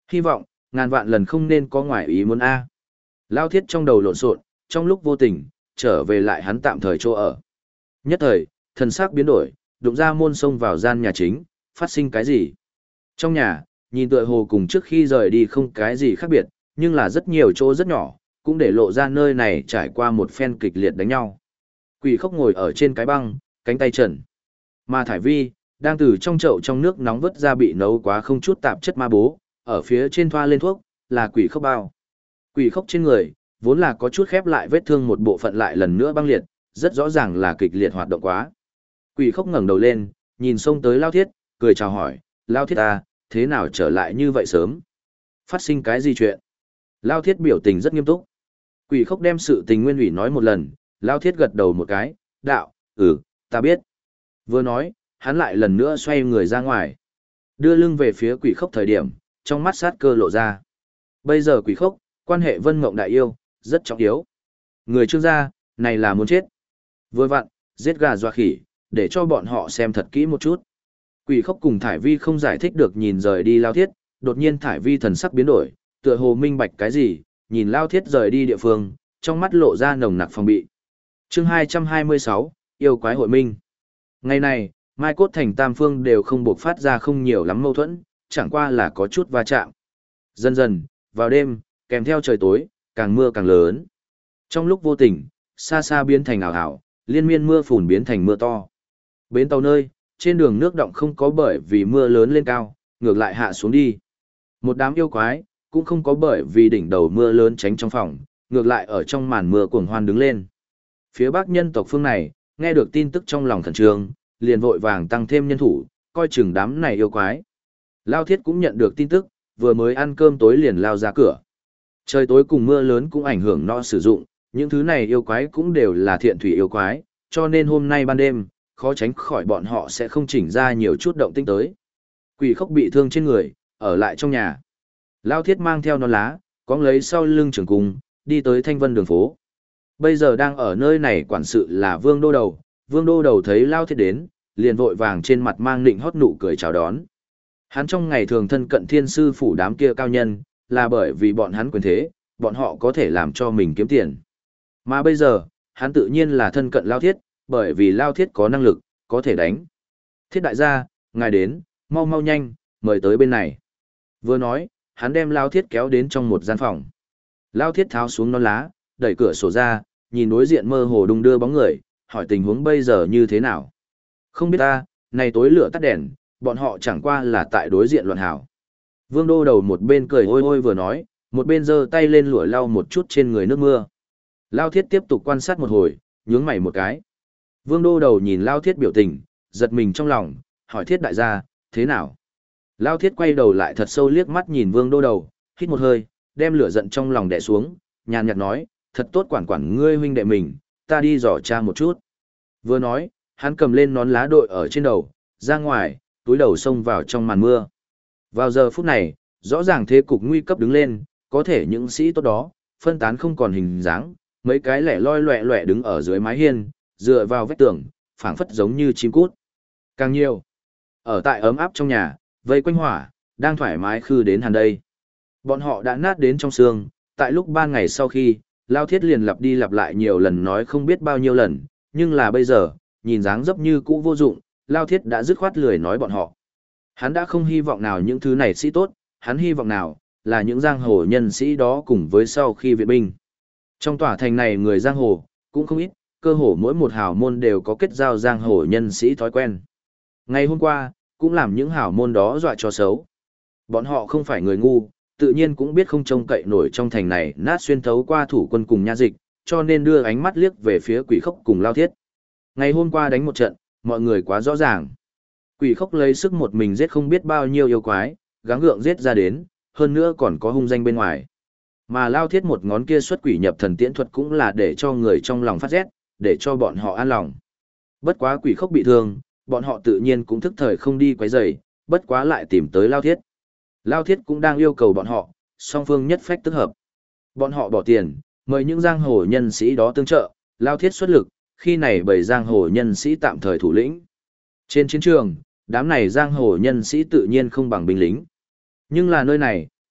Hy vọng, ngàn vạn lần không nên có ngoại ý muốn A. Lao thiết trong đầu lộn xộn, trong lúc vô tình, trở về lại hắn tạm thời chỗ ở. Nhất thời, thần sắc biến đổi, đụng ra môn xông vào gian nhà chính, phát sinh cái gì? Trong nhà, nhìn tựa hồ cùng trước khi rời đi không cái gì khác biệt, nhưng là rất nhiều chỗ rất nhỏ, cũng để lộ ra nơi này trải qua một phen kịch liệt đánh nhau. Quỷ khốc ngồi ở trên cái băng, cánh tay trần. Mà Thải Vi, đang từ trong chậu trong nước nóng vớt ra bị nấu quá không chút tạp chất ma bố, ở phía trên thoa lên thuốc, là quỷ khốc bao. Quỷ khốc trên người, vốn là có chút khép lại vết thương một bộ phận lại lần nữa băng liệt, rất rõ ràng là kịch liệt hoạt động quá. Quỷ khốc ngẩng đầu lên, nhìn xông tới Lao Thiết, cười chào hỏi, Lao Thiết ta, thế nào trở lại như vậy sớm? Phát sinh cái gì chuyện? Lao Thiết biểu tình rất nghiêm túc. Quỷ khốc đem sự tình nguyên ủy nói một lần, Lao Thiết gật đầu một cái, đạo, ta biết. Vừa nói, hắn lại lần nữa xoay người ra ngoài. Đưa lưng về phía quỷ khốc thời điểm, trong mắt sát cơ lộ ra. Bây giờ quỷ khốc, quan hệ Vân Mộng Đại Yêu, rất trọng yếu. Người Trương gia, này là muốn chết. Vừa vặn, giết gà dọa khỉ, để cho bọn họ xem thật kỹ một chút. Quỷ khốc cùng Thải Vi không giải thích được nhìn rời đi Lao Thiết, đột nhiên Thải Vi thần sắc biến đổi, tựa hồ minh bạch cái gì, nhìn Lao Thiết rời đi địa phương, trong mắt lộ ra nồng nặc phòng bị. Chương 226, yêu quái hội minh. Ngày này, Mai Cốt Thành Tam Phương đều không buộc phát ra không nhiều lắm mâu thuẫn, chẳng qua là có chút va chạm. Dần dần, vào đêm, kèm theo trời tối, càng mưa càng lớn. Trong lúc vô tình, xa xa biến thành ảo ảo, liên miên mưa phùn biến thành mưa to. Bến tàu nơi, trên đường nước động không có bởi vì mưa lớn lên cao, ngược lại hạ xuống đi. Một đám yêu quái, cũng không có bởi vì đỉnh đầu mưa lớn tránh trong phòng, ngược lại ở trong màn mưa cuồng hoan đứng lên. Phía bắc nhân tộc phương này, nghe được tin tức trong lòng khẩn trương, liền vội vàng tăng thêm nhân thủ, coi chừng đám này yêu quái. Lao Thiết cũng nhận được tin tức, vừa mới ăn cơm tối liền lao ra cửa. Trời tối cùng mưa lớn cũng ảnh hưởng nó sử dụng, những thứ này yêu quái cũng đều là thiện thủy yêu quái, cho nên hôm nay ban đêm, khó tránh khỏi bọn họ sẽ không chỉnh ra nhiều chút động tĩnh tới. Quỷ khốc bị thương trên người, ở lại trong nhà. Lao Thiết mang theo nón lá, cóng lấy sau lưng trường cung, đi tới Thanh Vân đường phố. Bây giờ đang ở nơi này quản sự là Vương Đô Đầu. Vương Đô Đầu thấy Lao Thiết đến, liền vội vàng trên mặt mang nịnh hót nụ cười chào đón. Hắn trong ngày thường thân cận thiên sư phủ đám kia cao nhân, là bởi vì bọn hắn quyền thế, bọn họ có thể làm cho mình kiếm tiền. Mà bây giờ, hắn tự nhiên là thân cận Lao Thiết, bởi vì Lao Thiết có năng lực, có thể đánh. Thiết đại gia, ngài đến, mau mau nhanh, mời tới bên này. Vừa nói, hắn đem Lao Thiết kéo đến trong một gian phòng. Lao Thiết tháo xuống nón lá, đẩy cửa sổ ra, nhìn đối diện mơ hồ đung đưa bóng người, hỏi tình huống bây giờ như thế nào. Không biết ta, này tối lửa tắt đèn, bọn họ chẳng qua là tại đối diện loạn hảo. Vương Đô Đầu một bên cười ôi ôi vừa nói, một bên giơ tay lên lụa lau một chút trên người nước mưa. Lao Thiết tiếp tục quan sát một hồi, nhướng mày một cái. Vương Đô Đầu nhìn Lao Thiết biểu tình, giật mình trong lòng, hỏi Thiết đại gia, thế nào? Lao Thiết quay đầu lại thật sâu liếc mắt nhìn Vương Đô Đầu, hít một hơi, đem lửa giận trong lòng đè xuống, nhàn nhạt nói, thật tốt quản quản ngươi huynh đệ mình, ta đi dò tra một chút. Vừa nói, hắn cầm lên nón lá đội ở trên đầu, ra ngoài, túi đầu xông vào trong màn mưa. Vào giờ phút này, rõ ràng thế cục nguy cấp đứng lên, có thể những sĩ tốt đó, phân tán không còn hình dáng, mấy cái lẻ loi loẹ loẹ đứng ở dưới mái hiên, dựa vào vách tường, phảng phất giống như chim cút. Càng nhiều, ở tại ấm áp trong nhà, vây quanh hỏa, đang thoải mái khư đến hàn đây. Bọn họ đã nát đến trong xương, tại lúc 3 ngày sau khi, Lao Thiết liền lặp đi lặp lại nhiều lần nói không biết bao nhiêu lần, nhưng là bây giờ, nhìn dáng dấp như cũ vô dụng, Lao Thiết đã dứt khoát lười nói bọn họ. Hắn đã không hy vọng nào những thứ này sĩ tốt, hắn hy vọng nào là những giang hồ nhân sĩ đó cùng với sau khi viện binh. Trong tòa thành này người giang hồ cũng không ít, cơ hồ mỗi một hào môn đều có kết giao giang hồ nhân sĩ thói quen. Ngày hôm qua, cũng làm những hào môn đó dọa cho xấu. Bọn họ không phải người ngu, tự nhiên cũng biết không trông cậy nổi trong thành này nát xuyên thấu qua thủ quân cùng nha dịch, cho nên đưa ánh mắt liếc về phía Quỷ Khốc cùng Lao Thiết. Ngày hôm qua đánh một trận, mọi người quá rõ ràng. Quỷ Khốc lấy sức một mình giết không biết bao nhiêu yêu quái, gắng gượng giết ra đến, hơn nữa còn có hung danh bên ngoài. Mà Lao Thiết một ngón kia xuất quỷ nhập thần tiễn thuật cũng là để cho người trong lòng phát rét, để cho bọn họ an lòng. Bất quá Quỷ Khốc bị thương, bọn họ tự nhiên cũng thức thời không đi quấy rầy, bất quá lại tìm tới Lao Thiết. Lao Thiết cũng đang yêu cầu bọn họ, song phương nhất phách tức hợp. Bọn họ bỏ tiền, mời những giang hồ nhân sĩ đó tương trợ, Lao Thiết xuất lực, khi này bảy giang hồ nhân sĩ tạm thời thủ lĩnh. Trên chiến trường, đám này giang hồ nhân sĩ tự nhiên không bằng binh lính. Nhưng là nơi này,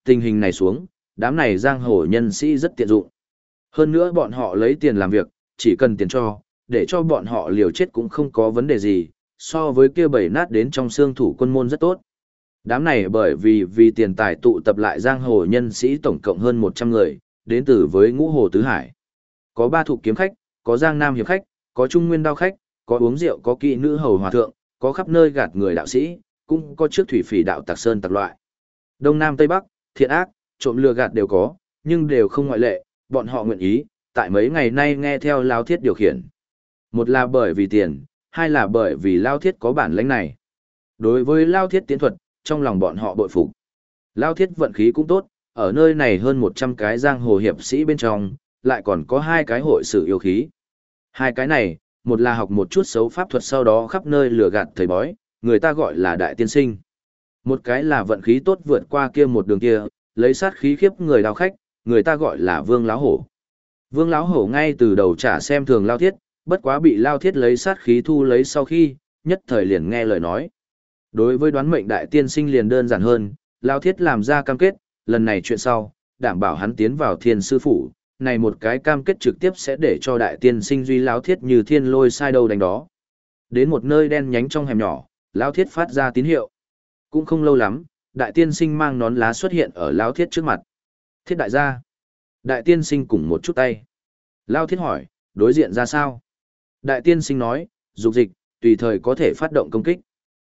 tình hình này xuống, đám này giang hồ nhân sĩ rất tiện dụng. Hơn nữa bọn họ lấy tiền làm việc, chỉ cần tiền cho, để cho bọn họ liều chết cũng không có vấn đề gì, so với kia bảy nát đến trong xương thủ quân môn rất tốt. Đám này bởi vì tiền tài tụ tập lại giang hồ nhân sĩ tổng cộng hơn 100 người, đến từ với ngũ hồ tứ hải. Có ba thuộc kiếm khách, có giang nam hiệp khách, có trung nguyên đao khách, có uống rượu, có kỵ nữ hầu hòa thượng, có khắp nơi gạt người đạo sĩ, cũng có trước thủy phỉ đạo tặc sơn tặc loại. Đông nam tây bắc, thiện ác, trộm lừa gạt đều có, nhưng đều không ngoại lệ, bọn họ nguyện ý, tại mấy ngày nay nghe theo Lao Thiết điều khiển. Một là bởi vì tiền, hai là bởi vì Lao Thiết có bản lĩnh này. Đối với Lao Thiết tiến thuật, trong lòng bọn họ bội phục. Lao Thiết vận khí cũng tốt, ở nơi này hơn 100 cái giang hồ hiệp sĩ bên trong, lại còn có hai cái hội sự yêu khí. Hai cái này, một là học một chút xấu pháp thuật sau đó khắp nơi lừa gạt thầy bói, người ta gọi là đại tiên sinh. Một cái là vận khí tốt vượt qua kia một đường kia, lấy sát khí khiếp người đào khách, người ta gọi là Vương Láo Hổ. Vương Láo Hổ ngay từ đầu trả xem thường Lao Thiết, bất quá bị Lao Thiết lấy sát khí thu lấy sau khi, nhất thời liền nghe lời nói. Đối với đoán mệnh đại tiên sinh liền đơn giản hơn, Lao Thiết làm ra cam kết, lần này chuyện sau, đảm bảo hắn tiến vào thiên sư phủ, này một cái cam kết trực tiếp sẽ để cho đại tiên sinh duy Lao Thiết như thiên lôi sai đâu đánh đó. Đến một nơi đen nhánh trong hẻm nhỏ, Lao Thiết phát ra tín hiệu. Cũng không lâu lắm, đại tiên sinh mang nón lá xuất hiện ở Lao Thiết trước mặt. Thiết đại gia. Đại tiên sinh cùng một chút tay. Lao Thiết hỏi, đối diện ra sao? Đại tiên sinh nói, dục dịch, tùy thời có thể phát động công kích.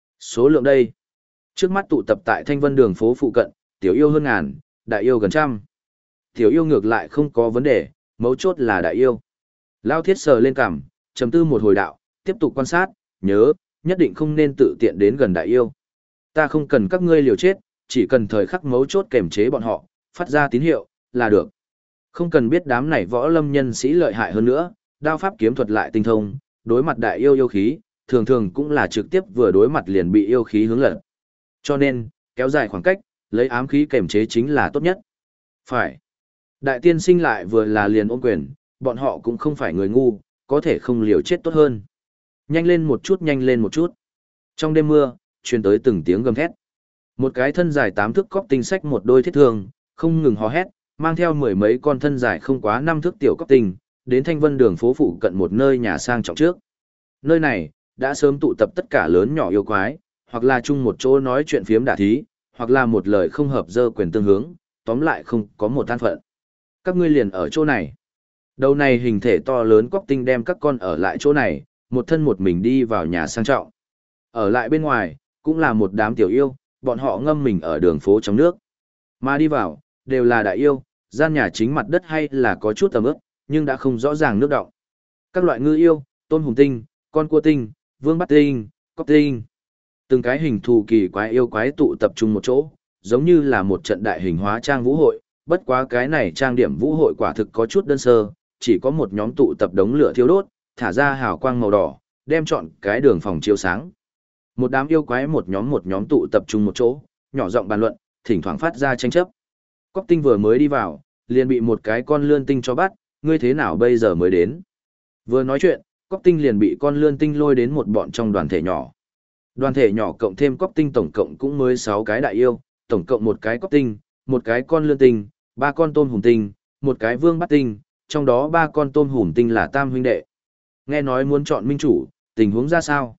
Số lượng đây. Trước mắt tụ tập tại Thanh Vân đường phố phụ cận, tiểu yêu hơn ngàn, đại yêu gần trăm. Tiểu yêu ngược lại không có vấn đề, mấu chốt là đại yêu. Lao Thiết sờ lên cằm, trầm tư một hồi đạo, tiếp tục quan sát, nhớ, nhất định không nên tự tiện đến gần đại yêu. Ta không cần các ngươi liều chết, chỉ cần thời khắc mấu chốt kềm chế bọn họ, phát ra tín hiệu, là được. Không cần biết đám này võ lâm nhân sĩ lợi hại hơn nữa, đao pháp kiếm thuật lại tinh thông, đối mặt đại yêu yêu khí, thường thường cũng là trực tiếp vừa đối mặt liền bị yêu khí hướng lật. Cho nên, kéo dài khoảng cách, lấy ám khí kềm chế chính là tốt nhất. Phải. Đại tiên sinh lại vừa là liền ôm quyền, bọn họ cũng không phải người ngu, có thể không liều chết tốt hơn. Nhanh lên một chút, nhanh lên một chút. Trong đêm mưa, truyền tới từng tiếng gầm thét. Một cái thân dài 8 thước cóc tinh xách một đôi thiết thương, không ngừng hò hét, mang theo mười mấy con thân dài không quá 5 thước tiểu cóc tinh, đến Thanh Vân đường phố phụ cận một nơi nhà sang trọng trước. Nơi này, đã sớm tụ tập tất cả lớn nhỏ yêu quái, hoặc là chung một chỗ nói chuyện phiếm đả thí, hoặc là một lời không hợp dơ quyền tương hướng, tóm lại không có một tan phận. Các ngươi liền ở chỗ này. Đầu này hình thể to lớn cóc tinh đem các con ở lại chỗ này, một thân một mình đi vào nhà sang trọng. Ở lại bên ngoài, cũng là một đám tiểu yêu, bọn họ ngâm mình ở đường phố trong nước. Mà đi vào, đều là đại yêu, gian nhà chính mặt đất hay là có chút tầm ướp, nhưng đã không rõ ràng nước động. Các loại ngư yêu, tôm hùm tinh, con cua tinh, vương bắt tinh, cóc tinh. Từng cái hình thù kỳ quái yêu quái tụ tập trung một chỗ, giống như là một trận đại hình hóa trang vũ hội, bất quá cái này trang điểm vũ hội quả thực có chút đơn sơ, chỉ có một nhóm tụ tập đống lửa thiêu đốt, thả ra hào quang màu đỏ, đem trọn cái đường phòng chiếu sáng. Một đám yêu quái một nhóm tụ tập trung một chỗ, nhỏ giọng bàn luận, thỉnh thoảng phát ra tranh chấp. Cóc tinh vừa mới đi vào, liền bị một cái con lươn tinh cho bắt, ngươi thế nào bây giờ mới đến? Vừa nói chuyện, cóc tinh liền bị con lươn tinh lôi đến một bọn trong đoàn thể nhỏ. Đoàn thể nhỏ cộng thêm cóc tinh tổng cộng cũng mới 6 cái đại yêu, tổng cộng một cái cóc tinh, một cái con lươn tinh, 3 con tôm hùm tinh, một cái vương bắt tinh, trong đó 3 con tôm hùm tinh là tam huynh đệ. Nghe nói muốn chọn minh chủ, tình huống ra sao?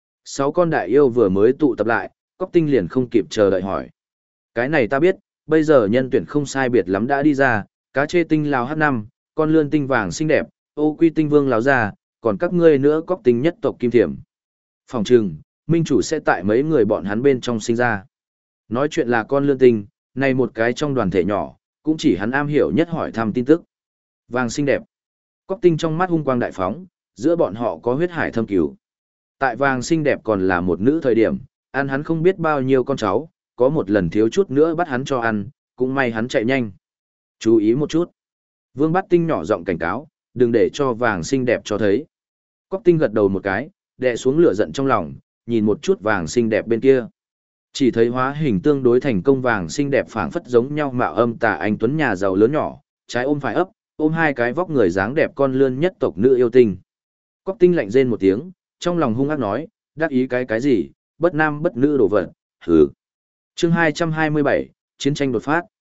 6 con đại yêu vừa mới tụ tập lại, cóc tinh liền không kịp chờ đợi hỏi. Cái này ta biết, bây giờ nhân tuyển không sai biệt lắm đã đi ra, cá chê tinh lào H5, con lươn tinh vàng xinh đẹp, ô quy tinh vương lào ra, còn các ngươi nữa cóc tinh nhất tộc kim thiểm. Phòng trừng, minh chủ sẽ tại mấy người bọn hắn bên trong sinh ra. Nói chuyện là con lươn tinh, này một cái trong đoàn thể nhỏ, cũng chỉ hắn am hiểu nhất hỏi thăm tin tức. Vàng xinh đẹp. Cóc tinh trong mắt hung quang đại phóng, giữa bọn họ có huyết hải thâm cứu. Tại vàng xinh đẹp còn là một nữ thời điểm, ăn hắn không biết bao nhiêu con cháu, có một lần thiếu chút nữa bắt hắn cho ăn, cũng may hắn chạy nhanh. Chú ý một chút. Vương Bát Tinh nhỏ giọng cảnh cáo, đừng để cho vàng xinh đẹp cho thấy. Cóc tinh gật đầu một cái, đè xuống lửa giận trong lòng, nhìn một chút vàng xinh đẹp bên kia. Chỉ thấy hóa hình tương đối thành công vàng xinh đẹp phảng phất giống nhau mạo âm tà anh tuấn nhà giàu lớn nhỏ, trái ôm phải ấp, ôm hai cái vóc người dáng đẹp con lươn nhất tộc nữ yêu tinh. Cóc tinh lạnh rên một tiếng, trong lòng hung ác nói, đắc ý cái gì, bất nam bất nữ đồ vật, hừ. Chương 227, chiến tranh đột phát.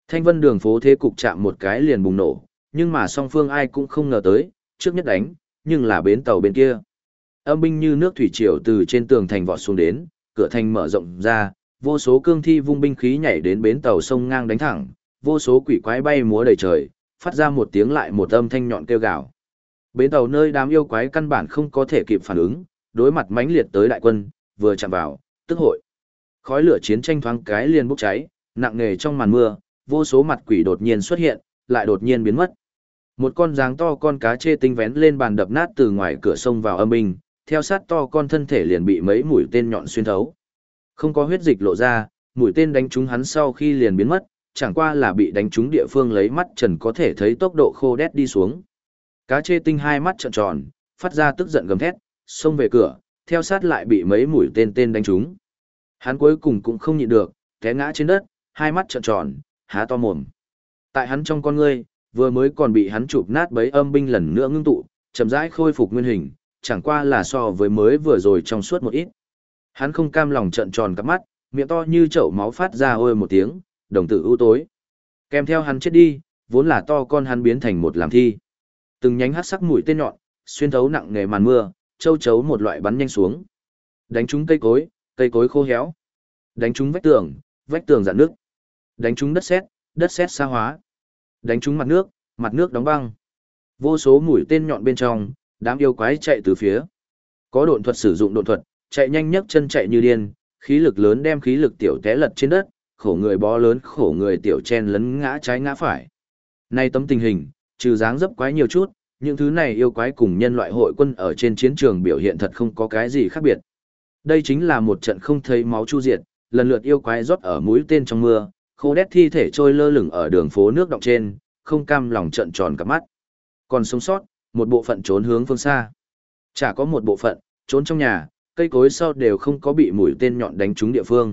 Thanh vân đường phố thế cục chạm một cái liền bùng nổ, nhưng mà song phương ai cũng không ngờ tới, trước nhất đánh, nhưng là bến tàu bên kia. Âm binh như nước thủy triều từ trên tường thành vọt xuống đến, cửa thành mở rộng ra, vô số cương thi vung binh khí nhảy đến bến tàu sông ngang đánh thẳng, vô số quỷ quái bay múa đầy trời, phát ra một tiếng lại một âm thanh nhọn kêu gào. Bến tàu nơi đám yêu quái căn bản không có thể kịp phản ứng, đối mặt mãnh liệt tới đại quân, vừa chạm vào, tức hội. Khói lửa chiến tranh thoáng cái liền bốc cháy, nặng nề trong màn mưa, vô số mặt quỷ đột nhiên xuất hiện, lại đột nhiên biến mất. Một con dáng to con cá chê tinh vén lên bàn đập nát từ ngoài cửa sông vào âm binh, theo sát to con thân thể liền bị mấy mũi tên nhọn xuyên thấu. Không có huyết dịch lộ ra, mũi tên đánh trúng hắn sau khi liền biến mất, chẳng qua là bị đánh trúng địa phương lấy mắt trần có thể thấy tốc độ khô đét đi xuống. Cá chê tinh hai mắt trợn tròn, phát ra tức giận gầm thét, xông về cửa, theo sát lại bị mấy mũi tên đánh trúng. Hắn cuối cùng cũng không nhịn được, té ngã trên đất, hai mắt trợn tròn, há to mồm. Tại hắn trong con ngươi, vừa mới còn bị hắn chụp nát bấy âm binh lần nữa ngưng tụ, chậm rãi khôi phục nguyên hình, chẳng qua là so với mới vừa rồi trong suốt một ít. Hắn không cam lòng trợn tròn cặp mắt, miệng to như chậu máu phát ra ôi một tiếng, đồng tử u tối. Kèm theo hắn chết đi, vốn là to con hắn biến thành một làm thi. Từng nhánh hắc sắc mũi tên nhọn, xuyên thấu nặng nề màn mưa, châu chấu một loại bắn nhanh xuống. Đánh trúng cây cối khô héo. Đánh trúng vách tường rạn nước. Đánh trúng đất sét sa hóa. Đánh trúng mặt nước đóng băng. Vô số mũi tên nhọn bên trong, đám yêu quái chạy từ phía. Có độn thuật sử dụng độn thuật, chạy nhanh nhấc chân chạy như điên, khí lực lớn đem khí lực tiểu té lật trên đất, khổ người bó lớn khổ người tiểu chen lấn ngã trái ngã phải. Nay tấm tình hình, trừ dáng dấp quái nhiều chút, những thứ này yêu quái cùng nhân loại hội quân ở trên chiến trường biểu hiện thật không có cái gì khác biệt. Đây chính là một trận không thấy máu chu diệt, lần lượt yêu quái rót ở mũi tên trong mưa, khô đét thi thể trôi lơ lửng ở đường phố nước đọng trên, không cam lòng trợn tròn cả mắt. Còn sống sót, một bộ phận trốn hướng phương xa. Chả có một bộ phận, trốn trong nhà, cây cối sau đều không có bị mũi tên nhọn đánh trúng địa phương.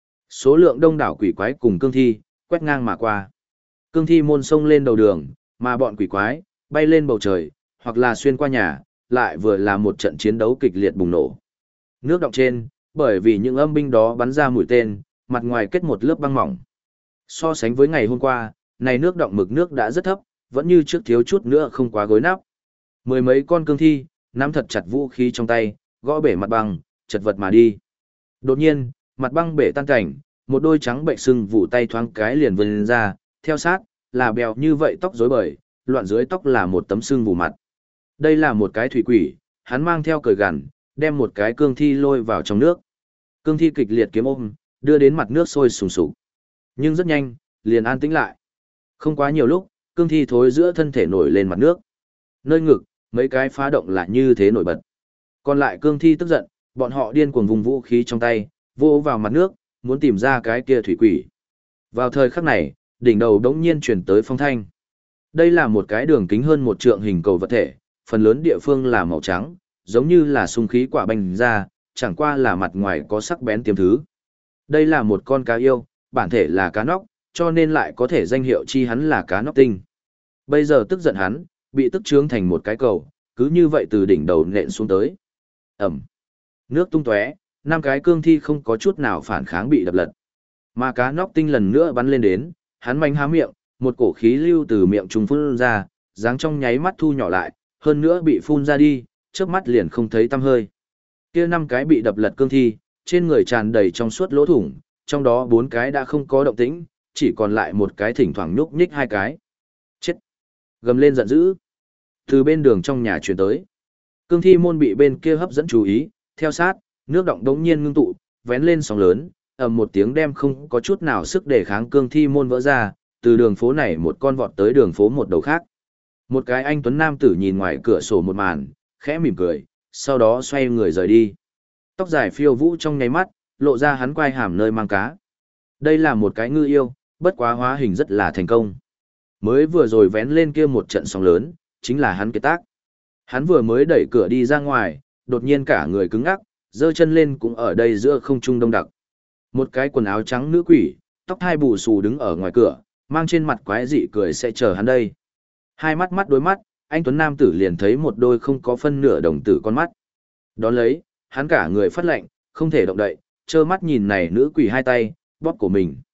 Số lượng đông đảo quỷ quái cùng cương thi, quét ngang mà qua. Cương thi môn sông lên đầu đường, mà bọn quỷ quái, bay lên bầu trời, hoặc là xuyên qua nhà, lại vừa là một trận chiến đấu kịch liệt bùng nổ. Nước đọng trên, bởi vì những âm binh đó bắn ra mũi tên, mặt ngoài kết một lớp băng mỏng. So sánh với ngày hôm qua, này nước đọng mực nước đã rất thấp, vẫn như trước thiếu chút nữa không quá gối nắp. Mười mấy con cương thi, nắm thật chặt vũ khí trong tay, gõ bể mặt băng, chật vật mà đi. Đột nhiên, mặt băng bể tan cảnh, một đôi trắng bệnh sưng vụ tay thoáng cái liền vươn lên ra, theo sát, là bèo như vậy tóc rối bời, loạn dưới tóc là một tấm sưng vụ mặt. Đây là một cái thủy quỷ, hắn mang theo cởi gằn, đem một cái cương thi lôi vào trong nước. Cương thi kịch liệt kiếm ôm, đưa đến mặt nước sôi sùng sục. Nhưng rất nhanh, liền an tĩnh lại. Không quá nhiều lúc, cương thi thối giữa thân thể nổi lên mặt nước. Nơi ngực, mấy cái phá động lại như thế nổi bật. Còn lại cương thi tức giận, bọn họ điên cuồng vùng vũ khí trong tay, vô vào mặt nước, muốn tìm ra cái kia thủy quỷ. Vào thời khắc này, đỉnh đầu đống nhiên chuyển tới phong thanh. Đây là một cái đường kính hơn một trượng hình cầu vật thể, phần lớn địa phương là màu trắng, giống như là xung khí quả bành ra, chẳng qua là mặt ngoài có sắc bén tiềm thứ. Đây là một con cá yêu, bản thể là cá nóc, cho nên lại có thể danh hiệu chi hắn là cá nóc tinh. Bây giờ tức giận hắn, bị tức trướng thành một cái cầu, cứ như vậy từ đỉnh đầu nện xuống tới. Ẩm. Nước tung tóe, 5 cái cương thi không có chút nào phản kháng bị đập lật. Mà cá nóc tinh lần nữa bắn lên đến, hắn manh há miệng, một cổ khí lưu từ miệng trùng phun ra, dáng trong nháy mắt thu nhỏ lại, hơn nữa bị phun ra đi, trước mắt liền không thấy tăm hơi. Kia 5 cái bị đập lật cương thi, trên người tràn đầy trong suốt lỗ thủng, trong đó 4 cái đã không có động tĩnh, chỉ còn lại một cái thỉnh thoảng nhúc nhích 2 cái. Chết! Gầm lên giận dữ. Từ bên đường trong nhà chuyển tới. Cương thi môn bị bên kia hấp dẫn chú ý, theo sát, nước động đống nhiên ngưng tụ, vén lên sóng lớn, ầm một tiếng đem không có chút nào sức để kháng cương thi môn vỡ ra, từ đường phố này một con vọt tới đường phố một đầu khác. Một cái anh tuấn nam tử nhìn ngoài cửa sổ một màn, khẽ mỉm cười, sau đó xoay người rời đi. Tóc dài phiêu vũ trong nháy mắt, lộ ra hắn quai hàm nơi mang cá. Đây là một cái ngư yêu, bất quá hóa hình rất là thành công. Mới vừa rồi vén lên kia một trận sóng lớn, chính là hắn kiệt tác. Hắn vừa mới đẩy cửa đi ra ngoài, đột nhiên cả người cứng ngắc, giơ chân lên cũng ở đây giữa không trung đông đặc. Một cái quần áo trắng nữ quỷ, tóc hai bù xù đứng ở ngoài cửa, mang trên mặt quái dị cười sẽ chờ hắn đây. Hai mắt mắt đối mắt, anh tuấn nam tử liền thấy một đôi không có phân nửa đồng tử con mắt. Đón lấy, hắn cả người phát lạnh, không thể động đậy, trơ mắt nhìn này nữ quỷ hai tay, bóp của mình.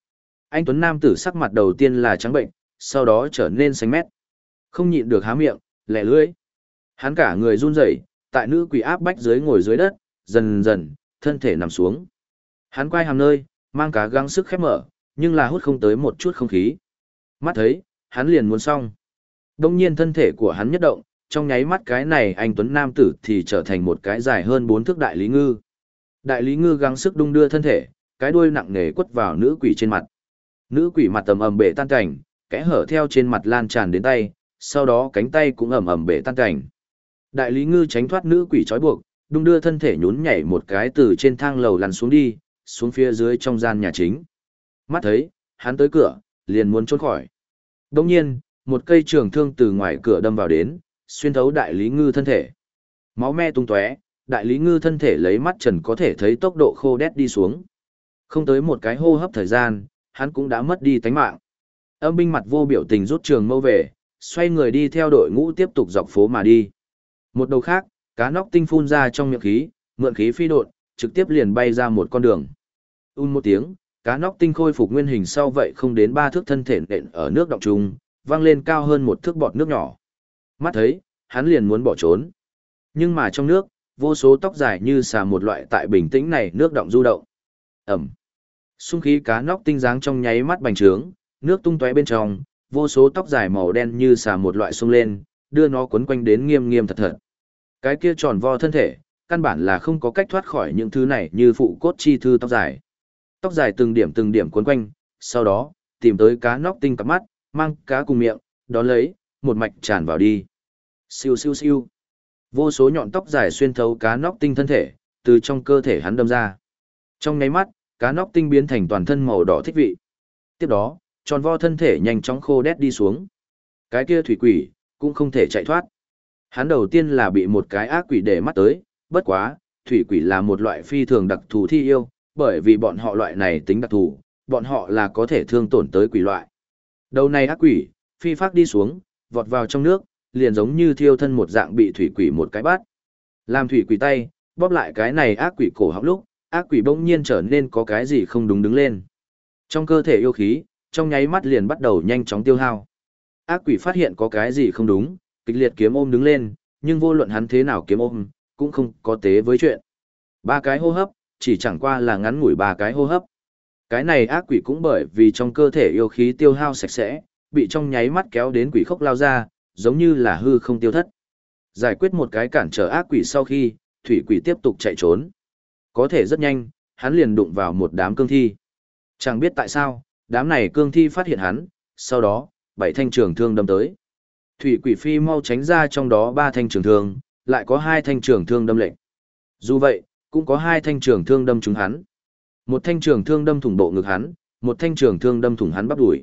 Anh tuấn nam tử sắc mặt đầu tiên là trắng bệnh, sau đó trở nên xanh mét. Không nhịn được há miệng, lẻ lưỡi. Hắn cả người run rẩy, tại nữ quỷ áp bách dưới ngồi dưới đất, dần dần, thân thể nằm xuống. Hắn quay hàm nơi, mang cả gắng sức khép mở, nhưng là hút không tới một chút không khí. Mắt thấy, hắn liền muốn xong. Đông nhiên thân thể của hắn nhất động, trong nháy mắt cái này anh tuấn nam tử thì trở thành một cái dài hơn 4 thước đại lý ngư. Đại lý ngư gắng sức đung đưa thân thể, cái đuôi nặng nề quất vào nữ quỷ trên mặt. Nữ quỷ mặt ầm ầm bể tan cảnh, kẽ hở theo trên mặt lan tràn đến tay, sau đó cánh tay cũng ầm ầm bể tan cảnh. Đại lý ngư tránh thoát nữ quỷ trói buộc, đung đưa thân thể nhún nhảy một cái từ trên thang lầu lăn xuống đi, xuống phía dưới trong gian nhà chính. Mắt thấy, hắn tới cửa, liền muốn trốn khỏi. Đồng nhiên, một cây trường thương từ ngoài cửa đâm vào đến, xuyên thấu đại lý ngư thân thể. Máu me tung tóe, đại lý ngư thân thể lấy mắt trần có thể thấy tốc độ khô đét đi xuống. Không tới một cái hô hấp thời gian, hắn cũng đã mất đi tánh mạng. Âm binh mặt vô biểu tình rút trường mâu về, xoay người đi theo đội ngũ tiếp tục dọc phố mà đi. Một đầu khác, cá nóc tinh phun ra trong miệng khí, mượn khí phi độn, trực tiếp liền bay ra một con đường. Một tiếng, cá nóc tinh khôi phục nguyên hình sau vậy không đến 3 thước thân thể nện ở nước động trùng, văng lên cao hơn 1 thước bọt nước nhỏ. Mắt thấy, hắn liền muốn bỏ trốn. Nhưng mà trong nước, vô số tóc dài như xà một loại tại bình tĩnh này nước động du động. Ẩm. Xung khí cá nóc tinh dáng trong nháy mắt bành trướng, nước tung tóe bên trong, vô số tóc dài màu đen như xà một loại xung lên, đưa nó quấn quanh đến nghiêm nghiêm thật thật. Cái kia tròn vo thân thể, căn bản là không có cách thoát khỏi những thứ này như phụ cốt chi thư tóc dài. Tóc dài từng điểm quấn quanh, sau đó, tìm tới cá nóc tinh cặp mắt, mang cá cùng miệng, đón lấy, một mạch tràn vào đi. Siêu siêu siêu. Vô số nhọn tóc dài xuyên thấu cá nóc tinh thân thể, từ trong cơ thể hắn đâm ra. Trong nháy mắt, cá nóc tinh biến thành toàn thân màu đỏ thích vị. Tiếp đó, tròn vo thân thể nhanh chóng khô đét đi xuống. Cái kia thủy quỷ, cũng không thể chạy thoát. Hắn đầu tiên là bị một cái ác quỷ để mắt tới, bất quá, thủy quỷ là một loại phi thường đặc thù thi yêu, bởi vì bọn họ loại này tính đặc thù, bọn họ là có thể thương tổn tới quỷ loại. Đầu này ác quỷ, phi phác đi xuống, vọt vào trong nước, liền giống như thiêu thân một dạng bị thủy quỷ một cái bắt. Làm thủy quỷ tay, bóp lại cái này ác quỷ cổ họng lúc, ác quỷ bỗng nhiên trở nên có cái gì không đúng đứng lên. Trong cơ thể yêu khí, trong nháy mắt liền bắt đầu nhanh chóng tiêu hao. Ác quỷ phát hiện có cái gì không đúng, kịch liệt kiếm ôm đứng lên, nhưng vô luận hắn thế nào kiếm ôm, cũng không có tế với chuyện. 3 cái hô hấp, chỉ chẳng qua là ngắn ngủi 3 cái hô hấp. Cái này ác quỷ cũng bởi vì trong cơ thể yêu khí tiêu hao sạch sẽ, bị trong nháy mắt kéo đến quỷ khốc lao ra, giống như là hư không tiêu thất. Giải quyết một cái cản trở ác quỷ sau khi, thủy quỷ tiếp tục chạy trốn. Có thể rất nhanh, hắn liền đụng vào một đám cương thi. Chẳng biết tại sao, đám này cương thi phát hiện hắn, sau đó, 7 thanh trường thương đâm tới. Thủy quỷ phi mau tránh ra trong đó 3 thanh trường thương, lại có 2 thanh trường thương đâm lệnh. Dù vậy, cũng có 2 thanh trường thương đâm trúng hắn. Một thanh trường thương đâm thủng bộ ngực hắn, một thanh trường thương đâm thủng hắn bắp đùi.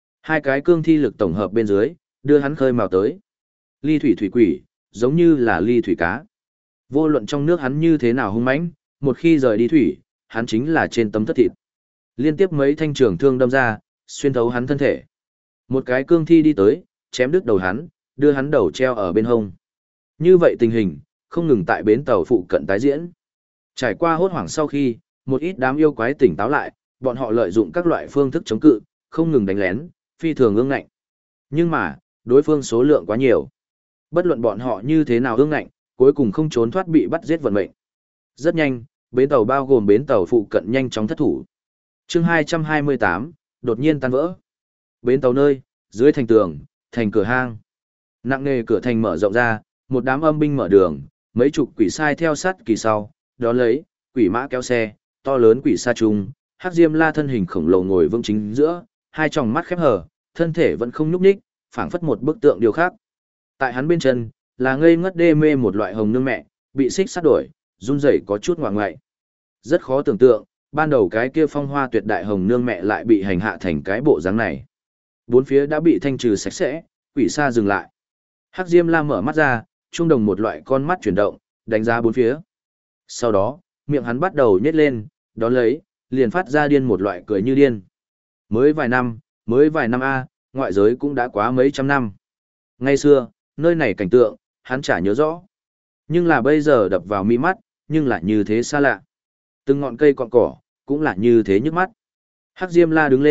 2 cái cương thi lực tổng hợp bên dưới, đưa hắn khơi mào tới. Ly thủy thủy quỷ, giống như là ly thủy cá. Vô luận trong nước hắn như thế nào hung mãnh, một khi rời đi thủy, hắn chính là trên tấm thất thịt. Liên tiếp mấy thanh trường thương đâm ra, xuyên thấu hắn thân thể. Một cái cương thi đi tới, chém đứt đầu hắn, đưa hắn đầu treo ở bên hông. Như vậy tình hình, không ngừng tại bến tàu phụ cận tái diễn. Trải qua hốt hoảng sau khi, một ít đám yêu quái tỉnh táo lại, bọn họ lợi dụng các loại phương thức chống cự, không ngừng đánh lén, phi thường ương ngạnh. Nhưng mà, đối phương số lượng quá nhiều. Bất luận bọn họ như thế nào ương ngạnh, cuối cùng không trốn thoát bị bắt giết vận mệnh. Rất nhanh, bến tàu bao gồm bến tàu phụ cận nhanh chóng thất thủ. Chương 228, đột nhiên tan vỡ. Bến tàu nơi, dưới thành tường, thành cửa hang. Nặng nề cửa thành mở rộng ra, một đám âm binh mở đường, mấy chục quỷ sai theo sát kỳ sau, đó lấy, quỷ mã kéo xe, to lớn quỷ sa trung, Hắc Diêm La thân hình khổng lồ ngồi vững chính giữa, hai tròng mắt khép hờ, thân thể vẫn không nhúc nhích, phảng phất một bức tượng điều khác. Tại hắn bên chân, là ngây ngất đê mê một loại hồng nương mẹ, bị xích sát đổi, run rẩy có chút ngoại ngoại. Rất khó tưởng tượng, ban đầu cái kia phong hoa tuyệt đại hồng nương mẹ lại bị hành hạ thành cái bộ dáng này. Bốn phía đã bị thanh trừ sạch sẽ, quỷ sa dừng lại. Hắc Diêm La mở mắt ra, trung đồng một loại con mắt chuyển động, đánh giá bốn phía. Sau đó, miệng hắn bắt đầu nhếch lên, đón lấy, liền phát ra điên một loại cười như điên. Mới vài năm a, ngoại giới cũng đã quá mấy trăm năm. Ngày xưa, nơi này cảnh tượng, hắn chả nhớ rõ. Nhưng là bây giờ đập vào mi mắt, nhưng lại như thế xa lạ. Từng ngọn cây cọn cỏ, cũng là như thế nhức mắt. Hắc Diêm La đứng lên,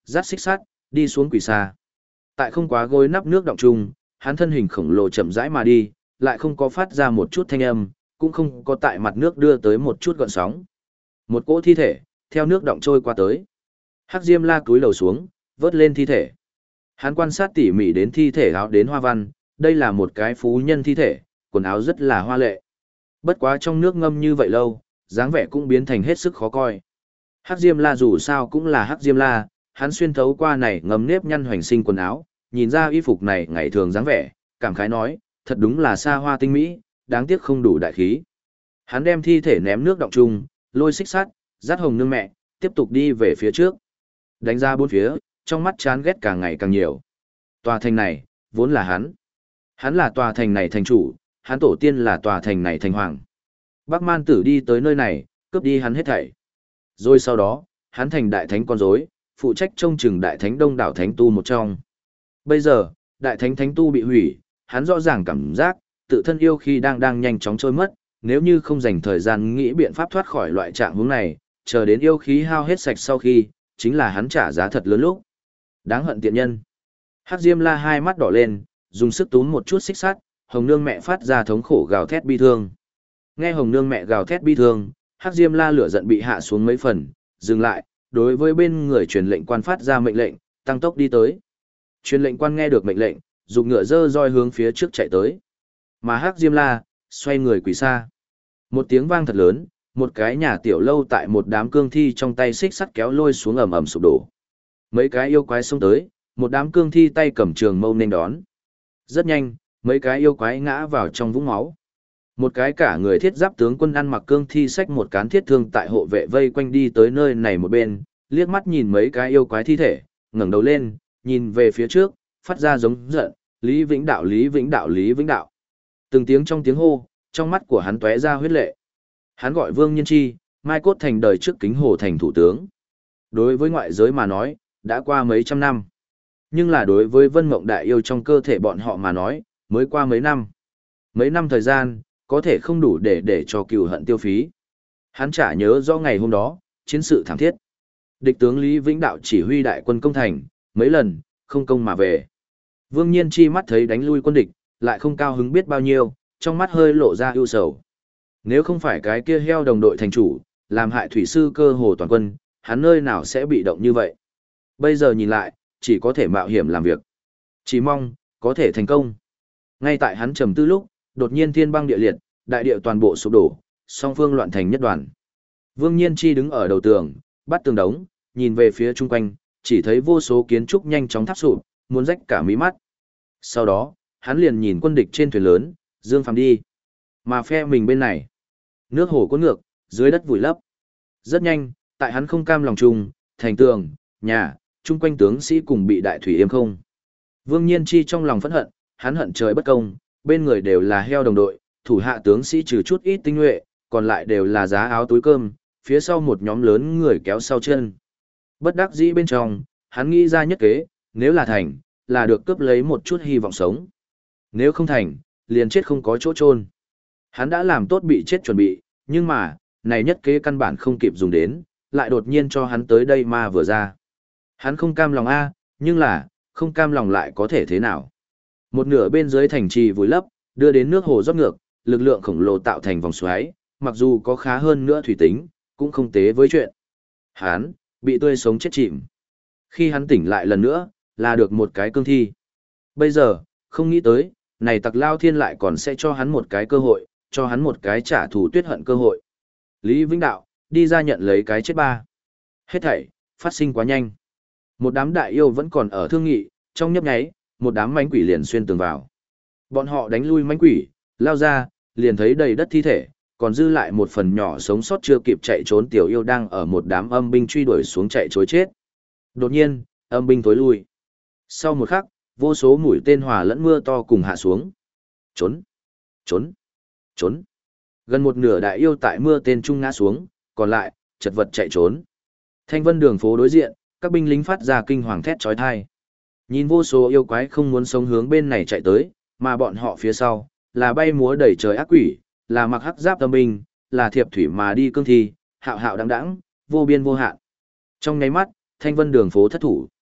dắt xích sắt, đi xuống quỷ xa. Tại không quá gối nắp nước động chung, hắn thân hình khổng lồ chậm rãi mà đi, lại không có phát ra một chút thanh âm, cũng không có tại mặt nước đưa tới một chút gợn sóng. Một cỗ thi thể, theo nước động trôi qua tới. Hắc Diêm La cúi đầu xuống, vớt lên thi thể. Hắn quan sát tỉ mỉ đến thi thể áo đến hoa văn, đây là một cái phú nhân thi thể, quần áo rất là hoa lệ. Bất quá trong nước ngâm như vậy lâu, dáng vẻ cũng biến thành hết sức khó coi. Hắc Diêm La dù sao cũng là Hắc Diêm La, hắn xuyên thấu qua này ngầm nếp nhăn hoành sinh quần áo, nhìn ra y phục này ngày thường dáng vẻ, cảm khái nói, thật đúng là xa hoa tinh mỹ, đáng tiếc không đủ đại khí. Hắn đem thi thể ném nước động chung, lôi xích sắt, dắt Hồng Nương mẹ, tiếp tục đi về phía trước. Đánh ra bốn phía, trong mắt chán ghét càng ngày càng nhiều. Tòa thành này, vốn là hắn. Hắn là tòa thành này thành chủ, hắn tổ tiên là tòa thành này thành hoàng. Bắc Man Tử đi tới nơi này, cướp đi hắn hết thảy. Rồi sau đó, hắn thành đại thánh con rối, phụ trách trông chừng đại thánh đông đảo thánh tu một trong. Bây giờ, đại thánh thánh tu bị hủy, hắn rõ ràng cảm giác, tự thân yêu khi đang nhanh chóng trôi mất, nếu như không dành thời gian nghĩ biện pháp thoát khỏi loại trạng huống này, chờ đến yêu khí hao hết sạch sau khi, chính là hắn trả giá thật lớn lúc. Đáng hận tiện nhân. Hắc Diêm La hai mắt đỏ lên, dùng sức túm một chút xích sắt, Hồng Nương mẹ phát ra thống khổ gào thét bi thương. Nghe Hồng Nương mẹ gào thét bi thương, Hắc Diêm La lửa giận bị hạ xuống mấy phần, dừng lại, đối với bên người truyền lệnh quan phát ra mệnh lệnh, tăng tốc đi tới. Truyền lệnh quan nghe được mệnh lệnh, dùng ngựa dơ roi hướng phía trước chạy tới. Mà Hắc Diêm La xoay người quỳ xa. Một tiếng vang thật lớn, một cái nhà tiểu lâu tại một đám cương thi trong tay xích sắt kéo lôi xuống ầm ầm sụp đổ. Mấy cái yêu quái xông tới, một đám cương thi tay cầm trường mâu nên đón. Rất nhanh, mấy cái yêu quái ngã vào trong vũng máu. Một cái cả người thiết giáp tướng quân ăn mặc cương thi xách một cán thiết thương tại hộ vệ vây quanh đi tới nơi này một bên, liếc mắt nhìn mấy cái yêu quái thi thể, ngẩng đầu lên, nhìn về phía trước, phát ra giống giận, Lý Vĩnh Đạo, Lý Vĩnh Đạo, Lý Vĩnh Đạo. Từng tiếng trong tiếng hô, trong mắt của hắn tóe ra huyết lệ. Hắn gọi Vương Nhiên Chi, mai cốt thành đời trước kính hồ thành thủ tướng. Đối với ngoại giới mà nói, đã qua mấy trăm năm. Nhưng là đối với Vân Mộng Đại Yêu trong cơ thể bọn họ mà nói, mới qua mấy năm. Mấy năm thời gian, có thể không đủ để cho cừu hận tiêu phí. Hắn chả nhớ rõ ngày hôm đó, chiến sự thảm thiết. Địch tướng Lý Vĩnh Đạo chỉ huy đại quân công thành, mấy lần, không công mà về. Vương Nhiên Chi mắt thấy đánh lui quân địch, lại không cao hứng biết bao nhiêu, trong mắt hơi lộ ra ưu sầu. Nếu không phải cái kia heo đồng đội thành chủ, làm hại thủy sư cơ hồ toàn quân, hắn nơi nào sẽ bị động như vậy. Bây giờ nhìn lại, chỉ có thể mạo hiểm làm việc. Chỉ mong, có thể thành công. Ngay tại hắn trầm tư lúc, đột nhiên thiên băng địa liệt, đại địa toàn bộ sụp đổ, song phương loạn thành nhất đoàn. Vương Nhiên Chi đứng ở đầu tường, bắt tường đống, nhìn về phía chung quanh, chỉ thấy vô số kiến trúc nhanh chóng tháp sụp, muốn rách cả mí mắt. Sau đó, hắn liền nhìn quân địch trên thuyền lớn, Dương Phàm đi. Mà phe mình bên này, nước hồ cuốn ngược, dưới đất vùi lấp. Rất nhanh, tại hắn không cam lòng chung, thành tường, nhà, chung quanh tướng sĩ cùng bị đại thủy yêm không. Vương Nhiên Chi trong lòng phẫn hận, hắn hận trời bất công, bên người đều là heo đồng đội, thủ hạ tướng sĩ trừ chút ít tinh nhuệ, còn lại đều là giá áo túi cơm, phía sau một nhóm lớn người kéo sau chân. Bất đắc dĩ bên trong, hắn nghĩ ra nhất kế, nếu là thành, là được cướp lấy một chút hy vọng sống. Nếu không thành, liền chết không có chỗ chôn. Hắn đã làm tốt bị chết chuẩn bị, nhưng mà, này nhất kế căn bản không kịp dùng đến, lại đột nhiên cho hắn tới đây ma vừa ra. Hắn không cam lòng a, nhưng là, không cam lòng lại có thể thế nào. Một nửa bên dưới thành trì vùi lấp, đưa đến nước hồ rót ngược, lực lượng khổng lồ tạo thành vòng xoáy, mặc dù có khá hơn nữa thủy tính, cũng không tế với chuyện. Hắn, bị tươi sống chết chìm. Khi hắn tỉnh lại lần nữa, là được một cái cương thi. Bây giờ, không nghĩ tới, này tặc Lao Thiên lại còn sẽ cho hắn một cái cơ hội, cho hắn một cái trả thù tuyết hận cơ hội. Lý Vĩnh Đạo, đi ra nhận lấy cái chết ba. Hết thảy, phát sinh quá nhanh. Một đám đại yêu vẫn còn ở thương nghị, trong nhấp nháy, một đám mãnh quỷ liền xuyên tường vào. Bọn họ đánh lui mãnh quỷ, lao ra, liền thấy đầy đất thi thể, còn dư lại một phần nhỏ sống sót chưa kịp chạy trốn tiểu yêu đang ở một đám âm binh truy đuổi xuống chạy trối chết. Đột nhiên, âm binh tối lui. Sau một khắc, vô số mũi tên hòa lẫn mưa to cùng hạ xuống. Trốn, trốn, trốn. Gần một nửa đại yêu tại mưa tên trung ngã xuống, còn lại, chật vật chạy trốn. Thanh vân đường phố đối diện, các binh lính phát ra kinh hoàng thét chói tai. Nhìn vô số yêu quái không muốn sống hướng bên này chạy tới, mà bọn họ phía sau, là bay múa đầy trời ác quỷ, là mặc hắc giáp âm binh, là thiệp thủy mà đi cương thi, hạo hạo đăng đẵng, vô biên vô hạn. Trong nháy mắt, thanh vân đường phố thất thủ.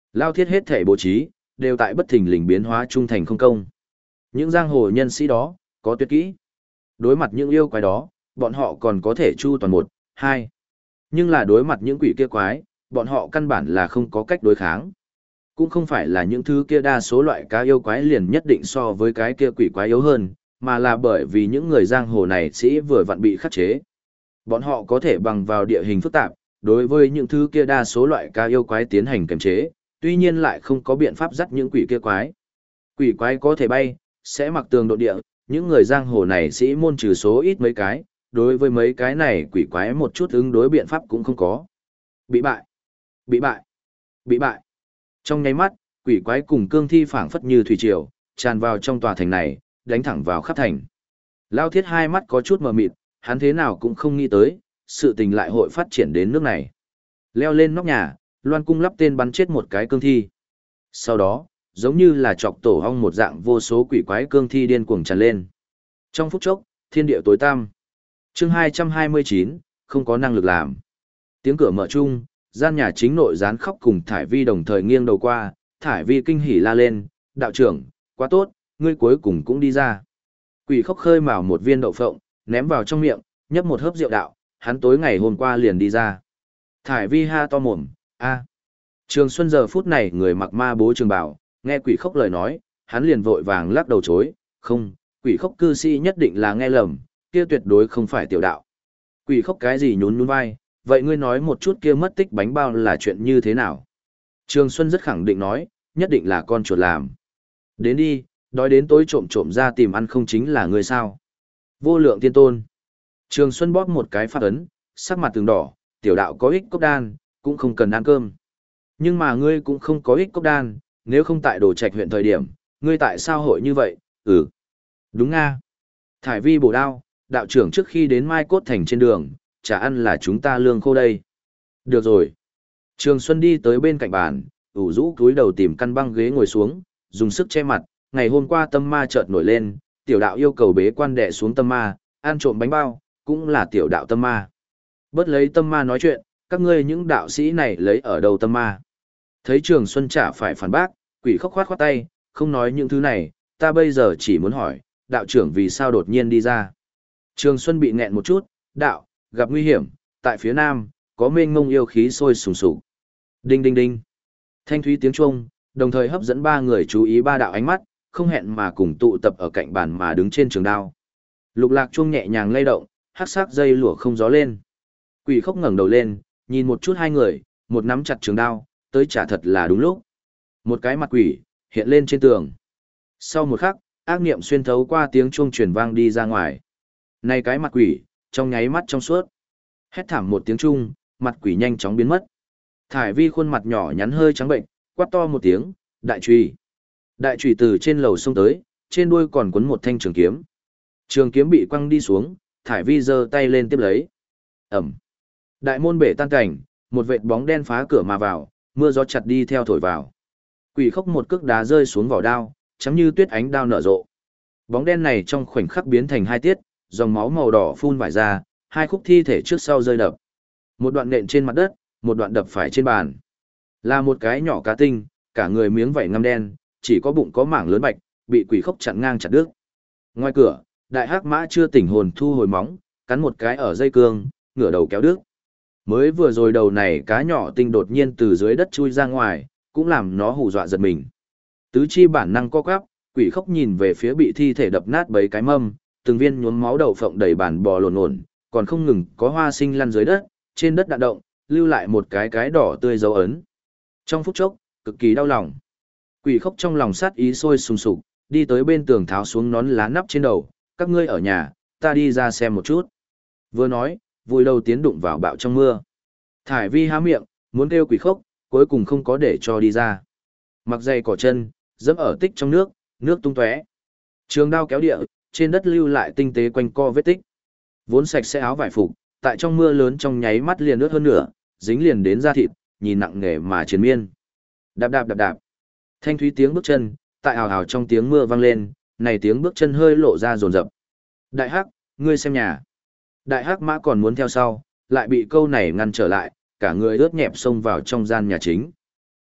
Lao thiết hết thể bố trí, đều tại bất thình lình biến hóa trung thành không công. Những giang hồ nhân sĩ đó, có tuyệt kỹ. Đối mặt những yêu quái đó, bọn họ còn có thể chu toàn một, hai. Nhưng là đối mặt những quỷ kia quái, bọn họ căn bản là không có cách đối kháng. Cũng không phải là những thứ kia đa số loại cá yêu quái liền nhất định so với cái kia quỷ quái yếu hơn, mà là bởi vì những người giang hồ này sĩ vừa vặn bị khắc chế. Bọn họ có thể bằng vào địa hình phức tạp, đối với những thứ kia đa số loại cá yêu quái tiến hành kiềm chế, tuy nhiên lại không có biện pháp dắt những quỷ kia quái. Quỷ quái có thể bay, sẽ mặc tường độ địa, những người giang hồ này sĩ môn trừ số ít mấy cái, đối với mấy cái này quỷ quái một chút ứng đối biện pháp cũng không có. Bị bại, bị bại, bị bại. Trong nháy mắt, quỷ quái cùng cương thi phảng phất như thủy triều, tràn vào trong tòa thành này, đánh thẳng vào khắp thành. Lao Thiết hai mắt có chút mờ mịt, hắn thế nào cũng không nghĩ tới, sự tình lại hội phát triển đến nước này. Leo lên nóc nhà, loan cung lắp tên bắn chết một cái cương thi. Sau đó, giống như là chọc tổ ong một dạng vô số quỷ quái cương thi điên cuồng tràn lên. Trong phút chốc, thiên địa tối tăm. Chương 229, không có năng lực làm. Tiếng cửa mở chung, gian nhà chính nội gián khóc cùng Thải Vi đồng thời nghiêng đầu qua, Thải Vi kinh hỉ la lên, đạo trưởng, quá tốt, ngươi cuối cùng cũng đi ra. Quỷ khóc khơi mào một viên đậu phộng, ném vào trong miệng, nhấp một hớp rượu đạo, hắn tối ngày hôm qua liền đi ra. Thải Vi ha to mồm, a. Trường Xuân giờ phút này người mặc ma bố trường bảo, nghe quỷ khóc lời nói, hắn liền vội vàng lắc đầu chối, không, quỷ khóc cư sĩ nhất định là nghe lầm, kia tuyệt đối không phải tiểu đạo. Quỷ khóc cái gì nhún nhún vai, vậy ngươi nói một chút kia mất tích bánh bao là chuyện như thế nào? Trường Xuân rất khẳng định nói, nhất định là con chuột làm. Đến đi, đói đến tối trộm trộm ra tìm ăn không chính là ngươi sao? Vô lượng tiên tôn. Trường Xuân bóp một cái phát ấn, sắc mặt từng đỏ, tiểu đạo có ích cốc đan, cũng không cần ăn cơm. Nhưng mà ngươi cũng không có ích cốc đan, nếu không tại Đồ Trạch huyện thời điểm, ngươi tại sao hội như vậy? Ừ. Đúng nga. Thải Vi bổ đao, đạo trưởng trước khi đến Mai Cốt Thành trên đường, chả ăn là chúng ta lương khô đây. Được rồi. Trường Xuân đi tới bên cạnh bàn, ủ rũ cúi đầu tìm căn băng ghế ngồi xuống, dùng sức che mặt, ngày hôm qua tâm ma chợt nổi lên, tiểu đạo yêu cầu bế quan đè xuống tâm ma, ăn trộm bánh bao, cũng là tiểu đạo tâm ma. Bớt lấy tâm ma nói chuyện, các ngươi những đạo sĩ này lấy ở đầu tâm ma. Thấy Trường Xuân chả phải phản bác, quỷ khóc khoát khoát tay, không nói những thứ này, ta bây giờ chỉ muốn hỏi, đạo trưởng vì sao đột nhiên đi ra. Trường Xuân bị nghẹn một chút, đạo, gặp nguy hiểm, tại phía nam, có mênh mông yêu khí sôi sùng sục. Đinh đinh đinh. Thanh thúy tiếng chuông, đồng thời hấp dẫn ba người chú ý ba đạo ánh mắt, không hẹn mà cùng tụ tập ở cạnh bàn mà đứng trên trường đao. Lục lạc chuông nhẹ nhàng lay động, hắc sắc dây lụa không gió lên. Quỷ khóc ngẩng đầu lên, nhìn một chút hai người, một nắm chặt trường đao, tới trả thật là đúng lúc. Một cái mặt quỷ, hiện lên trên tường. Sau một khắc, ác niệm xuyên thấu qua tiếng chuông truyền vang đi ra ngoài. Này cái mặt quỷ, trong nháy mắt trong suốt. Hét thảm một tiếng chung, mặt quỷ nhanh chóng biến mất. Thải Vi khuôn mặt nhỏ nhắn hơi trắng bệnh, quát to một tiếng, đại trùy. Đại trùy từ trên lầu xông tới, trên đuôi còn quấn một thanh trường kiếm. Trường kiếm bị quăng đi xuống, Thải Vi giơ tay lên tiếp lấy. Ẩm. Đại môn bể tan cảnh, một vệt bóng đen phá cửa mà vào, mưa gió chặt đi theo thổi vào. Quỷ khóc một cước đá rơi xuống vỏ đao, chấm như tuyết ánh đao nở rộ. Bóng đen này trong khoảnh khắc biến thành hai tiết, dòng máu màu đỏ phun vải ra, hai khúc thi thể trước sau rơi đập. Một đoạn nện trên mặt đất, một đoạn đập phải trên bàn. Là một cái nhỏ cá tinh, cả người miếng vảy ngăm đen, chỉ có bụng có mảng lớn bạch, bị quỷ khóc chặn ngang chặt đứt. Ngoài cửa, đại hắc mã chưa tỉnh hồn thu hồi móng, cắn một cái ở dây cương, ngửa đầu kéo đứt. Mới vừa rồi đầu này cá nhỏ tinh đột nhiên từ dưới đất chui ra ngoài, cũng làm nó hù dọa giật mình. Tứ chi bản năng co quắp, quỷ khóc nhìn về phía bị thi thể đập nát bấy cái mâm, từng viên nhuốm máu đậu phộng đầy bàn bò lổn lổn, còn không ngừng có hoa sinh lăn dưới đất, trên đất đạn động, lưu lại một cái đỏ tươi dấu ấn. Trong phút chốc, cực kỳ đau lòng. Quỷ khóc trong lòng sát ý sôi sùng sục, đi tới bên tường tháo xuống nón lá nắp trên đầu, các ngươi ở nhà, ta đi ra xem một chút. Vừa nói, vùi đầu tiến đụng vào bạo trong mưa. Thải Vi há miệng, muốn kêu quỷ khóc, cuối cùng không có để cho đi ra. Mặc giày cỏ chân, dẫm ở tích trong nước, nước tung tóe. Trường đao kéo địa, trên đất lưu lại tinh tế quanh co vết tích. Vốn sạch sẽ áo vải phục, tại trong mưa lớn trong nháy mắt liền ướt hơn nửa, dính liền đến da thịt, nhìn nặng nề mà triền miên. Đạp đạp đạp đạp. Thanh thúy tiếng bước chân, tại ào ào trong tiếng mưa vang lên, này tiếng bước chân hơi lộ ra rồn rập. Đại hắc, ngươi xem nhà. Đại hắc mã còn muốn theo sau, lại bị câu này ngăn trở lại, cả người ướt nhẹp xông vào trong gian nhà chính.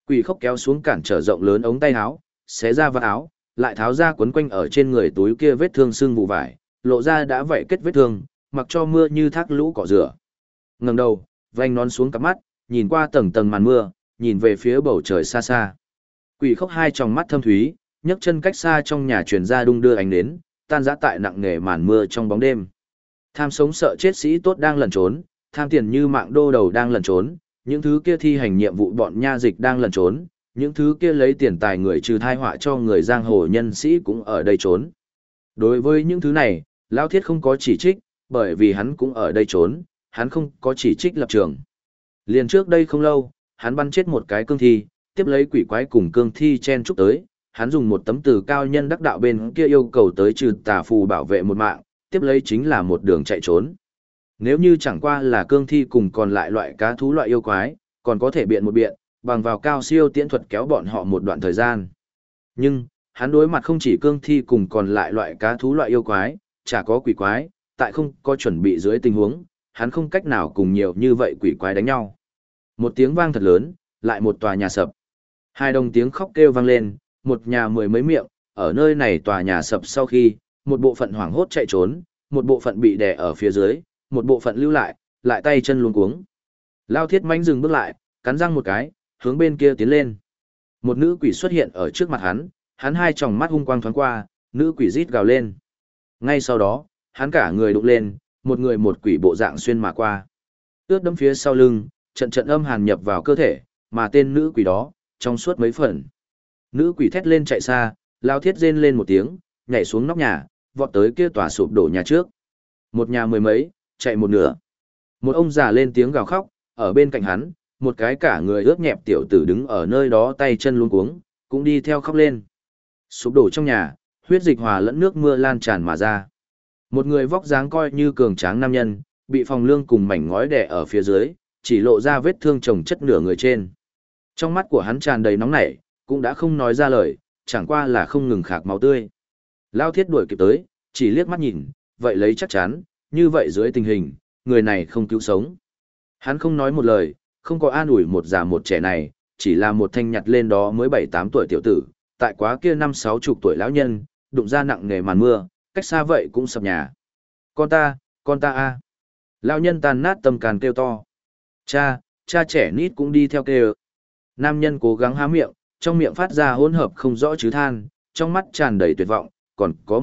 Quỷ khốc kéo xuống cản trở rộng lớn ống tay áo, xé ra vạt áo, lại tháo ra quấn quanh ở trên người túi kia vết thương sưng vụ vải, lộ ra đã vậy kết vết thương, mặc cho mưa như thác lũ cỏ rửa. Ngẩng đầu, vành nón xuống cặp mắt, nhìn qua tầng tầng màn mưa, nhìn về phía bầu trời xa xa. Quỷ khốc hai tròng mắt thâm thúy, nhấc chân cách xa trong nhà truyền ra đung đưa ánh nến, tan rã tại nặng nề màn mưa trong bóng đêm. Tham sống sợ chết sĩ tốt đang lẩn trốn, tham tiền như mạng đô đầu đang lẩn trốn, những thứ kia thi hành nhiệm vụ bọn nha dịch đang lẩn trốn, những thứ kia lấy tiền tài người trừ thai họa cho người giang hồ nhân sĩ cũng ở đây trốn. Đối với những thứ này, Lão Thiết không có chỉ trích, bởi vì hắn cũng ở đây trốn, hắn không có chỉ trích lập trường. Liền trước đây không lâu, hắn bắn chết một cái cương thi, tiếp lấy quỷ quái cùng cương thi chen chúc tới, hắn dùng một tấm từ cao nhân đắc đạo bên kia yêu cầu tới trừ tà phù bảo vệ một mạng, tiếp lấy chính là một đường chạy trốn. Nếu như chẳng qua là cương thi cùng còn lại loại cá thú loại yêu quái, còn có thể biện một biện, bằng vào cao siêu tiễn thuật kéo bọn họ một đoạn thời gian. Nhưng, hắn đối mặt không chỉ cương thi cùng còn lại loại cá thú loại yêu quái, chả có quỷ quái, tại không có chuẩn bị dưới tình huống, hắn không cách nào cùng nhiều như vậy quỷ quái đánh nhau. Một tiếng vang thật lớn, lại một tòa nhà sập. Hai đồng tiếng khóc kêu vang lên, một nhà mười mấy miệng, ở nơi này tòa nhà sập sau khi, một bộ phận hoảng hốt chạy trốn, một bộ phận bị đè ở phía dưới, một bộ phận lưu lại tay chân luống cuống. Lao Thiết manh dừng bước lại, cắn răng một cái, hướng bên kia tiến lên. Một nữ quỷ xuất hiện ở trước mặt hắn hai tròng mắt hung quang thoáng qua, nữ quỷ rít gào lên. Ngay sau đó, hắn cả người đụng lên, một người một quỷ bộ dạng xuyên mà qua. Ướt đẫm phía sau lưng, trận trận âm hàn nhập vào cơ thể, mà tên nữ quỷ đó, trong suốt mấy phần. Nữ quỷ thét lên chạy xa, Lao Thiết rên lên một tiếng, nhảy xuống nóc nhà, vọt tới kia tòa sụp đổ nhà trước. Một nhà mười mấy, chạy một nửa. Một ông già lên tiếng gào khóc, ở bên cạnh hắn, một cái cả người ướt nhẹp tiểu tử đứng ở nơi đó tay chân luống cuống, cũng đi theo khóc lên. Sụp đổ trong nhà, huyết dịch hòa lẫn nước mưa lan tràn mà ra. Một người vóc dáng coi như cường tráng nam nhân, bị phòng lương cùng mảnh ngói đè ở phía dưới, chỉ lộ ra vết thương chồng chất nửa người trên. Trong mắt của hắn tràn đầy nóng nảy, cũng đã không nói ra lời, chẳng qua là không ngừng khạc máu tươi. Lao Thiết đuổi kịp tới, chỉ liếc mắt nhìn, vậy lấy chắc chắn, như vậy dưới tình hình, người này không cứu sống. Hắn không nói một lời, không có an ủi một già một trẻ này, chỉ là một thanh nhặt lên đó mới 7-8 tuổi tiểu tử, tại quá kia 5-6 chục tuổi lão nhân, đụng ra nặng nề màn mưa, cách xa vậy cũng sập nhà. Con ta a. Lão nhân tàn nát tâm can kêu to. Cha trẻ nít cũng đi theo kêu. Nam nhân cố gắng há miệng, trong miệng phát ra hỗn hợp không rõ chứ than, trong mắt tràn đầy tuyệt vọng, còn có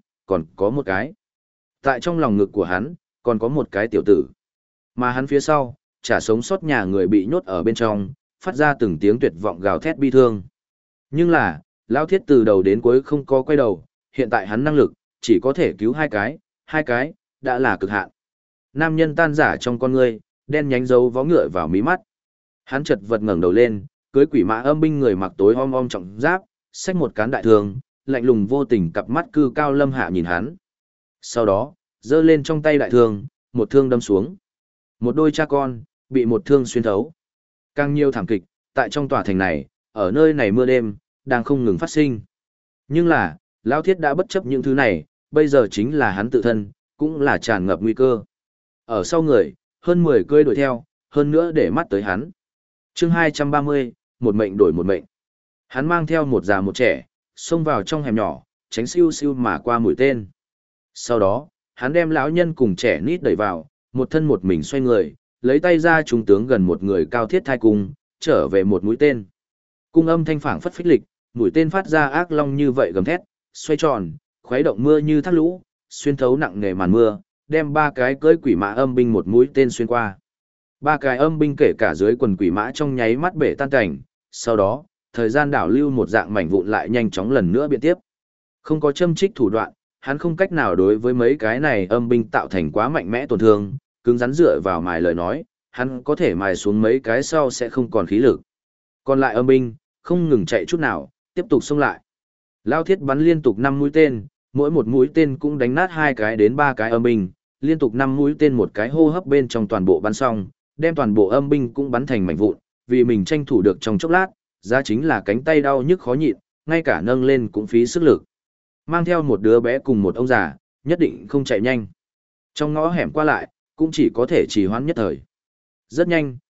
một cái. Tại trong lòng ngực của hắn, còn có một cái tiểu tử. Mà hắn phía sau, chả sống sót nhà người bị nhốt ở bên trong, phát ra từng tiếng tuyệt vọng gào thét bi thương. Nhưng là, Lão Thiết từ đầu đến cuối không có quay đầu, hiện tại hắn năng lực, chỉ có thể cứu hai cái, đã là cực hạn. Nam nhân tan rã trong con ngươi, đen nhánh dấu vó ngựa vào mí mắt. Hắn chật vật ngẩng đầu lên, cưới quỷ mã âm binh người mặc tối om om trọng giáp, xách một cán đại thương, lạnh lùng vô tình cặp mắt cư cao lâm hạ nhìn hắn. Sau đó, giơ lên trong tay đại thương, một thương đâm xuống. Một đôi cha con, bị một thương xuyên thấu. Càng nhiều thảm kịch, tại trong tòa thành này, ở nơi này mưa đêm, đang không ngừng phát sinh. Nhưng là, Lão Thiết đã bất chấp những thứ này, bây giờ chính là hắn tự thân, cũng là tràn ngập nguy cơ. Ở sau người, hơn 10 cưỡi đuổi theo, hơn nữa để mắt tới hắn. Chương 230, một mệnh đổi một mệnh. Hắn mang theo một già một trẻ, xông vào trong hẻm nhỏ, tránh siêu siêu mà qua mũi tên. Sau đó, hắn đem lão nhân cùng trẻ nít đẩy vào, một thân một mình xoay người, lấy tay ra trung tướng gần một người cao thiết thai cung, trở về một mũi tên. Cung âm thanh phảng phất phích lịch, mũi tên phát ra ác long như vậy gầm thét, xoay tròn, khuấy động mưa như thác lũ, xuyên thấu nặng nề màn mưa, đem ba cái cưỡi quỷ mã âm binh một mũi tên xuyên qua. Ba cái âm binh kể cả dưới quần quỷ mã trong nháy mắt bể tan cảnh, sau đó, thời gian đảo lưu một dạng mảnh vụn lại nhanh chóng lần nữa biến tiếp. Không có châm trích thủ đoạn, hắn không cách nào đối với mấy cái này âm binh tạo thành quá mạnh mẽ tổn thương, cứng rắn dựa vào mài lời nói, hắn có thể mài xuống mấy cái sau sẽ không còn khí lực. Còn lại âm binh, không ngừng chạy chút nào, tiếp tục xông lại. Lao Thiết bắn liên tục 5 mũi tên, mỗi một mũi tên cũng đánh nát 2 cái đến 3 cái âm binh, liên tục 5 mũi tên một cái hô hấp bên trong toàn bộ bắn xong, đem toàn bộ âm binh cũng bắn thành mảnh vụn, vì mình tranh thủ được trong chốc lát, giá chính là cánh tay đau nhức khó nhịn, ngay cả nâng lên cũng phí sức lực. Mang theo một đứa bé cùng một ông già, nhất định không chạy nhanh. Trong ngõ hẻm qua lại, cũng chỉ có thể trì hoãn nhất thời. Rất nhanh,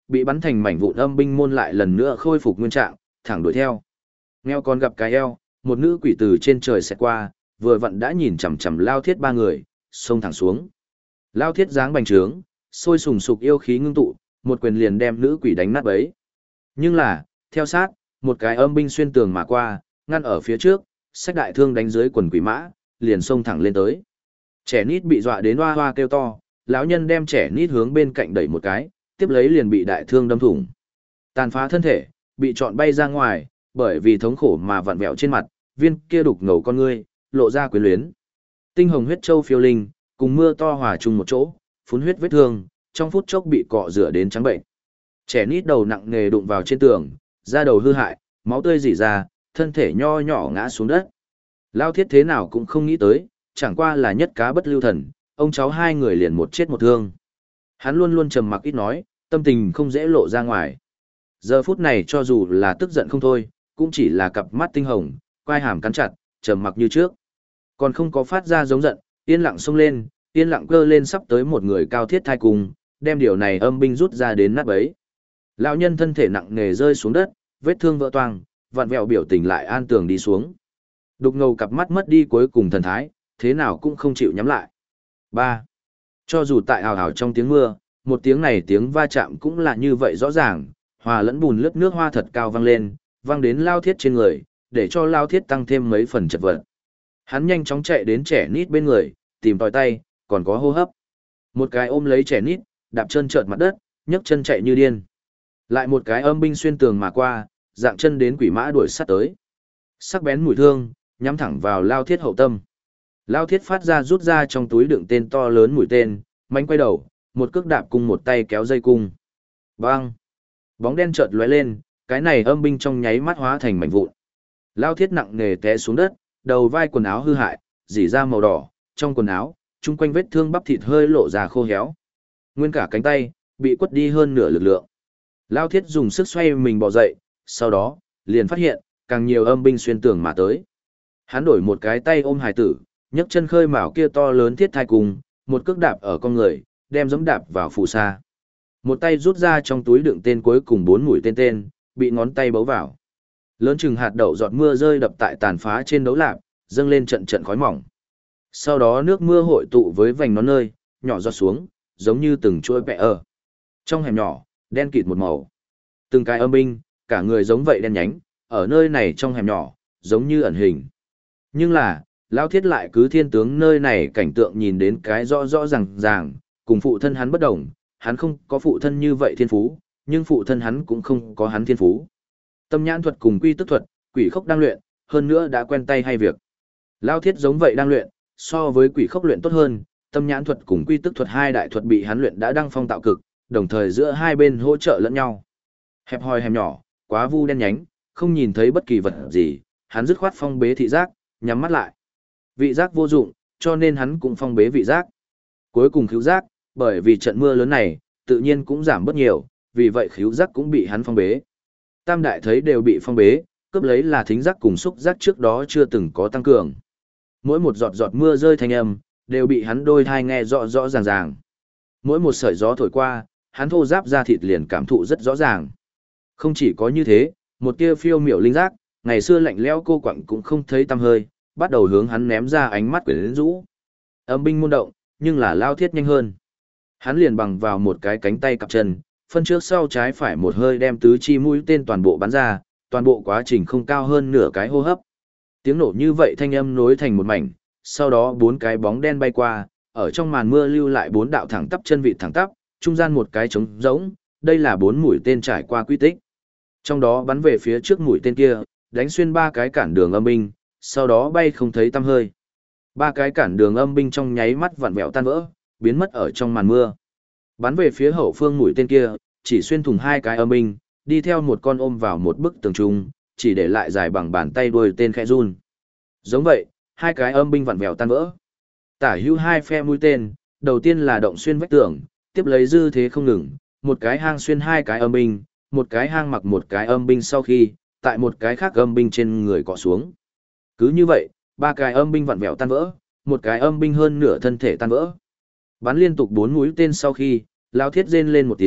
bị bắn thành mảnh vụn âm binh môn lại lần nữa khôi phục nguyên trạng, thẳng đuổi theo. Ngheo còn gặp cái eo, một nữ quỷ từ trên trời xẹt qua, vừa vặn đã nhìn chằm chằm Lao Thiết ba người, xông thẳng xuống. Lao Thiết dáng bành trướng, sôi sùng sục yêu khí ngưng tụ, một quyền liền đem nữ quỷ đánh nát bấy. Nhưng là, theo sát, một cái âm binh xuyên tường mà qua, ngăn ở phía trước, sách đại thương đánh dưới quần quỷ mã, liền xông thẳng lên tới. Trẻ nít bị dọa đến hoa hoa kêu to, lão nhân đem trẻ nít hướng bên cạnh đẩy một cái, tiếp lấy liền bị đại thương đâm thủng. Tàn phá thân thể, bị trọn bay ra ngoài, bởi vì thống khổ mà vặn vẹo trên mặt, viên kia đục ngầu con ngươi, lộ ra quyến luyến. Tinh hồng huyết châu phiêu linh, cùng mưa to hòa chung một chỗ, phun huyết vết thương, trong phút chốc bị cọ rửa đến trắng bệnh. Trẻ nít đầu nặng nề đụng vào trên tường, da đầu hư hại, máu tươi rỉ ra, thân thể nho nhỏ ngã xuống đất. Lao Thiết thế nào cũng không nghĩ tới, chẳng qua là nhất cá bất lưu thần, ông cháu hai người liền một chết một thương. Hắn luôn luôn trầm mặc ít nói, tâm tình không dễ lộ ra ngoài. Giờ phút này cho dù là tức giận không thôi, cũng chỉ là cặp mắt tinh hồng, quai hàm cắn chặt, trầm mặc như trước. Còn không có phát ra giống giận, yên lặng xông lên, yên lặng cơ lên sắp tới một người cao thiết thai cùng, đem điều này âm binh rút ra đến nát bấy. Lão nhân thân thể nặng nề rơi xuống đất, vết thương vỡ toang, vặn vẹo biểu tình lại an tường đi xuống. Đục ngầu cặp mắt mất đi cuối cùng thần thái, thế nào cũng không chịu nhắm lại. 3. Cho dù tại hào hào trong tiếng mưa, một tiếng này tiếng va chạm cũng là như vậy rõ ràng, hòa lẫn bùn lướt nước hoa thật cao vang lên, vang đến Lao Thiết trên người, để cho Lao Thiết tăng thêm mấy phần chật vật. Hắn nhanh chóng chạy đến trẻ nít bên người, tìm tòi tay, còn có hô hấp. Một cái ôm lấy trẻ nít, đạp chân trợn mặt đất, nhấc chân chạy như điên. Lại một cái âm binh xuyên tường mà qua, dạng chân đến quỷ mã đuổi sát tới. Sắc bén mùi thương, nhắm thẳng vào Lao Thiết hậu tâm. Lao Thiết phát ra rút ra trong túi đựng tên to lớn mũi tên, mánh quay đầu, một cước đạp cùng một tay kéo dây cung. Bang! Bóng đen chợt lóe lên, cái này âm binh trong nháy mắt hóa thành mảnh vụn. Lao Thiết nặng nề té xuống đất, đầu vai quần áo hư hại, rỉ ra màu đỏ, trong quần áo, chung quanh vết thương bắp thịt hơi lộ ra khô héo. Nguyên cả cánh tay, bị quất đi hơn nửa lực lượng. Lao Thiết dùng sức xoay mình bò dậy, sau đó, liền phát hiện, càng nhiều âm binh xuyên tường mà tới. Hắn đổi một cái tay ôm hải tử, nhấc chân khơi mào kia to lớn thiết thai cùng, một cước đạp ở con người, đem giẫm đạp vào phù sa. Một tay rút ra trong túi đựng tên cuối cùng 4 mũi tên, bị ngón tay bấu vào. Lớn chừng hạt đậu giọt mưa rơi đập tại tàn phá trên đấu lạp, dâng lên trận trận khói mỏng. Sau đó nước mưa hội tụ với vành nón nơi, nhỏ giọt xuống, giống như từng chuỗi vẽ ở. Trong hẻm nhỏ, đen kịt một màu. Từng cái âm binh, cả người giống vậy đen nhánh, ở nơi này trong hẻm nhỏ, giống như ẩn hình. Nhưng là, Lao Thiết lại cứ thiên tướng nơi này cảnh tượng nhìn đến cái rõ rõ ràng, cùng phụ thân hắn bất đồng, hắn không có phụ thân như vậy thiên phú, nhưng phụ thân hắn cũng không có hắn thiên phú. Tâm nhãn thuật cùng quy tức thuật, quỷ khốc đang luyện, hơn nữa đã quen tay hay việc. Lao Thiết giống vậy đang luyện, so với quỷ khốc luyện tốt hơn, tâm nhãn thuật cùng quy tức thuật hai đại thuật bị hắn luyện đã đăng phong tạo cực, đồng thời giữa hai bên hỗ trợ lẫn nhau. Hẹp hòi hẻm nhỏ, quá vu đen nhánh, không nhìn thấy bất kỳ vật gì, hắn dứt khoát phong bế thị giác, nhắm mắt lại. Vị giác vô dụng, cho nên hắn cũng phong bế vị giác. Cuối cùng khứu giác, bởi vì trận mưa lớn này, tự nhiên cũng giảm bớt nhiều, vì vậy khứu giác cũng bị hắn phong bế. Tam đại thấy đều bị phong bế, cướp lấy là thính giác cùng xúc giác trước đó chưa từng có tăng cường. Mỗi một giọt giọt mưa rơi thanh âm, đều bị hắn đôi thai nghe rõ rõ ràng. Mỗi một sợi gió thổi qua, hắn thô giáp da thịt liền cảm thụ rất rõ ràng. Không chỉ có như thế, một tia phiêu miểu linh giác, ngày xưa lạnh lẽo cô quạnh cũng không thấy tăm hơi, bắt đầu hướng hắn ném ra ánh mắt quyến rũ. Âm binh môn động, nhưng là Lao Thiết nhanh hơn. Hắn liền bằng vào một cái cánh tay cặp chân, phân trước sau trái phải một hơi đem tứ chi mũi tên toàn bộ bắn ra, toàn bộ quá trình không cao hơn nửa cái hô hấp. Tiếng nổ như vậy thanh âm nối thành một mảnh, sau đó 4 cái bóng đen bay qua, ở trong màn mưa lưu lại 4 đạo thẳng tắp chân vịt thẳng tắp, trung gian một cái trống rỗng, đây là 4 mũi tên trải qua quy tích. Trong đó bắn về phía trước mũi tên kia, đánh xuyên 3 cái cản đường âm binh, sau đó bay không thấy tăm hơi. 3 cái cản đường âm binh trong nháy mắt vặn vẹo tan vỡ, biến mất ở trong màn mưa. Bắn về phía hậu phương mũi tên kia, chỉ xuyên thủng 2 cái âm binh, đi theo một con ôm vào một bức tường trung, chỉ để lại dài bằng bàn tay đuôi tên khẽ run. Giống vậy, 2 cái âm binh vặn vẹo tan vỡ. Tả hữu 2 phe mũi tên, đầu tiên là động xuyên vách tường, tiếp lấy dư thế không ngừng, một cái hang xuyên 2 cái âm binh, một cái hang mặc một cái âm binh sau khi, tại một cái khác âm binh trên người cọ xuống. Cứ như vậy, 3 cái âm binh vặn vẹo tan vỡ, một cái âm binh hơn nửa thân thể tan vỡ. Bắn liên tục 4 mũi tên sau khi, Lao Thiết rên lên một tiếng,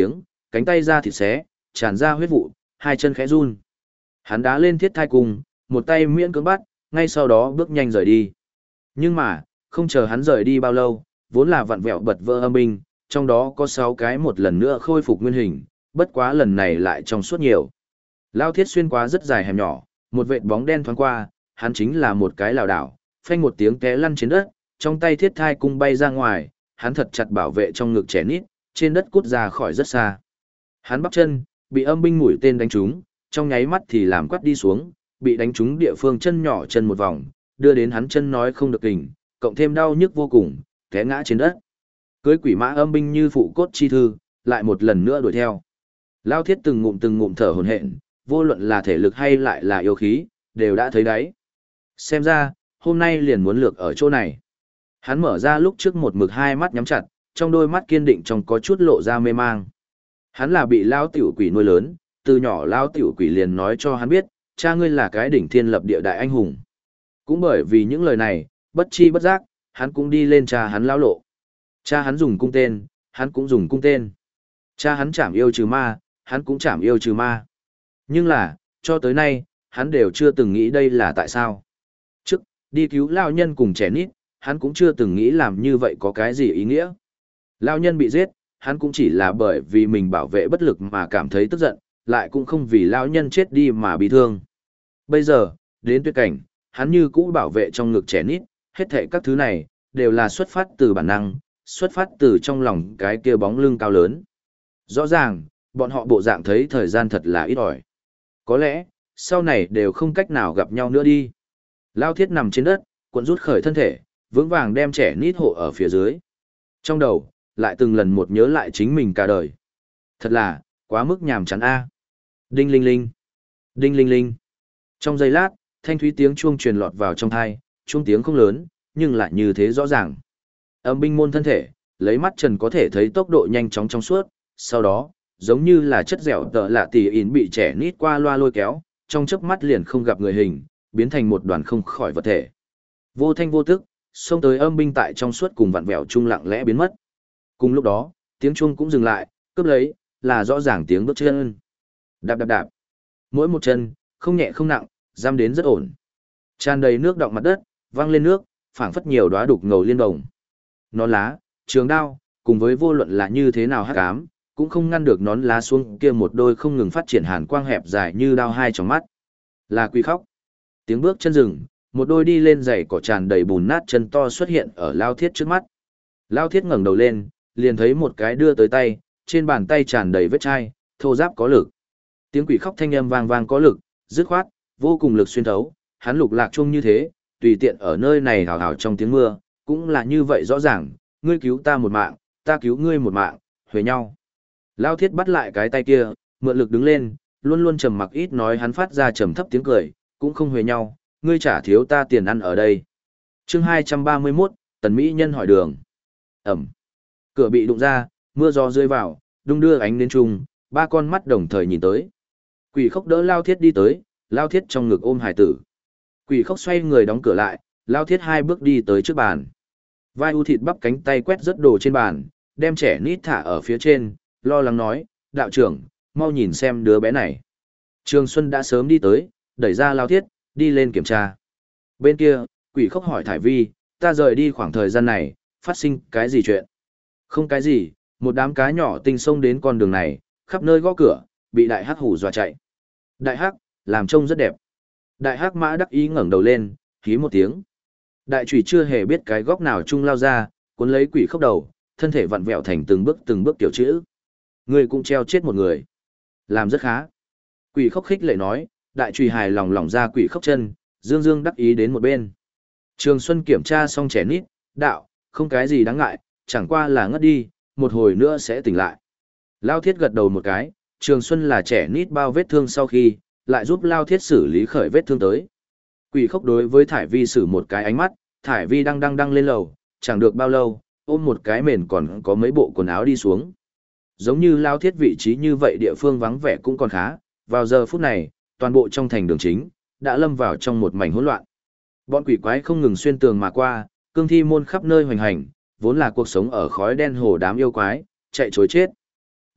cánh tay ra thịt xé, tràn ra huyết vụ, hai chân khẽ run. Hắn đá lên thiết thai cung, một tay miễn cưỡng bắt, ngay sau đó bước nhanh rời đi. Nhưng mà, không chờ hắn rời đi bao lâu, vốn là vặn vẹo bật vỡ âm binh, trong đó có 6 cái một lần nữa khôi phục nguyên hình, bất quá lần này lại trong suốt nhiều. Lao thiết xuyên qua rất dài hẻm nhỏ, một vệt bóng đen thoáng qua, hắn chính là một cái lảo đảo, phanh một tiếng té lăn trên đất, trong tay thiết thai cung bay ra ngoài, hắn thật chặt bảo vệ trong ngực trẻ nít, trên đất cút ra khỏi rất xa. Hắn bắp chân, bị âm binh mũi tên đánh trúng, trong nháy mắt thì làm quắt đi xuống, bị đánh trúng địa phương chân nhỏ chân một vòng, đưa đến hắn chân nói không được kình, cộng thêm đau nhức vô cùng, té ngã trên đất. Cưới quỷ mã âm binh như phụ cốt chi thư, lại một lần nữa đuổi theo. Lao thiết từng ngụm thở hổn hển, vô luận là thể lực hay lại là yêu khí, đều đã thấy đáy. Xem ra, hôm nay liền muốn lược ở chỗ này. Hắn mở ra lúc trước một mực hai mắt nhắm chặt, trong đôi mắt kiên định trong có chút lộ ra mê mang. Hắn là bị lao tiểu quỷ nuôi lớn, từ nhỏ lao tiểu quỷ liền nói cho hắn biết, cha ngươi là cái đỉnh thiên lập địa đại anh hùng. Cũng bởi vì những lời này, bất chi bất giác, hắn cũng đi lên cha hắn lao lộ. Cha hắn dùng cung tên, hắn cũng dùng cung tên. Cha hắn chảm yêu trừ ma, hắn cũng chảm yêu trừ ma. Nhưng là, cho tới nay, hắn đều chưa từng nghĩ đây là tại sao. Trước, đi cứu lao nhân cùng trẻ nít, hắn cũng chưa từng nghĩ làm như vậy có cái gì ý nghĩa. Lao nhân bị giết, hắn cũng chỉ là bởi vì mình bảo vệ bất lực mà cảm thấy tức giận, lại cũng không vì lao nhân chết đi mà bị thương. Bây giờ, đến tuyệt cảnh, hắn như cũ bảo vệ trong ngực trẻ nít, hết thảy các thứ này, đều là xuất phát từ bản năng, xuất phát từ trong lòng cái kia bóng lưng cao lớn. Rõ ràng, bọn họ bộ dạng thấy thời gian thật là ít ỏi. Có lẽ, sau này đều không cách nào gặp nhau nữa đi. Lao thiết nằm trên đất, cuộn rút khởi thân thể, vững vàng đem trẻ nít hộ ở phía dưới. Trong đầu, lại từng lần một nhớ lại chính mình cả đời. Thật là, quá mức nhàm chán a. Đinh linh linh. Đinh linh linh. Trong giây lát, thanh thúy tiếng chuông truyền lọt vào trong tai, chuông tiếng không lớn, nhưng lại như thế rõ ràng. Âm binh môn thân thể, lấy mắt trần có thể thấy tốc độ nhanh chóng trong suốt, sau đó, giống như là chất dẻo tợ lạ tỉ ỉn bị trẻ nít qua loa lôi kéo, trong chớp mắt liền không gặp người hình, biến thành một đoàn không khỏi vật thể. Vô thanh vô tức, xông tới âm binh tại trong suốt cùng vặn vẹo chung lặng lẽ biến mất. Cùng lúc đó, tiếng chuông cũng dừng lại, cướp lấy, là rõ ràng tiếng bước chân. Đạp đạp đạp. Mỗi một chân, không nhẹ không nặng, giam đến rất ổn. Tràn đầy nước đọng mặt đất, văng lên nước, phảng phất nhiều đóa đục ngầu liên đồng. Nón lá, trường đao, cùng với vô luận là như thế nào hắc ám, cũng không ngăn được nón lá xuống kia một đôi không ngừng phát triển hàn quang hẹp dài như đao hai trong mắt. Là Quỷ Khóc. Tiếng bước chân rừng, một đôi đi lên giày cỏ tràn đầy bùn nát chân to xuất hiện ở Lao Thiết trước mắt. Lao Thiết ngẩng đầu lên, liền thấy một cái đưa tới tay, trên bàn tay tràn đầy vết chai, thô ráp có lực. Tiếng Quỷ Khóc thanh âm vang vang có lực, dứt khoát, vô cùng lực xuyên thấu, hắn lục lạc chung như thế, tùy tiện ở nơi này hào hào trong tiếng mưa, cũng là như vậy rõ ràng, ngươi cứu ta một mạng, ta cứu ngươi một mạng, huề nhau. Lao Thiết bắt lại cái tay kia, mượn lực đứng lên, luôn luôn trầm mặc ít nói, hắn phát ra trầm thấp tiếng cười, cũng không huề nhau, ngươi trả thiếu ta tiền ăn ở đây. Chương 231, Tần Mỹ Nhân hỏi đường. Ẩm. Cửa bị đụng ra, mưa gió rơi vào, đung đưa ánh đến trùng, ba con mắt đồng thời nhìn tới. Quỷ Khóc đỡ Lao Thiết đi tới, Lao Thiết trong ngực ôm hải tử. Quỷ Khóc xoay người đóng cửa lại, Lao Thiết hai bước đi tới trước bàn. Vai u thịt bắp cánh tay quét rất đồ trên bàn, đem trẻ nít thả ở phía trên, lo lắng nói, đạo trưởng, mau nhìn xem đứa bé này. Trường Xuân đã sớm đi tới, đẩy ra Lao Thiết, đi lên kiểm tra. Bên kia, Quỷ Khóc hỏi Thải Vi, ta rời đi khoảng thời gian này, phát sinh cái gì chuyện? Không cái gì, một đám cá nhỏ tinh xông đến con đường này, khắp nơi gõ cửa, bị đại hắc hù dọa chạy. Đại hắc, làm trông rất đẹp. Đại hắc mã đắc ý ngẩng đầu lên, hí một tiếng. Đại chủy chưa hề biết cái góc nào chung lao ra, cuốn lấy Quỷ Khóc đầu, thân thể vặn vẹo thành từng bước tiểu chữ. Người cũng treo chết một người. Làm rất khá. Quỷ Khóc khích lệ nói, đại chủy hài lòng lỏng ra Quỷ Khóc chân, dương dương đắc ý đến một bên. Trường Xuân kiểm tra xong trẻ nít, đạo, không cái gì đáng ngại, chẳng qua là ngất đi, một hồi nữa sẽ tỉnh lại. Lao Thiết gật đầu một cái, Trường Xuân là trẻ nít bao vết thương sau khi, lại giúp Lao Thiết xử lý khởi vết thương tới. Quỷ Khóc đối với Thải Vi sử một cái ánh mắt, Thải Vi đang lên lầu, chẳng được bao lâu, ôm một cái mền còn có mấy bộ quần áo đi xuống. Giống như Lao Thiết vị trí như vậy địa phương vắng vẻ cũng còn khá, vào giờ phút này, toàn bộ trong thành đường chính, đã lâm vào trong một mảnh hỗn loạn. Bọn quỷ quái không ngừng xuyên tường mà qua, cương thi môn khắp nơi hoành hành, vốn là cuộc sống ở khói đen hồ đám yêu quái, chạy chối chết.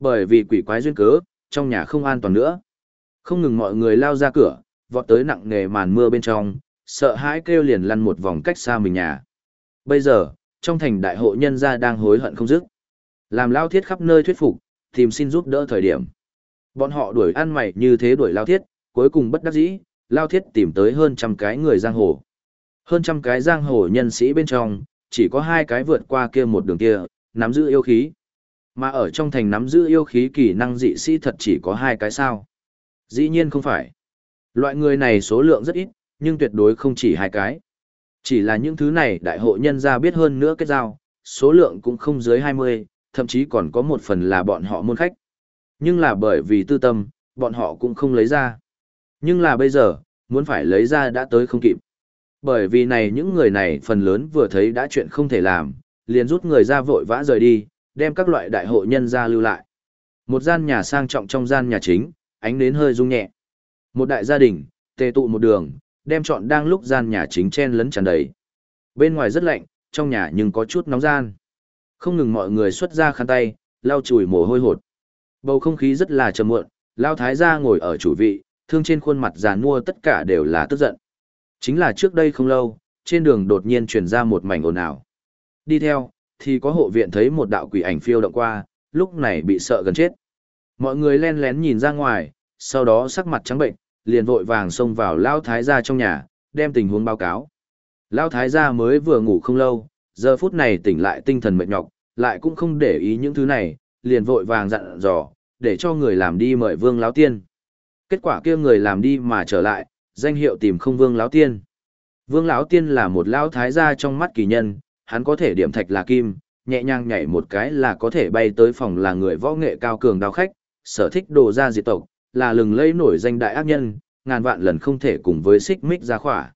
Bởi vì quỷ quái duyên cớ, trong nhà không an toàn nữa. Không ngừng mọi người lao ra cửa, vọt tới nặng nề màn mưa bên trong, sợ hãi kêu liền lăn một vòng cách xa mình nhà. Bây giờ, trong thành đại hộ nhân gia đang hối hận không dứt. Làm Lao Thiết khắp nơi thuyết phục, tìm xin giúp đỡ thời điểm. Bọn họ đuổi ăn mày như thế đuổi Lao Thiết, cuối cùng bất đắc dĩ, Lao Thiết tìm tới hơn trăm cái người giang hồ. Hơn trăm cái giang hồ nhân sĩ bên trong, chỉ có 2 cái vượt qua kia một đường kia, nắm giữ yêu khí. Mà ở trong thành nắm giữ yêu khí kỳ năng dị sĩ thật chỉ có 2 cái sao. Dĩ nhiên không phải. Loại người này số lượng rất ít, nhưng tuyệt đối không chỉ 2 cái. Chỉ là những thứ này đại hộ nhân gia biết hơn nữa kết giao, số lượng cũng không dưới 20, thậm chí còn có một phần là bọn họ môn khách. Nhưng là bởi vì tư tâm, bọn họ cũng không lấy ra. Nhưng là bây giờ, muốn phải lấy ra đã tới không kịp. Bởi vì này những người này phần lớn vừa thấy đã chuyện không thể làm, liền rút người ra vội vã rời đi, đem các loại đại hộ nhân ra lưu lại. Một gian nhà sang trọng trong gian nhà chính, ánh nến hơi rung nhẹ. Một đại gia đình, tề tụ một đường, đem trọn đang lúc gian nhà chính chen lấn tràn đầy. Bên ngoài rất lạnh, trong nhà nhưng có chút nóng gian. Không ngừng mọi người xuất ra khăn tay, lau chùi mồ hôi hột. Bầu không khí rất là trầm muộn, Lao Thái gia ngồi ở chủ vị, thương trên khuôn mặt già nua tất cả đều là tức giận. Chính là trước đây không lâu, trên đường đột nhiên truyền ra một mảnh ồn ào. Đi theo, thì có hộ viện thấy một đạo quỷ ảnh phiêu động qua, lúc này bị sợ gần chết. Mọi người len lén nhìn ra ngoài, sau đó sắc mặt trắng bệnh, liền vội vàng xông vào Lao Thái gia trong nhà, đem tình huống báo cáo. Lao Thái gia mới vừa ngủ không lâu, giờ phút này tỉnh lại tinh thần mệt nhọc, lại cũng không để ý những thứ này, liền vội vàng dặn dò, để cho người làm đi mời Vương Láo Tiên. Kết quả kia người làm đi mà trở lại, danh hiệu tìm không Vương Láo Tiên. Vương Láo Tiên là một lão thái gia trong mắt kỳ nhân, hắn có thể điểm thạch là kim, nhẹ nhàng nhảy một cái là có thể bay tới phòng là người võ nghệ cao cường đao khách, sở thích đồ ra diệt tộc, là lừng lẫy nổi danh đại ác nhân, ngàn vạn lần không thể cùng với xích mích ra khỏa.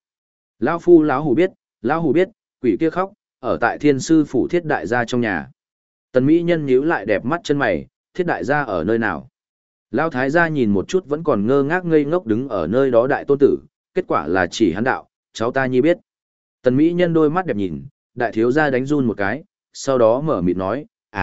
Lão hù biết, quỷ kia khóc, ở tại thiên sư phủ Thiết đại gia trong nhà. Tần mỹ nhân nhíu lại đẹp mắt chân mày, Thiết đại gia ở nơi nào? Lão thái gia nhìn một chút vẫn còn ngơ ngác ngây ngốc đứng ở nơi đó đại tôn tử, kết quả là chỉ hắn đạo, cháu ta nhi biết. Tần mỹ nhân đôi mắt đẹp nhìn, đại thiếu gia đánh run một cái, sau đó mở mịt nói,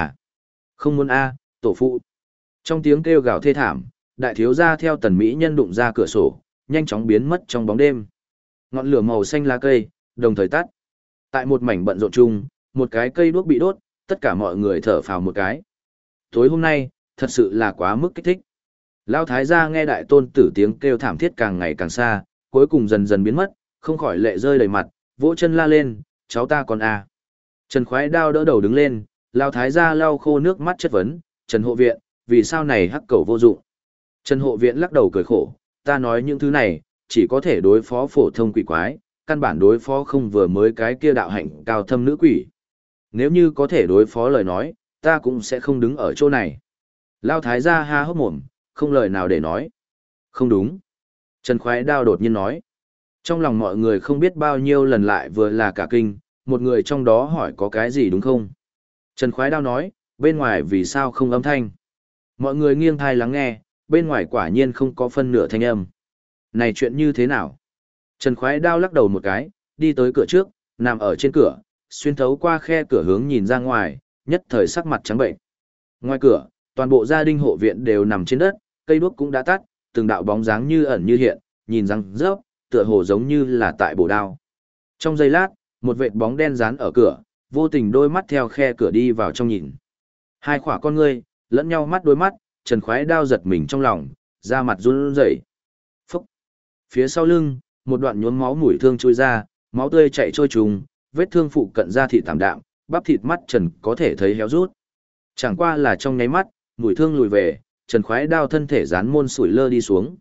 không muốn tổ phụ. Trong tiếng kêu gào thê thảm, đại thiếu gia theo tần mỹ nhân đụng ra cửa sổ, nhanh chóng biến mất trong bóng đêm. Ngọn lửa màu xanh lá cây, đồng thời tắt. Tại một mảnh bận rộn chung, một cái cây đuốc bị đốt, tất cả mọi người thở phào một cái. Tối hôm nay, thật sự là quá mức kích thích. Lão thái gia nghe đại tôn tử tiếng kêu thảm thiết càng ngày càng xa, cuối cùng dần dần biến mất, không khỏi lệ rơi đầy mặt, vỗ chân la lên, cháu ta còn Trần Khoái Đao đỡ đầu đứng lên, Lão thái gia lau khô nước mắt chất vấn, Trần hộ viện, vì sao này hắc cẩu vô dụng? Trần hộ viện lắc đầu cười khổ, ta nói những thứ này, chỉ có thể đối phó phổ thông quỷ quái, căn bản đối phó không vừa mới cái kia đạo hạnh cao thâm nữ quỷ. Nếu như có thể đối phó lời nói, ta cũng sẽ không đứng ở chỗ này. Lão thái gia ha hốc mồm, không lời nào để nói. Không đúng. Trần Khoái Đao đột nhiên nói. Trong lòng mọi người không biết bao nhiêu lần lại vừa là cả kinh, một người trong đó hỏi có cái gì đúng không? Trần Khoái Đao nói, bên ngoài vì sao không âm thanh? Mọi người nghiêng thai lắng nghe, bên ngoài quả nhiên không có phân nửa thanh âm. Này chuyện như thế nào? Trần Khoái Đao lắc đầu một cái, đi tới cửa trước, nằm ở trên cửa, xuyên thấu qua khe cửa hướng nhìn ra ngoài, nhất thời sắc mặt trắng bệnh. Ngoài cửa, toàn bộ gia đình hộ viện đều nằm trên đất, cây đuốc cũng đã tắt, từng đạo bóng dáng như ẩn như hiện, nhìn răng rớp, tựa hồ giống như là tại bổ đao. Trong giây lát, một vệt bóng đen dán ở cửa, vô tình đôi mắt theo khe cửa đi vào trong nhìn. Hai khỏa con ngươi, lẫn nhau mắt đôi mắt, Trần Khoái Đao giật mình trong lòng, da mặt run rẩy. Phúc! Phía sau lưng, một đoạn nhuốm máu mũi thương trôi ra, máu tươi chảy trôi trùng, vết thương phụ cận da thịt tảm đạm, bắp thịt mắt Trần có thể thấy héo rút. Chẳng qua là trong nháy mắt, mũi thương lùi về, Trần Khoái Đao thân thể dán môn sủi lơ đi xuống.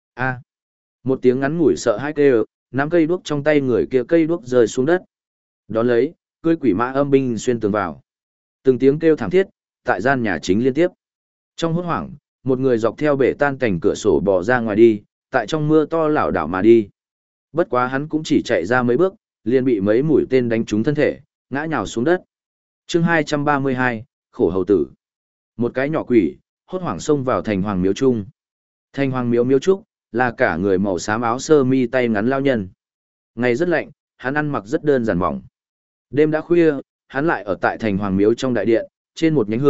Một tiếng ngắn ngủi sợ hãi kêu, nắm cây đuốc trong tay người kia cây đuốc rơi xuống đất. Đón lấy, cưỡi quỷ mã âm binh xuyên tường vào. Từng tiếng kêu thảm thiết, tại gian nhà chính liên tiếp. Trong hốt hoảng, một người dọc theo bể tan cảnh cửa sổ bò ra ngoài đi, tại trong mưa to lảo đảo mà đi. Bất quá hắn cũng chỉ chạy ra mấy bước, liền bị mấy mũi tên đánh trúng thân thể, ngã nhào xuống đất. Chương 232, khổ hầu tử. Một cái nhỏ quỷ, hốt hoảng xông vào thành hoàng miếu trung. Thành hoàng miếu miếu trúc, là cả người màu xám áo sơ mi tay ngắn lao nhân. Ngày rất lạnh, hắn ăn mặc rất đơn giản mỏng. Đêm đã khuya, hắn lại ở tại thành hoàng miếu trong đại điện, trên một nhánh hương,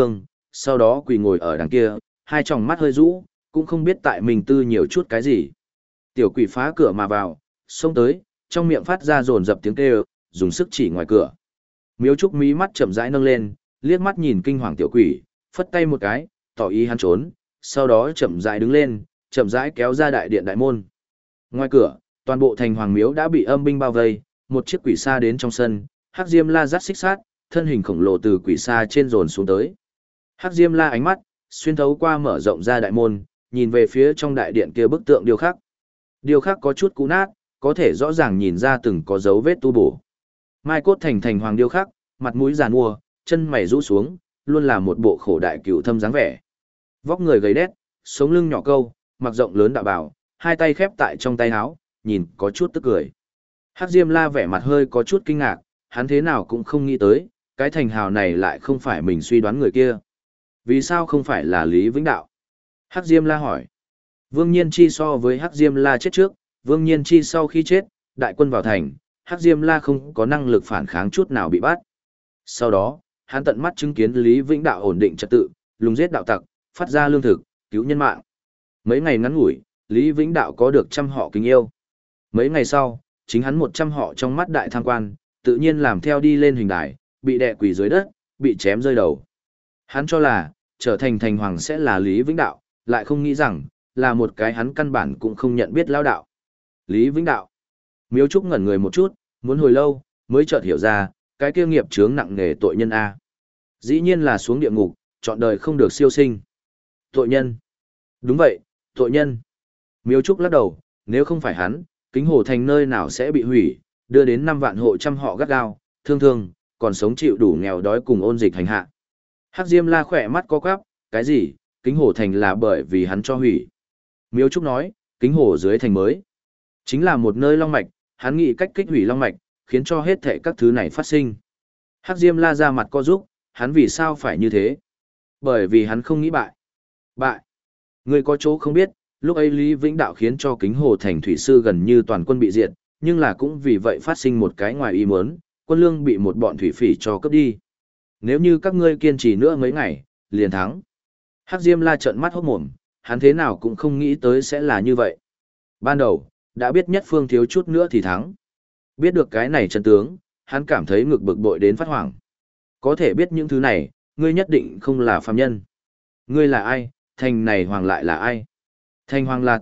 sau đó quỳ ngồi ở đằng kia, hai tròng mắt hơi rũ, cũng không biết tại mình tư nhiều chút cái gì. Tiểu quỷ phá cửa mà vào, xông tới, trong miệng phát ra rồn dập tiếng kêu, dùng sức chỉ ngoài cửa. Miếu Trúc mí mắt chậm rãi nâng lên, liếc mắt nhìn kinh hoàng tiểu quỷ, phất tay một cái, tỏ ý hắn trốn, sau đó chậm rãi đứng lên, chậm rãi kéo ra đại điện đại môn. Ngoài cửa, toàn bộ thành hoàng miếu đã bị âm binh bao vây, một chiếc quỷ xa đến trong sân, Hắc Diêm La dắt xích sát, thân hình khổng lồ từ quỷ xa trên dồn xuống tới. Hắc Diêm La ánh mắt xuyên thấu qua mở rộng ra đại môn, nhìn về phía trong đại điện kia bức tượng điêu khắc. Điêu khắc có chút cũ nát, có thể rõ ràng nhìn ra từng có dấu vết tu bổ. Mai cốt thành hoàng điêu khắc, mặt mũi giàn mua, chân mày rũ xuống, luôn là một bộ khổ đại cửu thâm dáng vẻ. Vóc người gầy đét, sống lưng nhỏ câu, mặc rộng lớn đạo bào, hai tay khép tại trong tay áo, nhìn có chút tức cười. Hắc Diêm La vẻ mặt hơi có chút kinh ngạc, hắn thế nào cũng không nghĩ tới, cái thành hào này lại không phải mình suy đoán người kia. Vì sao không phải là Lý Vĩnh Đạo? Hắc Diêm La hỏi. Vương Nhiên Chi so với Hắc Diêm La chết trước, Vương Nhiên Chi sau khi chết, đại quân vào thành, Hắc Diêm La không có năng lực phản kháng chút nào bị bắt. Sau đó, hắn tận mắt chứng kiến Lý Vĩnh Đạo ổn định trật tự, lùng giết đạo tặc, phát ra lương thực, cứu nhân mạng. Mấy ngày ngắn ngủi, Lý Vĩnh Đạo có được trăm họ kính yêu. Mấy ngày sau, chính hắn 100 họ trong mắt đại tham quan, tự nhiên làm theo đi lên hình đài, bị đè quỳ dưới đất, bị chém rơi đầu. Hắn cho là, trở thành thành hoàng sẽ là Lý Vĩnh Đạo, lại không nghĩ rằng, là một cái hắn căn bản cũng không nhận biết lao đạo. Lý Vĩnh Đạo. Miếu Trúc ngẩn người một chút, muốn hồi lâu, mới chợt hiểu ra, cái kia nghiệp chướng nặng nề tội nhân A. Dĩ nhiên là xuống địa ngục, chọn đời không được siêu sinh. Tội nhân. Đúng vậy, tội nhân. Miếu Trúc lắc đầu, nếu không phải hắn, Kính Hồ Thành nơi nào sẽ bị hủy, đưa đến 5 vạn hộ trăm họ gắt gao, thương, còn sống chịu đủ nghèo đói cùng ôn dịch hành hạ. Hắc Diêm La khỏe mắt co quắp, cái gì, Kính Hồ Thành là bởi vì hắn cho hủy. Miếu Trúc nói, Kính Hồ dưới thành mới, chính là một nơi long mạch, hắn nghĩ cách kích hủy long mạch, khiến cho hết thảy các thứ này phát sinh. Hắc Diêm La ra mặt co giúp, hắn vì sao phải như thế? Bởi vì hắn không nghĩ bại. Bại. Người có chỗ không biết, lúc ấy Lý Vĩnh Đạo khiến cho Kính Hồ Thành thủy sư gần như toàn quân bị diệt, nhưng là cũng vì vậy phát sinh một cái ngoài ý muốn, quân lương bị một bọn thủy phỉ cho cướp đi. Nếu như các ngươi kiên trì nữa mấy ngày, liền thắng. Hắc Diêm La trợn mắt hốt mồm, hắn thế nào cũng không nghĩ tới sẽ là như vậy. Ban đầu, đã biết nhất phương thiếu chút nữa thì thắng. Biết được cái này chân tướng, hắn cảm thấy ngực bực bội đến phát hoảng. Có thể biết những thứ này, ngươi nhất định không là phàm nhân. Ngươi là ai, thành này hoàng lại là ai? Thành hoàng là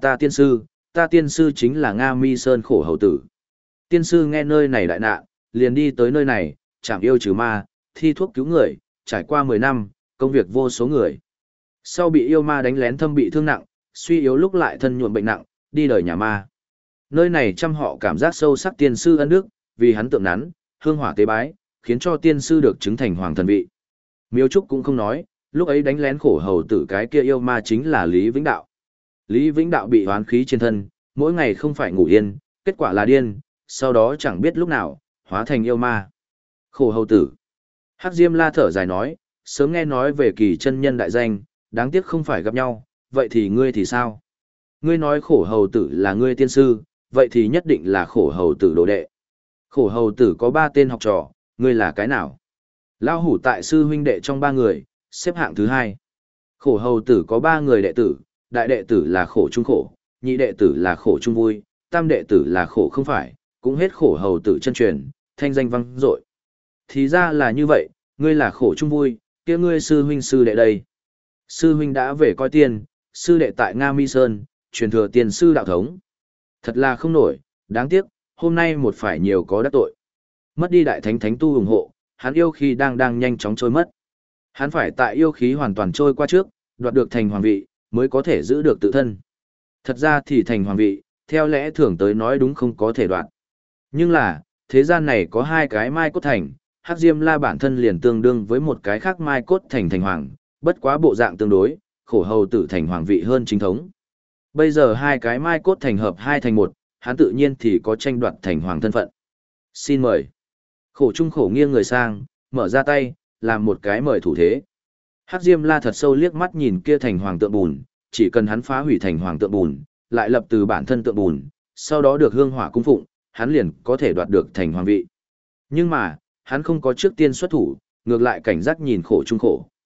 ta tiên sư chính là Nga Mi Sơn khổ hầu tử. Tiên sư nghe nơi này đại nạn, liền đi tới nơi này, chảm yêu trừ ma, thi thuốc cứu người, trải qua 10 năm, công việc vô số người. Sau bị yêu ma đánh lén thâm bị thương nặng, suy yếu lúc lại thân nhuộm bệnh nặng, đi đời nhà ma. Nơi này trăm họ cảm giác sâu sắc tiên sư ân đức, vì hắn tượng nắn, hương hỏa tế bái, khiến cho tiên sư được chứng thành hoàng thần vị. Miếu Trúc cũng không nói, lúc ấy đánh lén khổ hầu tử cái kia yêu ma chính là Lý Vĩnh Đạo. Lý Vĩnh Đạo bị oán khí trên thân, mỗi ngày không phải ngủ yên, kết quả là điên, sau đó chẳng biết lúc nào, hóa thành yêu ma. Khổ hầu tử. Hắc Diêm La thở dài nói, sớm nghe nói về kỳ chân nhân đại danh, đáng tiếc không phải gặp nhau, vậy thì ngươi thì sao? Ngươi nói khổ hầu tử là ngươi tiên sư, vậy thì nhất định là khổ hầu tử đồ đệ. Khổ hầu tử có 3 tên học trò, ngươi là cái nào? Lao hủ tại sư huynh đệ trong 3 người, xếp hạng thứ 2. Khổ hầu tử có 3 người đệ tử, đại đệ tử là khổ trung khổ, nhị đệ tử là khổ trung vui, tam đệ tử là khổ không phải, cũng hết khổ hầu tử chân truyền, thanh danh vang dội. Thì ra là như vậy, ngươi là khổ trung vui, kia ngươi sư huynh sư đệ đây. Sư huynh đã về coi tiên, sư đệ tại Nga Mi Sơn, truyền thừa tiền sư đạo thống. Thật là không nổi, đáng tiếc, hôm nay một phải nhiều có đắc tội. Mất đi đại thánh thánh tu ủng hộ, hắn yêu khí đang nhanh chóng trôi mất. Hắn phải tại yêu khí hoàn toàn trôi qua trước, đoạt được thành hoàng vị, mới có thể giữ được tự thân. Thật ra thì thành hoàng vị, theo lẽ thường tới nói đúng không có thể đoạt. Nhưng là, thế gian này có 2 cái Mai Cốt Thành, Hắc Diêm La bản thân liền tương đương với một cái khác Mai Cốt Thành thành hoàng, bất quá bộ dạng tương đối, khổ hầu tử thành hoàng vị hơn chính thống. Bây giờ 2 cái Mai Cốt Thành hợp 2 thành 1, hắn tự nhiên thì có tranh đoạt thành hoàng thân phận. Xin mời. Khổ trung khổ nghiêng người sang, mở ra tay, làm một cái mời thủ thế. Hắc Diêm La thật sâu liếc mắt nhìn kia thành hoàng tượng bùn, chỉ cần hắn phá hủy thành hoàng tượng bùn, lại lập từ bản thân tượng bùn, sau đó được hương hỏa cung phụng, hắn liền có thể đoạt được thành hoàng vị. Nhưng mà, hắn không có trước tiên xuất thủ, ngược lại cảnh giác nhìn khổ trung khổ.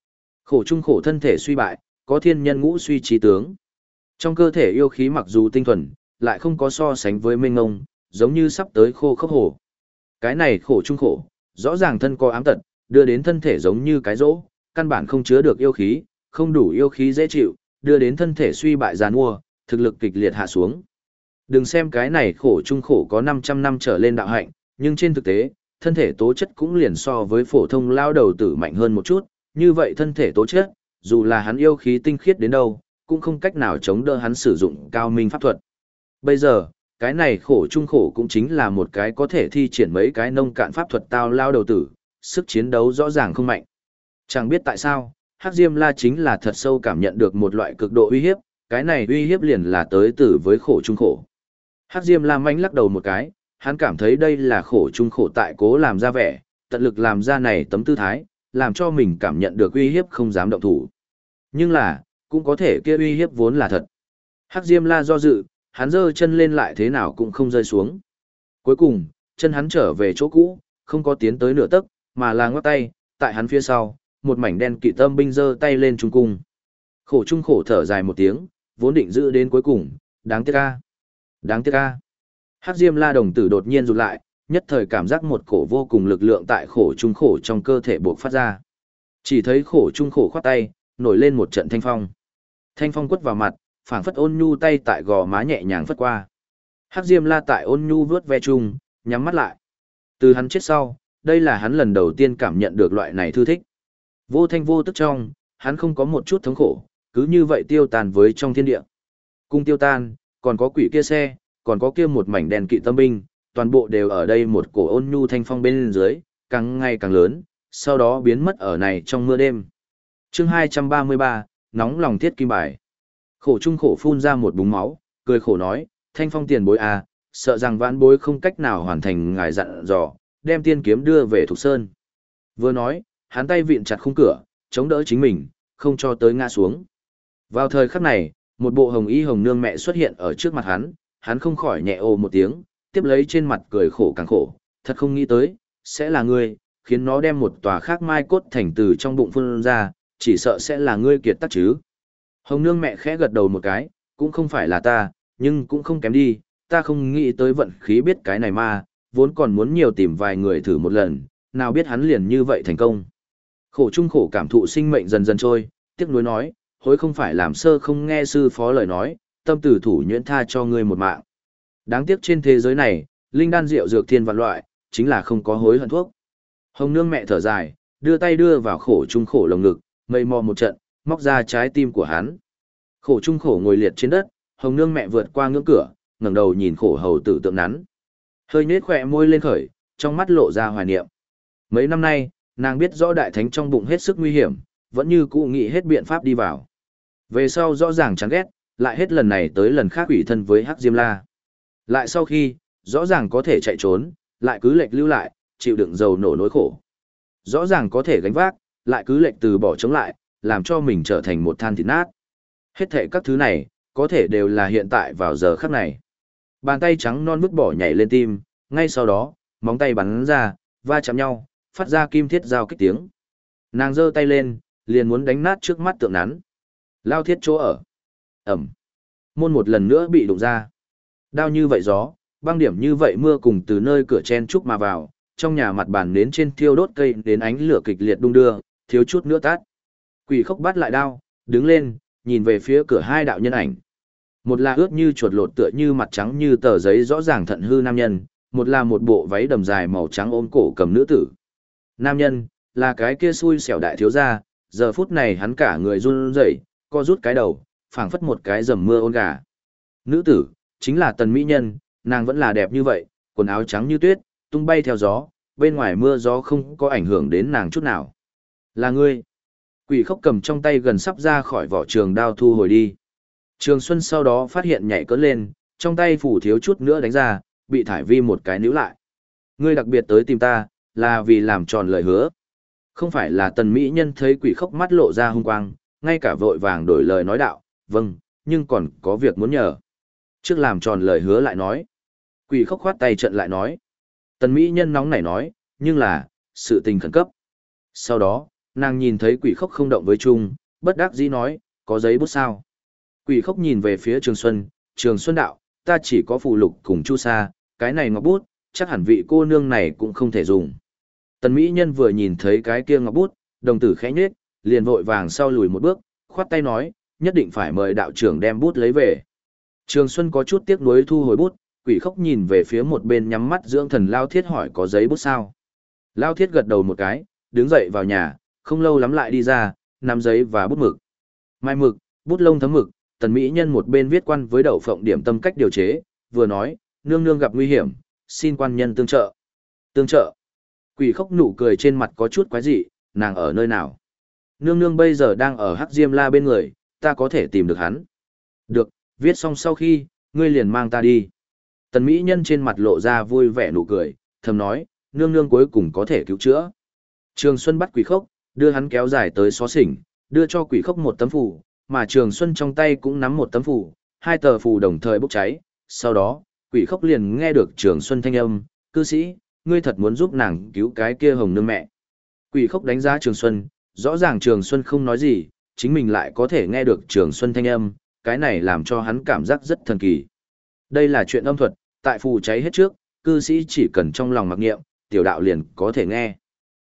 Khổ trung khổ thân thể suy bại, có thiên nhân ngũ suy trí tướng. Trong cơ thể yêu khí mặc dù tinh thuần, lại không có so sánh với mênh ngông, giống như sắp tới khô khốc hồ. Cái này khổ trung khổ, rõ ràng thân có ám tật, đưa đến thân thể giống như cái rỗ, căn bản không chứa được yêu khí, không đủ yêu khí dễ chịu, đưa đến thân thể suy bại giàn mua, thực lực kịch liệt hạ xuống. Đừng xem cái này khổ trung khổ có 500 năm trở lên đạo hạnh, nhưng trên thực tế, thân thể tố chất cũng liền so với phổ thông lao đầu tử mạnh hơn một chút, như vậy thân thể tố chất, dù là hắn yêu khí tinh khiết đến đâu, cũng không cách nào chống đỡ hắn sử dụng cao minh pháp thuật. Bây giờ, cái này khổ trung khổ cũng chính là một cái có thể thi triển mấy cái nông cạn pháp thuật tao lao đầu tử, sức chiến đấu rõ ràng không mạnh. Chẳng biết tại sao, Hắc Diêm La chính là thật sâu cảm nhận được một loại cực độ uy hiếp, cái này uy hiếp liền là tới từ với khổ trung khổ. Hắc Diêm La manh lắc đầu một cái, hắn cảm thấy đây là khổ trung khổ tại cố làm ra vẻ, tận lực làm ra này tấm tư thái, làm cho mình cảm nhận được uy hiếp không dám động thủ. Nhưng là, cũng có thể kia uy hiếp vốn là thật. Hắc Diêm La do dự, hắn giơ chân lên lại thế nào cũng không rơi xuống. Cuối cùng, chân hắn trở về chỗ cũ, không có tiến tới nửa tấc, mà là ngoắc tay, tại hắn phía sau, một mảnh đen kỵ tâm binh giơ tay lên trung cung. Khổ trung khổ thở dài một tiếng, vốn định giữ đến cuối cùng, đáng tiếc a. Đáng tiếc a. Hắc Diêm La đồng tử đột nhiên rụt lại, nhất thời cảm giác một cổ vô cùng lực lượng tại khổ trung khổ trong cơ thể buộc phát ra. Chỉ thấy khổ trung khổ khoát tay, nổi lên một trận thanh phong. Thanh phong quất vào mặt, phảng phất ôn nhu tay tại gò má nhẹ nhàng phất qua. Hắc Diêm La tại ôn nhu vướt ve chung, nhắm mắt lại. Từ hắn chết sau, đây là hắn lần đầu tiên cảm nhận được loại này thư thích. Vô thanh vô tức trong, hắn không có một chút thống khổ, cứ như vậy tiêu tan với trong thiên địa. Cung tiêu tan, còn có quỷ kia xe, còn có kia một mảnh đèn kỵ tâm binh, toàn bộ đều ở đây một cổ ôn nhu thanh phong bên dưới, càng ngày càng lớn, sau đó biến mất ở này trong mưa đêm. Chương 233, nóng lòng thiết kim bài. Khổ trung khổ phun ra một búng máu, cười khổ nói, thanh phong tiền bối à, sợ rằng vãn bối không cách nào hoàn thành ngài dặn dò, đem tiên kiếm đưa về Thục Sơn. Vừa nói, hắn tay vịn chặt khung cửa, chống đỡ chính mình, không cho tới ngã xuống. Vào thời khắc này, một bộ hồng y hồng nương mẹ xuất hiện ở trước mặt hắn không khỏi nhẹ ồ một tiếng, tiếp lấy trên mặt cười khổ càng khổ, thật không nghĩ tới, sẽ là ngươi, khiến nó đem một tòa khác mai cốt thành từ trong bụng phun ra, chỉ sợ sẽ là ngươi kiệt tác chứ. Hồng nương mẹ khẽ gật đầu một cái, cũng không phải là ta, nhưng cũng không kém đi, ta không nghĩ tới vận khí biết cái này mà, vốn còn muốn nhiều tìm vài người thử một lần, nào biết hắn liền như vậy thành công. Khổ trung khổ cảm thụ sinh mệnh dần dần trôi, tiếc nuối nói, hối không phải làm sơ không nghe sư phó lời nói, tâm tử thủ nhuyễn tha cho ngươi một mạng. Đáng tiếc trên thế giới này, linh đan rượu dược thiên vạn loại, chính là không có hối hận thuốc. Hồng nương mẹ thở dài, đưa tay đưa vào khổ trung khổ lồng ngực, mây mò một trận, móc ra trái tim của hắn. Khổ trung khổ ngồi liệt trên đất, hồng nương mẹ vượt qua ngưỡng cửa, ngẩng đầu nhìn khổ hầu tử tượng nắn. Hơi nhếch khỏe môi lên khởi, trong mắt lộ ra hoài niệm. Mấy năm nay, nàng biết rõ đại thánh trong bụng hết sức nguy hiểm, vẫn như cũ nghĩ hết biện pháp đi vào. Về sau rõ ràng chán ghét, lại hết lần này tới lần khác ủy thân với Hắc Diêm La. Lại sau khi, rõ ràng có thể chạy trốn, lại cứ lệch lưu lại, chịu đựng dầu nổ nỗi khổ. Rõ ràng có thể gánh vác, lại cứ lệch từ bỏ chống lại, làm cho mình trở thành một than thịt nát. Hết thệ các thứ này, có thể đều là hiện tại vào giờ khắc này. Bàn tay trắng non vứt bỏ nhảy lên tim, ngay sau đó, móng tay bắn ra, va chạm nhau, phát ra kim thiết giao kích tiếng. Nàng giơ tay lên, liền muốn đánh nát trước mắt tượng nắn. Lao thiết chỗ ở. Ẩm. Môn một lần nữa bị đụng ra. Đao như vậy gió, băng điểm như vậy mưa cùng từ nơi cửa chen trúc mà vào, trong nhà mặt bàn nến trên thiêu đốt cây đến ánh lửa kịch liệt đung đưa, thiếu chút nữa tát. Quỷ khốc bắt lại đao, đứng lên, nhìn về phía cửa hai đạo nhân ảnh. Một là ướt như chuột lột tựa như mặt trắng như tờ giấy rõ ràng thận hư nam nhân, một là một bộ váy đầm dài màu trắng ôm cổ cầm nữ tử. Nam nhân, là cái kia xui xẻo đại thiếu gia, giờ phút này hắn cả người run rẩy, co rút cái đầu, phảng phất một cái rầm mưa ôn gà. Nữ tử, chính là tần mỹ nhân, nàng vẫn là đẹp như vậy, quần áo trắng như tuyết, tung bay theo gió, bên ngoài mưa gió không có ảnh hưởng đến nàng chút nào. Là ngươi. Quỷ khốc cầm trong tay gần sắp ra khỏi vỏ trường đao thu hồi đi. Trường Xuân sau đó phát hiện nhảy cỡ lên, trong tay phủ thiếu chút nữa đánh ra, bị thải vi một cái níu lại. Ngươi đặc biệt tới tìm ta, là vì làm tròn lời hứa. Không phải là tần mỹ nhân thấy quỷ khốc mắt lộ ra hung quang, ngay cả vội vàng đổi lời nói đạo, vâng, nhưng còn có việc muốn nhờ. Trước làm tròn lời hứa lại nói. Quỷ khốc khoát tay trận lại nói. Tần mỹ nhân nóng nảy nói, nhưng là, sự tình khẩn cấp. Sau đó, Nàng nhìn thấy quỷ khốc không động với chung, bất đắc dĩ nói, có giấy bút sao? Quỷ khốc nhìn về phía Trường Xuân đạo, ta chỉ có phù lục cùng chu sa, cái này ngọc bút, chắc hẳn vị cô nương này cũng không thể dùng. Tần Mỹ Nhân vừa nhìn thấy cái kia ngọc bút, đồng tử khẽ nhếch, liền vội vàng sau lùi một bước, khoát tay nói, nhất định phải mời đạo trưởng đem bút lấy về. Trường Xuân có chút tiếc nuối thu hồi bút, quỷ khốc nhìn về phía một bên nhắm mắt dưỡng thần Lao Thiết hỏi có giấy bút sao. Lao Thiết gật đầu một cái, đứng dậy vào nhà, không lâu lắm lại đi ra, nắm giấy và bút mực. Mai mực, bút lông thấm mực, Tần Mỹ Nhân một bên viết quan với Đậu Phộng điểm tâm cách điều chế, vừa nói, nương nương gặp nguy hiểm, xin quan nhân tương trợ. Tương trợ. Quỷ khốc nụ cười trên mặt có chút quái dị, nàng ở nơi nào? Nương nương bây giờ đang ở Hắc Diêm La bên người, ta có thể tìm được hắn. Được, viết xong sau khi, ngươi liền mang ta đi. Tần Mỹ Nhân trên mặt lộ ra vui vẻ nụ cười, thầm nói, nương nương cuối cùng có thể cứu chữa. Trường Xuân bắt quỷ khốc, đưa hắn kéo dài tới xó xỉnh, đưa cho quỷ khốc một tấm phù, mà Trường Xuân trong tay cũng nắm một tấm phù, hai tờ phù đồng thời bốc cháy. Sau đó, quỷ khốc liền nghe được Trường Xuân thanh âm, cư sĩ, ngươi thật muốn giúp nàng cứu cái kia hồng nương mẹ. Quỷ khốc đánh giá Trường Xuân, rõ ràng Trường Xuân không nói gì, chính mình lại có thể nghe được Trường Xuân thanh âm, cái này làm cho hắn cảm giác rất thần kỳ. Đây là chuyện âm thuật, tại phù cháy hết trước, cư sĩ chỉ cần trong lòng mặc niệm, tiểu đạo liền có thể nghe.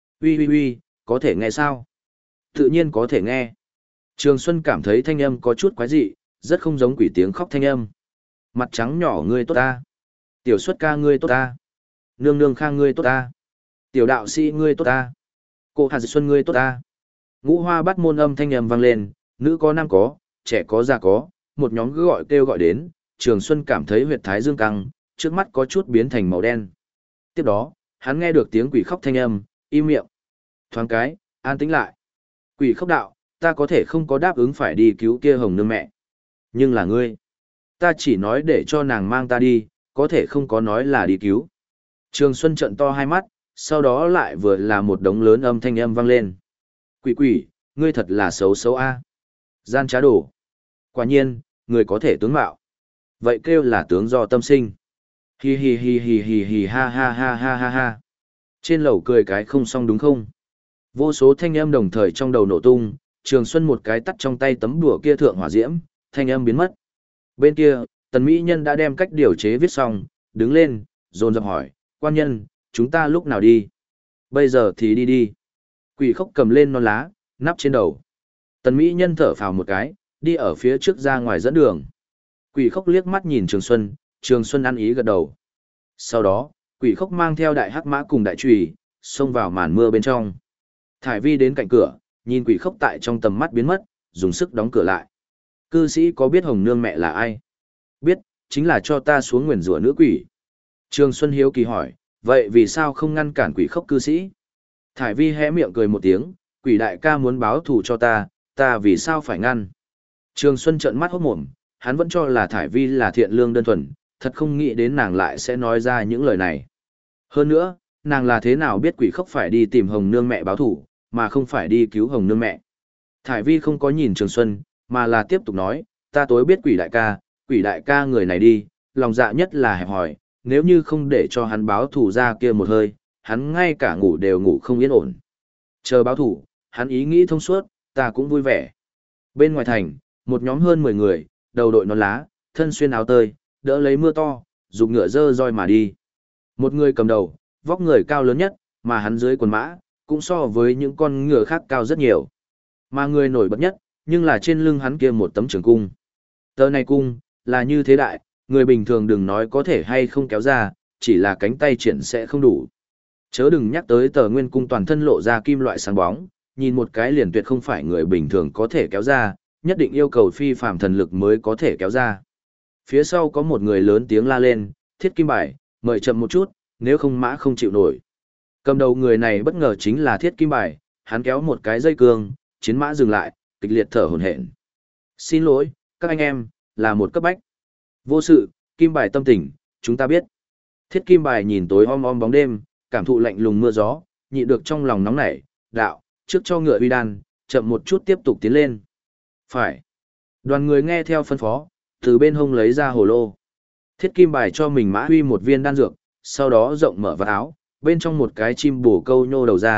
Uy, có thể nghe sao? Tự nhiên có thể nghe. Trường Xuân cảm thấy thanh âm có chút quái dị, rất không giống quỷ tiếng khóc thanh âm. Mặt trắng nhỏ ngươi tốt ta. Tiểu xuất ca ngươi tốt ta. Nương nương khang ngươi tốt ta. Tiểu đạo sĩ ngươi tốt ta. Cô Hà Dị Xuân ngươi tốt ta. Ngũ hoa bắt môn âm thanh âm vang lên, nữ có nam có, trẻ có già có, một nhóm cứ gọi kêu gọi đến, Trường Xuân cảm thấy huyệt thái dương căng, trước mắt có chút biến thành màu đen. Tiếp đó, hắn nghe được tiếng quỷ khóc thanh âm, im miệng. Thoáng cái, an tĩnh lại. Quỷ khóc đạo, ta có thể không có đáp ứng phải đi cứu kia hồng nương mẹ. Nhưng là ngươi. Ta chỉ nói để cho nàng mang ta đi, có thể không có nói là đi cứu. Trường Xuân trợn to hai mắt, sau đó lại vừa là một đống lớn âm thanh âm vang lên. Quỷ, ngươi thật là xấu xấu a. Gian trá đổ. Quả nhiên, người có thể tướng mạo. Vậy kêu là tướng do tâm sinh. Hi hi hi hi hi hi ha ha ha ha ha ha. Trên lầu cười cái không xong đúng không? Vô số thanh âm đồng thời trong đầu nổ tung, Trường Xuân một cái tắt trong tay tấm đùa kia thượng hỏa diễm, thanh âm biến mất. Bên kia, Tần Mỹ Nhân đã đem cách điều chế viết xong, đứng lên, dồn dập hỏi, quan nhân, chúng ta lúc nào đi? Bây giờ thì đi đi. Quỷ khốc cầm lên non lá, nắp trên đầu. Tần Mỹ Nhân thở phào một cái, đi ở phía trước ra ngoài dẫn đường. Quỷ khốc liếc mắt nhìn Trường Xuân ăn ý gật đầu. Sau đó, quỷ khốc mang theo đại hắc mã cùng đại trùy, xông vào màn mưa bên trong. Thải Vi đến cạnh cửa, nhìn quỷ khốc tại trong tầm mắt biến mất, dùng sức đóng cửa lại. Cư sĩ có biết hồng nương mẹ là ai? Biết, chính là cho ta xuống nguyền rủa nữ quỷ. Trường Xuân hiếu kỳ hỏi, vậy vì sao không ngăn cản quỷ khốc cư sĩ? Thải Vi hé miệng cười một tiếng, quỷ đại ca muốn báo thù cho ta vì sao phải ngăn? Trường Xuân trợn mắt hốt mồm, hắn vẫn cho là Thải Vi là thiện lương đơn thuần, thật không nghĩ đến nàng lại sẽ nói ra những lời này. Hơn nữa, nàng là thế nào biết quỷ khốc phải đi tìm hồng nương mẹ báo thù, mà không phải đi cứu hồng nương mẹ? Thải Vi không có nhìn Trường Xuân, mà là tiếp tục nói, ta tối biết quỷ đại ca người này đi, lòng dạ nhất là hẹp hòi, nếu như không để cho hắn báo thù ra kia một hơi, hắn ngay cả ngủ đều ngủ không yên ổn. Chờ báo thù, hắn ý nghĩ thông suốt, ta cũng vui vẻ. Bên ngoài thành, một nhóm hơn 10 người, đầu đội nón lá, thân xuyên áo tơi, đỡ lấy mưa to, dục ngựa dơ roi mà đi. Một người cầm đầu, vóc người cao lớn nhất, mà hắn dưới quần mã, cũng so với những con ngựa khác cao rất nhiều. Mà người nổi bật nhất, nhưng là trên lưng hắn kia một tấm trường cung. Tờ này cung, là như thế đại, người bình thường đừng nói có thể hay không kéo ra, chỉ là cánh tay triển sẽ không đủ. Chớ đừng nhắc tới tờ nguyên cung toàn thân lộ ra kim loại sáng bóng, nhìn một cái liền tuyệt không phải người bình thường có thể kéo ra, nhất định yêu cầu phi phàm thần lực mới có thể kéo ra. Phía sau có một người lớn tiếng la lên, Thiết Kim Bài, mời chậm một chút, nếu không mã không chịu nổi. Cầm đầu người này bất ngờ chính là Thiết Kim Bài, hắn kéo một cái dây cương, chiến mã dừng lại, kịch liệt thở hổn hển. Xin lỗi, các anh em, là một cấp bách. Vô sự, Kim Bài tâm tình, chúng ta biết. Thiết Kim Bài nhìn tối om om bóng đêm, cảm thụ lạnh lùng mưa gió, nhịn được trong lòng nóng nảy, đạo, trước cho ngựa uy đan, chậm một chút tiếp tục tiến lên. Phải. Đoàn người nghe theo phân phó, từ bên hông lấy ra hồ lô. Thiết Kim Bài cho mình mã huy một viên đan dược, sau đó rộng mở vạt áo, bên trong một cái chim bổ câu nhô đầu ra,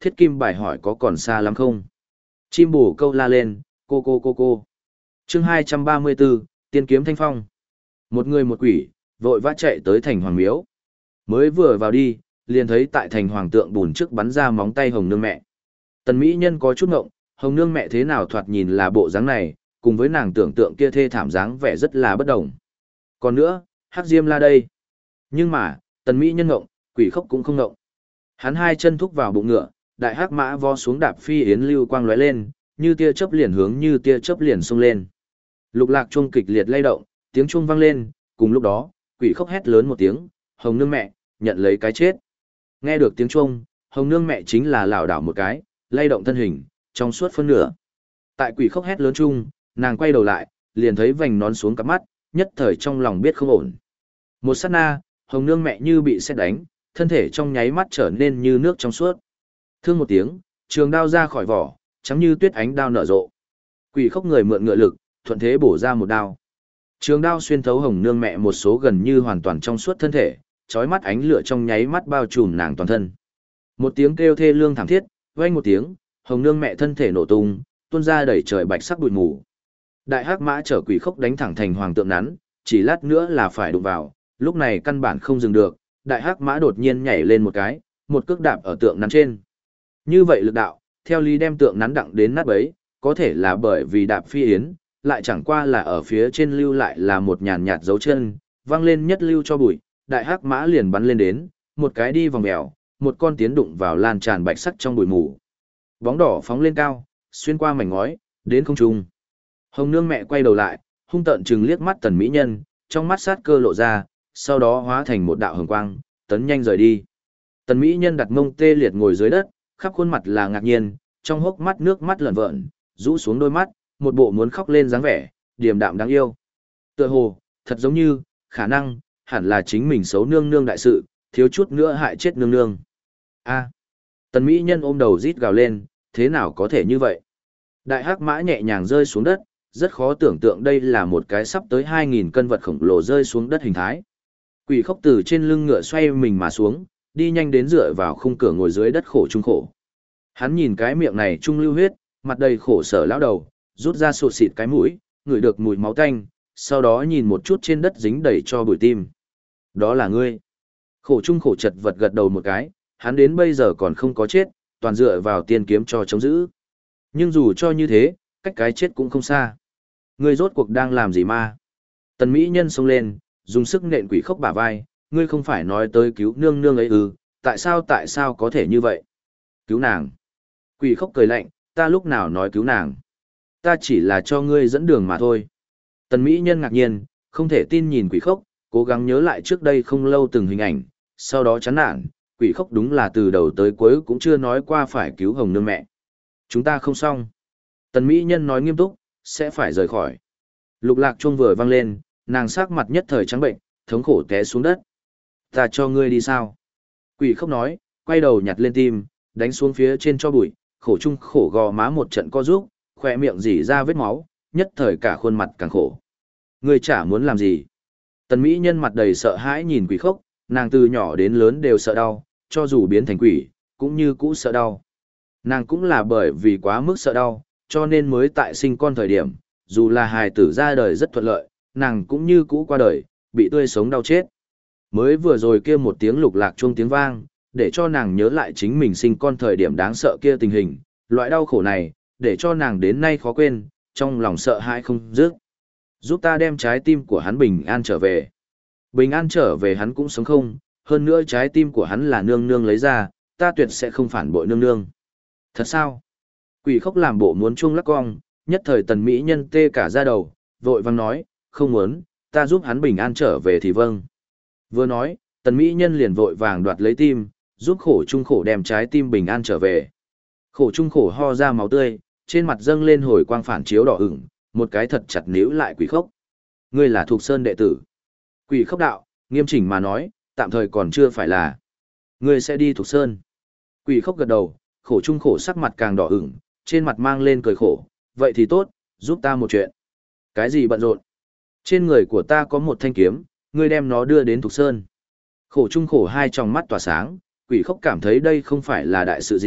Thiết kim bài hỏi có còn xa lắm không? Chim bồ câu la lên, cô. Chương 234, Tiên kiếm thanh phong. Một người một quỷ, vội vã chạy tới thành hoàng miếu. Mới vừa vào đi, liền thấy tại thành hoàng tượng bùn trước bắn ra móng tay hồng nương mẹ. Tần mỹ nhân có chút ngộng, hồng nương mẹ thế nào thoạt nhìn là bộ dáng này, cùng với nàng tưởng tượng kia thê thảm dáng vẻ rất là bất đồng. Còn nữa, hắc diêm la đây. Nhưng mà, tần mỹ nhân ngộng, quỷ khốc cũng không ngộng. Hắn hai chân thúc vào bụng ngựa, đại hắc mã vo xuống đạp phi yến lưu quang lóe lên, như tia chớp liền hướng như tia chớp liền xông lên. Lục lạc chuông kịch liệt lay động, tiếng chuông vang lên, cùng lúc đó, quỷ khốc hét lớn một tiếng, hồng nương mẹ, nhận lấy cái chết. Nghe được tiếng chuông, hồng nương mẹ chính là lảo đảo một cái, lay động thân hình, trong suốt phân nửa. Tại quỷ khốc hét lớn chung, nàng quay đầu lại, liền thấy vành nón xuống cặp mắt, nhất thời trong lòng biết không ổn. Một sát na, hồng nương mẹ như bị sét đánh, thân thể trong nháy mắt trở nên như nước trong suốt. Thương một tiếng, trường đao ra khỏi vỏ, trắng như tuyết ánh đao nở rộ. Quỷ khốc người mượn ngựa lực, thuận thế bổ ra một đao. Trường đao xuyên thấu hồng nương mẹ một số gần như hoàn toàn trong suốt thân thể, chói mắt ánh lửa trong nháy mắt bao trùm nàng toàn thân. Một tiếng kêu thê lương thảm thiết, vang một tiếng, hồng nương mẹ thân thể nổ tung, tuôn ra đầy trời bạch sắc bụi mù. Đại hắc mã chở quỷ khốc đánh thẳng thành hoàng tượng nắn, chỉ lát nữa là phải đụng vào, lúc này căn bản không dừng được, đại hắc mã đột nhiên nhảy lên một cái, một cước đạp ở tượng nắn trên. Như vậy lực đạo, theo lý đem tượng nắn đặng đến nát bấy, có thể là bởi vì đạp phi yến, lại chẳng qua là ở phía trên lưu lại là một nhàn nhạt dấu chân, văng lên nhất lưu cho bụi, đại hắc mã liền bắn lên đến, một cái đi vòng mèo, một con tiến đụng vào lan tràn bạch sắc trong bụi mù. Bóng đỏ phóng lên cao, xuyên qua mảnh ngói, đến không trung. Hồng nương mẹ quay đầu lại, hung tợn trừng liếc mắt tần mỹ nhân, trong mắt sát cơ lộ ra, sau đó hóa thành một đạo hồng quang, tấn nhanh rời đi. Tần mỹ nhân đặt mông tê liệt ngồi dưới đất, khắp khuôn mặt là ngạc nhiên, trong hốc mắt nước mắt lởn vởn, rũ xuống đôi mắt, một bộ muốn khóc lên dáng vẻ, điềm đạm đáng yêu. Tựa hồ, thật giống như, khả năng, hẳn là chính mình xấu nương nương đại sự, thiếu chút nữa hại chết nương nương. A. Tần mỹ nhân ôm đầu rít gào lên, thế nào có thể như vậy? Đại hắc mã nhẹ nhàng rơi xuống đất, rất khó tưởng tượng đây là một cái sắp tới 2.000 cân vật khổng lồ rơi xuống đất hình thái. Quỷ khốc từ trên lưng ngựa xoay mình mà xuống, đi nhanh đến dựa vào khung cửa ngồi dưới đất khổ trung khổ. Hắn nhìn cái miệng này trung lưu huyết, mặt đầy khổ sở lão đầu, rút ra sụt xịt cái mũi, ngửi được mùi máu tanh, sau đó nhìn một chút trên đất dính đầy cho bụi tim. Đó là ngươi. Khổ trung khổ chật vật gật đầu một cái, hắn đến bây giờ còn không có chết, toàn dựa vào tiên kiếm cho chống giữ. Nhưng dù cho như thế, cách cái chết cũng không xa. Ngươi rốt cuộc đang làm gì ma? Tần mỹ nhân xông lên, dùng sức nện quỷ khốc bả vai, ngươi không phải nói tới cứu nương nương ấy ư, tại sao có thể như vậy? Cứu nàng. Quỷ khốc cười lạnh, ta lúc nào nói cứu nàng? Ta chỉ là cho ngươi dẫn đường mà thôi. Tần mỹ nhân ngạc nhiên, không thể tin nhìn quỷ khốc, cố gắng nhớ lại trước đây không lâu từng hình ảnh, sau đó chán nản, quỷ khốc đúng là từ đầu tới cuối cũng chưa nói qua phải cứu hồng nương mẹ. Chúng ta không xong. Tần mỹ nhân nói nghiêm túc, sẽ phải rời khỏi. Lục lạc chuông vừa vang lên, nàng sắc mặt nhất thời trắng bệnh, thống khổ té xuống đất. Ta cho ngươi đi sao? Quỷ khốc nói, quay đầu nhặt lên tim, đánh xuống phía trên cho bụi, khổ chung khổ gò má một trận co rúm, khỏe miệng rỉ ra vết máu, nhất thời cả khuôn mặt càng khổ. Ngươi chả muốn làm gì? Tần mỹ nhân mặt đầy sợ hãi nhìn quỷ khốc, nàng từ nhỏ đến lớn đều sợ đau, cho dù biến thành quỷ, cũng như cũ sợ đau. Nàng cũng là bởi vì quá mức sợ đau, cho nên mới tại sinh con thời điểm, dù là hài tử ra đời rất thuận lợi, nàng cũng như cũ qua đời, bị tươi sống đau chết. Mới vừa rồi kia một tiếng lục lạc chuông tiếng vang, để cho nàng nhớ lại chính mình sinh con thời điểm đáng sợ kia tình hình, loại đau khổ này, để cho nàng đến nay khó quên, trong lòng sợ hãi không dứt. Giúp ta đem trái tim của hắn bình an trở về. Bình an trở về hắn cũng sống không, hơn nữa trái tim của hắn là nương nương lấy ra, ta tuyệt sẽ không phản bội nương nương. Thật sao? Quỷ khốc làm bộ muốn chuông lắc cong, nhất thời tần mỹ nhân tê cả da đầu, vội vang nói, không muốn, ta giúp hắn bình an trở về thì vâng. Vừa nói, tần mỹ nhân liền vội vàng đoạt lấy tim, giúp khổ trung khổ đem trái tim bình an trở về. Khổ trung khổ ho ra máu tươi, trên mặt dâng lên hồi quang phản chiếu đỏ ửng, một cái thật chặt níu lại quỷ khốc. Ngươi là Thục Sơn đệ tử. Quỷ khốc đạo, nghiêm chỉnh mà nói, tạm thời còn chưa phải là. Ngươi sẽ đi Thục Sơn. Quỷ khốc gật đầu, khổ trung khổ sắc mặt càng đỏ ửng, trên mặt mang lên cười khổ, vậy thì tốt, giúp ta một chuyện. Cái gì bận rộn? Trên người của ta có một thanh kiếm, ngươi đem nó đưa đến Thục Sơn. Khổ trung khổ hai tròng mắt tỏa sáng, quỷ khốc cảm thấy đây không phải là đại sự gì,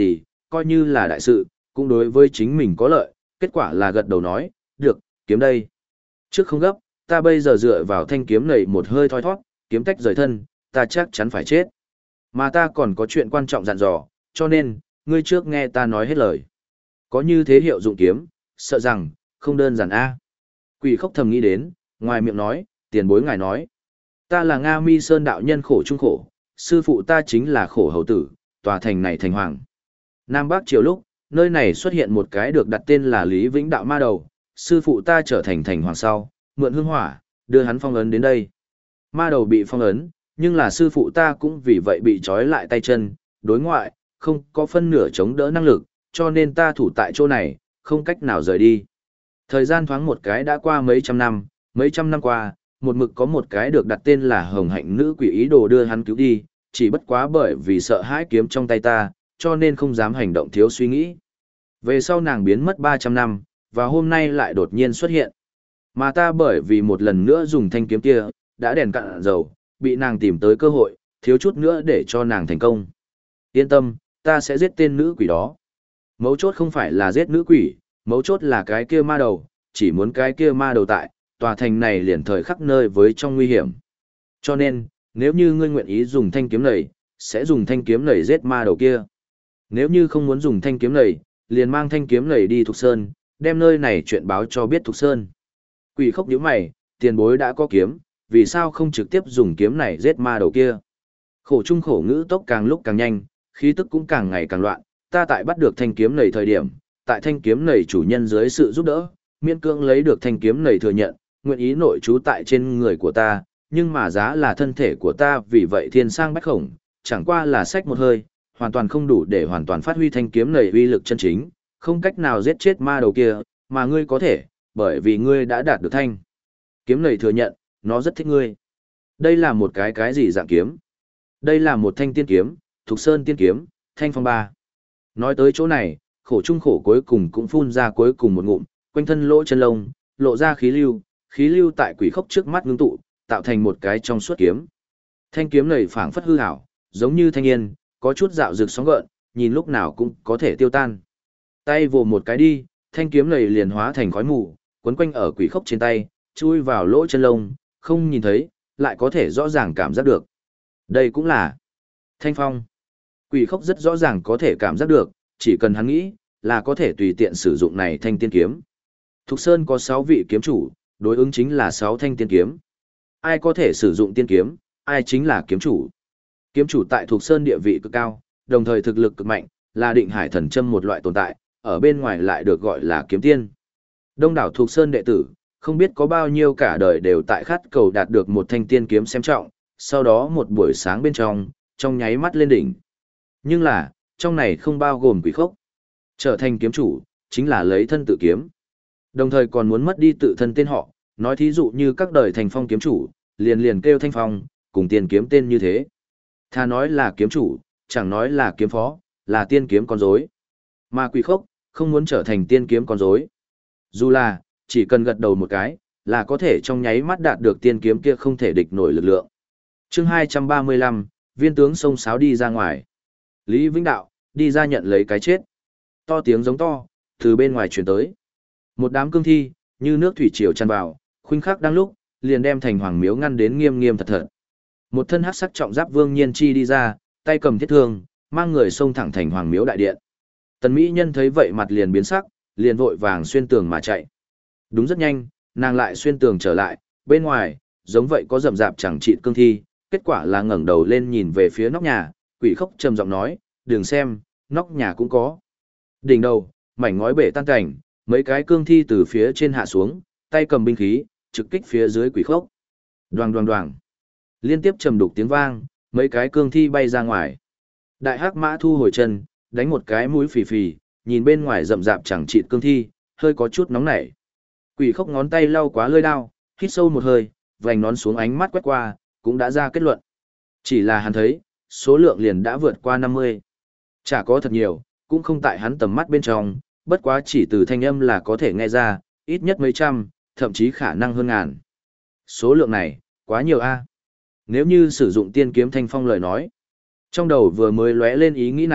coi như là đại sự, cũng đối với chính mình có lợi, kết quả là gật đầu nói, được, kiếm đây. Trước không gấp, ta bây giờ dựa vào thanh kiếm này một hơi thoi thoát, kiếm tách rời thân, ta chắc chắn phải chết. Mà ta còn có chuyện quan trọng dặn dò, cho nên, ngươi trước nghe ta nói hết lời. Có như thế hiệu dụng kiếm, sợ rằng, không đơn giản a. Quỷ khốc thầm nghĩ đến, ngoài miệng nói, tiền bối ngài nói. Ta là Nga Mi Sơn đạo nhân khổ trung khổ, sư phụ ta chính là khổ hầu tử, tòa thành này thành hoàng. Nam Bắc triều lúc, nơi này xuất hiện một cái được đặt tên là Lý Vĩnh Đạo Ma Đầu, sư phụ ta trở thành thành hoàng sau, mượn hương hỏa, đưa hắn phong ấn đến đây. Ma Đầu bị phong ấn, nhưng là sư phụ ta cũng vì vậy bị trói lại tay chân, đối ngoại, không có phân nửa chống đỡ năng lực, cho nên ta thủ tại chỗ này, không cách nào rời đi. Thời gian thoáng một cái đã qua mấy trăm năm qua, một mực có một cái được đặt tên là Hồng Hạnh nữ quỷ ý đồ đưa hắn cứu đi, chỉ bất quá bởi vì sợ hãi kiếm trong tay ta, cho nên không dám hành động thiếu suy nghĩ. Về sau nàng biến mất 300 năm, và hôm nay lại đột nhiên xuất hiện. Mà ta bởi vì một lần nữa dùng thanh kiếm kia, đã đèn cạn dầu, bị nàng tìm tới cơ hội, thiếu chút nữa để cho nàng thành công. Yên tâm, ta sẽ giết tên nữ quỷ đó. Mấu chốt không phải là giết nữ quỷ, mấu chốt là cái kia ma đầu, chỉ muốn cái kia ma đầu tại, tòa thành này liền thời khắc nơi với trong nguy hiểm. Cho nên, nếu như ngươi nguyện ý dùng thanh kiếm này, sẽ dùng thanh kiếm này giết ma đầu kia. Nếu như không muốn dùng thanh kiếm này, liền mang thanh kiếm này đi Thục Sơn, đem nơi này chuyện báo cho biết Thục Sơn. Quỷ khốc nhíu mày, tiền bối đã có kiếm, vì sao không trực tiếp dùng kiếm này giết ma đầu kia? Khổ trung khổ ngữ tốc càng lúc càng nhanh, khí tức cũng càng ngày càng loạn, ta tại bắt được thanh kiếm này thời điểm, tại thanh kiếm này chủ nhân dưới sự giúp đỡ, miễn cưỡng lấy được thanh kiếm này thừa nhận, nguyện ý nội trú tại trên người của ta, nhưng mà giá là thân thể của ta vì vậy thiên sang bách khổng, chẳng qua là sách một hơi, hoàn toàn không đủ để hoàn toàn phát huy thanh kiếm này uy lực chân chính, không cách nào giết chết ma đầu kia, mà ngươi có thể, bởi vì ngươi đã đạt được thanh kiếm này thừa nhận, nó rất thích ngươi. Đây là một cái gì dạng kiếm? Đây là một thanh tiên kiếm, Thục Sơn tiên kiếm, thanh phong ba. Nói tới chỗ này, khổ trung khổ cuối cùng cũng phun ra cuối cùng một ngụm, quanh thân lỗ chân lông, lộ ra khí lưu tại quỷ khốc trước mắt ngưng tụ, tạo thành một cái trong suốt kiếm. Thanh kiếm này phảng phất hư ảo, giống như thanh yên, có chút dạo rực sóng gợn, nhìn lúc nào cũng có thể tiêu tan. Tay vồ một cái đi, thanh kiếm này liền hóa thành khói mù, quấn quanh ở quỷ khốc trên tay, chui vào lỗ chân lông, không nhìn thấy, lại có thể rõ ràng cảm giác được. Đây cũng là thanh phong. Quỷ khốc rất rõ ràng có thể cảm giác được, chỉ cần hắn nghĩ, là có thể tùy tiện sử dụng này thanh tiên kiếm. Thục Sơn có 6 vị kiếm chủ, đối ứng chính là 6 thanh tiên kiếm. Ai có thể sử dụng tiên kiếm, ai chính là kiếm chủ. Kiếm chủ tại Thục Sơn địa vị cực cao, đồng thời thực lực cực mạnh, là định hải thần châm một loại tồn tại, ở bên ngoài lại được gọi là kiếm tiên. Đông đảo Thục Sơn đệ tử, không biết có bao nhiêu cả đời đều tại khát cầu đạt được một thanh tiên kiếm xem trọng, sau đó một buổi sáng bên trong nháy mắt lên đỉnh. Nhưng là, trong này không bao gồm quỷ khốc. Trở thành kiếm chủ, chính là lấy thân tự kiếm. Đồng thời còn muốn mất đi tự thân tên họ, nói thí dụ như các đời thành phong kiếm chủ, liền kêu thanh phong, cùng tiền kiếm tên như thế. Thà nói là kiếm chủ, chẳng nói là kiếm phó, là tiên kiếm con rối. Mà quỷ khốc, không muốn trở thành tiên kiếm con rối. Dù là, chỉ cần gật đầu một cái, là có thể trong nháy mắt đạt được tiên kiếm kia không thể địch nổi lực lượng. Chương 235, viên tướng sông sáo đi ra ngoài. Lý Vĩnh Đạo, đi ra nhận lấy cái chết. To tiếng giống to, từ bên ngoài truyền tới. Một đám cương thi, như nước thủy triều tràn vào, khuynh khắc đang lúc, liền đem thành hoàng miếu ngăn đến nghiêm nghiêm thật thật. Một thân hắc sắc trọng giáp Vương Nhiên Chi đi ra, tay cầm thiết thương, mang người xông thẳng thành hoàng miếu đại điện. Tần Mỹ Nhân thấy vậy mặt liền biến sắc, liền vội vàng xuyên tường mà chạy. Đúng rất nhanh, nàng lại xuyên tường trở lại, bên ngoài, giống vậy có rậm rạp chẳng trị cương thi, kết quả là ngẩng đầu lên nhìn về phía nóc nhà, quỷ khốc trầm giọng nói, đừng xem, nóc nhà cũng có. Đỉnh đầu, mảnh ngói bể tan cảnh, mấy cái cương thi từ phía trên hạ xuống, tay cầm binh khí, trực kích phía dưới quỷ khốc. Đoàng đoàng đoàng. Liên tiếp trầm đục tiếng vang, mấy cái cương thi bay ra ngoài. Đại hắc mã thu hồi chân, đánh một cái mũi phì phì, nhìn bên ngoài rậm rạp chẳng chịt cương thi, hơi có chút nóng nảy. Quỷ khốc ngón tay lau quá lưỡi đao, hít sâu một hơi, vành nón xuống ánh mắt quét qua, cũng đã ra kết luận. Chỉ là hắn thấy, số lượng liền đã vượt qua 50. Chả có thật nhiều, cũng không tại hắn tầm mắt bên trong, bất quá chỉ từ thanh âm là có thể nghe ra, ít nhất mấy trăm, thậm chí khả năng hơn ngàn. Số lượng này, quá nhiều a. Nếu như sử dụng tiên kiếm thanh phong lời nói, trong đầu vừa mới lóe lên ý nghĩ này,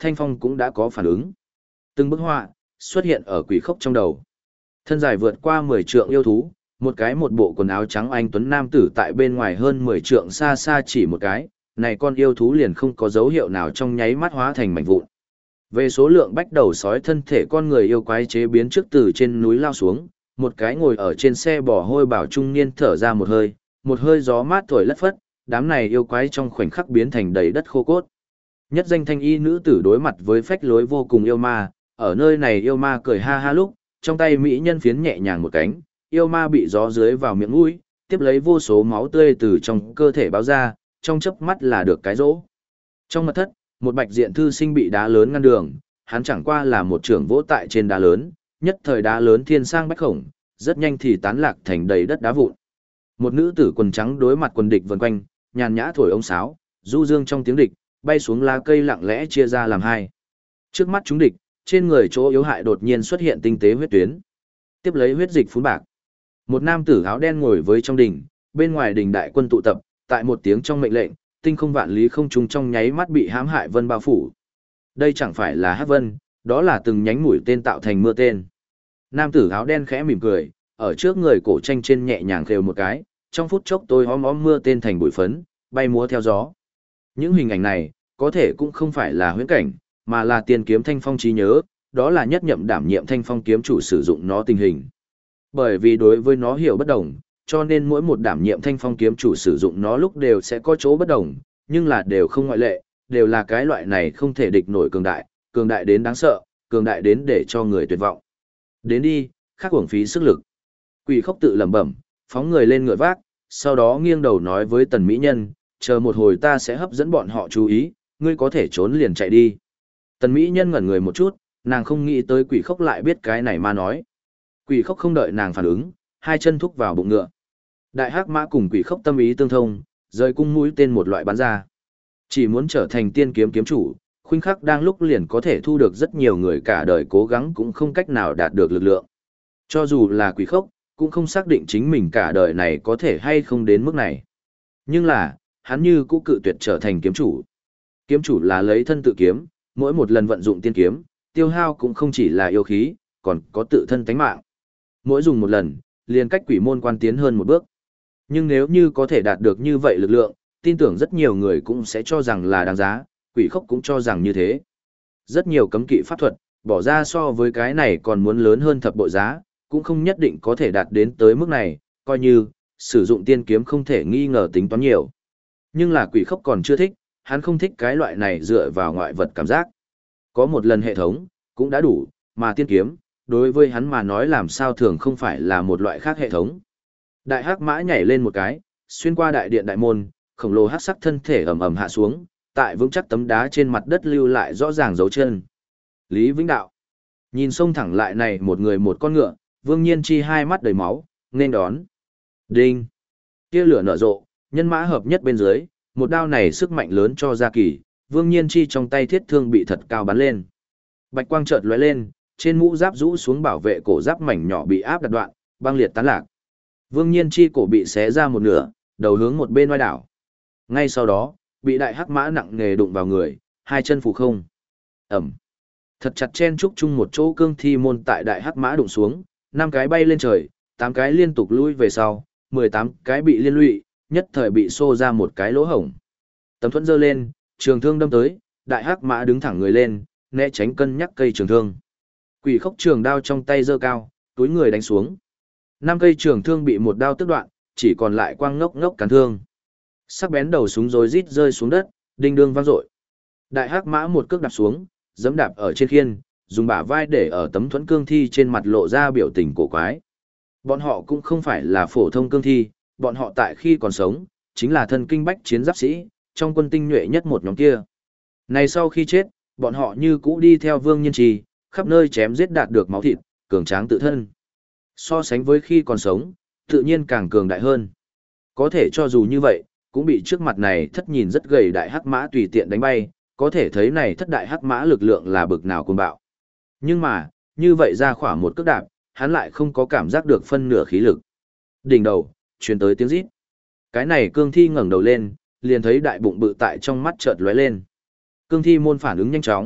Thanh Phong cũng đã có phản ứng. Từng bức họa xuất hiện ở quỷ khốc trong đầu. Thân dài vượt qua 10 trượng yêu thú, một bộ quần áo trắng anh tuấn nam tử tại bên ngoài hơn 10 trượng xa xa chỉ một cái, này con yêu thú liền không có dấu hiệu nào trong nháy mắt hóa thành mảnh vụn. Về số lượng bách đầu sói thân thể con người yêu quái chế biến trước từ trên núi lao xuống, một cái ngồi ở trên xe bò hôi bảo trung niên thở ra một hơi gió mát thổi lất phất, đám này yêu quái trong khoảnh khắc biến thành đầy đất khô cốt. Nhất danh thanh y nữ tử đối mặt với phách lối vô cùng yêu ma, ở nơi này yêu ma cười ha ha lúc, trong tay mỹ nhân phiến nhẹ nhàng một cánh, yêu ma bị gió dưới vào miệng mũi, tiếp lấy vô số máu tươi từ trong cơ thể báo ra, trong chớp mắt là được cái rỗ. Trong mật thất, một bạch diện thư sinh bị đá lớn ngăn đường, hắn chẳng qua là một trưởng vỗ tại trên đá lớn, nhất thời đá lớn thiên sang bách khổng, rất nhanh thì tán lạc thành đầy đất đá vụn. Một nữ tử quần trắng đối mặt quần địch vần quanh, nhàn nhã thổi ống sáo, du dương trong tiếng địch, bay xuống lá cây lặng lẽ chia ra làm hai. Trước mắt chúng địch, trên người chỗ yếu hại đột nhiên xuất hiện tinh tế huyết tuyến. Tiếp lấy huyết dịch phun bạc. Một nam tử áo đen ngồi với trong đỉnh, bên ngoài đỉnh đại quân tụ tập, tại một tiếng trong mệnh lệnh, tinh không vạn lý không trung trong nháy mắt bị hãm hại vân bao phủ. Đây chẳng phải là hắc vân, đó là từng nhánh mũi tên tạo thành mưa tên. Nam tử áo đen khẽ mỉm cười, ở trước người cổ tranh trên nhẹ nhàng khều một cái, trong phút chốc tôi hóm hóm mưa tên thành bụi phấn, bay múa theo gió. Những hình ảnh này, có thể cũng không phải là huyễn cảnh, mà là tiền kiếm Thanh Phong trí nhớ, đó là nhất nhậm đảm nhiệm Thanh Phong kiếm chủ sử dụng nó tình hình. Bởi vì đối với nó hiểu bất đồng, cho nên mỗi một đảm nhiệm Thanh Phong kiếm chủ sử dụng nó lúc đều sẽ có chỗ bất đồng, nhưng là đều không ngoại lệ, đều là cái loại này không thể địch nổi cường đại đến đáng sợ, cường đại đến để cho người tuyệt vọng. Đến đi, khắc uổng phí sức lực. Quỷ khốc tự lẩm bẩm, phóng người lên ngựa vác, sau đó nghiêng đầu nói với tần mỹ nhân, chờ một hồi ta sẽ hấp dẫn bọn họ chú ý, ngươi có thể trốn liền chạy đi. Tần mỹ nhân ngẩn người một chút, nàng không nghĩ tới quỷ khốc lại biết cái này mà nói. Quỷ khốc không đợi nàng phản ứng, hai chân thúc vào bụng ngựa. Đại hắc mã cùng quỷ khốc tâm ý tương thông, rời cung mũi tên một loại bắn ra. Chỉ muốn trở thành tiên kiếm kiếm chủ, khuynh khắc đang lúc liền có thể thu được rất nhiều người cả đời cố gắng cũng không cách nào đạt được lực lượng. Cho dù là quỷ khốc, cũng không xác định chính mình cả đời này có thể hay không đến mức này. Nhưng là, hắn như cũ cự tuyệt trở thành kiếm chủ. Kiếm chủ là lấy thân tự kiếm, mỗi một lần vận dụng tiên kiếm, tiêu hao cũng không chỉ là yêu khí, còn có tự thân tánh mạng. Mỗi dùng một lần, liền cách quỷ môn quan tiến hơn một bước. Nhưng nếu như có thể đạt được như vậy lực lượng, tin tưởng rất nhiều người cũng sẽ cho rằng là đáng giá, quỷ khốc cũng cho rằng như thế. Rất nhiều cấm kỵ pháp thuật, bỏ ra so với cái này còn muốn lớn hơn thập bội giá, cũng không nhất định có thể đạt đến tới mức này, coi như, sử dụng tiên kiếm không thể nghi ngờ tính toán nhiều. Nhưng là quỷ khốc còn chưa thích, hắn không thích cái loại này dựa vào ngoại vật cảm giác. Có một lần hệ thống, cũng đã đủ, mà tiên kiếm, đối với hắn mà nói làm sao thường không phải là một loại khác hệ thống. Đại hắc mã nhảy lên một cái, xuyên qua đại điện đại môn, khổng lồ hắc sắc thân thể ầm ầm hạ xuống, tại vững chắc tấm đá trên mặt đất lưu lại rõ ràng dấu chân. Lý Vĩnh Đạo nhìn xông thẳng lại này một người một con ngựa, Vương Nhiên Chi hai mắt đầy máu, nên đón. Đinh! Tia lửa nở rộ, nhân mã hợp nhất bên dưới, một đao này sức mạnh lớn cho Gia Kỳ, Vương Nhiên Chi trong tay thiết thương bị thật cao bắn lên. Bạch quang chợt lóe lên, trên mũ giáp rũ xuống bảo vệ cổ giáp mảnh nhỏ bị áp đặt đoạn, băng liệt tán lạc. Vương Nhiên Chi cổ bị xé ra một nửa, đầu hướng một bên oai đảo. Ngay sau đó, bị đại hắc mã nặng nề đụng vào người, hai chân phủ không. Ẩm. Thật chặt chen chúc chung một chỗ cương thi môn tại đại hắc mã đụng xuống, 5 cái bay lên trời, 8 cái liên tục lui về sau, 18 cái bị liên lụy, nhất thời bị xô ra một cái lỗ hổng. Tấm thuẫn giơ lên, trường thương đâm tới, đại hắc mã đứng thẳng người lên, né tránh cân nhắc cây trường thương. Quỷ khốc trường đao trong tay giơ cao, túi người đánh xuống. 5 cây trường thương bị một đao tước đoạn, chỉ còn lại quang ngốc ngốc cán thương. Sắc bén đầu súng rối rít rơi xuống đất, đinh đương vang dội. Đại hắc mã một cước đạp xuống, giẫm đạp ở trên khiên, dùng bả vai để ở tấm thuẫn cương thi trên mặt lộ ra biểu tình cổ quái. Bọn họ cũng không phải là phổ thông cương thi, bọn họ tại khi còn sống, chính là thân kinh bách chiến giáp sĩ, trong quân tinh nhuệ nhất một nhóm kia. Này sau khi chết, bọn họ như cũ đi theo Vương Nhiên Trì, khắp nơi chém giết đạt được máu thịt, cường tráng tự thân. So sánh với khi còn sống, tự nhiên càng cường đại hơn. Có thể cho dù như vậy, cũng bị trước mặt này thất nhìn rất gầy đại hắc mã tùy tiện đánh bay, có thể thấy này thất đại hắc mã lực lượng là bực nào cuồng bạo. Nhưng mà, như vậy ra khoảng một cước đạp, hắn lại không có cảm giác được phân nửa khí lực. Đỉnh đầu, truyền tới tiếng rít. Cái này cương thi ngẩng đầu lên, liền thấy đại bụng bự tại trong mắt chợt lóe lên. Cương thi môn phản ứng nhanh chóng,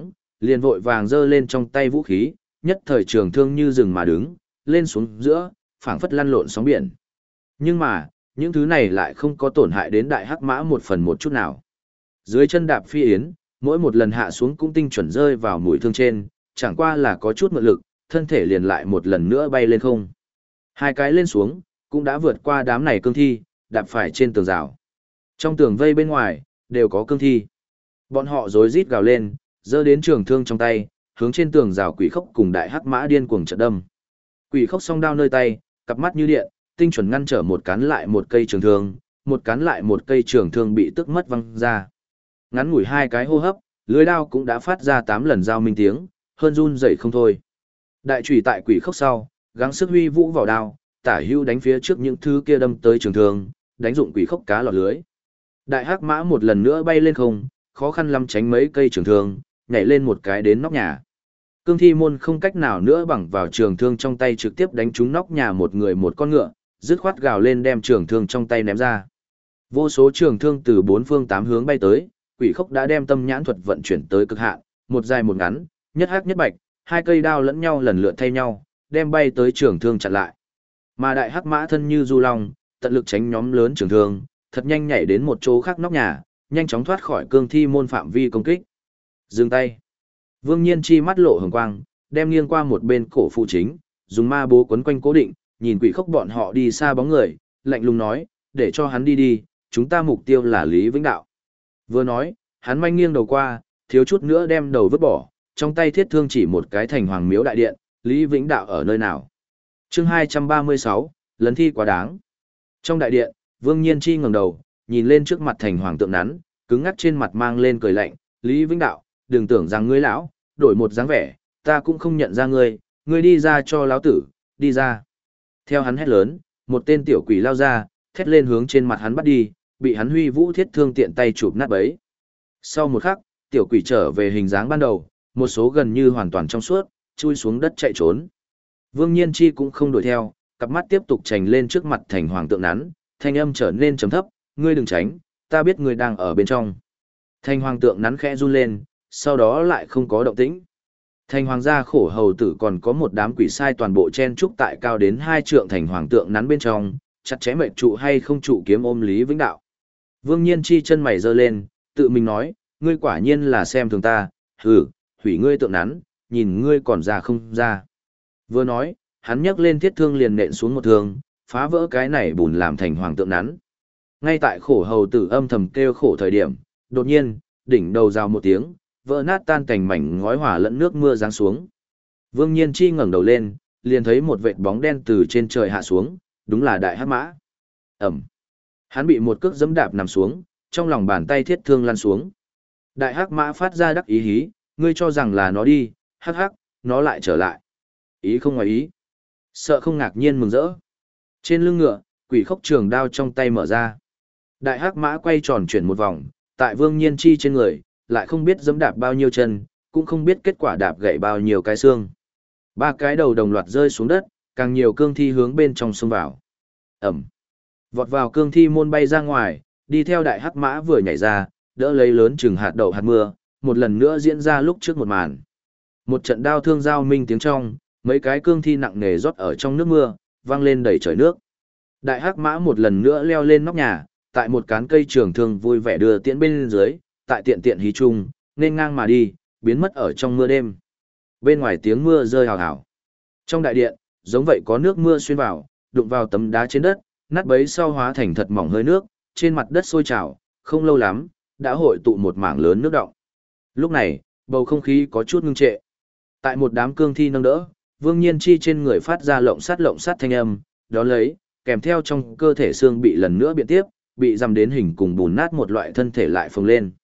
liền vội vàng giơ lên trong tay vũ khí, nhất thời trường thương như rừng mà đứng, lên xuống giữa, phảng phất lăn lộn sóng biển. Nhưng mà, những thứ này lại không có tổn hại đến đại hắc mã một phần một chút nào. Dưới chân đạp phi yến, mỗi một lần hạ xuống cũng tinh chuẩn rơi vào mũi thương trên, chẳng qua là có chút mượn lực, thân thể liền lại một lần nữa bay lên không. Hai cái lên xuống, cũng đã vượt qua đám này cương thi, đạp phải trên tường rào. Trong tường vây bên ngoài, đều có cương thi. Bọn họ rối rít gào lên, giơ đến trường thương trong tay, hướng trên tường rào quỷ khốc cùng đại hắc mã điên cuồng trận đâm. Quỷ khốc song đao nơi tay, cặp mắt như điện, tinh chuẩn ngăn trở một cán lại một cây trường thương, một cán lại một cây trường thương bị tức mất văng ra. Ngắn ngủi hai cái hô hấp, lưỡi đao cũng đã phát ra 8 lần giao minh tiếng, hơn run rẩy không thôi. Đại chủy tại quỷ khốc sau, gắng sức huy vũ vào đao, tả hưu đánh phía trước những thứ kia đâm tới trường thương, đánh dụng quỷ khốc cá lọt lưới. Đại hắc mã một lần nữa bay lên không, khó khăn lắm tránh mấy cây trường thương, nhảy lên một cái đến nóc nhà. Cương thi môn không cách nào nữa bằng vào trường thương trong tay trực tiếp đánh trúng nóc nhà một người một con ngựa, dứt khoát gào lên đem trường thương trong tay ném ra. Vô số trường thương từ bốn phương tám hướng bay tới, quỷ khốc đã đem tâm nhãn thuật vận chuyển tới cực hạn, một dài một ngắn, nhất hắc nhất bạch, hai cây đao lẫn nhau lần lượt thay nhau, đem bay tới trường thương chặn lại. Mà đại hắc mã thân như du long, tận lực tránh nhóm lớn trường thương, thật nhanh nhảy đến một chỗ khác nóc nhà, nhanh chóng thoát khỏi cương thi môn phạm vi công kích. Dừng tay. Vương Nhiên Chi mắt lộ hồng quang, đem nghiêng qua một bên cổ phụ chính, dùng ma bố quấn quanh cố định, nhìn quỷ khốc bọn họ đi xa bóng người, lạnh lùng nói, để cho hắn đi đi, chúng ta mục tiêu là Lý Vĩnh Đạo. Vừa nói, hắn manh nghiêng đầu qua, thiếu chút nữa đem đầu vứt bỏ, trong tay thiết thương chỉ một cái thành hoàng miếu đại điện, Lý Vĩnh Đạo ở nơi nào. Chương 236, lấn thi quá đáng. Trong đại điện, Vương Nhiên Chi ngẩng đầu, nhìn lên trước mặt thành hoàng tượng nắn, cứng ngắc trên mặt mang lên cười lạnh, Lý Vĩnh Đạo, đừng tưởng rằng ngươi lão, đổi một dáng vẻ, ta cũng không nhận ra ngươi, ngươi đi ra cho lão tử, đi ra. Theo hắn hét lớn, một tên tiểu quỷ lao ra, thét lên hướng trên mặt hắn bắt đi, bị hắn huy vũ thiết thương tiện tay chụp nát bấy. Sau một khắc, tiểu quỷ trở về hình dáng ban đầu, một số gần như hoàn toàn trong suốt, chui xuống đất chạy trốn. Vương Nhiên Chi cũng không đuổi theo, cặp mắt tiếp tục trành lên trước mặt thành hoàng tượng nắn, thanh âm trở nên trầm thấp, ngươi đừng tránh, ta biết ngươi đang ở bên trong. Thành hoàng tượng nắn khẽ run lên, sau đó lại không có động tĩnh. Thành hoàng gia khổ hầu tử còn có một đám quỷ sai toàn bộ chen trúc tại cao đến 2 trượng thành hoàng tượng nắn bên trong, chặt chẽ mệnh trụ hay không trụ kiếm ôm Lý Vĩnh Đạo. Vương Nhiên Chi chân mày giơ lên, tự mình nói, ngươi quả nhiên là xem thường ta, hừ, hủy ngươi tượng nắn, nhìn ngươi còn ra không ra. Vừa nói, hắn nhấc lên thiết thương liền nện xuống một thương, phá vỡ cái này bùn làm thành hoàng tượng nắn. Ngay tại khổ hầu tử âm thầm kêu khổ thời điểm, đột nhiên, đỉnh đầu rào một tiếng, vỡ nát tan thành mảnh ngói hỏa lẫn nước mưa giáng xuống. Vương Nhiên Chi ngẩng đầu lên, liền thấy một vệt bóng đen từ trên trời hạ xuống, đúng là đại hắc mã. Ẩm. Hắn bị một cước giẫm đạp nằm xuống, trong lòng bàn tay thiết thương lăn xuống. Đại hắc mã phát ra đắc ý hí, ngươi cho rằng là nó đi, hắc hắc, nó lại trở lại. Ý không ngoài ý. Sợ không ngạc nhiên mừng rỡ. Trên lưng ngựa, quỷ khốc trường đao trong tay mở ra. Đại hắc mã quay tròn chuyển một vòng, tại Vương Nhiên Chi trên người, lại không biết giẫm đạp bao nhiêu chân, cũng không biết kết quả đạp gãy bao nhiêu cái xương. 3 cái đầu đồng loạt rơi xuống đất, càng nhiều cương thi hướng bên trong xông vào. Ẩm. Vọt vào cương thi môn bay ra ngoài, đi theo đại hắc mã vừa nhảy ra, đỡ lấy lớn chừng hạt đậu hạt mưa, một lần nữa diễn ra lúc trước một màn. Một trận đao thương giao minh tiếng trong, mấy cái cương thi nặng nề rót ở trong nước mưa, vang lên đầy trời nước. Đại hắc mã một lần nữa leo lên nóc nhà, tại một cán cây trường thương vui vẻ đưa tiễn bên dưới, tại tiện tiện hí chung, nên ngang mà đi, biến mất ở trong mưa đêm. Bên ngoài tiếng mưa rơi hào hào. Trong đại điện, giống vậy có nước mưa xuyên vào, đụng vào tấm đá trên đất, nát bấy sau hóa thành thật mỏng hơi nước, trên mặt đất sôi trào, không lâu lắm, đã hội tụ một mảng lớn nước đọng. Lúc này, bầu không khí có chút ngưng trệ. Tại một đám cương thi nâng đỡ, Vương Nhiên Chi trên người phát ra lộng sát thanh âm, đó lấy, kèm theo trong cơ thể xương bị lần nữa biện tiếp, bị dằm đến hình cùng bùn nát một loại thân thể lại phồng lên.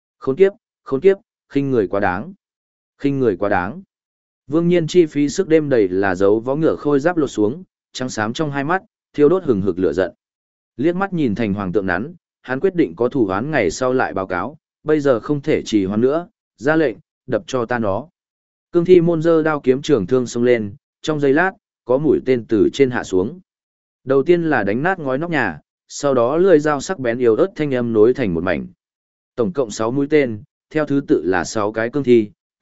Khốn kiếp, khinh người quá đáng. Khinh người quá đáng. Vương Nhiên Chi phí sức đêm đầy là dấu vó ngựa khôi giáp lột xuống, trắng xám trong hai mắt, thiêu đốt hừng hực lửa giận. Liếc mắt nhìn thành hoàng tượng nắn, hắn quyết định có thủ án ngày sau lại báo cáo, bây giờ không thể trì hoãn nữa, ra lệnh, đập cho ta nó. Cương thi môn dơ đao kiếm trường thương xông lên, trong giây lát, có mũi tên từ trên hạ xuống. Đầu tiên là đánh nát ngói nóc nhà, sau đó lưỡi dao sắc bén yếu ớt thanh âm nối thành một mảnh. Tổng cộng 6 mũi tên, theo thứ tự là 6 cái cương thi,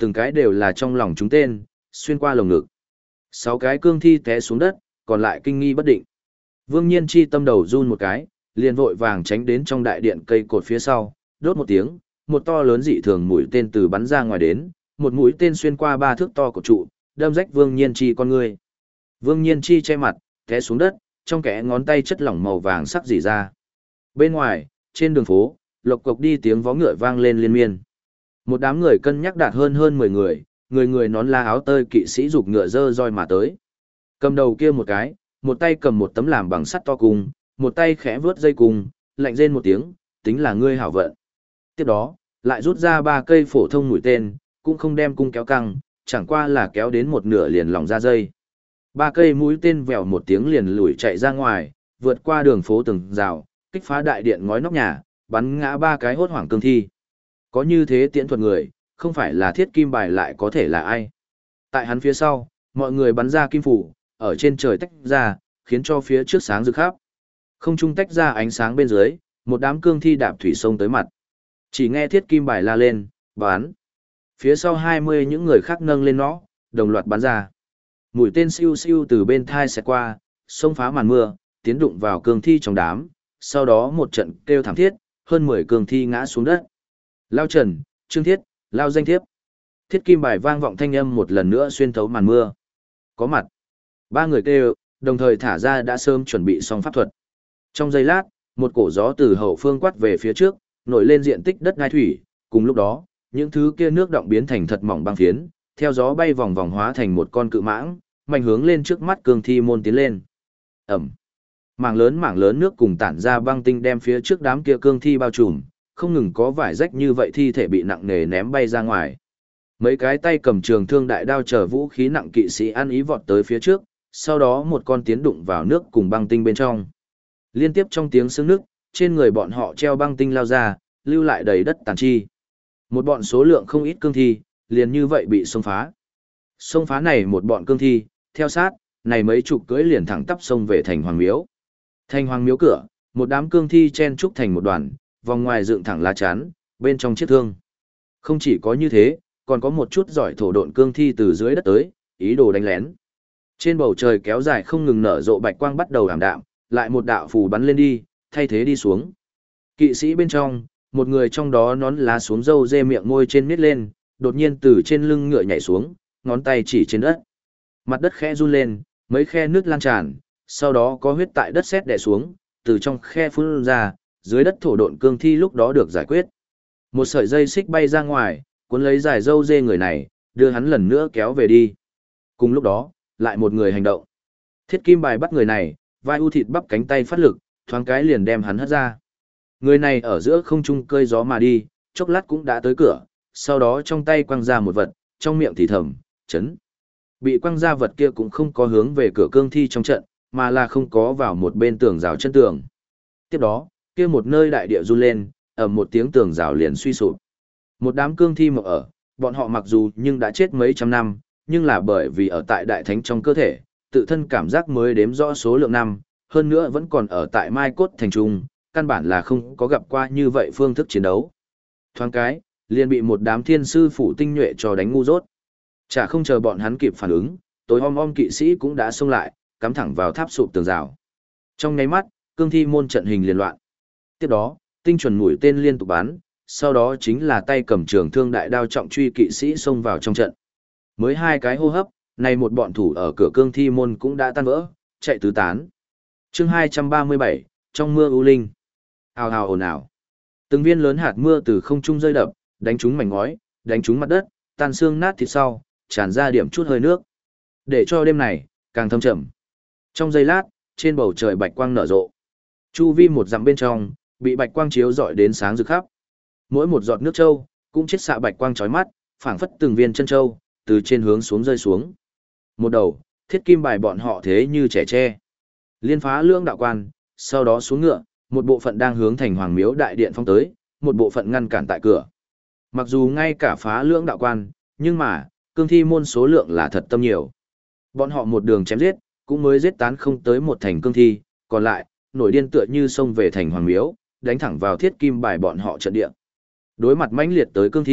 từng cái đều là trong lòng chúng tên, xuyên qua lồng ngực. 6 cái cương thi té xuống đất, còn lại kinh nghi bất định. Vương Nhiên Chi tâm đầu run một cái, liền vội vàng tránh đến trong đại điện cây cột phía sau, đốt một tiếng, một to lớn dị thường mũi tên từ bắn ra ngoài đến, một mũi tên xuyên qua 3 thước to của trụ, đâm rách Vương Nhiên Chi con người. Vương Nhiên Chi che mặt, té xuống đất, trong kẽ ngón tay chất lỏng màu vàng sắc rỉ ra. Bên ngoài, trên đường phố, lộc cộc đi tiếng vó ngựa vang lên liên miên. Một đám người cân nhắc đạt hơn 10 người, người người nón la áo tơi kỵ sĩ giục ngựa dơ roi mà tới. Cầm đầu kia một cái, một tay cầm một tấm làm bằng sắt to cung, một tay khẽ vướt dây cung, lạnh rên một tiếng, tính là ngươi hảo vận. Tiếp đó, lại rút ra 3 cây phổ thông mũi tên, cũng không đem cung kéo căng, chẳng qua là kéo đến một nửa liền lỏng ra dây. 3 cây mũi tên vèo một tiếng liền lùi chạy ra ngoài, vượt qua đường phố từng rào, kích phá đại điện ngói nóc nhà, bắn ngã 3 cái hốt hoảng cương thi. Có như thế tiễn thuật người, không phải là Thiết Kim Bài lại có thể là ai. Tại hắn phía sau, mọi người bắn ra kim phủ, ở trên trời tách ra, khiến cho phía trước sáng rực khắp. Không trung tách ra ánh sáng bên dưới, một đám cương thi đạp thủy sông tới mặt. Chỉ nghe Thiết Kim Bài la lên, bắn. Phía sau 20 những người khác nâng lên nó, đồng loạt bắn ra. Mũi tên siêu siêu từ bên thai xẹt qua, xông phá màn mưa, tiến đụng vào cương thi trong đám, sau đó một trận kêu thảm thiết, hơn 10 cương thi ngã xuống đất. Lao Trần, Trương Thiết, Lao Danh Thiếp. Thiết Kim Bài vang vọng thanh âm một lần nữa xuyên thấu màn mưa. Có mặt. 3 người kêu, đồng thời thả ra đã sớm chuẩn bị xong pháp thuật. Trong giây lát, một cổ gió từ hậu phương quát về phía trước, nổi lên diện tích đất ngai thủy, cùng lúc đó, những thứ kia nước động biến thành thật mỏng băng phiến, theo gió bay vòng vòng hóa thành một con cự mãng, mạnh hướng lên trước mắt cương thi môn tiến lên. Ẩm. Mảng lớn nước cùng tản ra băng tinh đem phía trước đám kia cương thi bao trùm, không ngừng có vải rách như vậy thi thể bị nặng nề ném bay ra ngoài. Mấy cái tay cầm trường thương đại đao chờ vũ khí nặng kỵ sĩ ăn ý vọt tới phía trước, sau đó một con tiến đụng vào nước cùng băng tinh bên trong. Liên tiếp trong tiếng sương nước, trên người bọn họ treo băng tinh lao ra, lưu lại đầy đất tàn chi. Một bọn số lượng không ít cương thi, liền như vậy bị xông phá. Xông phá này một bọn cương thi, theo sát, này mấy chục cưỡi liền thẳng tắp xông về thành hoàng miếu. Thành hoàng miếu cửa, một đám cương thi chen trúc thành một đoàn, vòng ngoài dựng thẳng lá chắn, bên trong chiếc thương. Không chỉ có như thế, còn có một chút giỏi thổ độn cương thi từ dưới đất tới, ý đồ đánh lén. Trên bầu trời kéo dài không ngừng nở rộ bạch quang bắt đầu ảm đạm, lại một đạo phù bắn lên đi, thay thế đi xuống. Kỵ sĩ bên trong, một người trong đó nón lá xuống râu dê miệng môi trên miết lên, đột nhiên từ trên lưng ngựa nhảy xuống, ngón tay chỉ trên đất. Mặt đất khẽ run lên, mấy khe nước lan tràn, sau đó có huyết tại đất sét đè xuống, từ trong khe phun ra, dưới đất thổ độn cương thi lúc đó được giải quyết. Một sợi dây xích bay ra ngoài, cuốn lấy dài râu dê người này, đưa hắn lần nữa kéo về đi. Cùng lúc đó, lại một người hành động. Thiết Kim Bài bắt người này, vai u thịt bắp cánh tay phát lực, thoáng cái liền đem hắn hất ra. Người này ở giữa không trung cơi gió mà đi, chốc lát cũng đã tới cửa, sau đó trong tay quăng ra một vật, trong miệng thì thầm, chấn. Bị quăng ra vật kia cũng không có hướng về cửa cương thi trong trận, mà là không có vào một bên tường rào chân tường. Tiếp đó, kia một nơi đại địa run lên, ầm một tiếng tường rào liền suy sụp. Một đám cương thi mộng ở, bọn họ mặc dù nhưng đã chết mấy trăm năm, nhưng là bởi vì ở tại đại thánh trong cơ thể, tự thân cảm giác mới đếm rõ số lượng năm, hơn nữa vẫn còn ở tại Mai Cốt thành trung, căn bản là không có gặp qua như vậy phương thức chiến đấu. Thoáng cái, liền bị một đám thiên sư phủ tinh nhuệ cho đánh ngu dốt. Chả không chờ bọn hắn kịp phản ứng, tối om kỵ sĩ cũng đã xông lại, cắm thẳng vào tháp sụp tường rào. Trong nháy mắt, cương thi môn trận hình liền loạn. Tiếp đó, tinh chuẩn mũi tên liên tục bắn, sau đó chính là tay cầm trường thương đại đao trọng truy kỵ sĩ xông vào trong trận. Mới 2 cái hô hấp, này một bọn thủ ở cửa cương thi môn cũng đã tan vỡ, chạy tứ tán. Chương 237, trong mưa u linh. Ào ào ồn ào. Từng viên lớn hạt mưa từ không trung rơi đập, đánh trúng mảnh ngói, đánh trúng mặt đất, tan xương nát thịt sau, tràn ra điểm chút hơi nước. Để cho đêm này càng thâm trầm. Trong giây lát, trên bầu trời bạch quang nở rộ. Chu vi một dặm bên trong, bị bạch quang chiếu rọi đến sáng rực khắp. Mỗi một giọt nước trâu cũng chiết xạ bạch quang chói mắt, phảng phất từng viên chân trâu từ trên hướng xuống rơi xuống. Một đầu, Thiết Kim Bài bọn họ thế như trẻ tre. Liên phá lưỡng đạo quan, sau đó xuống ngựa, một bộ phận đang hướng thành hoàng miếu đại điện phong tới, một bộ phận ngăn cản tại cửa. Mặc dù ngay cả phá lưỡng đạo quan, nhưng mà, cương thi môn số lượng là thật tâm nhiều. Bọn họ một đường chém giết, cũng mới giết tán không tới một thành cương thi, còn lại, nổi điên tựa như xông về thành hoàng miếu, đánh thẳng vào Thiết Kim Bài bọn họ trận địa. Đối mặt mãnh liệt tới cương thi,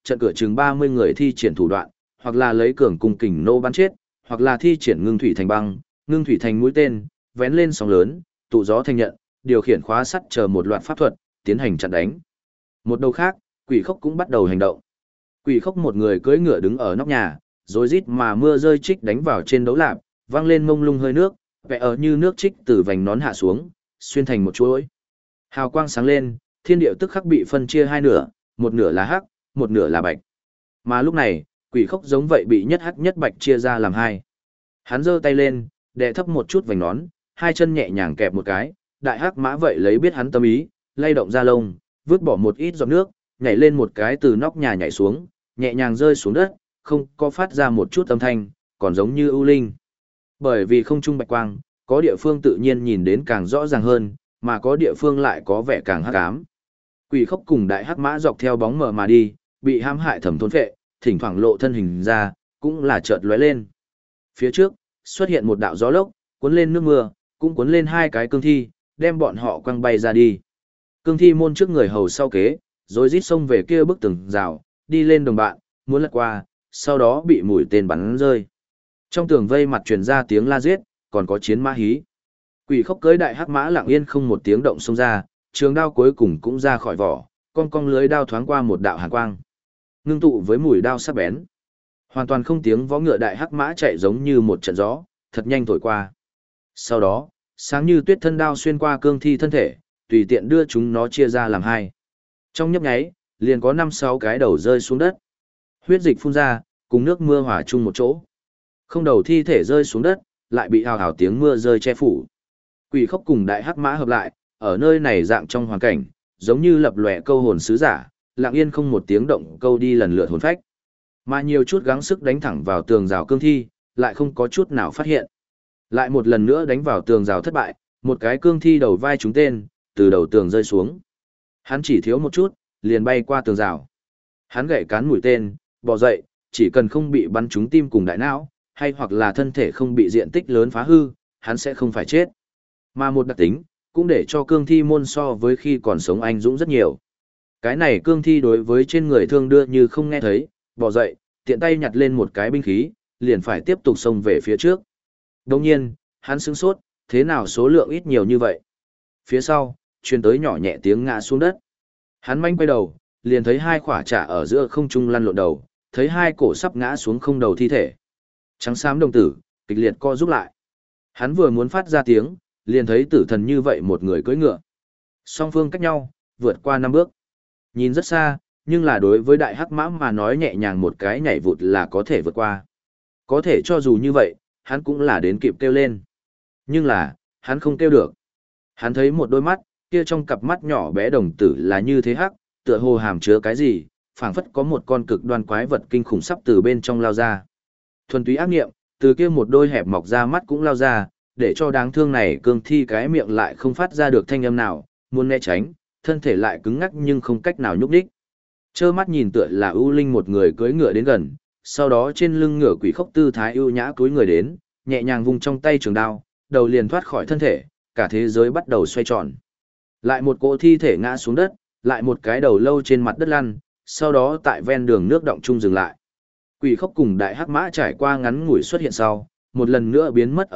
trận cửa chừng 30 người thi triển thủ đoạn, hoặc là lấy cường cung kình nô bắn chết, hoặc là thi triển ngưng thủy thành băng, ngưng thủy thành mũi tên, vén lên sóng lớn, tụ gió thành nhận, điều khiển khóa sắt chờ một loạt pháp thuật, tiến hành chặn đánh. Một đầu khác, Quỷ Khốc cũng bắt đầu hành động. Quỷ Khốc một người cưỡi ngựa đứng ở nóc nhà, rối rít mà mưa rơi trích đánh vào trên đấu lạp, vang lên mông lung hơi nước, vẽ ở như nước trích từ vành nón hạ xuống, xuyên thành một chuỗi. Hào quang sáng lên, thiên địa tức khắc bị phân chia hai nửa, một nửa là hắc, một nửa là bạch. Mà lúc này, Quỷ Khốc giống vậy bị nhất hắc nhất bạch chia ra làm hai. Hắn giơ tay lên, đè thấp một chút vành nón, hai chân nhẹ nhàng kẹp một cái, đại hắc mã vậy lấy biết hắn tâm ý, lay động ra lông, vứt bỏ một ít giọt nước, nhảy lên một cái từ nóc nhà nhảy xuống, nhẹ nhàng rơi xuống đất, không có phát ra một chút âm thanh, còn giống như ưu linh. Bởi vì không trung bạch quang, có địa phương tự nhiên nhìn đến càng rõ ràng hơn, mà có địa phương lại có vẻ càng hắc ám. Quỷ Khốc cùng đại hắc mã dọc theo bóng mờ mà đi, bị hãm hại thẩm thôn phệ, thỉnh thoảng lộ thân hình ra, cũng là chợt lóe lên. Phía trước, xuất hiện một đạo gió lốc, cuốn lên nước mưa, cũng cuốn lên hai cái cương thi, đem bọn họ quăng bay ra đi. Cương thi môn trước người hầu sau kế, rồi rít xông về kia bức tường rào, đi lên đồng bạn, muốn lật qua, sau đó bị mũi tên bắn rơi. Trong tường vây mặt truyền ra tiếng la giết, còn có chiến mã hí. Quỷ Khốc cưỡi đại hắc mã lặng yên không một tiếng động xông ra, trường đao cuối cùng cũng ra khỏi vỏ, con cong lưới đao thoáng qua một đạo hàn quang, ngưng tụ với mũi đao sắc bén. Hoàn toàn không tiếng vó ngựa đại hắc mã chạy giống như một trận gió, thật nhanh thổi qua. Sau đó, sáng như tuyết thân đao xuyên qua cương thi thân thể, tùy tiện đưa chúng nó chia ra làm hai. Trong nhấp nháy, liền có 5-6 cái đầu rơi xuống đất. Huyết dịch phun ra, cùng nước mưa hòa chung một chỗ. Không đầu thi thể rơi xuống đất, lại bị hào hào tiếng mưa rơi che phủ. Quỷ Khốc cùng đại hắc mã hợp lại, ở nơi này dạng trong hoàn cảnh, giống như lập lòe câu hồn sứ giả, lặng yên không một tiếng động câu đi lần lượt hồn phách. Mà nhiều chút gắng sức đánh thẳng vào tường rào cương thi, lại không có chút nào phát hiện. Lại một lần nữa đánh vào tường rào thất bại, một cái cương thi đầu vai trúng tên, từ đầu tường rơi xuống. Hắn chỉ thiếu một chút, liền bay qua tường rào. Hắn gậy cán mũi tên, bò dậy, chỉ cần không bị bắn trúng tim cùng đại não, hay hoặc là thân thể không bị diện tích lớn phá hư, hắn sẽ không phải chết. Mà một đặc tính, cũng để cho cương thi môn so với khi còn sống anh dũng rất nhiều. Cái này cương thi đối với trên người thương đưa như không nghe thấy, bò dậy, tiện tay nhặt lên một cái binh khí, liền phải tiếp tục xông về phía trước. Đồng nhiên, hắn sững sốt, thế nào số lượng ít nhiều như vậy? Phía sau, truyền tới nhỏ nhẹ tiếng ngã xuống đất. Hắn manh quay đầu, liền thấy hai quả trả ở giữa không trung lăn lộn đầu, thấy hai cổ sắp ngã xuống không đầu thi thể. Trắng xám đồng tử, kịch liệt co rút lại. Hắn vừa muốn phát ra tiếng, liền thấy tử thần như vậy một người cưỡi ngựa. Song phương cách nhau, vượt qua 5 bước. Nhìn rất xa, nhưng là đối với đại hắc mã mà nói nhẹ nhàng một cái nhảy vụt là có thể vượt qua. Có thể cho dù như vậy, hắn cũng là đến kịp kêu lên. Nhưng là, hắn không kêu được. Hắn thấy một đôi mắt, kia trong cặp mắt nhỏ bé đồng tử là như thế hắc, tựa hồ hàm chứa cái gì, phảng phất có một con cực đoan quái vật kinh khủng sắp từ bên trong lao ra. Thuần túy ác nghiệm, từ kia một đôi hẹp mọc ra mắt cũng lao ra, để cho đáng thương này cương thi cái miệng lại không phát ra được thanh âm nào, muốn né tránh, thân thể lại cứng ngắc nhưng không cách nào nhúc nhích. Trơ mắt nhìn tựa là ưu linh một người cưỡi ngựa đến gần, sau đó trên lưng ngựa Quỷ Khốc tư thái ưu nhã cúi người đến, nhẹ nhàng vung trong tay trường đao, đầu liền thoát khỏi thân thể, cả thế giới bắt đầu xoay tròn. Lại một cỗ thi thể ngã xuống đất, lại một cái đầu lâu trên mặt đất lăn, sau đó tại ven đường nước động trung dừng lại. Quỷ Khốc cùng đại hắc mã trải qua ngắn ngủi xuất hiện sau, một lần nữa biến mất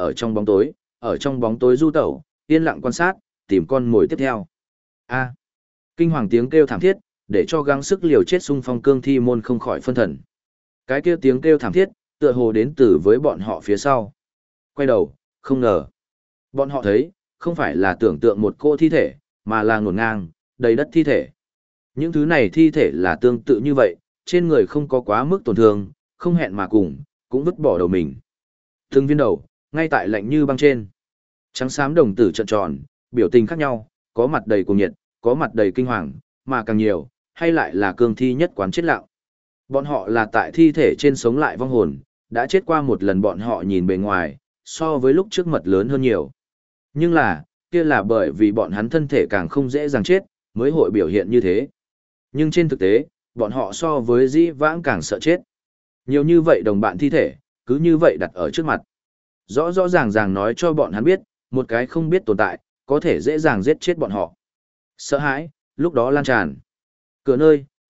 ở trong bóng tối du tẩu, yên lặng quan sát, tìm con mồi tiếp theo. A. Kinh hoàng tiếng kêu thảm thiết, để cho gắng sức liều chết xung phong cương thi môn không khỏi phân thần. Cái kia tiếng kêu thảm thiết, tựa hồ đến từ với bọn họ phía sau. Quay đầu, không ngờ. Bọn họ thấy, không phải là tưởng tượng một cô thi thể, mà là ngổn ngang, đầy đất thi thể. Những thứ này thi thể là tương tự như vậy, trên người không có quá mức tổn thương, không hẹn mà cùng, cũng vứt bỏ đầu mình. Từng viên đầu, ngay tại lạnh như băng trên. Trắng xám đồng tử trợn tròn, biểu tình khác nhau, có mặt đầy cuồng nhiệt, có mặt đầy kinh hoàng, mà càng nhiều, hay lại là cương thi nhất quán chết lặng. Bọn họ là tại thi thể trên sống lại vong hồn, đã chết qua một lần bọn họ nhìn bề ngoài, so với lúc trước mật lớn hơn nhiều. Nhưng là, kia là bởi vì bọn hắn thân thể càng không dễ dàng chết, mới hội biểu hiện như thế. Nhưng trên thực tế, bọn họ so với dĩ vãng càng sợ chết. Nhiều như vậy đồng bạn thi thể, cứ như vậy đặt ở trước mặt. Rõ rõ ràng ràng nói cho bọn hắn biết, một cái không biết tồn tại, có thể dễ dàng giết chết bọn họ. Sợ hãi, lúc đó lan tràn. Cửa nơi,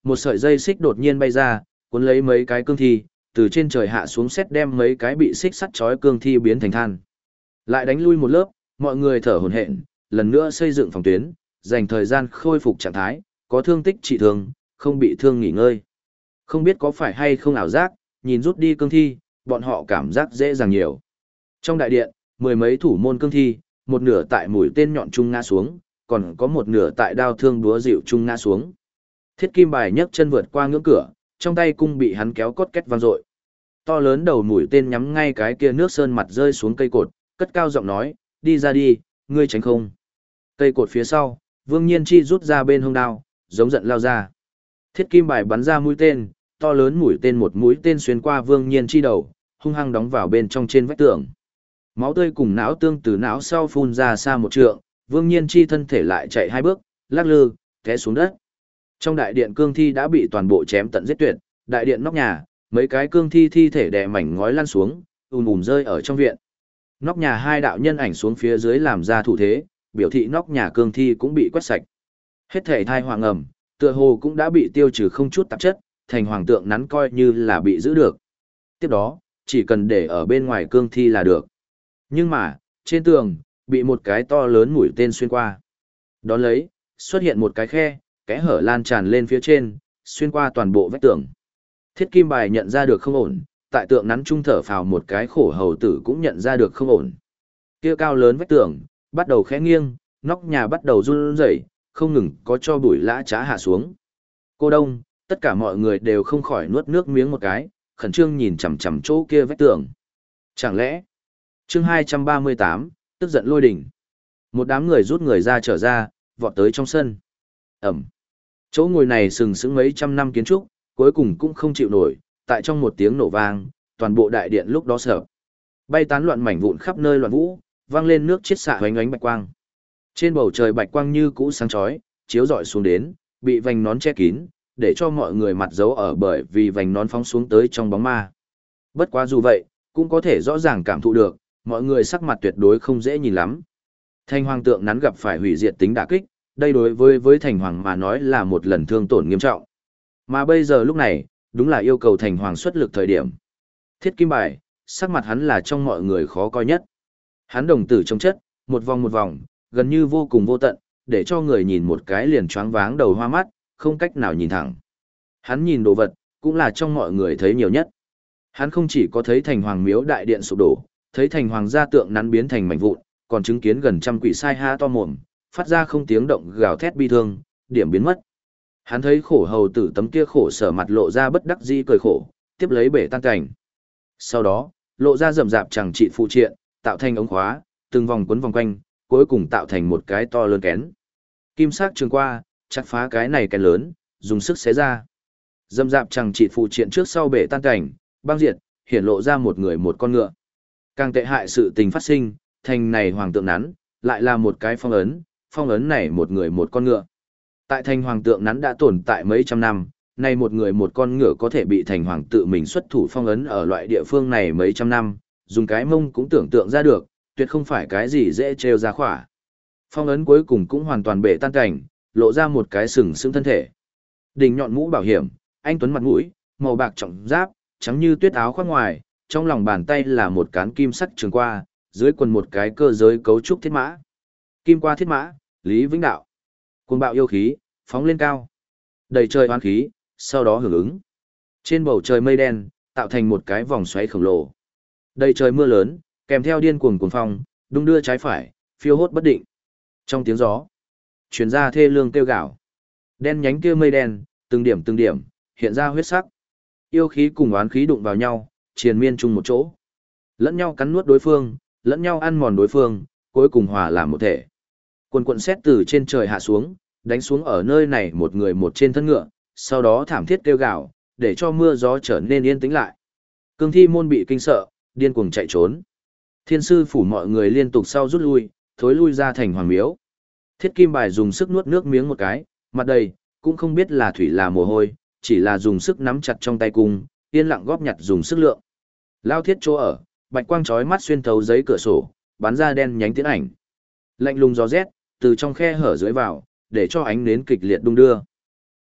một sợi dây xích đột nhiên bay ra, cuốn lấy mấy cái cương thi, từ trên trời hạ xuống xét đem mấy cái bị xích sắt trói cương thi biến thành than. Lại đánh lui một lớp, mọi người thở hổn hển, lần nữa xây dựng phòng tuyến, dành thời gian khôi phục trạng thái, có thương tích trị thương, không bị thương nghỉ ngơi. Không biết có phải hay không ảo giác, nhìn rút đi cương thi, bọn họ cảm giác dễ dàng nhiều. Trong đại điện, mười mấy thủ môn cương thi, một nửa tại mũi tên nhọn trung ngã xuống, còn có một nửa tại đao thương đúa dịu trung ngã xuống. Thiết Kim Bài nhấc chân vượt qua ngưỡng cửa, trong tay cung bị hắn kéo cốt két vang dội. To lớn đầu mũi tên nhắm ngay cái kia nước sơn mặt rơi xuống cây cột, cất cao giọng nói, đi ra đi, ngươi tránh không. Cây cột phía sau, Vương Nhiên Chi rút ra bên hông đao, giống giận lao ra. Thiết Kim Bài bắn ra mũi tên, to lớn mũi tên một mũi tên xuyên qua Vương Nhiên Chi đầu, hung hăng đóng vào bên trong trên vách tường. Máu tươi cùng não tương từ não sau phun ra xa một trượng, Vương Nhiên Chi thân thể lại chạy hai bước, lắc lư, té xuống đất. Trong đại điện cương thi đã bị toàn bộ chém tận giết tuyệt, đại điện nóc nhà, mấy cái cương thi thi thể đè mảnh ngói lăn xuống, rơi ở trong viện. Nóc nhà hai đạo nhân ảnh xuống phía dưới làm ra thủ thế, biểu thị nóc nhà cương thi cũng bị quét sạch. Hết thể thai hoàng ẩm, tựa hồ cũng đã bị tiêu trừ không chút tạp chất, thành hoàng tượng nắn coi như là bị giữ được. Tiếp đó, chỉ cần để ở bên ngoài cương thi là được. Nhưng mà, trên tường, bị một cái to lớn mũi tên xuyên qua. Đón lấy, xuất hiện một cái khe, kẽ hở lan tràn lên phía trên, xuyên qua toàn bộ vách tường. Thiết Kim Bài nhận ra được không ổn, tại tượng nắn trung thở phào một cái khổ hầu tử cũng nhận ra được không ổn. Kia cao lớn vách tường, bắt đầu khẽ nghiêng, nóc nhà bắt đầu run rẩy, không ngừng có cho bụi lã chã hạ xuống. Cô Đông, tất cả mọi người đều không khỏi nuốt nước miếng một cái, khẩn trương nhìn chằm chằm chỗ kia vách tường. Chẳng lẽ, chương 238, tức giận lôi đỉnh. Một đám người rút người ra trở ra, vọt tới trong sân. Ẩm. Chỗ ngồi này sừng sững mấy trăm năm kiến trúc, cuối cùng cũng không chịu nổi, tại trong một tiếng nổ vang, toàn bộ đại điện lúc đó sợ. Bay tán loạn mảnh vụn khắp nơi loạn vũ, vang lên nước chiết xạ hoánh ánh bạch quang. Trên bầu trời bạch quang như cũ sáng chói, chiếu rọi xuống đến, bị vành nón che kín, để cho mọi người mặt giấu ở bởi vì vành nón phóng xuống tới trong bóng ma. Bất quá dù vậy, cũng có thể rõ ràng cảm thụ được, mọi người sắc mặt tuyệt đối không dễ nhìn lắm. Thành hoàng tượng nắn gặp phải hủy diệt tính đả kích, đây đối với thành hoàng mà nói là một lần thương tổn nghiêm trọng. Mà bây giờ lúc này, đúng là yêu cầu thành hoàng xuất lực thời điểm. Thiết Kim Bài, sắc mặt hắn là trong mọi người khó coi nhất. Hắn đồng tử trong chất, một vòng, gần như vô cùng vô tận, để cho người nhìn một cái liền choáng váng đầu hoa mắt, không cách nào nhìn thẳng. Hắn nhìn đồ vật, cũng là trong mọi người thấy nhiều nhất. Hắn không chỉ có thấy thành hoàng miếu đại điện sụp đổ, thấy thành hoàng gia tượng nắn biến thành mảnh vụn, còn chứng kiến gần trăm quỷ sai ha to mồm, phát ra không tiếng động gào thét bi thương, điểm biến mất. Hắn thấy khổ hầu tử tấm kia khổ sở mặt lộ ra bất đắc dĩ cười khổ, tiếp lấy bể tan cảnh. Sau đó, lộ ra rậm rạp chẳng trị phụ triện, tạo thành ống khóa, từng vòng quấn vòng quanh, cuối cùng tạo thành một cái to lớn kén. Kim sắc trường qua, chặt phá cái này kén lớn, dùng sức xé ra. Rậm rạp chẳng trị phụ triện trước sau bể tan cảnh, băng diệt, hiển lộ ra một người một con ngựa. Càng tệ hại sự tình phát sinh, thành này hoàng tượng nắn, lại là một cái phong ấn này một người một con ngựa. Tại thành hoàng tượng nắn đã tồn tại mấy trăm năm, nay một người một con ngựa có thể bị thành hoàng tự mình xuất thủ phong ấn ở loại địa phương này mấy trăm năm, dùng cái mông cũng tưởng tượng ra được, tuyệt không phải cái gì dễ trêu ra khỏa. Phong ấn cuối cùng cũng hoàn toàn bể tan cảnh, lộ ra một cái sừng sững thân thể. Đỉnh nhọn mũ bảo hiểm, anh tuấn mặt mũi, màu bạc trọng giáp, trắng như tuyết áo khoác ngoài, trong lòng bàn tay là một cán kim sắc trường qua, dưới quần một cái cơ giới cấu trúc thiết mã. Kim qua thiết mã, Lý Vĩnh Đạo. Cuồng bạo yêu khí, phóng lên cao. Đầy trời oán khí, sau đó hưởng ứng. Trên bầu trời mây đen, tạo thành một cái vòng xoáy khổng lồ. Đầy trời mưa lớn, kèm theo điên cuồng cuồng phong, đung đưa trái phải, phiêu hốt bất định. Trong tiếng gió, truyền ra thê lương kêu gào. Đen nhánh kia mây đen, từng điểm, hiện ra huyết sắc. Yêu khí cùng oán khí đụng vào nhau, triền miên chung một chỗ. Lẫn nhau cắn nuốt đối phương, lẫn nhau ăn mòn đối phương, cuối cùng hòa làm một thể. Quần quần sét từ trên trời hạ xuống, đánh xuống ở nơi này một người một trên thân ngựa, sau đó thảm thiết kêu gào, để cho mưa gió trở nên yên tĩnh lại. Cương thi môn bị kinh sợ, điên cuồng chạy trốn. Thiên sư phủ mọi người liên tục sau rút lui, thối lui ra thành hoàng miếu. Thiết Kim Bài dùng sức nuốt nước miếng một cái, mặt đầy, cũng không biết là thủy là mồ hôi, chỉ là dùng sức nắm chặt trong tay cung, yên lặng góp nhặt dùng sức lượng. Lao thiết chỗ ở, bạch quang chói mắt xuyên thấu giấy cửa sổ, bắn ra đen nhánh tiến ảnh. Lạnh lùng gió rét, từ trong khe hở dưới vào, để cho ánh nến kịch liệt đung đưa.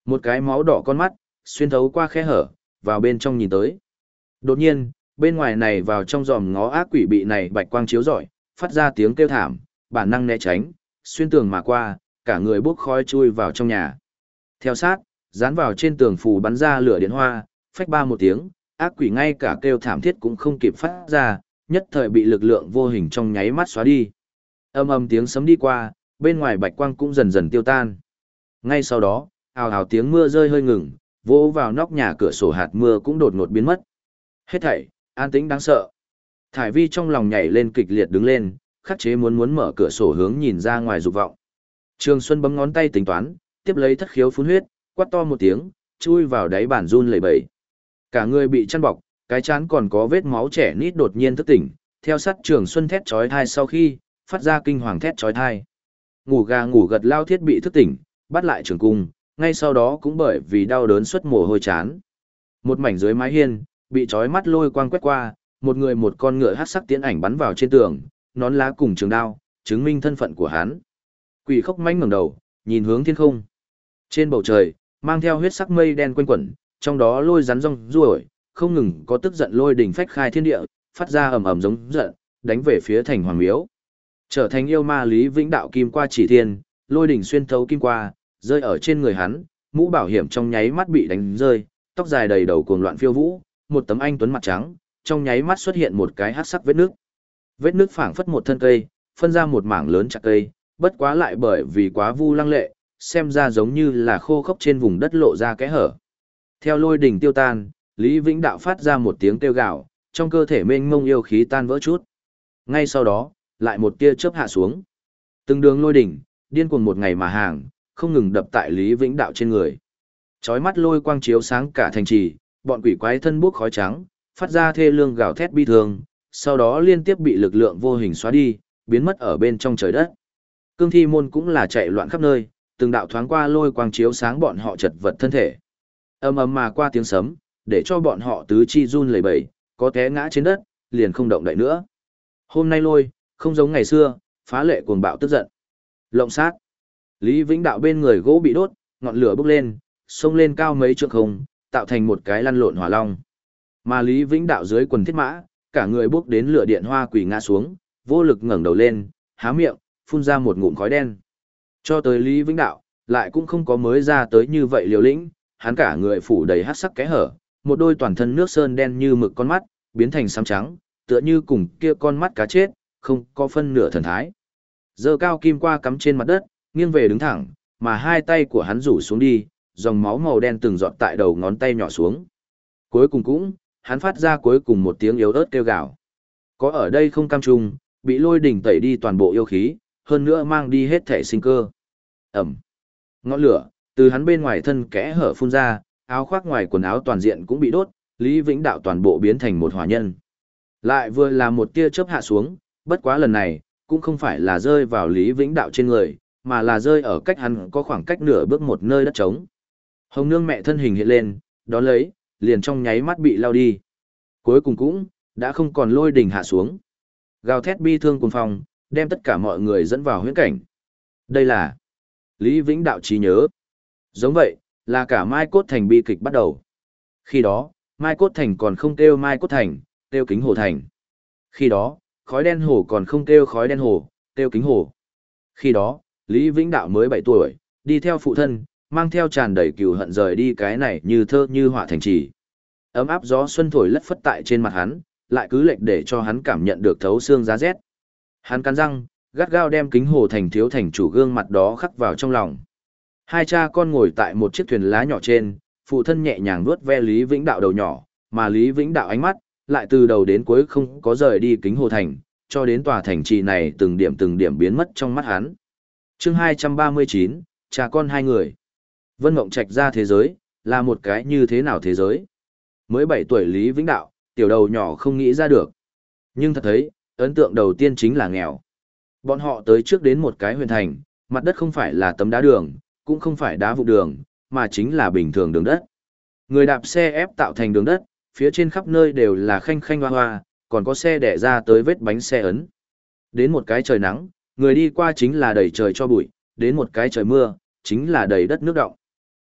Một cái máu đỏ con mắt, xuyên thấu qua khe hở, vào bên trong nhìn tới. Đột nhiên, bên ngoài này vào trong giòm ngó ác quỷ bị này bạch quang chiếu rọi, phát ra tiếng kêu thảm, bản năng né tránh, xuyên tường mà qua, cả người bốc khói chui vào trong nhà. Theo sát, dán vào trên tường phù bắn ra lửa điện hoa, phách ba một tiếng, ác quỷ ngay cả kêu thảm thiết cũng không kịp phát ra, nhất thời bị lực lượng vô hình trong nháy mắt xóa đi. Âm ầm tiếng sấm đi qua, bên ngoài bạch quang cũng dần dần tiêu tan. Ngay sau đó, ào ào tiếng mưa rơi hơi ngừng, vỗ vào nóc nhà cửa sổ hạt mưa cũng đột ngột biến mất. Hết thảy, an tĩnh đáng sợ. Thải Vi trong lòng nhảy lên kịch liệt đứng lên, khắc chế muốn mở cửa sổ hướng nhìn ra ngoài dục vọng. Trường Xuân bấm ngón tay tính toán, tiếp lấy thất khiếu phun huyết, quát to một tiếng, chui vào đáy bàn run lẩy bẩy. Cả người bị chăn bọc, cái trán còn có vết máu trẻ nít đột nhiên thức tỉnh, theo sát Trường Xuân thét chói tai sau khi phát ra kinh hoàng thét chói tai. Ngủ gà ngủ gật Lao Thiết bị thức tỉnh, bắt lại Trường Cung, ngay sau đó cũng bởi vì đau đớn xuất mồ hôi chán. Một mảnh dưới mái hiên, bị chói mắt lôi quang quét qua, một người một con ngựa hắc sắc tiến ảnh bắn vào trên tường, nón lá cùng trường đao, chứng minh thân phận của hắn. Quỷ Khốc manh ngẩng đầu, nhìn hướng thiên không. Trên bầu trời, mang theo huyết sắc mây đen quanh quẩn, trong đó lôi rắn rong ruổi, không ngừng có tức giận lôi đỉnh phách khai thiên địa, phát ra ầm ầm giống giận, đánh về phía thành hoàng miếu. Trở thành yêu ma Lý Vĩnh Đạo kim qua chỉ thiên, lôi đỉnh xuyên thấu kim qua, rơi ở trên người hắn, mũ bảo hiểm trong nháy mắt bị đánh rơi, tóc dài đầy đầu cuồng loạn phiêu vũ, một tấm anh tuấn mặt trắng, trong nháy mắt xuất hiện một cái hắc sắc vết nước. Vết nước phảng phất một thân cây, phân ra một mảng lớn chặt cây, bất quá lại bởi vì quá vu lăng lệ, xem ra giống như là khô khốc trên vùng đất lộ ra kẽ hở. Theo lôi đỉnh tiêu tan, Lý Vĩnh Đạo phát ra một tiếng kêu gào, trong cơ thể mênh mông yêu khí tan vỡ chút. Ngay sau đó, lại một tia chớp hạ xuống. Từng đường lôi đỉnh, điên cuồng một ngày mà hàng, không ngừng đập tại Lý Vĩnh Đạo trên người. Chói mắt lôi quang chiếu sáng cả thành trì, bọn quỷ quái thân bốc khói trắng, phát ra thê lương gào thét bi thương, sau đó liên tiếp bị lực lượng vô hình xóa đi, biến mất ở bên trong trời đất. Cương thi môn cũng là chạy loạn khắp nơi, từng đạo thoáng qua lôi quang chiếu sáng bọn họ chật vật thân thể. Ầm ầm mà qua tiếng sấm, để cho bọn họ tứ chi run lẩy bẩy, có té ngã trên đất, liền không động đậy nữa. Hôm nay lôi, không giống ngày xưa, phá lệ cuồng bạo tức giận. Lộng sát. Lý Vĩnh Đạo bên người gỗ bị đốt, ngọn lửa bốc lên, xông lên cao mấy trượng không, tạo thành một cái lăn lộn hỏa long. Mà Lý Vĩnh Đạo dưới quần thiết mã, cả người bốc đến lửa điện hoa quỷ ngã xuống, vô lực ngẩng đầu lên, há miệng, phun ra một ngụm khói đen. Cho tới Lý Vĩnh Đạo, lại cũng không có mới ra tới như vậy liều lĩnh, hắn cả người phủ đầy hắc sắc kẽ hở, một đôi toàn thân nước sơn đen như mực con mắt, biến thành xám trắng, tựa như cùng kia con mắt cá chết, không có phân nửa thần thái. Giơ cao kim qua cắm trên mặt đất, nghiêng về đứng thẳng, mà hai tay của hắn rủ xuống đi, dòng máu màu đen từng giọt tại đầu ngón tay nhỏ xuống. Cuối cùng cũng, hắn phát ra cuối cùng một tiếng yếu ớt kêu gào. Có ở đây không cam trung, bị lôi đỉnh tẩy đi toàn bộ yêu khí, hơn nữa mang đi hết thể sinh cơ. Ẩm. Ngọn lửa, từ hắn bên ngoài thân kẽ hở phun ra, áo khoác ngoài quần áo toàn diện cũng bị đốt, Lý Vĩnh Đạo toàn bộ biến thành một hỏa nhân. Lại vừa là một tia chớp hạ xuống, bất quá lần này, cũng không phải là rơi vào Lý Vĩnh Đạo trên người, mà là rơi ở cách hắn có khoảng cách nửa bước một nơi đất trống. Hồng Nương mẹ thân hình hiện lên, đón lấy, liền trong nháy mắt bị lao đi. Cuối cùng cũng, đã không còn lôi đỉnh hạ xuống. Gào thét bi thương cuồng phong, đem tất cả mọi người dẫn vào huyễn cảnh. Đây là Lý Vĩnh Đạo trí nhớ. Giống vậy, là cả Mai Cốt Thành bi kịch bắt đầu. Khi đó, Mai Cốt Thành còn không kêu Mai Cốt Thành, kêu Kính Hồ Thành. Khi đó, khói đen hồ còn không kêu khói đen hồ, kêu Kính Hồ. Khi đó, Lý Vĩnh Đạo mới 7 tuổi, đi theo phụ thân, mang theo tràn đầy cừu hận rời đi cái này như thơ như họa thành trì. Ấm áp gió xuân thổi lất phất tại trên mặt hắn, lại cứ lệch để cho hắn cảm nhận được thấu xương giá rét. Hắn cắn răng, gắt gao đem Kính Hồ Thành thiếu thành chủ gương mặt đó khắc vào trong lòng. Hai cha con ngồi tại một chiếc thuyền lá nhỏ trên, phụ thân nhẹ nhàng vuốt ve Lý Vĩnh Đạo đầu nhỏ, mà Lý Vĩnh Đạo ánh mắt lại từ đầu đến cuối không có rời đi Kính Hồ Thành, cho đến tòa thành trì này từng điểm biến mất trong mắt hắn. Chương 239, cha con hai người. Vân Mộng Trạch ra thế giới, là một cái như thế nào thế giới? Mới 7 tuổi Lý Vĩnh Đạo, tiểu đầu nhỏ không nghĩ ra được. Nhưng thật thấy, ấn tượng đầu tiên chính là nghèo. Bọn họ tới trước đến một cái huyện thành, mặt đất không phải là tấm đá đường, cũng không phải đá vụn đường, mà chính là bình thường đường đất. Người đạp xe ép tạo thành đường đất, phía trên khắp nơi đều là khanh khanh hoa hoa, còn có xe đẻ ra tới vết bánh xe ấn. Đến một cái trời nắng, người đi qua chính là đầy trời cho bụi, đến một cái trời mưa, chính là đầy đất nước đọng.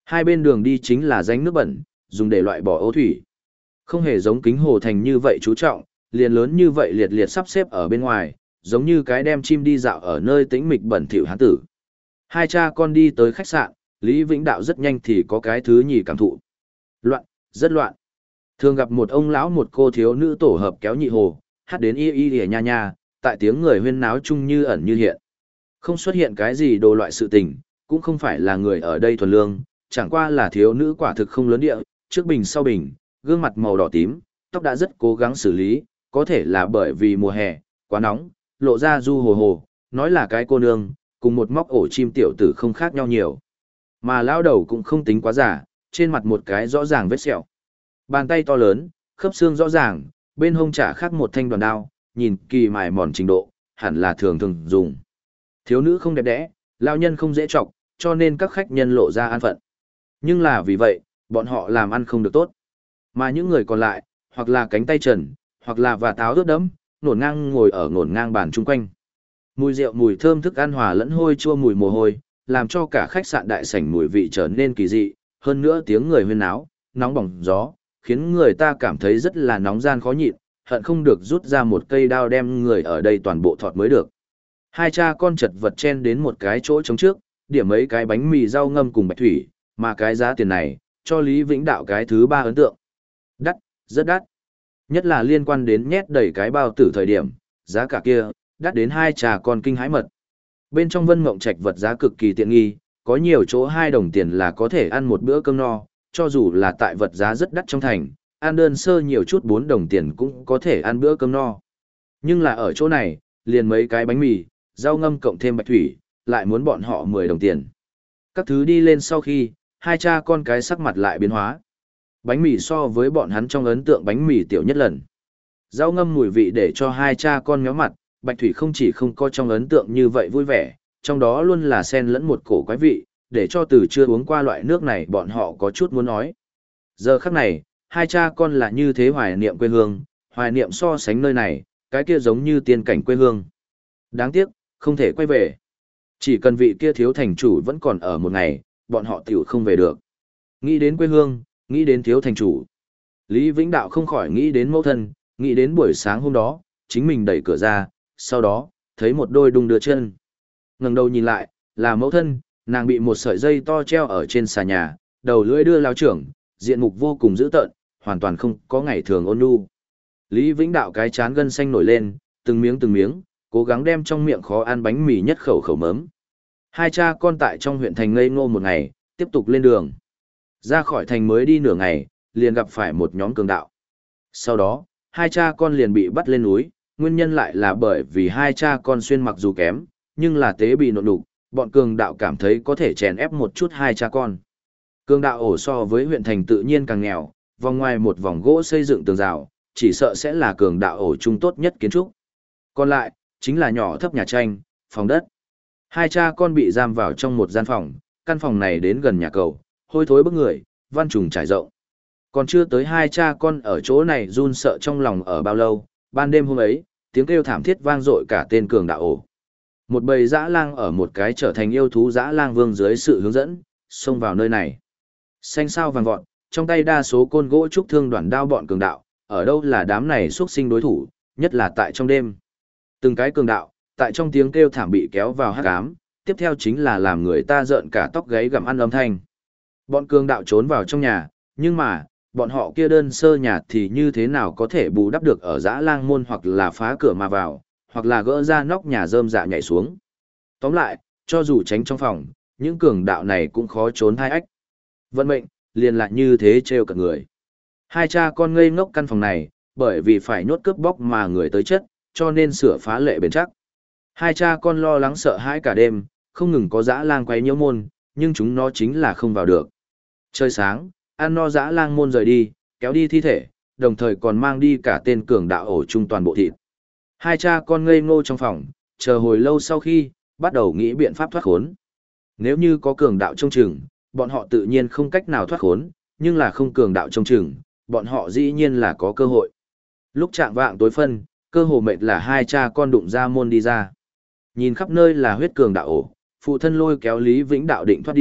Hai bên đường đi chính là rãnh nước bẩn, dùng để loại bỏ ô thủy. Không hề giống Kính Hồ Thành như vậy chú trọng, liền lớn như vậy liệt liệt sắp xếp ở bên ngoài, giống như cái đem chim đi dạo ở nơi tĩnh mịch bẩn thỉu hán tử. Hai cha con đi tới khách sạn, Lý Vĩnh Đạo rất nhanh thì có cái thứ nhì cảm thụ. Loạn, rất loạn. Thường gặp một ông lão một cô thiếu nữ tổ hợp kéo nhị hồ, hát đến y y lìa nha nha, tại tiếng người huyên náo chung như ẩn như hiện. Không xuất hiện cái gì đồ loại sự tình, cũng không phải là người ở đây thuần lương, chẳng qua là thiếu nữ quả thực không lớn địa, trước bình sau bình, gương mặt màu đỏ tím, tóc đã rất cố gắng xử lý, có thể là bởi vì mùa hè, quá nóng, lộ ra du hồ hồ, nói là cái cô nương, cùng một móc ổ chim tiểu tử không khác nhau nhiều. Mà lão đầu cũng không tính quá giả, trên mặt một cái rõ ràng vết sẹo. Bàn tay to lớn, khớp xương rõ ràng, bên hông trả khác một thanh đoàn đao, nhìn kỳ mài mòn trình độ, hẳn là thường thường dùng. Thiếu nữ không đẹp đẽ, lão nhân không dễ chọc, cho nên các khách nhân lộ ra an phận. Nhưng là vì vậy, bọn họ làm ăn không được tốt. Mà những người còn lại, hoặc là cánh tay trần, hoặc là và táo ướt đẫm, ngổn ngang ngồi ở ngổn ngang bàn chung quanh. Mùi rượu mùi thơm thức ăn hòa lẫn hôi chua mùi mồ hôi, làm cho cả khách sạn đại sảnh mùi vị trở nên kỳ dị, hơn nữa tiếng người huyên náo, nóng bỏng gió, khiến người ta cảm thấy rất là nóng gian khó nhịn, hận không được rút ra một cây đao đem người ở đây toàn bộ thọt mới được. Hai cha con chật vật chen đến một cái chỗ trống trước, điểm mấy cái bánh mì rau ngâm cùng bạch thủy, mà cái giá tiền này, cho Lý Vĩnh Đạo cái thứ ba ấn tượng. Đắt, rất đắt. Nhất là liên quan đến nhét đầy cái bao tử thời điểm, giá cả kia, đắt đến hai cha con kinh hãi mật. Bên trong Vân Mộng Trạch vật giá cực kỳ tiện nghi, có nhiều chỗ 2 đồng tiền là có thể ăn một bữa cơm no, cho dù là tại vật giá rất đắt trong thành, ăn đơn sơ nhiều chút 4 đồng tiền cũng có thể ăn bữa cơm no. Nhưng là ở chỗ này, liền mấy cái bánh mì, rau ngâm cộng thêm bạch thủy, lại muốn bọn họ 10 đồng tiền. Các thứ đi lên sau khi, hai cha con cái sắc mặt lại biến hóa. Bánh mì so với bọn hắn trong ấn tượng bánh mì tiểu nhất lần. Rau ngâm mùi vị để cho hai cha con méo mặt, bạch thủy không chỉ không có trong ấn tượng như vậy vui vẻ, trong đó luôn là xen lẫn một cổ quái vị, để cho từ chưa uống qua loại nước này bọn họ có chút muốn nói. Giờ khắc này, hai cha con là như thế hoài niệm quê hương, hoài niệm so sánh nơi này, cái kia giống như tiên cảnh quê hương. Đáng tiếc, không thể quay về. Chỉ cần vị kia thiếu thành chủ vẫn còn ở một ngày, bọn họ tiểu không về được. Nghĩ đến quê hương, nghĩ đến thiếu thành chủ. Lý Vĩnh Đạo không khỏi nghĩ đến mẫu thân, nghĩ đến buổi sáng hôm đó, chính mình đẩy cửa ra, sau đó, thấy một đôi đung đưa chân. Ngẩng đầu nhìn lại, là mẫu thân, nàng bị một sợi dây to treo ở trên xà nhà, đầu lưỡi đưa lao trưởng, diện mục vô cùng dữ tợn, hoàn toàn không có ngày thường ôn nhu. Lý Vĩnh Đạo cái chán gân xanh nổi lên, từng miếng, cố gắng đem trong miệng khó ăn bánh mì nhất khẩu khẩu mớm. Hai cha con tại trong huyện thành ngây ngô một ngày, tiếp tục lên đường. Ra khỏi thành mới đi nửa ngày, liền gặp phải một nhóm cường đạo. Sau đó, hai cha con liền bị bắt lên núi, nguyên nhân lại là bởi vì hai cha con xuyên mặc dù kém, nhưng là tế bị nộn đục, bọn cường đạo cảm thấy có thể chèn ép một chút hai cha con. Cường đạo ổ so với huyện thành tự nhiên càng nghèo, vòng ngoài một vòng gỗ xây dựng tường rào, chỉ sợ sẽ là cường đạo ổ trung tốt nhất kiến trúc. Còn lại, chính là nhỏ thấp nhà tranh, phòng đất. Hai cha con bị giam vào trong một gian phòng, căn phòng này đến gần nhà cầu, hôi thối bức người, văn trùng trải rộng. Còn chưa tới hai cha con ở chỗ này run sợ trong lòng ở bao lâu, ban đêm hôm ấy, tiếng kêu thảm thiết vang dội cả tên cường đạo ổ. Một bầy dã lang ở một cái trở thành yêu thú dã lang vương dưới sự hướng dẫn, xông vào nơi này. Xanh sao vàng vọt, trong tay đa số côn gỗ trúc thương đoạn đao bọn cường đạo, ở đâu là đám này xuất sinh đối thủ, nhất là tại trong đêm. Từng cái cường đạo, tại trong tiếng kêu thảm bị kéo vào hắc ám, tiếp theo chính là làm người ta rợn cả tóc gáy gặm ăn âm thanh. Bọn cường đạo trốn vào trong nhà, nhưng mà, bọn họ kia đơn sơ nhà thì như thế nào có thể bù đắp được ở dã lang môn hoặc là phá cửa mà vào, hoặc là gỡ ra nóc nhà rơm dạ nhảy xuống. Tóm lại, cho dù tránh trong phòng, những cường đạo này cũng khó trốn hai ách. Vận mệnh, liền lại như thế trêu cả người. Hai cha con ngây ngốc căn phòng này, bởi vì phải nhốt cướp bóc mà người tới chất, cho nên sửa phá lệ bền chắc. Hai cha con lo lắng sợ hãi cả đêm, không ngừng có dã lang quấy nhiễu môn, nhưng chúng nó chính là không vào được. Trời sáng, ăn no dã lang môn rời đi, kéo đi thi thể, đồng thời còn mang đi cả tên cường đạo ổ chung toàn bộ thịt. Hai cha con ngây ngô trong phòng, chờ hồi lâu sau khi, bắt đầu nghĩ biện pháp thoát khốn. Nếu như có cường đạo trông chừng, bọn họ tự nhiên không cách nào thoát khốn, nhưng là không cường đạo trông chừng, bọn họ dĩ nhiên là có cơ hội. Lúc chạng vạng tối phân, cơ hồ mệt là hai cha con đụng ra môn đi ra. Nhìn khắp nơi là huyết cường đạo ổ, phụ thân lôi kéo Lý Vĩnh Đạo định thoát đi,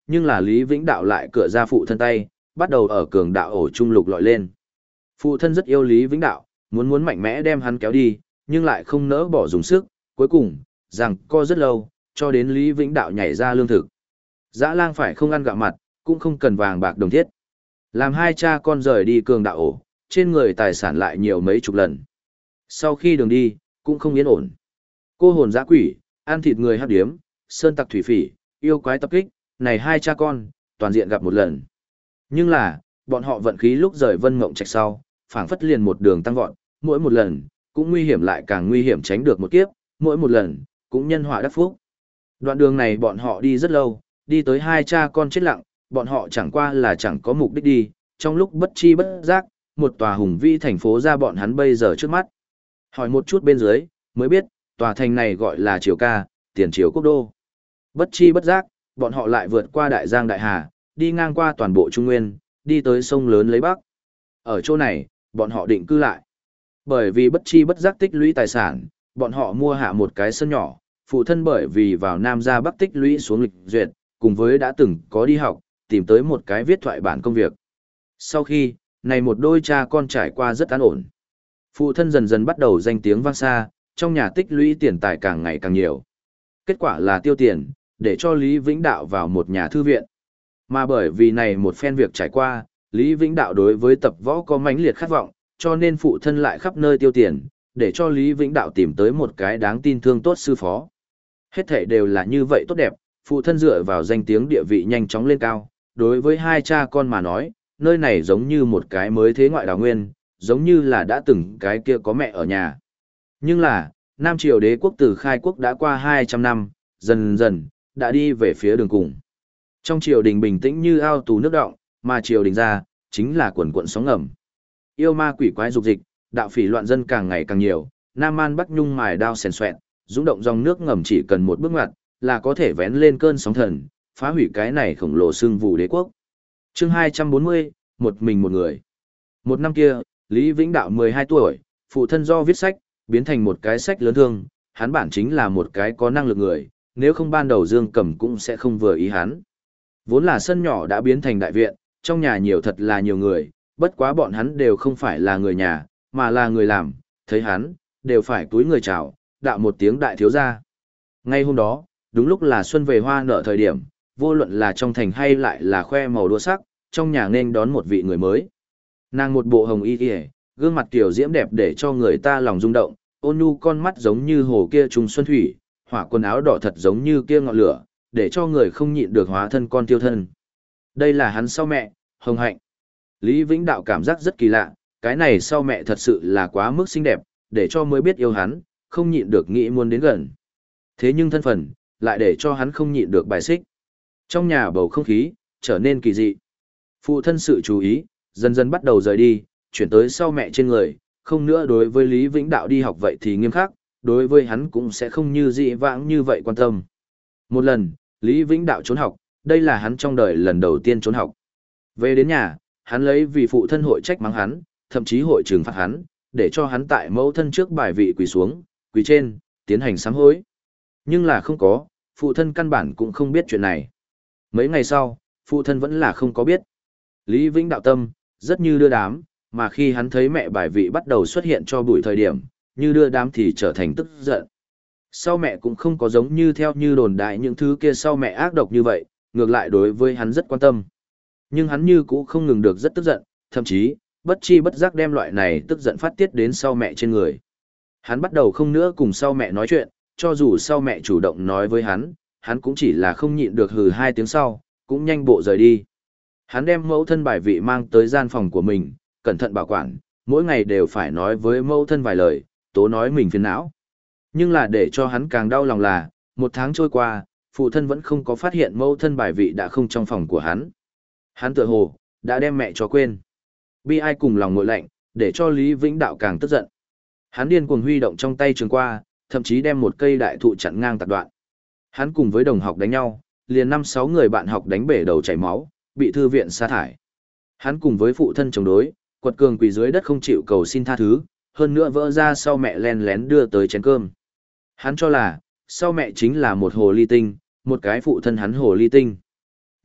nhưng là Lý Vĩnh Đạo lại cựa ra phụ thân tay, bắt đầu ở cường đạo ổ trung lục lọi lên. Phụ thân rất yêu Lý Vĩnh Đạo, muốn mạnh mẽ đem hắn kéo đi, nhưng lại không nỡ bỏ dùng sức, cuối cùng, rằng co rất lâu, cho đến Lý Vĩnh Đạo nhảy ra lương thực. Dã lang phải không ăn gạo mặt, cũng không cần vàng bạc đồng thiết. Làm hai cha con rời đi cường đạo ổ, trên người tài sản lại nhiều mấy chục lần. Sau khi đường đi, cũng không yên ổn. Cô hồn dã quỷ, ăn thịt người hắc điếm, sơn tặc thủy phỉ, yêu quái tập kích, này hai cha con, toàn diện gặp một lần. Nhưng là, bọn họ vận khí lúc rời Vân Mộng Trạch sau, phảng phất liền một đường tăng vọt, mỗi một lần, cũng nguy hiểm lại càng nguy hiểm tránh được một kiếp, mỗi một lần, cũng nhân họa đắc phúc. Đoạn đường này bọn họ đi rất lâu, đi tới hai cha con chết lặng, bọn họ chẳng qua là chẳng có mục đích đi, trong lúc bất chi bất giác, một tòa hùng vĩ thành phố ra bọn hắn bây giờ trước mắt. Hỏi một chút bên dưới, mới biết, tòa thành này gọi là Triều Ca, tiền triều quốc đô. Bất chi bất giác, bọn họ lại vượt qua Đại Giang Đại Hà, đi ngang qua toàn bộ Trung Nguyên, đi tới sông lớn lấy Bắc. Ở chỗ này, bọn họ định cư lại. Bởi vì bất chi bất giác tích lũy tài sản, bọn họ mua hạ một cái sân nhỏ, phụ thân bởi vì vào Nam ra Bắc tích lũy xuống lịch duyệt, cùng với đã từng có đi học, tìm tới một cái viết thoại bản công việc. Sau khi, này một đôi cha con trải qua rất an ổn. Phụ thân dần dần bắt đầu danh tiếng vang xa, trong nhà tích lũy tiền tài càng ngày càng nhiều. Kết quả là tiêu tiền, để cho Lý Vĩnh Đạo vào một nhà thư viện. Mà bởi vì này một phen việc trải qua, Lý Vĩnh Đạo đối với tập võ có mãnh liệt khát vọng, cho nên phụ thân lại khắp nơi tiêu tiền, để cho Lý Vĩnh Đạo tìm tới một cái đáng tin thương tốt sư phó. Hết thảy đều là như vậy tốt đẹp, phụ thân dựa vào danh tiếng địa vị nhanh chóng lên cao. Đối với hai cha con mà nói, nơi này giống như một cái mới thế ngoại đào nguyên, giống như là đã từng cái kia có mẹ ở nhà. Nhưng là, Nam Triều đế quốc từ khai quốc đã qua 200 năm, dần dần, đã đi về phía đường cùng. Trong triều đình bình tĩnh như ao tù nước đọng, mà triều đình ra, chính là quần quận sóng ngầm. Yêu ma quỷ quái dục dịch, đạo phỉ loạn dân càng ngày càng nhiều, Nam Man Bắc Nhung mài đao xèn xoẹt, dũng động dòng nước ngầm chỉ cần một bước ngoặt, là có thể vén lên cơn sóng thần, phá hủy cái này khổng lồ xương vụ đế quốc. Chương 240, một mình một người. Một năm kia, Lý Vĩnh Đạo 12 tuổi, phụ thân do viết sách, biến thành một cái sách lớn thương, hắn bản chính là một cái có năng lực người, nếu không ban đầu Dương Cầm cũng sẽ không vừa ý hắn. Vốn là sân nhỏ đã biến thành đại viện, trong nhà nhiều thật là nhiều người, bất quá bọn hắn đều không phải là người nhà, mà là người làm, thấy hắn, đều phải túi người chào, đạo một tiếng đại thiếu gia. Ngay hôm đó, đúng lúc là xuân về hoa nở thời điểm, vô luận là trong thành hay lại là khoe màu đua sắc, trong nhà nên đón một vị người mới. Nàng một bộ hồng y kìa, gương mặt kiểu diễm đẹp để cho người ta lòng rung động, ôn nhu con mắt giống như hồ kia trùng xuân thủy, hỏa quần áo đỏ thật giống như kia ngọn lửa, để cho người không nhịn được hóa thân con tiêu thân. Đây là hắn sau mẹ, Hồng Hạnh. Lý Vĩnh Đạo cảm giác rất kỳ lạ, cái này sau mẹ thật sự là quá mức xinh đẹp, để cho mới biết yêu hắn, không nhịn được nghĩ muốn đến gần. Thế nhưng thân phận, lại để cho hắn không nhịn được bài xích. Trong nhà bầu không khí, trở nên kỳ dị. Phụ thân sự chú ý, dần dần bắt đầu rời đi, chuyển tới sau mẹ trên người, không nữa đối với Lý Vĩnh Đạo đi học vậy thì nghiêm khắc, đối với hắn cũng sẽ không như dị vãng như vậy quan tâm. Một lần, Lý Vĩnh Đạo trốn học, đây là hắn trong đời lần đầu tiên trốn học. Về đến nhà, hắn lấy vì phụ thân hội trách mắng hắn, thậm chí hội trừng phạt hắn, để cho hắn tại mẫu thân trước bài vị quỳ xuống, quỳ trên, tiến hành sám hối. Nhưng là không có, phụ thân căn bản cũng không biết chuyện này. Mấy ngày sau, phụ thân vẫn là không có biết. Lý Vĩnh Đạo tâm, rất như đưa đám, mà khi hắn thấy mẹ bài vị bắt đầu xuất hiện cho buổi thời điểm, như đưa đám thì trở thành tức giận. Sau mẹ cũng không có giống như theo như đồn đại những thứ kia sau mẹ ác độc như vậy, ngược lại đối với hắn rất quan tâm. Nhưng hắn như cũ không ngừng được rất tức giận, thậm chí, bất chi bất giác đem loại này tức giận phát tiết đến sau mẹ trên người. Hắn bắt đầu không nữa cùng sau mẹ nói chuyện, cho dù sau mẹ chủ động nói với hắn cũng chỉ là không nhịn được hừ 2 tiếng sau, cũng nhanh bộ rời đi. Hắn đem mẫu thân bài vị mang tới gian phòng của mình, cẩn thận bảo quản, mỗi ngày đều phải nói với mẫu thân vài lời, tố nói mình phiền não. Nhưng là để cho hắn càng đau lòng là, 1 tháng trôi qua, phụ thân vẫn không có phát hiện mẫu thân bài vị đã không trong phòng của hắn. Hắn tựa hồ, đã đem mẹ cho quên. Bi ai cùng lòng ngội lạnh, để cho Lý Vĩnh Đạo càng tức giận. Hắn điên cuồng huy động trong tay trường qua, thậm chí đem một cây đại thụ chặn ngang tạt đoạn. Hắn cùng với đồng học đánh nhau, liền 5-6 người bạn học đánh bể đầu chảy máu, bị thư viện sa thải. Hắn cùng với phụ thân chống đối, quật cường quỳ dưới đất không chịu cầu xin tha thứ, hơn nữa vỡ ra sau mẹ len lén đưa tới chén cơm. Hắn cho là, sau mẹ chính là một hồ ly tinh, một cái phụ thân hắn hồ ly tinh.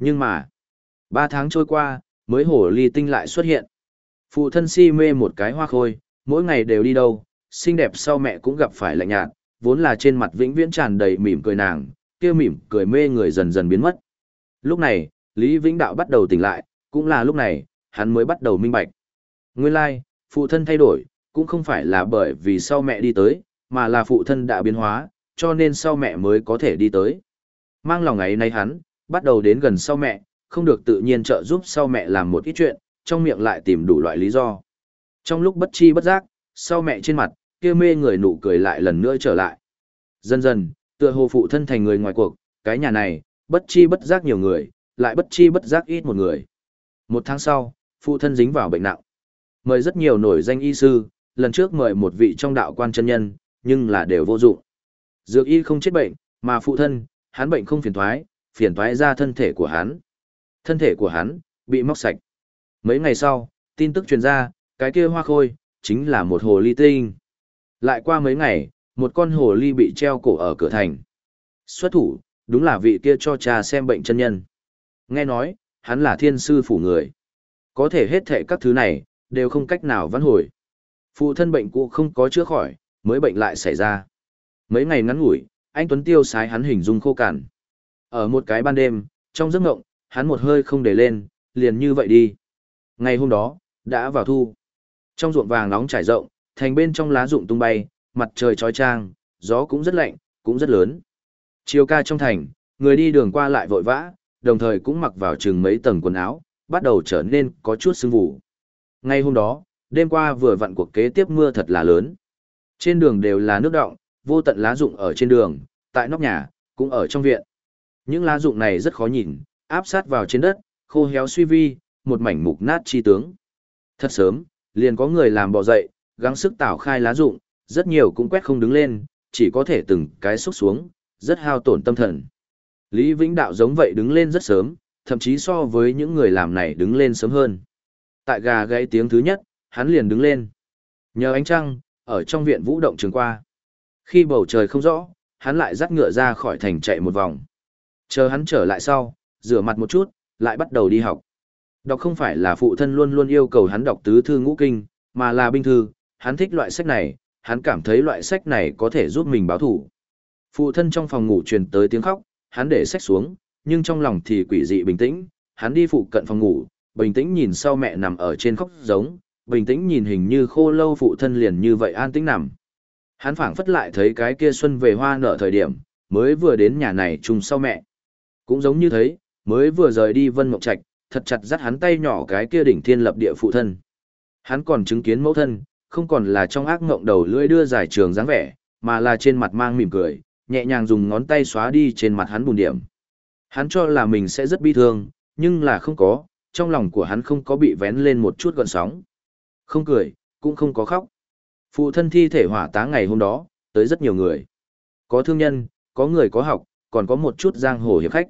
Nhưng mà, 3 tháng trôi qua, mới hồ ly tinh lại xuất hiện. Phụ thân si mê một cái hoa khôi, mỗi ngày đều đi đâu, xinh đẹp sau mẹ cũng gặp phải lạnh nhạt, vốn là trên mặt vĩnh viễn tràn đầy mỉm cười nàng, kia mỉm cười mê người dần dần biến mất. Lúc này, Lý Vĩnh Đạo bắt đầu tỉnh lại, cũng là lúc này, hắn mới bắt đầu minh bạch. Nguyên lai, phụ thân thay đổi, cũng không phải là bởi vì sau mẹ đi tới, mà là phụ thân đã biến hóa, cho nên sau mẹ mới có thể đi tới. Mang lòng ấy nay hắn, bắt đầu đến gần sau mẹ, không được tự nhiên trợ giúp sau mẹ làm một ít chuyện, trong miệng lại tìm đủ loại lý do. Trong lúc bất chi bất giác, sau mẹ trên mặt, kia mê người nụ cười lại lần nữa trở lại. Dần dần, tựa hồ phụ thân thành người ngoài cuộc, cái nhà này, bất chi bất giác nhiều người, lại bất chi bất giác ít một người. 1 tháng sau, phụ thân dính vào bệnh nặng. Mời rất nhiều nổi danh y sư, lần trước mời một vị trong đạo quan chân nhân, nhưng là đều vô dụng. Dược y không chết bệnh, mà phụ thân, hắn bệnh không phiền toái ra thân thể của hắn. Thân thể của hắn, bị móc sạch. Mấy ngày sau, tin tức truyền ra, cái kia hoa khôi, chính là một hồ ly tinh. Lại qua mấy ngày, một con hồ ly bị treo cổ ở cửa thành. Xuất thủ, đúng là vị kia cho cha xem bệnh chân nhân. Nghe nói, hắn là thiên sư phủ người. Có thể hết thệ các thứ này, đều không cách nào vãn hồi. Phụ thân bệnh cũ không có chữa khỏi, mới bệnh lại xảy ra. Mấy ngày ngắn ngủi, anh Tuấn Tiêu sái hắn hình dung khô cằn. Ở một cái ban đêm, trong giấc mộng, hắn một hơi không để lên, liền như vậy đi. Ngày hôm đó, đã vào thu. Trong ruộng vàng nóng trải rộng, thành bên trong lá rụng tung bay, mặt trời chói chang, gió cũng rất lạnh, cũng rất lớn. Chiều ca trong thành, người đi đường qua lại vội vã, đồng thời cũng mặc vào chừng mấy tầng quần áo, bắt đầu trở nên có chút sương mù. Ngay hôm đó, đêm qua vừa vặn cuộc kế tiếp mưa thật là lớn. Trên đường đều là nước đọng, vô tận lá rụng ở trên đường, tại nóc nhà, cũng ở trong viện. Những lá rụng này rất khó nhìn, áp sát vào trên đất, khô héo suy vi, một mảnh mục nát chi tướng. Thật sớm, liền có người làm bò dậy, gắng sức tảo khai lá rụng, rất nhiều cũng quét không đứng lên, chỉ có thể từng cái xúc xuống, rất hao tổn tâm thần. Lý Vĩnh Đạo giống vậy đứng lên rất sớm, thậm chí so với những người làm này đứng lên sớm hơn. Tại gà gáy tiếng thứ nhất, hắn liền đứng lên. Nhờ ánh trăng, ở trong viện vũ động trường qua. Khi bầu trời không rõ, hắn lại dắt ngựa ra khỏi thành chạy một vòng. Chờ hắn trở lại sau, rửa mặt một chút, lại bắt đầu đi học. Đọc không phải là phụ thân luôn luôn yêu cầu hắn đọc tứ thư ngũ kinh, mà là binh thư, hắn thích loại sách này, hắn cảm thấy loại sách này có thể giúp mình báo thủ. Phụ thân trong phòng ngủ truyền tới tiếng khóc, hắn để sách xuống, nhưng trong lòng thì quỷ dị bình tĩnh, hắn đi phụ cận phòng ngủ, bình tĩnh nhìn sau mẹ nằm ở trên khóc giống, bình tĩnh nhìn hình như khô lâu phụ thân liền như vậy an tĩnh nằm. Hắn phảng phất lại thấy cái kia xuân về hoa nở thời điểm, mới vừa đến nhà này chung sau mẹ. Cũng giống như thấy, mới vừa rời đi Vân Mộng Trạch, thật chặt dắt hắn tay nhỏ cái kia đỉnh thiên lập địa phụ thân. Hắn còn chứng kiến mẫu thân, không còn là trong ác ngộng đầu lưỡi đưa dài trường dáng vẻ, mà là trên mặt mang mỉm cười, nhẹ nhàng dùng ngón tay xóa đi trên mặt hắn bùn điểm. Hắn cho là mình sẽ rất bi thương, nhưng là không có, trong lòng của hắn không có bị vén lên một chút gợn sóng. Không cười, cũng không có khóc. Phụ thân thi thể hỏa táng ngày hôm đó, tới rất nhiều người. Có thương nhân, có người có học, còn có một chút giang hồ hiệp khách.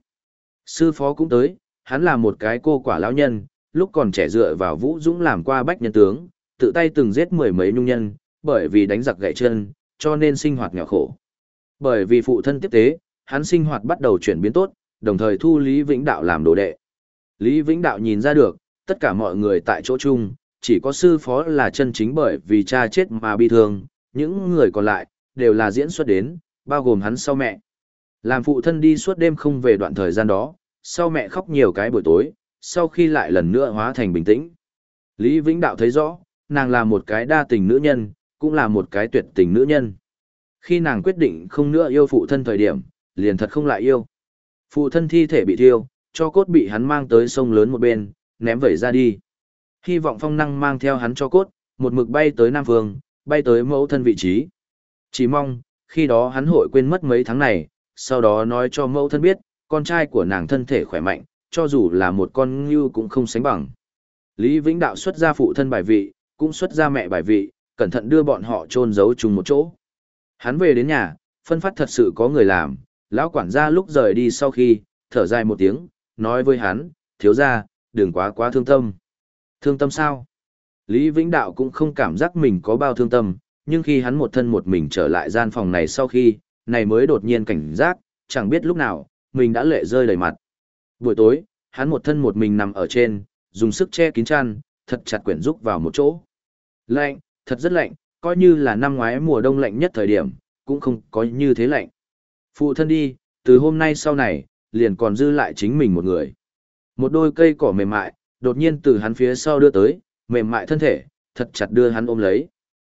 Sư phó cũng tới, hắn là một cái cô quả lão nhân, lúc còn trẻ dựa vào Vũ Dũng làm qua bách nhân tướng, tự tay từng giết 10 mấy nhung nhân, bởi vì đánh giặc gãy chân, cho nên sinh hoạt nghèo khổ. Bởi vì phụ thân tiếp tế, hắn sinh hoạt bắt đầu chuyển biến tốt, đồng thời thu Lý Vĩnh Đạo làm đồ đệ. Lý Vĩnh Đạo nhìn ra được, tất cả mọi người tại chỗ chung, chỉ có sư phó là chân chính bởi vì cha chết mà bi thương, những người còn lại, đều là diễn xuất đến, bao gồm hắn sau mẹ. Làm phụ thân đi suốt đêm không về đoạn thời gian đó, sau mẹ khóc nhiều cái buổi tối, sau khi lại lần nữa hóa thành bình tĩnh. Lý Vĩnh Đạo thấy rõ, nàng là một cái đa tình nữ nhân, cũng là một cái tuyệt tình nữ nhân. Khi nàng quyết định không nữa yêu phụ thân thời điểm, liền thật không lại yêu. Phụ thân thi thể bị thiêu, cho cốt bị hắn mang tới sông lớn một bên, ném vẩy ra đi. Hy vọng Phong Năng mang theo hắn cho cốt, một mực bay tới Nam Phương, bay tới mẫu thân vị trí. Chỉ mong, khi đó hắn hội quên mất mấy tháng này, sau đó nói cho mẫu thân biết, con trai của nàng thân thể khỏe mạnh, cho dù là một con ngưu cũng không sánh bằng. Lý Vĩnh Đạo xuất ra phụ thân bài vị, cũng xuất ra mẹ bài vị, cẩn thận đưa bọn họ chôn giấu chung một chỗ. Hắn về đến nhà, phân phát thật sự có người làm, lão quản gia lúc rời đi sau khi, thở dài một tiếng, nói với hắn, thiếu gia, đừng quá thương tâm. Thương tâm sao? Lý Vĩnh Đạo cũng không cảm giác mình có bao thương tâm, nhưng khi hắn một thân một mình trở lại gian phòng này sau khi, này mới đột nhiên cảnh giác, chẳng biết lúc nào, mình đã lệ rơi đầy mặt. Buổi tối, hắn một thân một mình nằm ở trên, dùng sức che kín chăn, thật chặt quyển rúc vào một chỗ. Lạnh, thật rất lạnh, coi như là năm ngoái mùa đông lạnh nhất thời điểm, cũng không có như thế lạnh. Phụ thân đi, từ hôm nay sau này, liền còn dư lại chính mình một người. Một đôi cây cỏ mềm mại, đột nhiên từ hắn phía sau đưa tới, mềm mại thân thể, thật chặt đưa hắn ôm lấy.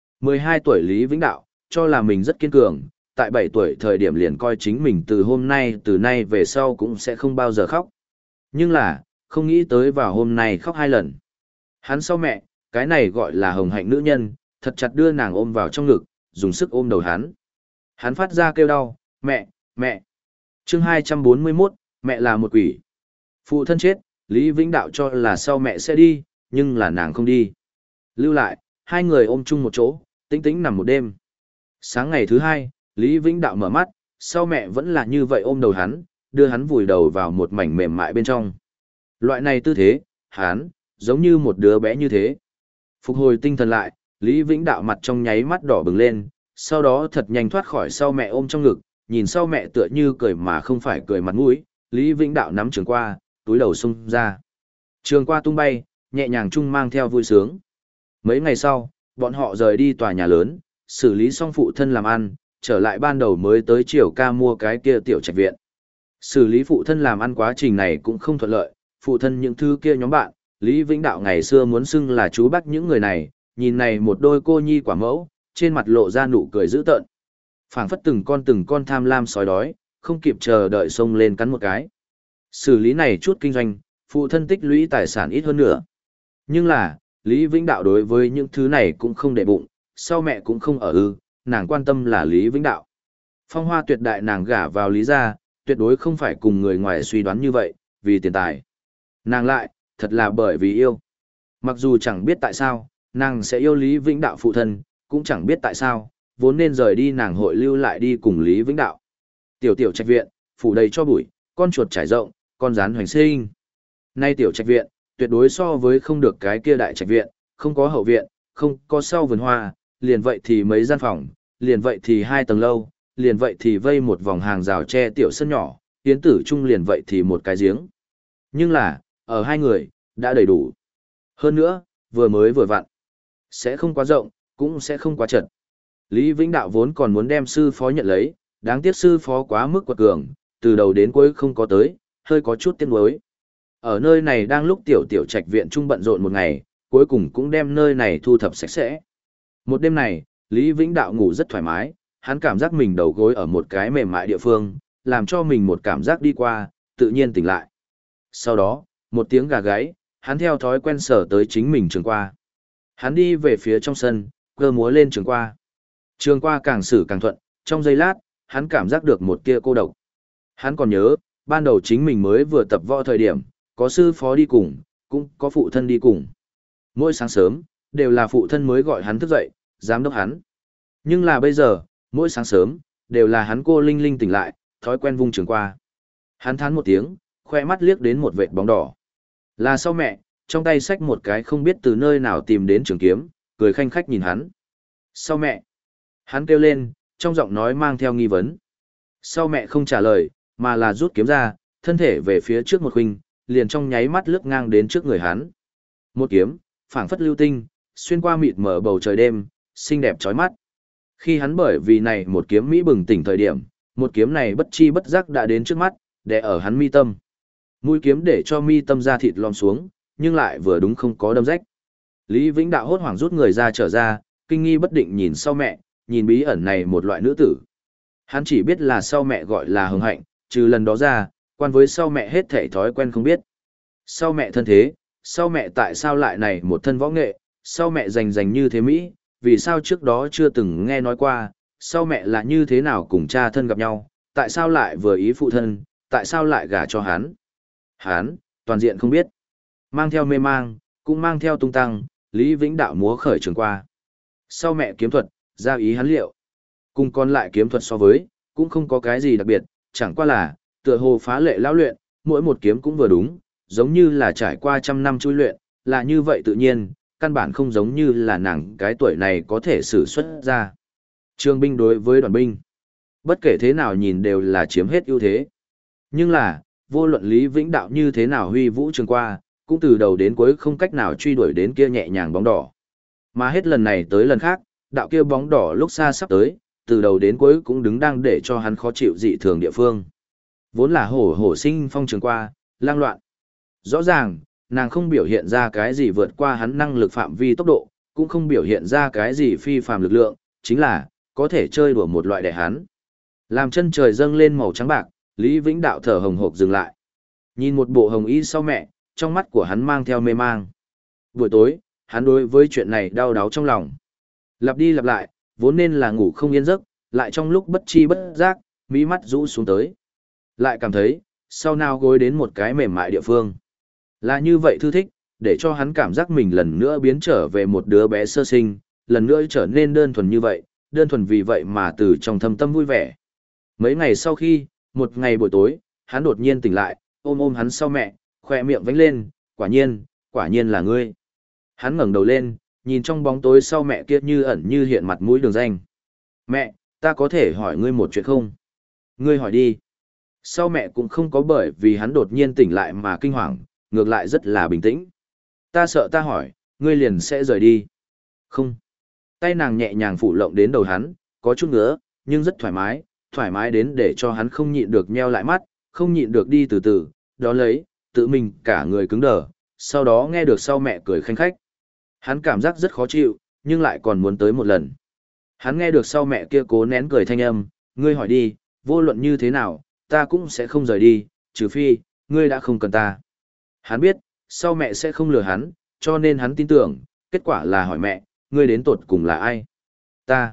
12 tuổi Lý Vĩnh Đạo, cho là mình rất kiên cường, tại 7 tuổi thời điểm liền coi chính mình từ nay về sau cũng sẽ không bao giờ khóc. Nhưng là, không nghĩ tới vào hôm nay khóc 2 lần. Hắn sau mẹ, cái này gọi là hồng hạnh nữ nhân, thật chặt đưa nàng ôm vào trong ngực, dùng sức ôm đầu hắn. Hắn phát ra kêu đau, mẹ, mẹ. Chương 241, mẹ là một quỷ. Phụ thân chết, Lý Vĩnh Đạo cho là sau mẹ sẽ đi, nhưng là nàng không đi. Lưu lại, hai người ôm chung một chỗ, tĩnh tĩnh nằm một đêm. Sáng ngày thứ hai, Lý Vĩnh Đạo mở mắt, sau mẹ vẫn là như vậy ôm đầu hắn, đưa hắn vùi đầu vào một mảnh mềm mại bên trong. Loại này tư thế, hắn, giống như một đứa bé như thế. Phục hồi tinh thần lại, Lý Vĩnh Đạo mặt trong nháy mắt đỏ bừng lên, sau đó thật nhanh thoát khỏi sau mẹ ôm trong ngực, nhìn sau mẹ tựa như cười mà không phải cười mặt mũi, Lý Vĩnh Đạo nắm trường qua, túi đầu xung ra. Trường qua tung bay, nhẹ nhàng chung mang theo vui sướng. Mấy ngày sau, bọn họ rời đi tòa nhà lớn, xử lý xong phụ thân làm ăn, trở lại ban đầu mới tới chiều ca mua cái kia tiểu trạch viện. Xử lý phụ thân làm ăn quá trình này cũng không thuận lợi, phụ thân những thứ kia nhóm bạn, Lý Vĩnh Đạo ngày xưa muốn xưng là chú bác những người này, nhìn này một đôi cô nhi quả mẫu, trên mặt lộ ra nụ cười dữ tợn. Phảng phất từng con tham lam sói đói, không kịp chờ đợi xông lên cắn một cái. Xử lý này chút kinh doanh, phụ thân tích lũy tài sản ít hơn nữa. Nhưng là, Lý Vĩnh Đạo đối với những thứ này cũng không để bụng, sau mẹ cũng không ở nàng quan tâm là Lý Vĩnh Đạo. Phong hoa tuyệt đại nàng gả vào Lý gia, tuyệt đối không phải cùng người ngoài suy đoán như vậy, vì tiền tài. Nàng lại, thật là bởi vì yêu. Mặc dù chẳng biết tại sao, nàng sẽ yêu Lý Vĩnh Đạo phụ thân, cũng chẳng biết tại sao, vốn nên rời đi nàng hội lưu lại đi cùng Lý Vĩnh Đạo. Tiểu tiểu trạch viện, phủ đầy cho bụi, con chuột trải rộng, con rắn hoành sinh. Nay tiểu trạch viện, tuyệt đối so với không được cái kia đại trạch viện, không có hậu viện, không có sau vườn hoa, liền vậy thì mấy gian phòng, liền vậy thì 2 tầng lâu, liền vậy thì vây một vòng hàng rào tre tiểu sân nhỏ, tiến tử chung liền vậy thì một cái giếng. Nhưng là, ở hai người, đã đầy đủ. Hơn nữa, vừa mới vừa vặn. Sẽ không quá rộng, cũng sẽ không quá chật. Lý Vĩnh Đạo vốn còn muốn đem sư phó nhận lấy, đáng tiếc sư phó quá mức quật cường, từ đầu đến cuối không có tới, hơi có chút tiếc nuối. Ở nơi này đang lúc tiểu tiểu trạch viện trung bận rộn một ngày, cuối cùng cũng đem nơi này thu thập sạch sẽ. Một đêm này, Lý Vĩnh Đạo ngủ rất thoải mái, hắn cảm giác mình đầu gối ở một cái mềm mại địa phương, làm cho mình một cảm giác đi qua, tự nhiên tỉnh lại. Sau đó, một tiếng gà gáy, hắn theo thói quen sở tới chính mình trường qua. Hắn đi về phía trong sân, cơ múa lên trường qua. Trường qua càng xử càng thuận, trong giây lát, hắn cảm giác được một tia cô độc. Hắn còn nhớ, ban đầu chính mình mới vừa tập võ thời điểm, có sư phó đi cùng, cũng có phụ thân đi cùng. Mỗi sáng sớm, đều là phụ thân mới gọi hắn thức dậy, giám đốc hắn. Nhưng là bây giờ, mỗi sáng sớm, đều là hắn cô Linh Linh tỉnh lại, thói quen vung trường qua. Hắn thán một tiếng, khoe mắt liếc đến một vệt bóng đỏ. Là sau mẹ, trong tay xách một cái không biết từ nơi nào tìm đến trường kiếm, cười khanh khách nhìn hắn. Sau mẹ. Hắn kêu lên, trong giọng nói mang theo nghi vấn. Sau mẹ không trả lời, mà là rút kiếm ra, thân thể về phía trước một khuynh, liền trong nháy mắt lướt ngang đến trước người hắn. Một kiếm, phảng phất lưu tinh, xuyên qua mịt mờ bầu trời đêm, xinh đẹp chói mắt. Khi hắn bởi vì này một kiếm mỹ bừng tỉnh thời điểm, một kiếm này bất chi bất giác đã đến trước mắt, đè ở hắn mi tâm. Mũi kiếm để cho mi tâm da thịt lom xuống, nhưng lại vừa đúng không có đâm rách. Lý Vĩnh Đạo hốt hoảng rút người ra trở ra, kinh nghi bất định nhìn sau mẹ, nhìn bí ẩn này một loại nữ tử. Hắn chỉ biết là sau mẹ gọi là hồng hạnh, trừ lần đó ra, quan với sau mẹ hết thảy thói quen không biết. Sau mẹ thân thế, sau mẹ tại sao lại này một thân võ nghệ, sau mẹ rành như thế Mỹ, vì sao trước đó chưa từng nghe nói qua, sau mẹ là như thế nào cùng cha thân gặp nhau, tại sao lại vừa ý phụ thân, tại sao lại gả cho hắn. Hắn, toàn diện không biết. Mang theo mê mang, cũng mang theo tung tăng, Lý Vĩnh Đạo múa khởi trường qua. Sau mẹ kiếm thuật, ra ý hắn liệu. Cùng còn lại kiếm thuật so với, cũng không có cái gì đặc biệt, chẳng qua là, tựa hồ phá lệ lão luyện, mỗi một kiếm cũng vừa đúng, giống như là trải qua 100 năm chui luyện, là như vậy tự nhiên, căn bản không giống như là nàng cái tuổi này có thể sử xuất ra. Trường binh đối với đoàn binh, bất kể thế nào nhìn đều là chiếm hết ưu thế. Nhưng là, vô luận Lý Vĩnh Đạo như thế nào huy vũ trường qua, cũng từ đầu đến cuối không cách nào truy đuổi đến kia nhẹ nhàng bóng đỏ. Mà hết lần này tới lần khác, đạo kia bóng đỏ lúc xa sắp tới, từ đầu đến cuối cũng đứng đang để cho hắn khó chịu dị thường địa phương. Vốn là hổ hổ sinh phong trường qua, lang loạn. Rõ ràng, nàng không biểu hiện ra cái gì vượt qua hắn năng lực phạm vi tốc độ, cũng không biểu hiện ra cái gì phi phàm lực lượng, chính là, có thể chơi đùa một loại đẻ hắn. Làm chân trời dâng lên màu trắng bạc, Lý Vĩnh Đạo thở hồng hộc dừng lại. Nhìn một bộ hồng y sau mẹ, trong mắt của hắn mang theo mê mang. Buổi tối, hắn đối với chuyện này đau đáu trong lòng. Lặp đi lặp lại, vốn nên là ngủ không yên giấc, lại trong lúc bất chi bất giác, mí mắt rũ xuống tới. Lại cảm thấy, sau nào gối đến một cái mềm mại địa phương. Là như vậy thư thích, để cho hắn cảm giác mình lần nữa biến trở về một đứa bé sơ sinh, lần nữa trở nên đơn thuần như vậy, đơn thuần vì vậy mà từ trong thâm tâm vui vẻ. Mấy ngày sau khi, một ngày buổi tối, hắn đột nhiên tỉnh lại, ôm ôm hắn sau mẹ, khoe miệng vánh lên, quả nhiên là ngươi. Hắn ngẩng đầu lên, nhìn trong bóng tối sau mẹ kia như ẩn như hiện mặt mũi đường danh. Mẹ, ta có thể hỏi ngươi một chuyện không? Ngươi hỏi đi. Sau mẹ cũng không có bởi vì hắn đột nhiên tỉnh lại mà kinh hoàng, ngược lại rất là bình tĩnh. Ta sợ ta hỏi, ngươi liền sẽ rời đi. Không. Tay nàng nhẹ nhàng phủ lộng đến đầu hắn, có chút ngứa, nhưng rất thoải mái đến để cho hắn không nhịn được nheo lại mắt, không nhịn được đi từ từ, đó lấy, tự mình cả người cứng đờ, sau đó nghe được sau mẹ cười khanh khách. Hắn cảm giác rất khó chịu, nhưng lại còn muốn tới một lần. Hắn nghe được sau mẹ kia cố nén cười thanh âm, ngươi hỏi đi, vô luận như thế nào, ta cũng sẽ không rời đi, trừ phi, ngươi đã không cần ta. Hắn biết, sau mẹ sẽ không lừa hắn, cho nên hắn tin tưởng, kết quả là hỏi mẹ, ngươi đến tột cùng là ai? Ta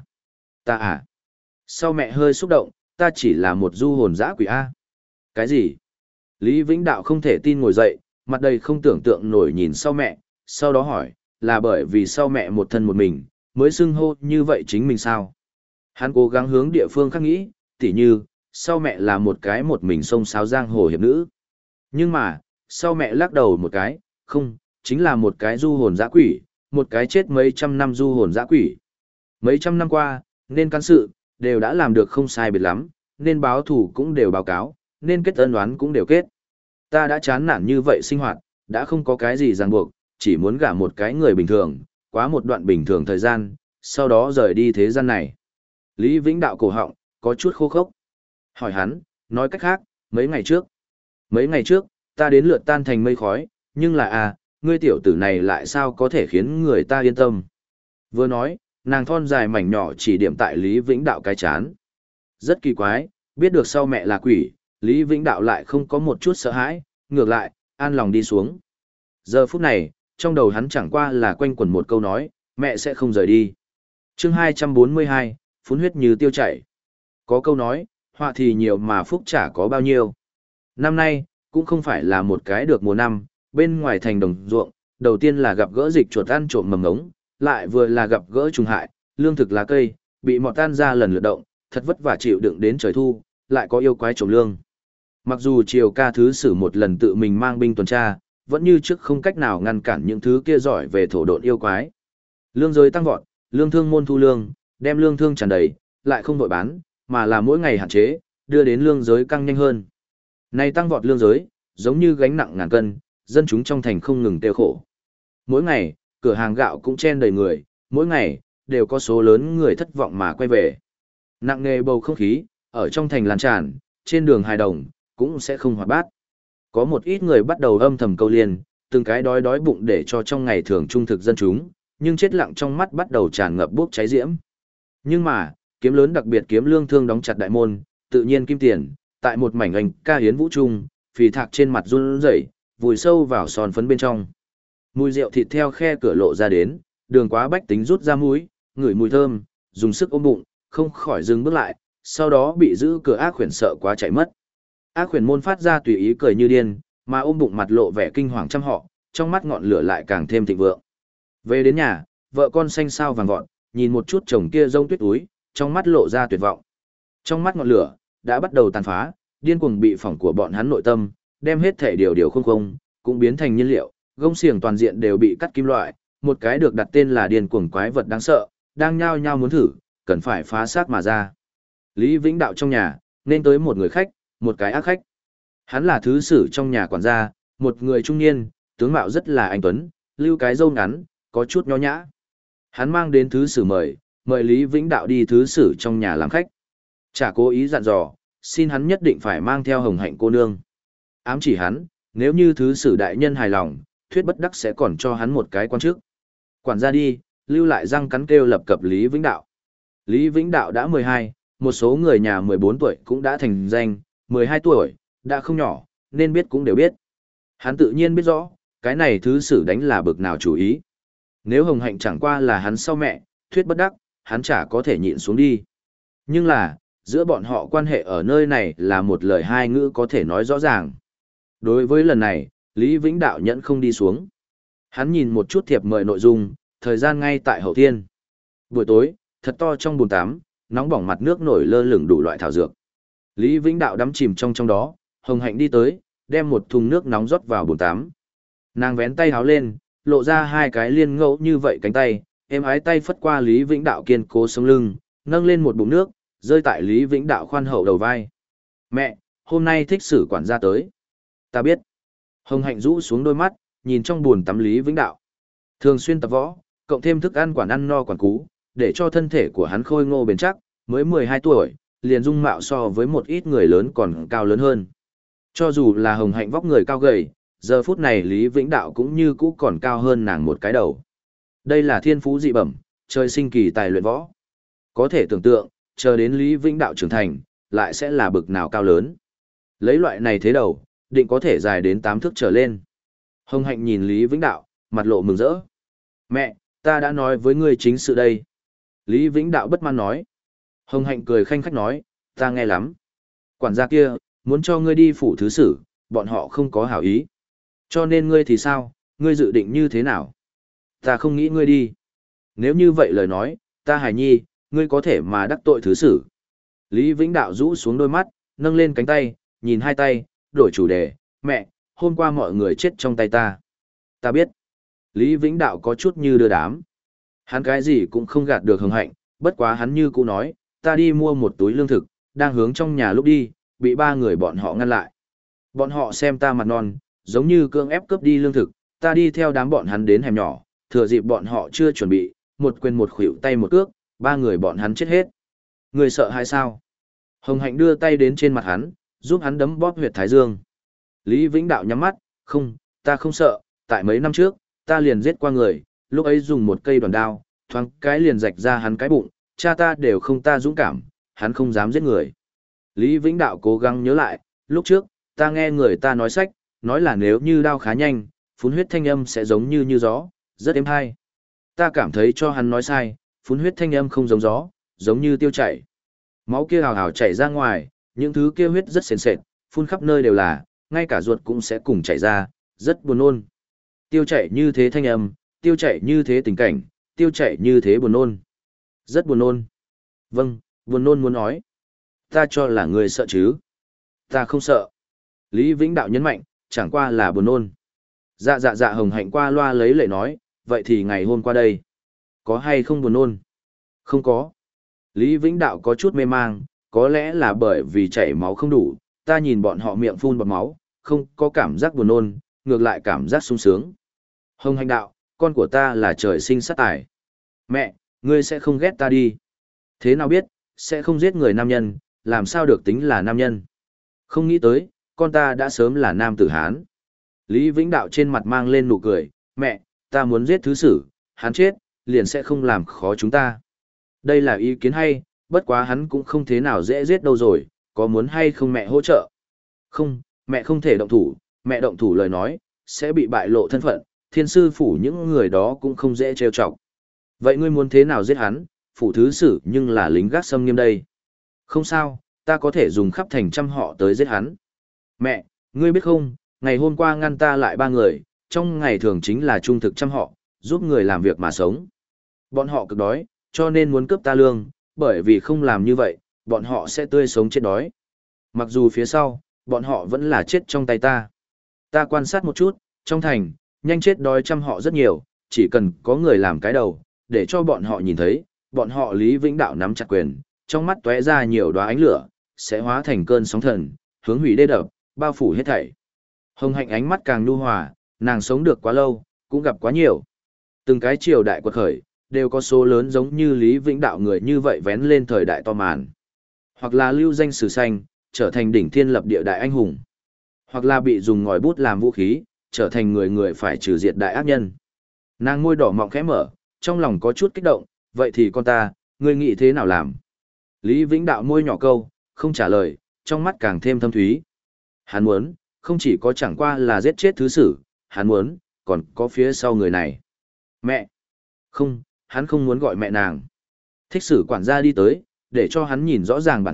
à? Sau mẹ hơi xúc động, ta chỉ là một du hồn dã quỷ A. Cái gì? Lý Vĩnh Đạo không thể tin ngồi dậy, mặt đầy không tưởng tượng nổi nhìn sau mẹ, sau đó hỏi, là bởi vì sau mẹ một thân một mình, mới xưng hô như vậy chính mình sao? Hắn cố gắng hướng địa phương khác nghĩ, tỉ như, sau mẹ là một cái một mình xông xáo giang hồ hiệp nữ. Nhưng mà, sau mẹ lắc đầu một cái, không, chính là một cái du hồn dã quỷ, một cái chết mấy trăm năm du hồn dã quỷ. Mấy trăm năm qua, nên cán sự, đều đã làm được không sai biệt lắm, nên báo thủ cũng đều báo cáo, nên kết ân oán cũng đều kết. Ta đã chán nản như vậy sinh hoạt, đã không có cái gì ràng buộc, chỉ muốn gả một cái người bình thường, quá một đoạn bình thường thời gian, sau đó rời đi thế gian này. Lý Vĩnh Đạo cổ họng, có chút khô khốc. Hỏi hắn, nói cách khác, mấy ngày trước, ta đến lượt tan thành mây khói, nhưng là ngươi tiểu tử này lại sao có thể khiến người ta yên tâm. Vừa nói, nàng thon dài mảnh nhỏ chỉ điểm tại Lý Vĩnh Đạo cái chán. Rất kỳ quái, biết được sau mẹ là quỷ, Lý Vĩnh Đạo lại không có một chút sợ hãi, ngược lại, an lòng đi xuống. Giờ phút này, trong đầu hắn chẳng qua là quanh quẩn một câu nói, mẹ sẽ không rời đi. Chương 242, phun huyết như tiêu chảy. Có câu nói, họa thì nhiều mà phúc chả có bao nhiêu. Năm nay, cũng không phải là một cái được mùa năm, bên ngoài thành đồng ruộng, đầu tiên là gặp gỡ dịch chuột ăn trộm mầm ngống, lại vừa là gặp gỡ trùng hại, lương thực lá cây, bị mọt tan ra lần lượt động, thật vất vả chịu đựng đến trời thu, lại có yêu quái trộm lương. Mặc dù Triều Ca thứ sử một lần tự mình mang binh tuần tra, vẫn như trước không cách nào ngăn cản những thứ kia giỏi về thổ độn yêu quái. Lương giới tăng vọt, lương thương môn thu lương, đem lương thương tràn đầy, lại không vội bán, mà là mỗi ngày hạn chế, đưa đến lương giới căng nhanh hơn. Này tăng vọt lương giới, giống như gánh nặng ngàn cân, dân chúng trong thành không ngừng tiêu khổ. Mỗi ngày, cửa hàng gạo cũng chen đầy người, mỗi ngày, đều có số lớn người thất vọng mà quay về. Nặng nề bầu không khí, ở trong thành lan tràn, trên đường hài đồng, cũng sẽ không hoạt bát. Có một ít người bắt đầu âm thầm câu liên, từng cái đói đói bụng để cho trong ngày thường trung thực dân chúng, nhưng chết lặng trong mắt bắt đầu tràn ngập bốc cháy diễm. Nhưng mà, kiếm lớn đặc biệt kiếm lương thương đóng chặt đại môn, tự nhiên kim tiền, tại một mảnh ảnh ca hiến vũ trung, phì thạc trên mặt run rẩy, vùi sâu vào son phấn bên trong. Mùi rượu thịt theo khe cửa lộ ra đến, đường quá bách tính rút ra mũi, ngửi mùi thơm, dùng sức ôm bụng, không khỏi dừng bước lại, sau đó bị giữ cửa ác khuyển sợ quá chạy mất. Ác khuyển môn phát ra tùy ý cười như điên, mà ôm bụng mặt lộ vẻ kinh hoàng trăm họ, trong mắt ngọn lửa lại càng thêm thịnh vượng. Về đến nhà, vợ con xanh xao vàng vọt, nhìn một chút chồng kia rông tuyết túi, trong mắt lộ ra tuyệt vọng. Trong mắt ngọn lửa đã bắt đầu tàn phá, điên cuồng bị phỏng của bọn hắn nội tâm, đem hết thể điều không, cũng biến thành nhiên liệu, gông xiềng toàn diện đều bị cắt kim loại, một cái được đặt tên là điên cuồng quái vật đáng sợ, đang nhao nhao muốn thử, cần phải phá xác mà ra. Lý Vĩnh Đạo trong nhà, nên tới một người khách, một cái ác khách. Hắn là thứ sử trong nhà quản gia, một người trung niên, tướng mạo rất là anh tuấn, lưu cái râu ngắn, có chút nho nhã. Hắn mang đến thứ sử mời Lý Vĩnh Đạo đi thứ sử trong nhà làm khách. Chả cố ý dặn dò, xin hắn nhất định phải mang theo Hồng Hạnh cô nương. Ám chỉ hắn, nếu như thứ sử đại nhân hài lòng, thuyết bất đắc sẽ còn cho hắn một cái quan chức. Quản gia đi, lưu lại răng cắn kêu lập cập Lý Vĩnh Đạo. Lý Vĩnh Đạo đã 12, một số người nhà 14 tuổi cũng đã thành danh, 12 tuổi, đã không nhỏ, nên biết cũng đều biết. Hắn tự nhiên biết rõ, cái này thứ sử đánh là bực nào chủ ý. Nếu Hồng Hạnh chẳng qua là hắn sau mẹ, thuyết bất đắc, hắn chả có thể nhịn xuống đi. Nhưng là, giữa bọn họ quan hệ ở nơi này là một lời hai ngữ có thể nói rõ ràng. Đối với lần này, Lý Vĩnh Đạo nhẫn không đi xuống. Hắn nhìn một chút thiệp mời nội dung, thời gian ngay tại hậu thiên. Buổi tối, thật to trong bồn tắm, nóng bỏng mặt nước nổi lơ lửng đủ loại thảo dược. Lý Vĩnh Đạo đắm chìm trong đó, Hồng Hạnh đi tới, đem một thùng nước nóng rót vào bồn tắm. Nàng vén tay háo lên, lộ ra hai cái liên ngẫu như vậy cánh tay, êm ái tay phất qua Lý Vĩnh Đạo kiên cố sống lưng, nâng lên một bụng nước, rơi tại Lý Vĩnh Đạo khoan hậu đầu vai. Mẹ, hôm nay thích sử quản gia tới. Ta biết. Hồng Hạnh rũ xuống đôi mắt, nhìn trong buồn tắm Lý Vĩnh Đạo. Thường xuyên tập võ, cộng thêm thức ăn quản ăn no quản cú, để cho thân thể của hắn khôi ngô bền chắc, mới 12 tuổi, liền dung mạo so với một ít người lớn còn cao lớn hơn. Cho dù là Hồng Hạnh vóc người cao gầy, giờ phút này Lý Vĩnh Đạo cũng như cũ còn cao hơn nàng một cái đầu. Đây là thiên phú dị bẩm, trời sinh kỳ tài luyện võ. Có thể tưởng tượng, chờ đến Lý Vĩnh Đạo trưởng thành, lại sẽ là bực nào cao lớn. Lấy loại này thế đầu, định có thể dài đến 8 thước trở lên. Hồng Hạnh nhìn Lý Vĩnh Đạo, mặt lộ mừng rỡ. Mẹ, ta đã nói với ngươi chính sự đây. Lý Vĩnh Đạo bất mãn nói. Hồng Hạnh cười khanh khách nói, ta nghe lắm. Quản gia kia, muốn cho ngươi đi phủ thứ sử, bọn họ không có hảo ý. Cho nên ngươi thì sao, ngươi dự định như thế nào? Ta không nghĩ ngươi đi. Nếu như vậy lời nói, ta hài nhi, ngươi có thể mà đắc tội thứ sử. Lý Vĩnh Đạo rũ xuống đôi mắt, nâng lên cánh tay, nhìn hai tay, đổi chủ đề, mẹ, hôm qua mọi người chết trong tay ta. Ta biết. Lý Vĩnh Đạo có chút như đưa đám. Hắn cái gì cũng không gạt được Hồng Hạnh, bất quá hắn như cũ nói, ta đi mua một túi lương thực, đang hướng trong nhà lúc đi, bị ba người bọn họ ngăn lại. Bọn họ xem ta mặt non, giống như cưỡng ép cướp đi lương thực, ta đi theo đám bọn hắn đến hẻm nhỏ, thừa dịp bọn họ chưa chuẩn bị, một quyền một khuỷu tay một cước, ba người bọn hắn chết hết. Người sợ hay sao? Hồng Hạnh đưa tay đến trên mặt hắn, giúp hắn đấm bóp huyệt thái dương. Lý Vĩnh Đạo nhắm mắt, không, ta không sợ, tại mấy năm trước, ta liền giết qua người, lúc ấy dùng một cây đoàn đao, thoáng cái liền rạch ra hắn cái bụng, cha ta đều không ta dũng cảm, hắn không dám giết người. Lý Vĩnh Đạo cố gắng nhớ lại, lúc trước, ta nghe người ta nói sách, nói là nếu như đao khá nhanh, phun huyết thanh âm sẽ giống như gió, rất êm hay. Ta cảm thấy cho hắn nói sai, phun huyết thanh âm không giống gió, giống như tiêu chảy. Máu kia hào hào chảy ra ngoài, những thứ kia huyết rất sền sệt, phun khắp nơi đều là, ngay cả ruột cũng sẽ cùng chảy ra, rất buồn nôn. Tiêu chảy như thế thanh âm, tiêu chảy như thế tình cảnh, tiêu chảy như thế buồn nôn. Rất buồn nôn. Vâng, buồn nôn muốn nói. Ta cho là người sợ chứ. Ta không sợ. Lý Vĩnh Đạo nhấn mạnh, chẳng qua là buồn nôn. Dạ Hồng Hạnh qua loa lấy lệ nói, vậy thì ngày hôm qua đây, có hay không buồn nôn? Không có. Lý Vĩnh Đạo có chút mê mang, có lẽ là bởi vì chảy máu không đủ, ta nhìn bọn họ miệng phun bọt máu, không có cảm giác buồn nôn, ngược lại cảm giác sung sướng. Hồng Hạnh đạo, con của ta là trời sinh sát tài. Mẹ, ngươi sẽ không ghét ta đi. Thế nào biết, sẽ không giết người nam nhân, làm sao được tính là nam nhân. Không nghĩ tới, con ta đã sớm là nam tử Hán. Lý Vĩnh Đạo trên mặt mang lên nụ cười, mẹ, ta muốn giết thứ sử, hắn chết, liền sẽ không làm khó chúng ta. Đây là ý kiến hay, bất quá hắn cũng không thế nào dễ giết đâu rồi, có muốn hay không mẹ hỗ trợ? Không, mẹ không thể động thủ, mẹ động thủ lời nói, sẽ bị bại lộ thân phận, thiên sư phủ những người đó cũng không dễ trêu chọc. Vậy ngươi muốn thế nào giết hắn, phủ thứ sử nhưng là lính gác xâm nghiêm đây. Không sao, ta có thể dùng khắp thành trăm họ tới giết hắn. Mẹ, ngươi biết không, ngày hôm qua ngăn ta lại ba người, trong ngày thường chính là trung thực trăm họ, giúp người làm việc mà sống. Bọn họ cực đói, cho nên muốn cướp ta lương, bởi vì không làm như vậy, bọn họ sẽ tươi sống chết đói. Mặc dù phía sau, bọn họ vẫn là chết trong tay ta. Ta quan sát một chút, trong thành, nhanh chết đói trăm họ rất nhiều, chỉ cần có người làm cái đầu, để cho bọn họ nhìn thấy, bọn họ Lý Vĩnh Đạo nắm chặt quyền, trong mắt tóe ra nhiều đóa ánh lửa, sẽ hóa thành cơn sóng thần, hướng hủy đê đập, bao phủ hết thảy. Hồng Hạnh ánh mắt càng nhu hòa, nàng sống được quá lâu, cũng gặp quá nhiều. Từng cái triều đại quật khởi, đều có số lớn giống như Lý Vĩnh Đạo người như vậy vén lên thời đại to màn. Hoặc là lưu danh sử xanh, trở thành đỉnh thiên lập địa đại anh hùng. Hoặc là bị dùng ngòi bút làm vũ khí, trở thành người người phải trừ diệt đại ác nhân. Nàng môi đỏ mọng khẽ mở, trong lòng có chút kích động, vậy thì con ta, ngươi nghĩ thế nào làm? Lý Vĩnh Đạo môi nhỏ câu, không trả lời, trong mắt càng thêm thâm thúy. Hắn muốn, không chỉ có chẳng qua là giết chết thứ sử, hắn muốn, còn có phía sau người này. Mẹ! Không, hắn không muốn gọi mẹ nàng. Thích sử quản gia đi tới, để cho hắn nhìn rõ ràng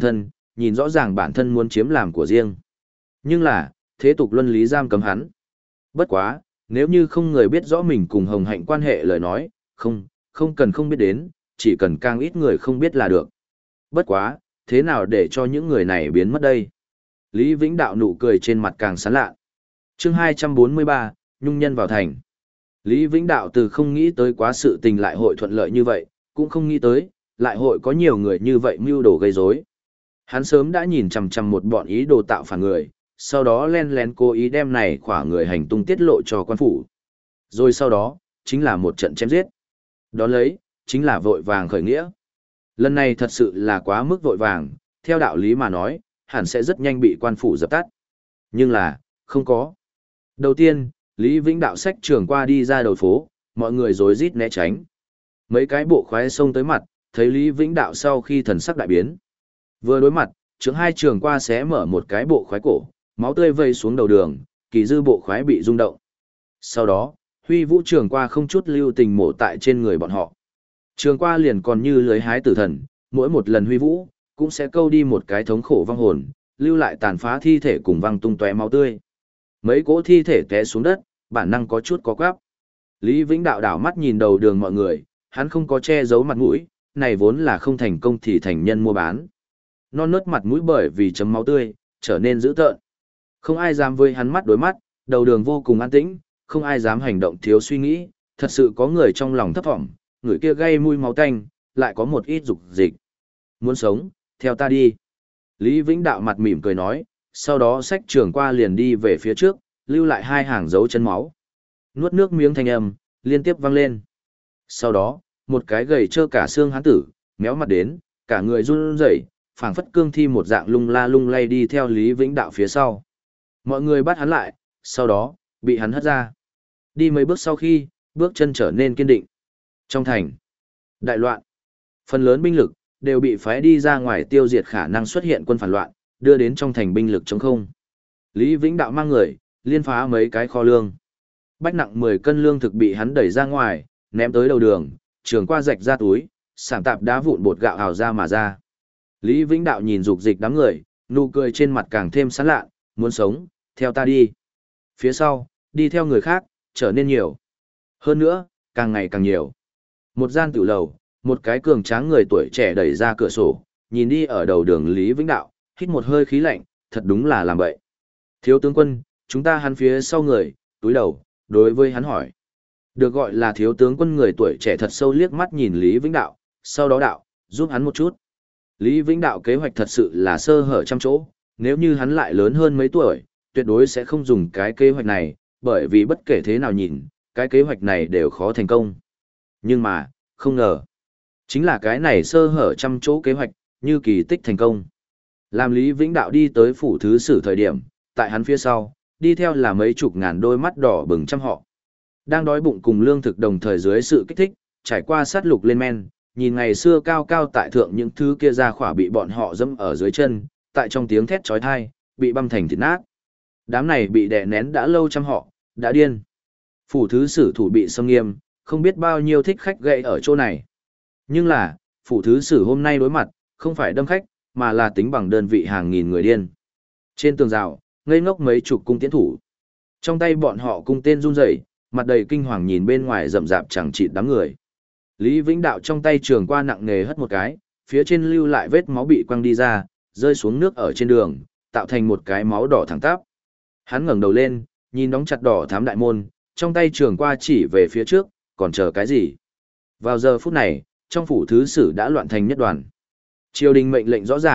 bản thân muốn chiếm làm của riêng. Nhưng là, thế tục luân lý giam cấm hắn. Bất quá, nếu như không người biết rõ mình cùng Hồng Hạnh quan hệ lời nói, không cần không biết đến, chỉ cần càng ít người không biết là được. Bất quá, thế nào để cho những người này biến mất đây? Lý Vĩnh Đạo nụ cười trên mặt càng sán lạ. Chương 243, Nhung nhân vào thành. Lý Vĩnh Đạo từ không nghĩ tới quá sự tình lại hội thuận lợi như vậy, cũng không nghĩ tới, lại hội có nhiều người như vậy mưu đồ gây rối. Hắn sớm đã nhìn chằm chằm một bọn ý đồ tạo phản người, sau đó len lén cố ý đem này khỏa người hành tung tiết lộ cho quan phủ. Rồi sau đó, chính là một trận chém giết. Đó lấy, chính là vội vàng khởi nghĩa. Lần này thật sự là quá mức vội vàng, theo đạo lý mà nói, hẳn sẽ rất nhanh bị quan phủ dập tắt. Nhưng là, không có. Đầu tiên, Lý Vĩnh Đạo xách trường qua đi ra đầu phố, mọi người rối rít né tránh. Mấy cái bộ khoái xông tới mặt, thấy Lý Vĩnh Đạo sau khi thần sắc đại biến. Vừa đối mặt, trưởng hai trường qua xé mở một cái bộ khoái cổ, máu tươi vây xuống đầu đường, kỳ dư bộ khoái bị rung động. Sau đó, Huy Vũ trường qua không chút lưu tình mổ tại trên người bọn họ. Trường qua liền còn như lưới hái tử thần, mỗi một lần huy vũ, cũng sẽ câu đi một cái thống khổ vong hồn, lưu lại tàn phá thi thể cùng văng tung tóe máu tươi. Mấy cỗ thi thể té xuống đất, bản năng có chút có quắp. Lý Vĩnh Đạo đảo mắt nhìn đầu đường mọi người, hắn không có che giấu mặt mũi, này vốn là không thành công thì thành nhân mua bán. Non nớt mặt mũi bởi vì chấm máu tươi, trở nên dữ tợn. Không ai dám với hắn mắt đối mắt, đầu đường vô cùng an tĩnh, không ai dám hành động thiếu suy nghĩ, thật sự có người trong lòng thấp vọng, người kia gây mùi máu tanh, lại có một ít dục dịch. Muốn sống, theo ta đi. Lý Vĩnh Đạo mặt mỉm cười nói, sau đó xách trường qua liền đi về phía trước, lưu lại hai hàng dấu chân máu. Nuốt nước miếng thanh âm, liên tiếp vang lên. Sau đó, một cái gầy trơ cả xương hán tử, méo mặt đến, cả người run rẩy, phảng phất cương thi một dạng lung la lung lay đi theo Lý Vĩnh Đạo phía sau. Mọi người bắt hắn lại, sau đó, bị hắn hất ra. Đi mấy bước sau khi, bước chân trở nên kiên định. Trong thành, đại loạn, phần lớn binh lực, đều bị phái đi ra ngoài tiêu diệt khả năng xuất hiện quân phản loạn, đưa đến trong thành binh lực trống không. Lý Vĩnh Đạo mang người, liên phá mấy cái kho lương. Bách nặng 10 cân lương thực bị hắn đẩy ra ngoài, ném tới đầu đường, trường qua rạch ra túi, sảng tạp đá vụn bột gạo hào ra mà ra. Lý Vĩnh Đạo nhìn dục dịch đám người, nụ cười trên mặt càng thêm sán lạ, muốn sống, theo ta đi. Phía sau, đi theo người khác, trở nên nhiều. Hơn nữa, càng ngày càng nhiều. Một gian tiểu lầu, một cái cường tráng người tuổi trẻ đẩy ra cửa sổ, nhìn đi ở đầu đường Lý Vĩnh Đạo, hít một hơi khí lạnh, thật đúng là làm bậy. Thiếu tướng quân, chúng ta hắn phía sau người, túi đầu, đối với hắn hỏi. Được gọi là thiếu tướng quân người tuổi trẻ thật sâu liếc mắt nhìn Lý Vĩnh Đạo, sau đó đạo, giúp hắn một chút. Lý Vĩnh Đạo kế hoạch thật sự là sơ hở trăm chỗ, nếu như hắn lại lớn hơn mấy tuổi, tuyệt đối sẽ không dùng cái kế hoạch này, bởi vì bất kể thế nào nhìn, cái kế hoạch này đều khó thành công. Nhưng mà, không ngờ, chính là cái này sơ hở trăm chỗ kế hoạch, như kỳ tích thành công. Làm Lý Vĩnh Đạo đi tới phủ thứ sử thời điểm, tại hắn phía sau, đi theo là mấy chục ngàn đôi mắt đỏ bừng trăm họ. Đang đói bụng cùng lương thực đồng thời dưới sự kích thích, trải qua sát lục lên men, nhìn ngày xưa cao cao tại thượng những thứ kia ra khỏa bị bọn họ dẫm ở dưới chân, tại trong tiếng thét chói tai, bị băm thành thịt nát. Đám này bị đè nén đã lâu trăm họ, đã điên. Phủ thứ sử thủ bị xâm nghiêm, không biết bao nhiêu thích khách gậy ở chỗ này. Nhưng là, phủ thứ sử hôm nay đối mặt, không phải đâm khách, mà là tính bằng đơn vị hàng nghìn người điên. Trên tường rào, ngây ngốc mấy chục cung tiễn thủ. Trong tay bọn họ cung tên run rẩy, mặt đầy kinh hoàng nhìn bên ngoài rậm rạp chẳng chịt đám người. Lý Vĩnh Đạo trong tay trường qua nặng nề hất một cái, phía trên lưu lại vết máu bị quăng đi ra, rơi xuống nước ở trên đường, tạo thành một cái máu đỏ thẳng tắp. Hắn ngẩng đầu lên, nhìn đóng chặt đỏ thám đại môn, trong tay trường qua chỉ về phía trước, còn chờ cái gì? Vào giờ phút này, trong phủ thứ sử đã loạn thành nhất đoàn. Triều đình mệnh lệnh rõ ràng,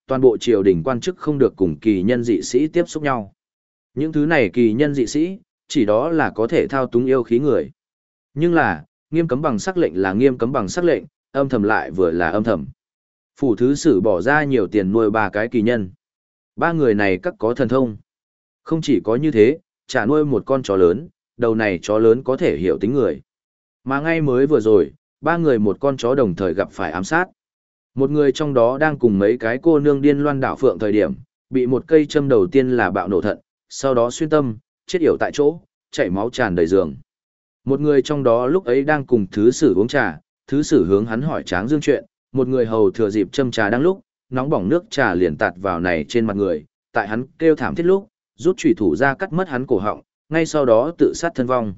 toàn bộ triều đình quan chức không được cùng kỳ nhân dị sĩ tiếp xúc nhau. Những thứ này kỳ nhân dị sĩ, chỉ đó là có thể thao túng yêu khí người. Nhưng là, nghiêm cấm bằng sắc lệnh là nghiêm cấm bằng sắc lệnh, âm thầm lại vừa là âm thầm. Phủ thứ sử bỏ ra nhiều tiền nuôi 3 cái kỳ nhân. 3 người này các có thần thông. Không chỉ có như thế, trả nuôi một con chó lớn, đầu này chó lớn có thể hiểu tính người. Mà ngay mới vừa rồi, 3 người một con chó đồng thời gặp phải ám sát. Một người trong đó đang cùng mấy cái cô nương điên loan đảo phượng thời điểm, bị một cây châm đầu tiên là bạo nổ thận, sau đó xuyên tâm, chết yểu tại chỗ, chảy máu tràn đầy giường. Một người trong đó lúc ấy đang cùng thứ sử uống trà, thứ sử hướng hắn hỏi Tráng Dương chuyện, một người hầu thừa dịp châm trà đang lúc, nóng bỏng nước trà liền tạt vào này trên mặt người, tại hắn kêu thảm thiết lúc, rút chủy thủ ra cắt mất hắn cổ họng, ngay sau đó tự sát thân vong.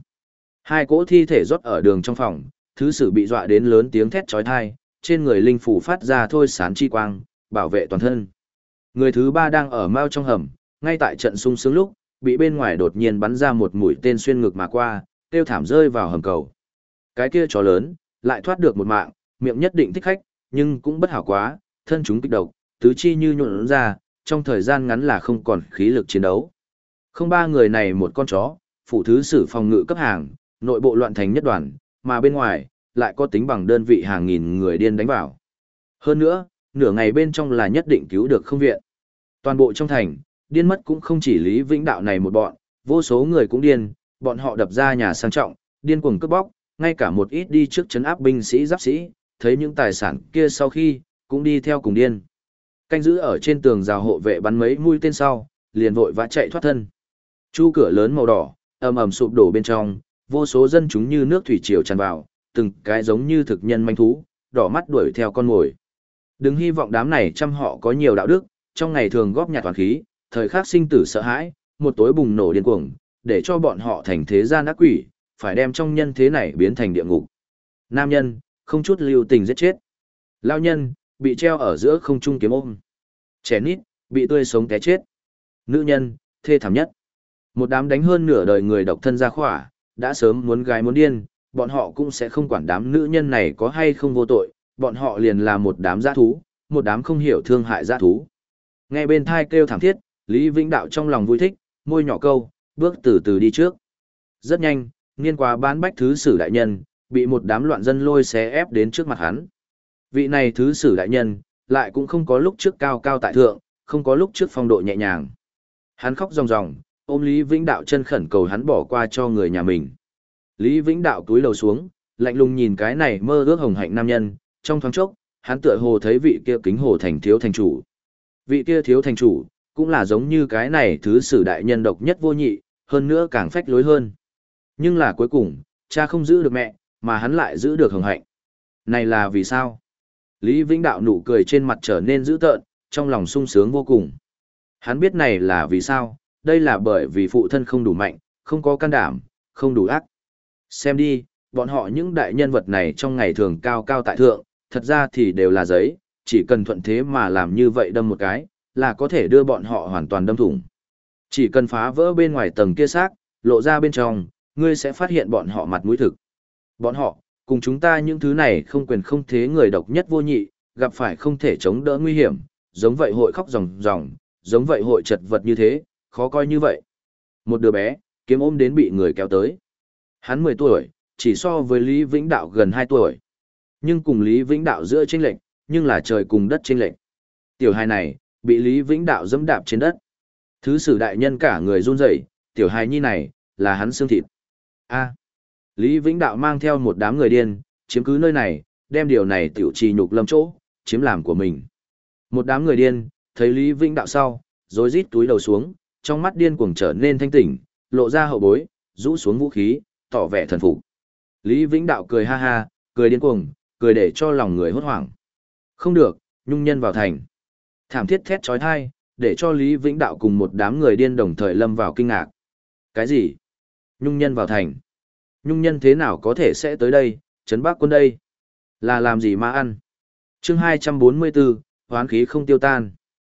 2 cỗ thi thể rót ở đường trong phòng, thứ sử bị dọa đến lớn tiếng thét chói tai, trên người linh phủ phát ra thôi sán chi quang, bảo vệ toàn thân. Người thứ 3 đang ở mao trong hầm, ngay tại trận sung sướng lúc, bị bên ngoài đột nhiên bắn ra một mũi tên xuyên ngực mà qua, kêu thảm rơi vào hầm cầu. Cái kia chó lớn, lại thoát được một mạng, miệng nhất định thích khách, nhưng cũng bất hảo quá, thân chúng kích độc, tứ chi như nhuộn ra, trong thời gian ngắn là không còn khí lực chiến đấu. Không 3 người này một con chó, phụ thứ sử phòng ngự cấp hàng, nội bộ loạn thành nhất đoàn, mà bên ngoài, lại có tính bằng đơn vị hàng nghìn người điên đánh vào. Hơn nữa, nửa ngày bên trong là nhất định cứu được không viện. Toàn bộ trong thành, điên mất cũng không chỉ Lý Vĩnh Đạo này một bọn, vô số người cũng điên, bọn họ đập ra nhà sang trọng, điên cuồng cướp bóc, ngay cả một ít đi trước trấn áp binh sĩ giáp sĩ, thấy những tài sản kia sau khi, cũng đi theo cùng điên. Canh giữ ở trên tường rào hộ vệ bắn mấy mũi tên sau, liền vội vã chạy thoát thân. Chu cửa lớn màu đỏ, ầm ầm sụp đổ bên trong, vô số dân chúng như nước thủy triều tràn vào, từng cái giống như thực nhân manh thú, đỏ mắt đuổi theo con mồi. Đừng hy vọng đám này trăm họ có nhiều đạo đức, trong ngày thường góp nhặt toàn khí, thời khắc sinh tử sợ hãi, một tối bùng nổ điên cuồng, để cho bọn họ thành thế gian ác quỷ, phải đem trong nhân thế này biến thành địa ngục. Nam nhân, không chút lưu tình giết chết. Lao nhân, bị treo ở giữa không trung kiếm ôm. Trẻ nít, bị tươi sống té chết. Nữ nhân, thê thảm nhất. Một đám đánh hơn nửa đời người độc thân ra khỏa, đã sớm muốn gái muốn điên, bọn họ cũng sẽ không quản đám nữ nhân này có hay không vô tội, bọn họ liền là một đám dã thú, một đám không hiểu thương hại dã thú. Nghe bên thai kêu thảm thiết, Lý Vĩnh Đạo trong lòng vui thích, môi nhỏ câu, bước từ từ đi trước. Rất nhanh, niên qua bán bách thứ sử đại nhân, bị một đám loạn dân lôi xé ép đến trước mặt hắn. Vị này thứ sử đại nhân, lại cũng không có lúc trước cao cao tại thượng, không có lúc trước phong độ nhẹ nhàng. Hắn khóc ròng ròng, ôm Lý Vĩnh Đạo chân khẩn cầu hắn bỏ qua cho người nhà mình. Lý Vĩnh Đạo túi lầu xuống, lạnh lùng nhìn cái này mơ ước hồng hạnh nam nhân, trong thoáng chốc, hắn tựa hồ thấy vị kia kính hồ thành thiếu thành chủ. Vị kia thiếu thành chủ, cũng là giống như cái này thứ sử đại nhân độc nhất vô nhị, hơn nữa càng phách lối hơn. Nhưng là cuối cùng, cha không giữ được mẹ, mà hắn lại giữ được hồng hạnh. Này là vì sao? Lý Vĩnh Đạo nụ cười trên mặt trở nên dữ tợn, trong lòng sung sướng vô cùng. Hắn biết này là vì sao, đây là bởi vì phụ thân không đủ mạnh, không có can đảm, không đủ ác. Xem đi, bọn họ những đại nhân vật này trong ngày thường cao cao tại thượng, thật ra thì đều là giấy, chỉ cần thuận thế mà làm như vậy đâm một cái, là có thể đưa bọn họ hoàn toàn đâm thủng. Chỉ cần phá vỡ bên ngoài tầng kia xác, lộ ra bên trong, ngươi sẽ phát hiện bọn họ mặt mũi thực. Bọn họ, cùng chúng ta những thứ này không quyền không thế người độc nhất vô nhị, gặp phải không thể chống đỡ nguy hiểm, giống vậy hội khóc ròng ròng, giống vậy hội chật vật như thế, khó coi như vậy. Một đứa bé, kiếm ôm đến bị người kéo tới. Hắn 10 tuổi, chỉ so với Lý Vĩnh Đạo gần 2 tuổi. Nhưng cùng Lý Vĩnh Đạo giữa chênh lệch, nhưng là trời cùng đất chênh lệch. Tiểu hài này, bị Lý Vĩnh Đạo dẫm đạp trên đất. Thứ sử đại nhân cả người run rẩy, tiểu hài nhi này, là hắn xương thịt. A. Lý Vĩnh Đạo mang theo một đám người điên, chiếm cứ nơi này, đem điều này tiểu trì nhục lâm chỗ, chiếm làm của mình. Một đám người điên, thấy Lý Vĩnh Đạo sau, rồi rít túi đầu xuống, trong mắt điên cuồng trở nên thanh tỉnh, lộ ra hậu bối, rũ xuống vũ khí, tỏ vẻ thần phục. Lý Vĩnh Đạo cười ha ha, cười điên cuồng, cười để cho lòng người hốt hoảng. Không được, nhung nhân vào thành. Thảm thiết thét chói tai, để cho Lý Vĩnh Đạo cùng một đám người điên đồng thời lâm vào kinh ngạc. Cái gì? Nhung nhân vào thành? Nhung nhân thế nào có thể sẽ tới đây, trấn Bắc quân đây? Là làm gì mà ăn? Chương 244, hoán khí không tiêu tan.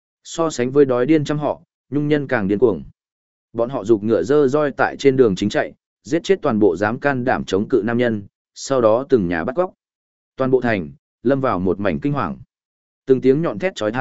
So sánh với đói điên trăm họ, nhung nhân càng điên cuồng. Bọn họ giục ngựa dơ roi tại trên đường chính chạy, giết chết toàn bộ dám can đảm chống cự nam nhân, sau đó từng nhà bắt cóc. Toàn bộ thành, lâm vào một mảnh kinh hoàng. Từng tiếng nhọn thét chói tai,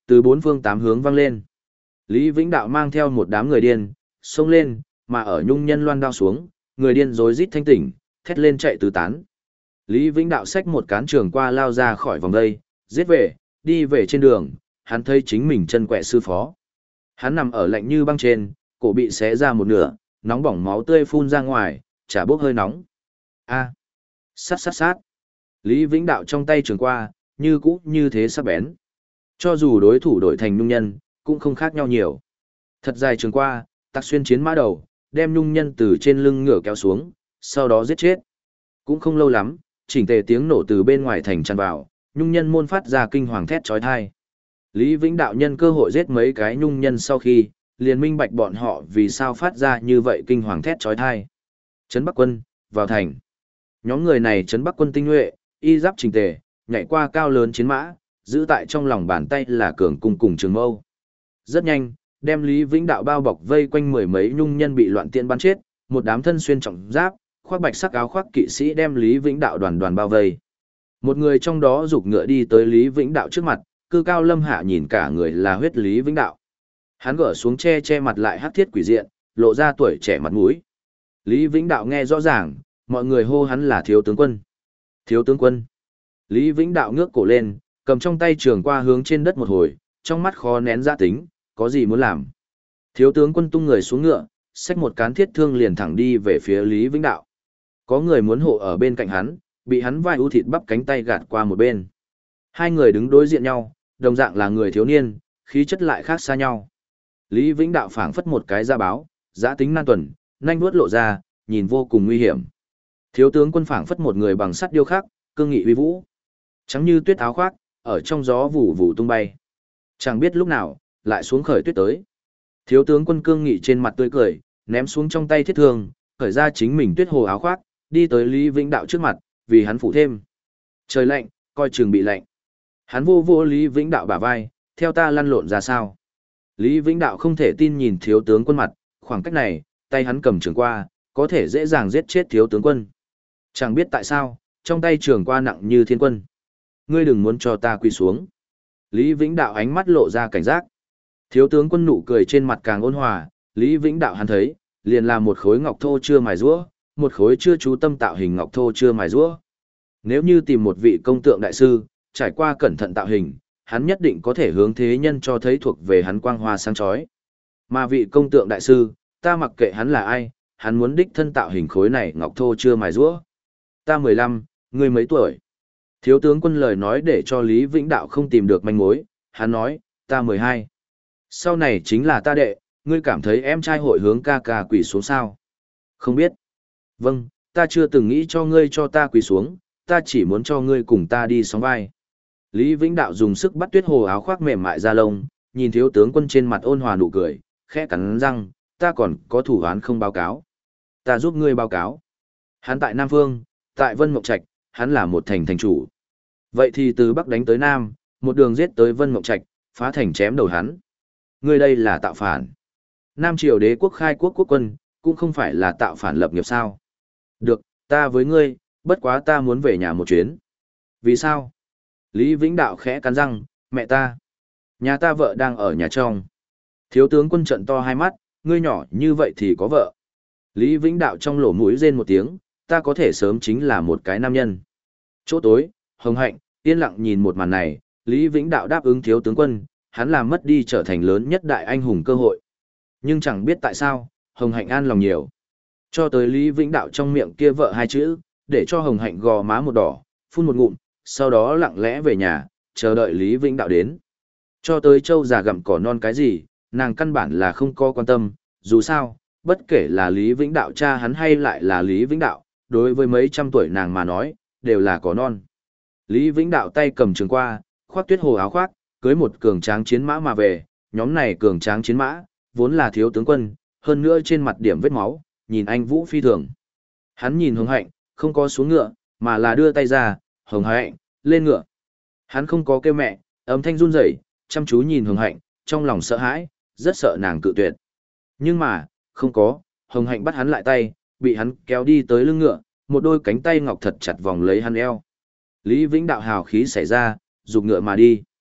Từ bốn phương tám hướng vang lên. Lý Vĩnh Đạo mang theo một đám người điên, xông lên, mà ở nhung nhân loan đao xuống, người điên rối rít thanh tỉnh, thét lên chạy tứ tán. Lý Vĩnh Đạo xách một cán trường qua lao ra khỏi vòng dây, giết về, đi về trên đường, hắn thấy chính mình chân quẹ sư phó. Hắn nằm ở lạnh như băng trên, cổ bị xé ra một nửa, nóng bỏng máu tươi phun ra ngoài, chả bốc hơi nóng. A, sát sát sát. Lý Vĩnh Đạo trong tay trường qua, như cũ như thế sắc bén. Cho dù đối thủ đổi thành nhung nhân, cũng không khác nhau nhiều. Thật dài trường qua, tắc xuyên chiến mã đầu, đem nhung nhân từ trên lưng ngựa kéo xuống, sau đó giết chết. Cũng không lâu lắm, chỉnh tề tiếng nổ từ bên ngoài thành tràn vào, nhung nhân môn phát ra kinh hoàng thét chói tai. Lý Vĩnh Đạo nhân cơ hội giết mấy cái nhung nhân sau khi, liền minh bạch bọn họ vì sao phát ra như vậy kinh hoàng thét chói tai. Trấn Bắc quân, vào thành. Nhóm người này trấn Bắc quân tinh nhuệ, y giáp chỉnh tề, nhảy qua cao lớn chiến mã, giữ tại trong lòng bàn tay là cường cung cùng trường mâu. Rất nhanh, đem Lý Vĩnh Đạo bao bọc vây quanh mười mấy nhung nhân bị loạn tiễn bắn chết, một đám thân xuyên trọng giáp, khoác bạch sắc áo khoác kỵ sĩ đem Lý Vĩnh Đạo đoàn đoàn bao vây. Một người trong đó giục ngựa đi tới Lý Vĩnh Đạo trước mặt, cư cao lâm hạ nhìn cả người là huyết Lý Vĩnh Đạo. Hắn gỡ xuống che mặt lại hắc thiết quỷ diện, lộ ra tuổi trẻ mặt mũi. Lý Vĩnh Đạo nghe rõ ràng, mọi người hô hắn là thiếu tướng quân. Thiếu tướng quân. Lý Vĩnh Đạo ngước cổ lên, cầm trong tay trường qua hướng trên đất một hồi, trong mắt khó nén dã tính, có gì muốn làm. Thiếu tướng quân tung người xuống ngựa, xách một cán thiết thương liền thẳng đi về phía Lý Vĩnh Đạo. Có người muốn hộ ở bên cạnh hắn, bị hắn vai ưu thịt bắp cánh tay gạt qua một bên. Hai người đứng đối diện nhau, đồng dạng là người thiếu niên, khí chất lại khác xa nhau. Lý Vĩnh Đạo phảng phất một cái da báo, dã tính nan tuần, nhanh vuốt lộ ra, nhìn vô cùng nguy hiểm. Thiếu tướng quân phảng phất một người bằng sắt điêu khắc, cương nghị uy vũ. Trắng như tuyết áo khoác, ở trong gió vụ vụ tung bay. Chẳng biết lúc nào, lại xuống khởi tuyết tới. Thiếu tướng quân cương nghị trên mặt tươi cười, ném xuống trong tay thiết thương, khởi ra chính mình tuyết hồ áo khoác, đi tới Lý Vĩnh Đạo trước mặt, vì hắn phủ thêm. Trời lạnh, coi chừng bị lạnh. Hắn vô vô Lý Vĩnh Đạo bả vai, theo ta lăn lộn ra sao. Lý Vĩnh Đạo không thể tin nhìn thiếu tướng quân mặt, khoảng cách này, tay hắn cầm trường qua, có thể dễ dàng giết chết thiếu tướng quân. Chẳng biết tại sao, trong tay trường qua nặng như thiên quân. Ngươi đừng muốn cho ta quỳ xuống. Lý Vĩnh Đạo ánh mắt lộ ra cảnh giác. Thiếu tướng quân nụ cười trên mặt càng ôn hòa, Lý Vĩnh Đạo hắn thấy, liền là một khối ngọc thô chưa mài rũa, một khối chưa chú tâm tạo hình ngọc thô chưa mài rũa. Nếu như tìm một vị công tượng đại sư, trải qua cẩn thận tạo hình, hắn nhất định có thể hướng thế nhân cho thấy thuộc về hắn quang hoa sáng chói. Mà vị công tượng đại sư, ta mặc kệ hắn là ai, hắn muốn đích thân tạo hình khối này ngọc thô chưa mài rũa. Ta 15, ngươi mấy tuổi? Thiếu tướng quân lời nói để cho Lý Vĩnh Đạo không tìm được manh mối, hắn nói, ta 12. Sau này chính là ta đệ, ngươi cảm thấy em trai hội hướng ca ca quỳ xuống sao? Không biết. Vâng, ta chưa từng nghĩ cho ngươi cho ta quỳ xuống, ta chỉ muốn cho ngươi cùng ta đi sóng vai. Lý Vĩnh Đạo dùng sức bắt tuyết hồ áo khoác mềm mại da lông, nhìn thiếu tướng quân trên mặt ôn hòa nụ cười, khẽ cắn răng, ta còn có thủ án không báo cáo. Ta giúp ngươi báo cáo. Hắn tại Nam Phương, tại Vân Mộng Trạch, hắn là một thành chủ. Vậy thì từ Bắc đánh tới Nam, một đường giết tới Vân Mộng Trạch, phá thành chém đầu hắn. Ngươi đây là tạo phản. Nam Triều đế quốc khai quốc quốc quân, cũng không phải là tạo phản lập nghiệp sao. Được, ta với ngươi, bất quá ta muốn về nhà một chuyến. Vì sao? Lý Vĩnh Đạo khẽ cắn răng, mẹ ta. Nhà ta vợ đang ở nhà trong. Thiếu tướng quân trận to hai mắt, ngươi nhỏ như vậy thì có vợ. Lý Vĩnh Đạo trong lỗ mũi rên một tiếng, ta có thể sớm chính là một cái nam nhân. Chỗ tối, Hồng Hạnh, yên lặng nhìn một màn này, Lý Vĩnh Đạo đáp ứng thiếu tướng quân, hắn làm mất đi trở thành lớn nhất đại anh hùng cơ hội. Nhưng chẳng biết tại sao, Hồng Hạnh an lòng nhiều. Cho tới Lý Vĩnh Đạo trong miệng kia vợ hai chữ, để cho Hồng Hạnh gò má một đỏ, phun một ngụm, sau đó lặng lẽ về nhà, chờ đợi Lý Vĩnh Đạo đến. Cho tới Châu già gặm cỏ non cái gì, nàng căn bản là không có quan tâm, dù sao, bất kể là Lý Vĩnh Đạo cha hắn hay lại là Lý Vĩnh Đạo, đối với mấy trăm tuổi nàng mà nói, đều là cỏ non. Lý Vĩnh Đạo tay cầm trường qua, khoác tuyết hồ áo khoác, cưới một cường tráng chiến mã mà về, nhóm này cường tráng chiến mã, vốn là thiếu tướng quân, hơn nữa trên mặt điểm vết máu, nhìn anh Vũ phi thường. Hắn nhìn Hồng Hạnh, không có xuống ngựa, mà là đưa tay ra, Hồng Hạnh, lên ngựa. Hắn không có kêu mẹ, âm thanh run rẩy, chăm chú nhìn Hồng Hạnh, trong lòng sợ hãi, rất sợ nàng cự tuyệt. Nhưng mà, không có, Hồng Hạnh bắt hắn lại tay, bị hắn kéo đi tới lưng ngựa, một đôi cánh tay ngọc thật chặt vòng lấy hắn eo. Lý Vĩnh Đạo hào khí xảy ra, giục ngựa mà đi.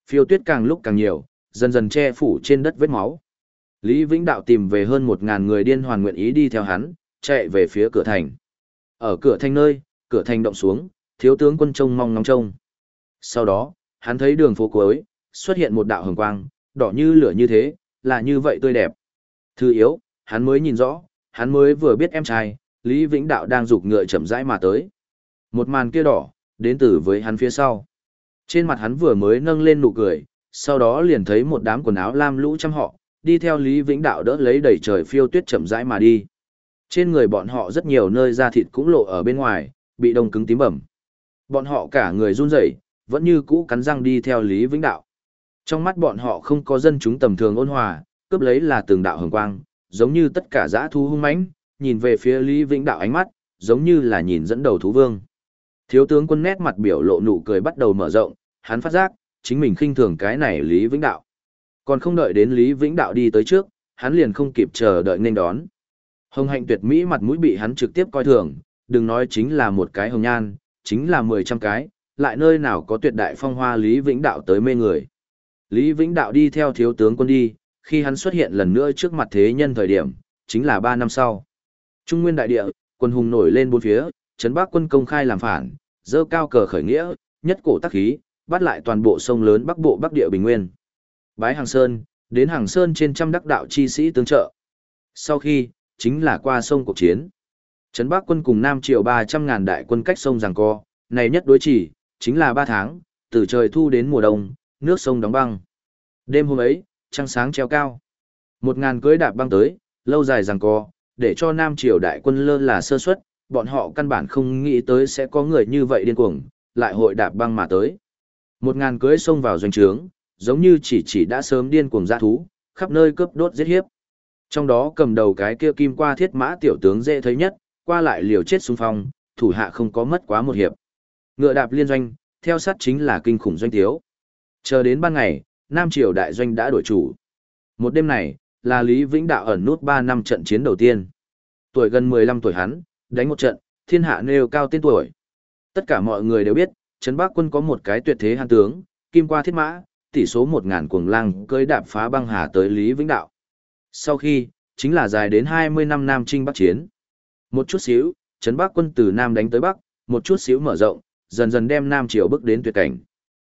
Phiêu tuyết càng lúc càng nhiều, dần dần che phủ trên đất vết máu. Lý Vĩnh Đạo tìm về hơn 1.000 người điên hoàn nguyện ý đi theo hắn, chạy về phía cửa thành. Ở cửa thành nơi, cửa thành động xuống, thiếu tướng quân trông mong ngóng trông. Sau đó, hắn thấy đường phố cuối, xuất hiện một đạo hồng quang, đỏ như lửa như thế, là như vậy tươi đẹp. Thư yếu, hắn mới nhìn rõ, hắn mới vừa biết em trai, Lý Vĩnh Đạo đang giục ngựa chậm rãi mà tới. Một màn kia đỏ, đến từ với hắn phía sau. Trên mặt hắn vừa mới nâng lên nụ cười, sau đó liền thấy một đám quần áo lam lũ trăm họ, đi theo Lý Vĩnh Đạo đỡ lấy đầy trời phiêu tuyết chậm rãi mà đi. Trên người bọn họ rất nhiều nơi da thịt cũng lộ ở bên ngoài, bị đông cứng tím bầm. Bọn họ cả người run rẩy, vẫn như cũ cắn răng đi theo Lý Vĩnh Đạo. Trong mắt bọn họ không có dân chúng tầm thường ôn hòa, cướp lấy là từng đạo hồng quang, giống như tất cả dã thú hung mãnh, nhìn về phía Lý Vĩnh Đạo ánh mắt, giống như là nhìn dẫn đầu thú vương. Thiếu tướng quân nét mặt biểu lộ nụ cười bắt đầu mở rộng, hắn phát giác, chính mình khinh thường cái này Lý Vĩnh Đạo. Còn không đợi đến Lý Vĩnh Đạo đi tới trước, hắn liền không kịp chờ đợi nên đón. Hồng hạnh tuyệt mỹ mặt mũi bị hắn trực tiếp coi thường, đừng nói chính là một cái hồng nhan, chính là 10 trăm cái, lại nơi nào có tuyệt đại phong hoa Lý Vĩnh Đạo tới mê người. Lý Vĩnh Đạo đi theo thiếu tướng quân đi, khi hắn xuất hiện lần nữa trước mặt thế nhân thời điểm, chính là 3 năm sau. Trung nguyên đại địa, quân hùng nổi lên bốn phía, Trấn Bắc quân công khai làm phản, dơ cao cờ khởi nghĩa, nhất cổ tác khí, bắt lại toàn bộ sông lớn Bắc Bộ Bắc Địa Bình Nguyên. Bái Hàng Sơn, đến Hàng Sơn trên trăm đắc đạo chi sĩ tương trợ. Sau khi, chính là qua sông cuộc chiến. Trấn Bắc quân cùng Nam Triều 300.000 đại quân cách sông giằng co, này nhất đối chỉ, chính là 3 tháng, từ trời thu đến mùa đông, nước sông đóng băng. Đêm hôm ấy, trăng sáng treo cao. 1.000 cưỡi đạp băng tới, lâu dài giằng co, để cho Nam Triều đại quân lơ là sơ suất, bọn họ căn bản không nghĩ tới sẽ có người như vậy điên cuồng, lại hội đạp băng mà tới. 1.000 cưỡi xông vào doanh trướng, giống như chỉ đã sớm điên cuồng dã thú, khắp nơi cướp đốt giết hiếp. Trong đó cầm đầu cái kia kim qua thiết mã tiểu tướng dễ thấy nhất, qua lại liều chết xung phong, thủ hạ không có mất quá một hiệp. Ngựa đạp liên doanh, theo sát chính là kinh khủng doanh thiếu. Chờ đến ban ngày, Nam Triều đại doanh đã đổi chủ. Một đêm này, là Lý Vĩnh Đạo ẩn nút 3 năm trận chiến đầu tiên. Tuổi gần 15 tuổi hắn, đánh một trận, thiên hạ nêu cao tên tuổi. Tất cả mọi người đều biết, Trấn Bắc quân có một cái tuyệt thế hàn tướng, kim qua thiết mã, tỷ số 1.000 cuồng lang cưỡi đạp phá băng hà tới Lý Vĩnh Đạo. Sau khi, chính là dài đến 20 năm Nam Chinh Bắc chiến. Một chút xíu, Trấn Bắc quân từ Nam đánh tới Bắc, một chút xíu mở rộng, dần dần đem Nam Triều bước đến tuyệt cảnh.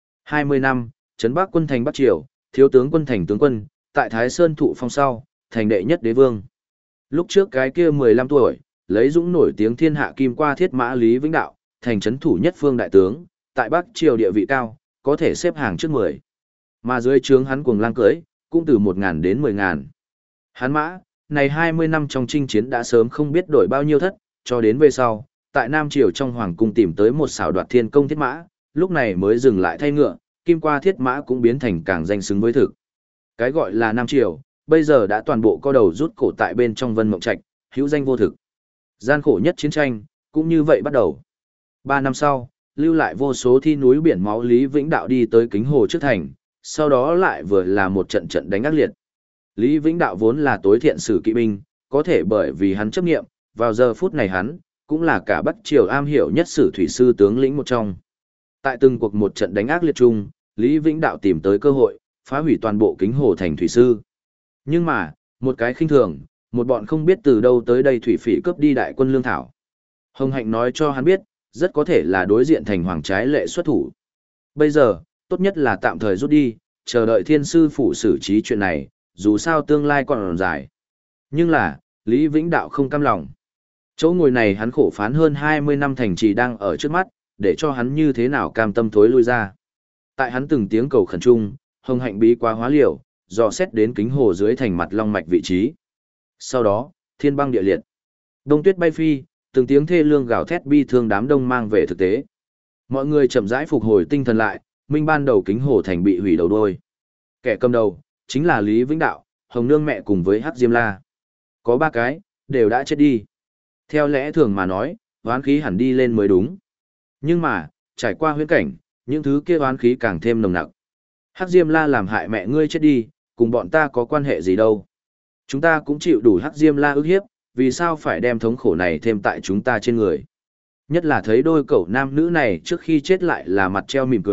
20 năm, Trấn Bắc quân thành Bắc Triều, thiếu tướng quân thành tướng quân, tại Thái Sơn thụ phong sau, thành đệ nhất đế vương. Lúc trước cái kia 15 tuổi, lấy dũng nổi tiếng thiên hạ kim qua thiết mã Lý Vĩnh Đạo, thành trấn thủ nhất phương đại tướng, tại Bắc Triều địa vị cao, có thể xếp hàng trước 10. Mà dưới trướng hắn cuồng lang cưỡi, cũng từ 1.000 đến 10.000. Hắn mã, này 20 năm trong chinh chiến đã sớm không biết đổi bao nhiêu thất, cho đến về sau, tại Nam Triều trong hoàng cung tìm tới một xảo đoạt thiên công thiết mã, lúc này mới dừng lại thay ngựa, kim qua thiết mã cũng biến thành càng danh xứng với thực. Cái gọi là Nam Triều, bây giờ đã toàn bộ co đầu rút cổ tại bên trong Vân Mộng Trạch, hữu danh vô thực. Gian khổ nhất chiến tranh, cũng như vậy bắt đầu. 3 năm sau, lưu lại vô số thi núi biển máu Lý Vĩnh Đạo đi tới Kính Hồ trước thành, sau đó lại vừa là một trận trận đánh ác liệt. Lý Vĩnh Đạo vốn là tối thiện sử kỵ binh, có thể bởi vì hắn chấp nghiệm, vào giờ phút này hắn, cũng là cả Bắc Triều am hiểu nhất sử thủy sư tướng lĩnh một trong. Tại từng cuộc một trận đánh ác liệt chung, Lý Vĩnh Đạo tìm tới cơ hội, phá hủy toàn bộ Kính Hồ thành thủy sư. Nhưng mà, một cái khinh thường, một bọn không biết từ đâu tới đây thủy phỉ cướp đi đại quân lương thảo. Hồng Hạnh nói cho hắn biết, rất có thể là đối diện thành hoàng trái lệ xuất thủ. Bây giờ, tốt nhất là tạm thời rút đi, chờ đợi thiên sư phủ xử trí chuyện này, dù sao tương lai còn dài. Nhưng là, Lý Vĩnh Đạo không cam lòng. Chỗ ngồi này hắn khổ phán hơn 20 năm thành trì đang ở trước mắt, để cho hắn như thế nào cam tâm thối lui ra. Tại hắn từng tiếng cầu khẩn trung, Hồng Hạnh bí quá hóa liều, dò xét đến Kính Hồ dưới thành mặt long mạch vị trí. Sau đó, thiên băng địa liệt. Đông tuyết bay phi, từng tiếng thê lương gào thét bi thương đám đông mang về thực tế. Mọi người chậm rãi phục hồi tinh thần lại, minh ban đầu Kính Hồ thành bị hủy đầu đôi. Kẻ cầm đầu, chính là Lý Vĩnh Đạo, Hồng Nương mẹ cùng với Hắc Diêm La. Có 3 cái, đều đã chết đi. Theo lẽ thường mà nói, oán khí hẳn đi lên mới đúng. Nhưng mà, trải qua huyễn cảnh, những thứ kia oán khí càng thêm nồng nặc. Hắc Diêm La làm hại mẹ ngươi chết đi, cùng bọn ta có quan hệ gì đâu. Chúng ta cũng chịu đủ Hắc Diêm La ức hiếp, vì sao phải đem thống khổ này thêm tại chúng ta trên người. Nhất là thấy đôi cẩu nam nữ này trước khi chết lại là mặt treo mỉm cười,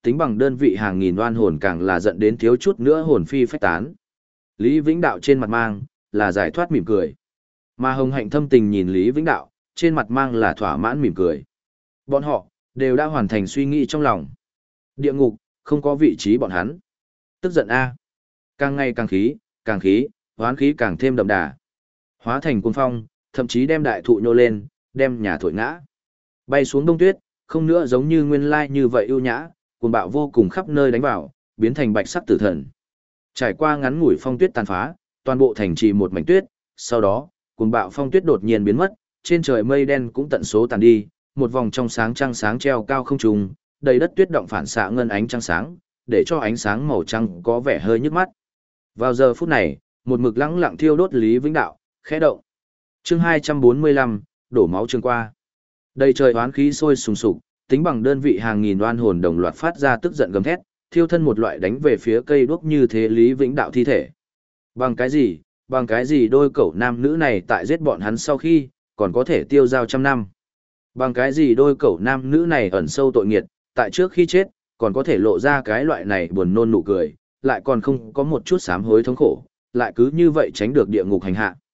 tính bằng đơn vị hàng nghìn oan hồn càng là giận đến thiếu chút nữa hồn phi phách tán. Lý Vĩnh Đạo trên mặt mang, là giải thoát mỉm cười. Mà Hồng Hạnh thâm tình nhìn Lý Vĩnh Đạo, trên mặt mang là thỏa mãn mỉm cười. Bọn họ, đều đã hoàn thành suy nghĩ trong lòng. Địa ngục, không có vị trí bọn hắn. Tức giận A. Càng ngày càng khí, hoán khí càng thêm đậm đà. Hóa thành cuồng phong, thậm chí đem đại thụ nhô lên, đem nhà thổi ngã. Bay xuống đông tuyết, không nữa giống như nguyên lai như vậy ưu nhã, cuồng bạo vô cùng khắp nơi đánh vào, biến thành bạch sắc tử thần. Trải qua ngắn ngủi phong tuyết tàn phá, toàn bộ thành trì một mảnh tuyết, sau đó, cuồng bạo phong tuyết đột nhiên biến mất, trên trời mây đen cũng tận số tàn đi, một vòng trong sáng trăng sáng treo cao không trung, đầy đất tuyết động phản xạ ngân ánh trăng sáng, để cho ánh sáng màu trắng có vẻ hơi nhức mắt. Vào giờ phút này, một mực lẳng lặng thiêu đốt Lý Vĩnh Đạo, khẽ động. Chương 245, đổ máu trường qua. Đầy trời oán khí sôi sùng sục, tính bằng đơn vị hàng nghìn oan hồn đồng loạt phát ra tức giận gầm thét, thiêu thân một loại đánh về phía cây đuốc như thế Lý Vĩnh Đạo thi thể. Bằng cái gì đôi cẩu nam nữ này tại giết bọn hắn sau khi, còn có thể tiêu giao trăm năm. Bằng cái gì đôi cẩu nam nữ này ẩn sâu tội nghiệt, tại trước khi chết, còn có thể lộ ra cái loại này buồn nôn nụ cười, lại còn không có một chút sám hối thống khổ, lại cứ như vậy tránh được địa ngục hành hạ.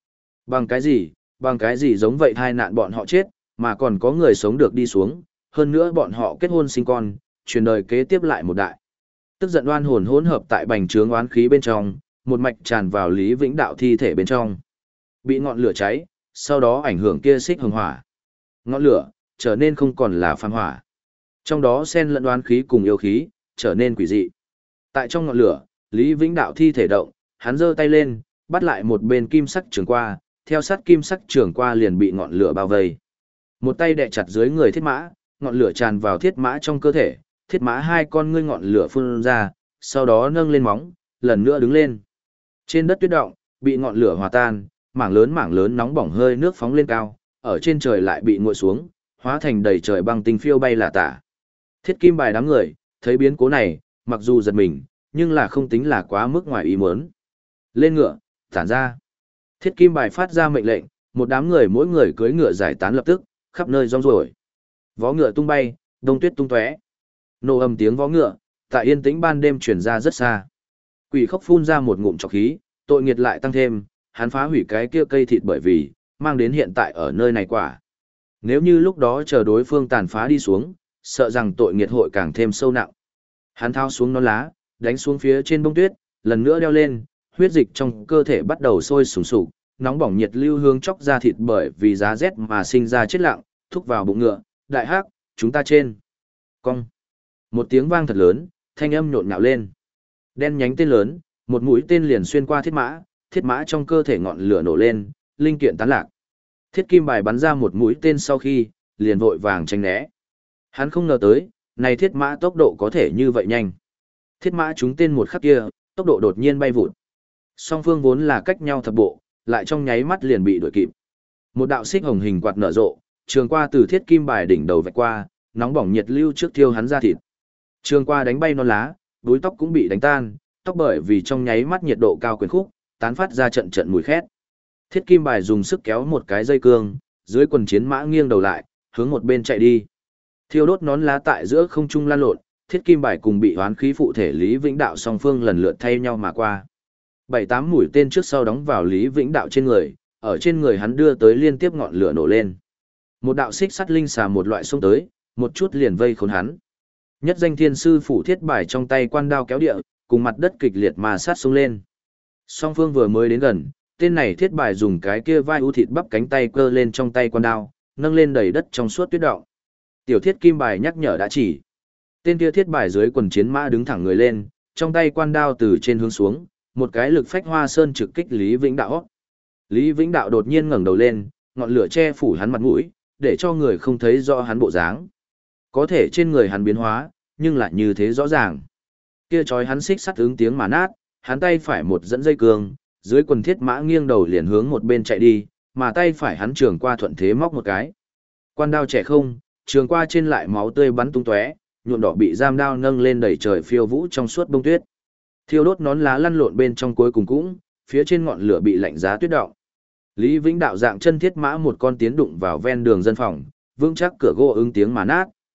Bằng cái gì giống vậy thai nạn bọn họ chết, mà còn có người sống được đi xuống, hơn nữa bọn họ kết hôn sinh con, truyền đời kế tiếp lại một đại. Tức giận oan hồn hỗn hợp tại bành trướng oán khí bên trong, một mạch tràn vào Lý Vĩnh Đạo thi thể bên trong. Bị ngọn lửa cháy, sau đó ảnh hưởng kia xích hồng hỏa. Ngọn lửa trở nên không còn là phàm hỏa. Trong đó xen lẫn oán khí cùng yêu khí, trở nên quỷ dị. Tại trong ngọn lửa, Lý Vĩnh Đạo thi thể động, hắn giơ tay lên, bắt lại một bên kim sắc trường qua, theo sát kim sắc trường qua liền bị ngọn lửa bao vây. Một tay đè chặt dưới người thiết mã, ngọn lửa tràn vào thiết mã trong cơ thể, thiết mã hai con ngươi ngọn lửa phun ra, sau đó nâng lên móng, lần nữa đứng lên. Trên đất tuyết động, bị ngọn lửa hòa tan, mảng lớn nóng bỏng hơi nước phóng lên cao, ở trên trời lại bị nguội xuống, hóa thành đầy trời băng tinh phiêu bay là tả. Thiết Kim Bài đám người, thấy biến cố này, mặc dù giật mình, nhưng là không tính là quá mức ngoài ý muốn. Lên ngựa, tản ra. Thiết Kim Bài phát ra mệnh lệnh, một đám người mỗi người cưỡi ngựa giải tán lập tức, khắp nơi rong ruổi. Vó ngựa tung bay, đông tuyết tung tóe. Nổ ầm tiếng vó ngựa, tại yên tĩnh ban đêm truyền ra rất xa. Quỷ Khốc phun ra một ngụm trọc khí, tội nghiệt lại tăng thêm, hắn phá hủy cái kia cây thịt bởi vì mang đến hiện tại ở nơi này quả. Nếu như lúc đó chờ đối phương tàn phá đi xuống, sợ rằng tội nghiệt hội càng thêm sâu nặng. Hắn thao xuống nón lá, đánh xuống phía trên bông tuyết, lần nữa đeo lên, huyết dịch trong cơ thể bắt đầu sôi sùng sục, nóng bỏng nhiệt lưu hương chóc ra thịt bởi vì giá rét mà sinh ra chết lặng, thúc vào bụng ngựa, đại hắc, chúng ta trên. Cong. Một tiếng vang thật lớn, thanh âm nhộn nhạo lên. Đen nhánh tên lớn, một mũi tên liền xuyên qua thiết mã trong cơ thể ngọn lửa nổ lên, linh kiện tán lạc. Thiết Kim Bài bắn ra một mũi tên sau khi, liền vội vàng tránh né. Hắn không ngờ tới, này thiết mã tốc độ có thể như vậy nhanh. Thiết mã trúng tên một khắc kia, tốc độ đột nhiên bay vụt. Song phương vốn là cách nhau thập bộ, lại trong nháy mắt liền bị đuổi kịp. Một đạo xích hồng hình quạt nở rộ, trường qua từ Thiết Kim Bài đỉnh đầu vạch qua, nóng bỏng nhiệt lưu trước thiêu hắn ra thịt. Trường qua đánh bay non lá, đuôi tóc cũng bị đánh tan, tóc bởi vì trong nháy mắt nhiệt độ cao quyền khúc, tán phát ra trận trận mùi khét. Thiết Kim Bài dùng sức kéo một cái dây cương, dưới quần chiến mã nghiêng đầu lại, hướng một bên chạy đi. Thiêu đốt nón lá tại giữa không trung lan lộn, Thiết Kim Bài cùng bị hoán khí phụ thể Lý Vĩnh Đạo song phương lần lượt thay nhau mà qua. 7-8 mũi tên trước sau đóng vào Lý Vĩnh Đạo trên người, ở trên người hắn đưa tới liên tiếp ngọn lửa nổ lên. Một đạo xích sắt linh xà một loại xông tới, một chút liền vây khốn hắn. Nhất danh thiên sư phủ Thiết Bài trong tay quan đao kéo địa, cùng mặt đất kịch liệt mà sát xông lên. Song phương vừa mới đến gần, tên này Thiết Bài dùng cái kia vai ưu thịt bắp cánh tay cơ lên trong tay quan đao, nâng lên đầy đất trong suốt tuyết động. Tiểu Thiết Kim Bài nhắc nhở đã chỉ. Tên kia Thiết Bài dưới quần chiến mã đứng thẳng người lên, trong tay quan đao từ trên hướng xuống, một cái lực phách hoa sơn trực kích Lý Vĩnh Đạo. Lý Vĩnh Đạo đột nhiên ngẩng đầu lên, ngọn lửa che phủ hắn mặt mũi, để cho người không thấy rõ hắn bộ dáng. Có thể trên người hắn biến hóa, nhưng lại như thế rõ ràng. Kia chói hắn xích sắt ứng tiếng mà nát, hắn tay phải một dẫn dây cương, dưới quần thiết mã nghiêng đầu liền hướng một bên chạy đi, mà tay phải hắn trường qua thuận thế móc một cái. Quan đao trẻ không, trường qua trên lại máu tươi bắn tung tóe, nhuộm đỏ bị giam đao nâng lên đẩy trời phiêu vũ trong suốt bông tuyết. Thiêu đốt nón lá lăn lộn bên trong cuối cùng cũng, phía trên ngọn lửa bị lạnh giá tuyết động. Lý Vĩnh Đạo dạng chân thiết mã một con tiến đụng vào ven đường dân phòng, vững chắc cửa gỗ ứng tiếng mà nát,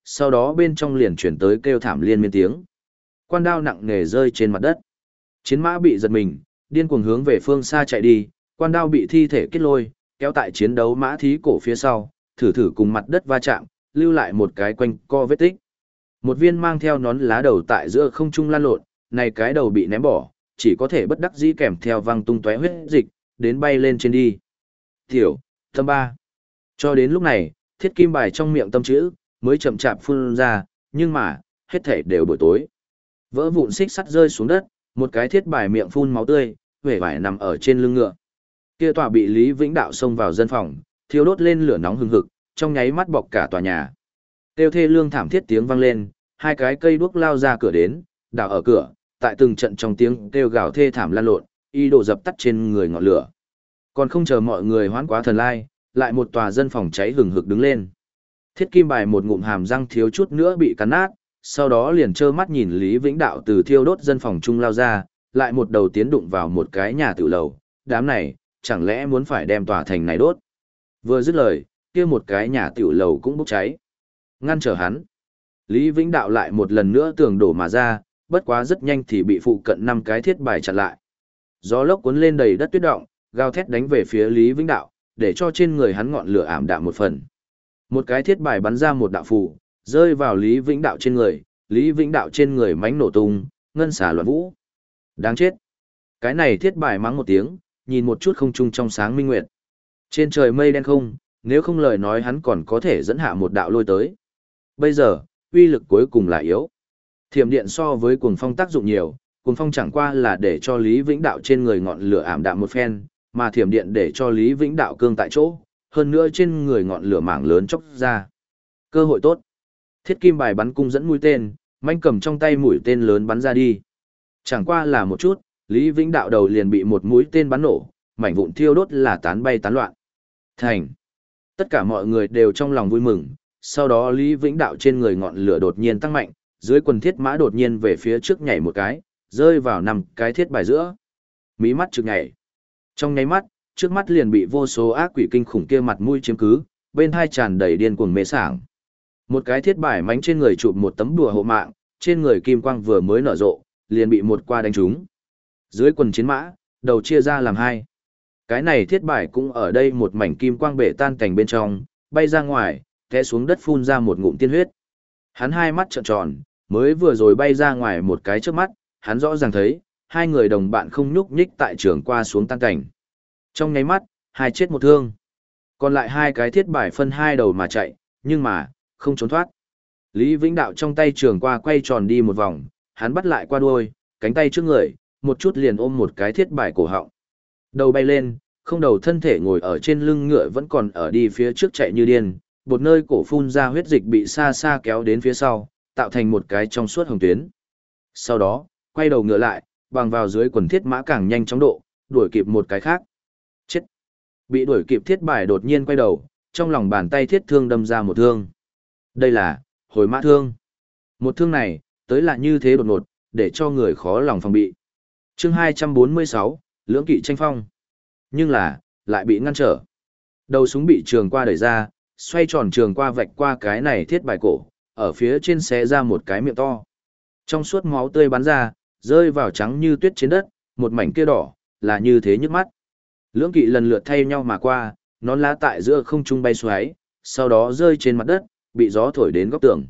sau đó bên trong liền chuyển tới kêu thảm liên miên tiếng. Quan đao nặng nề rơi trên mặt đất. Chiến mã bị giật mình, điên cuồng hướng về phương xa chạy đi, quan đao bị thi thể kết lôi, kéo tại chiến đấu mã thí cổ phía sau, thử thử cùng mặt đất va chạm, lưu lại một cái quanh co vết tích. Một viên mang theo nón lá đầu tại giữa không trung lan lộn, này cái đầu bị ném bỏ, chỉ có thể bất đắc dĩ kèm theo văng tung tóe huyết dịch, đến bay lên trên đi. Tiểu, tâm ba. Cho đến lúc này, thiết kim bài trong miệng tâm chữ, mới chậm chạp phun ra, nhưng mà, hết thể đều buổi tối. Vỡ vụn xích sắt rơi xuống đất, một cái thiết bài miệng phun máu tươi, huệ vải nằm ở trên lưng ngựa. Kia tòa bị Lý Vĩnh Đạo xông vào dân phòng, thiêu đốt lên lửa nóng hừng hực, trong nháy mắt bọc cả tòa nhà. Tiêu thê lương thảm thiết tiếng vang lên, hai cái cây đuốc lao ra cửa đến, đảo ở cửa, tại từng trận trong tiếng kêu gào thê thảm lan lộn, y đổ dập tắt trên người ngọn lửa. Còn không chờ mọi người hoán quá thần lai, lại một tòa dân phòng cháy hừng hực đứng lên. Thiết kim bài một ngụm hàm răng thiếu chút nữa bị cắn nát, sau đó liền trơ mắt nhìn Lý Vĩnh Đạo từ thiêu đốt dân phòng trung lao ra, lại một đầu tiến đụng vào một cái nhà tiểu lầu. Đám này, chẳng lẽ muốn phải đem tòa thành này đốt? Vừa dứt lời, kia một cái nhà tiểu lầu cũng bốc cháy. Ngăn trở hắn. Lý Vĩnh Đạo lại một lần nữa tường đổ mà ra, bất quá rất nhanh thì bị phụ cận 5 cái thiết bài chặn lại. Gió lốc cuốn lên đầy đất tuyết động, gào thét đánh về phía Lý Vĩnh Đạo, để cho trên người hắn ngọn lửa ảm đạm một phần. Một cái thiết bài bắn ra một đạo phù, rơi vào Lý Vĩnh Đạo trên người, Lý Vĩnh Đạo trên người mánh nổ tung, ngân xả loạn vũ. Đáng chết. Cái này thiết bài mắng một tiếng, nhìn một chút không trung trong sáng minh nguyệt. Trên trời mây đen không, nếu không lời nói hắn còn có thể dẫn hạ một đạo lôi tới. Bây giờ, uy lực cuối cùng là yếu. Thiểm điện so với cuồng phong tác dụng nhiều, cuồng phong chẳng qua là để cho Lý Vĩnh Đạo trên người ngọn lửa ảm đạm một phen, mà thiểm điện để cho Lý Vĩnh Đạo cương tại chỗ, hơn nữa trên người ngọn lửa mảng lớn chốc ra. Cơ hội tốt. Thiết kim bài bắn cung dẫn mũi tên, manh cầm trong tay mũi tên lớn bắn ra đi. Chẳng qua là một chút, Lý Vĩnh Đạo đầu liền bị một mũi tên bắn nổ, mảnh vụn thiêu đốt là tán bay tán loạn. Thành. Tất cả mọi người đều trong lòng vui mừng, sau đó Lý Vĩnh Đạo trên người ngọn lửa đột nhiên tăng mạnh, dưới quần thiết mã đột nhiên về phía trước nhảy một cái, rơi vào 5 cái thiết bài giữa. Mí mắt trực nhảy. Trong nháy mắt, trước mắt liền bị vô số ác quỷ kinh khủng kia mặt mũi chiếm cứ, bên hai tràn đầy điên cuồng mê sảng. Một cái thiết bài mánh trên người chụp một tấm đùa hộ mạng, trên người kim quang vừa mới nở rộ, liền bị một qua đánh trúng. Dưới quần chiến mã, đầu chia ra làm hai. Cái này thiết bài cũng ở đây một mảnh kim quang bể tan cảnh bên trong, bay ra ngoài, té xuống đất phun ra một ngụm tiên huyết. Hắn hai mắt trợn tròn, mới vừa rồi bay ra ngoài một cái trước mắt, hắn rõ ràng thấy, hai người đồng bạn không nhúc nhích tại trường qua xuống tan cảnh. Trong nháy mắt, hai chết một thương. Còn lại hai cái thiết bài phân hai đầu mà chạy, nhưng mà, không trốn thoát. Lý Vĩnh Đạo trong tay trường qua quay tròn đi một vòng, hắn bắt lại qua đuôi, cánh tay trước người, một chút liền ôm một cái thiết bài cổ họng. Đầu bay lên, không đầu thân thể ngồi ở trên lưng ngựa vẫn còn ở đi phía trước chạy như điên, một nơi cổ phun ra huyết dịch bị xa xa kéo đến phía sau, tạo thành một cái trong suốt hồng tuyến. Sau đó, quay đầu ngựa lại, bằng vào dưới quần thiết mã càng nhanh chóng độ, đuổi kịp một cái khác. Chết! Bị đuổi kịp thiết bài đột nhiên quay đầu, trong lòng bàn tay thiết thương đâm ra một thương. Đây là hồi mã thương. Một thương này, tới là như thế đột ngột, để cho người khó lòng phòng bị. Chương 246, lưỡng kỵ tranh phong. Nhưng là, lại bị ngăn trở. Đầu súng bị trường qua đẩy ra, xoay tròn trường qua vạch qua cái này thiết bài cổ, ở phía trên xé ra một cái miệng to. Trong suốt máu tươi bắn ra, rơi vào trắng như tuyết trên đất, một mảnh kia đỏ, là như thế nhức mắt. Lưỡng kỵ lần lượt thay nhau mà qua, nón lá tại giữa không trung bay xoáy, sau đó rơi trên mặt đất, bị gió thổi đến góc tường.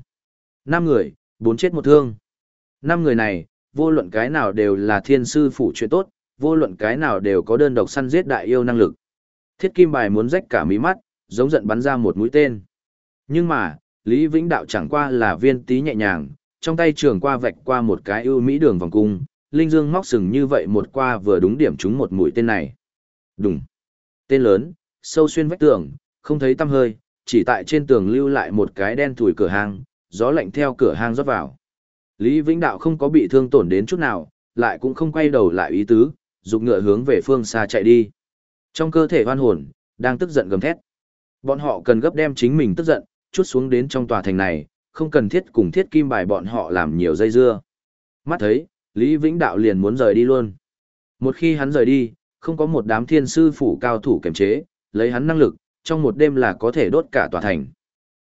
5 người, 4 chết một thương. 5 người này, vô luận cái nào đều là thiên sư phủ chuyện tốt, vô luận cái nào đều có đơn độc săn giết đại yêu năng lực. Thiết kim bài muốn rách cả mí mắt, giống giận bắn ra một mũi tên. Nhưng mà, Lý Vĩnh Đạo chẳng qua là viên tí nhẹ nhàng, trong tay trường qua vạch qua một cái ưu mỹ đường vòng cung, linh dương móc sừng như vậy một qua vừa đúng điểm trúng một mũi tên này. Đùng. Tên lớn, sâu xuyên vách tường, không thấy tăm hơi, chỉ tại trên tường lưu lại một cái đen thủi cửa hang, gió lạnh theo cửa hang rót vào. Lý Vĩnh Đạo không có bị thương tổn đến chút nào, lại cũng không quay đầu lại ý tứ, dục ngựa hướng về phương xa chạy đi. Trong cơ thể hoan hồn, đang tức giận gầm thét. Bọn họ cần gấp đem chính mình tức giận, chút xuống đến trong tòa thành này, không cần thiết cùng thiết kim bài bọn họ làm nhiều dây dưa. Mắt thấy, Lý Vĩnh Đạo liền muốn rời đi luôn. Một khi hắn rời đi, không có một đám thiên sư phủ cao thủ kiểm chế, lấy hắn năng lực, trong một đêm là có thể đốt cả tòa thành.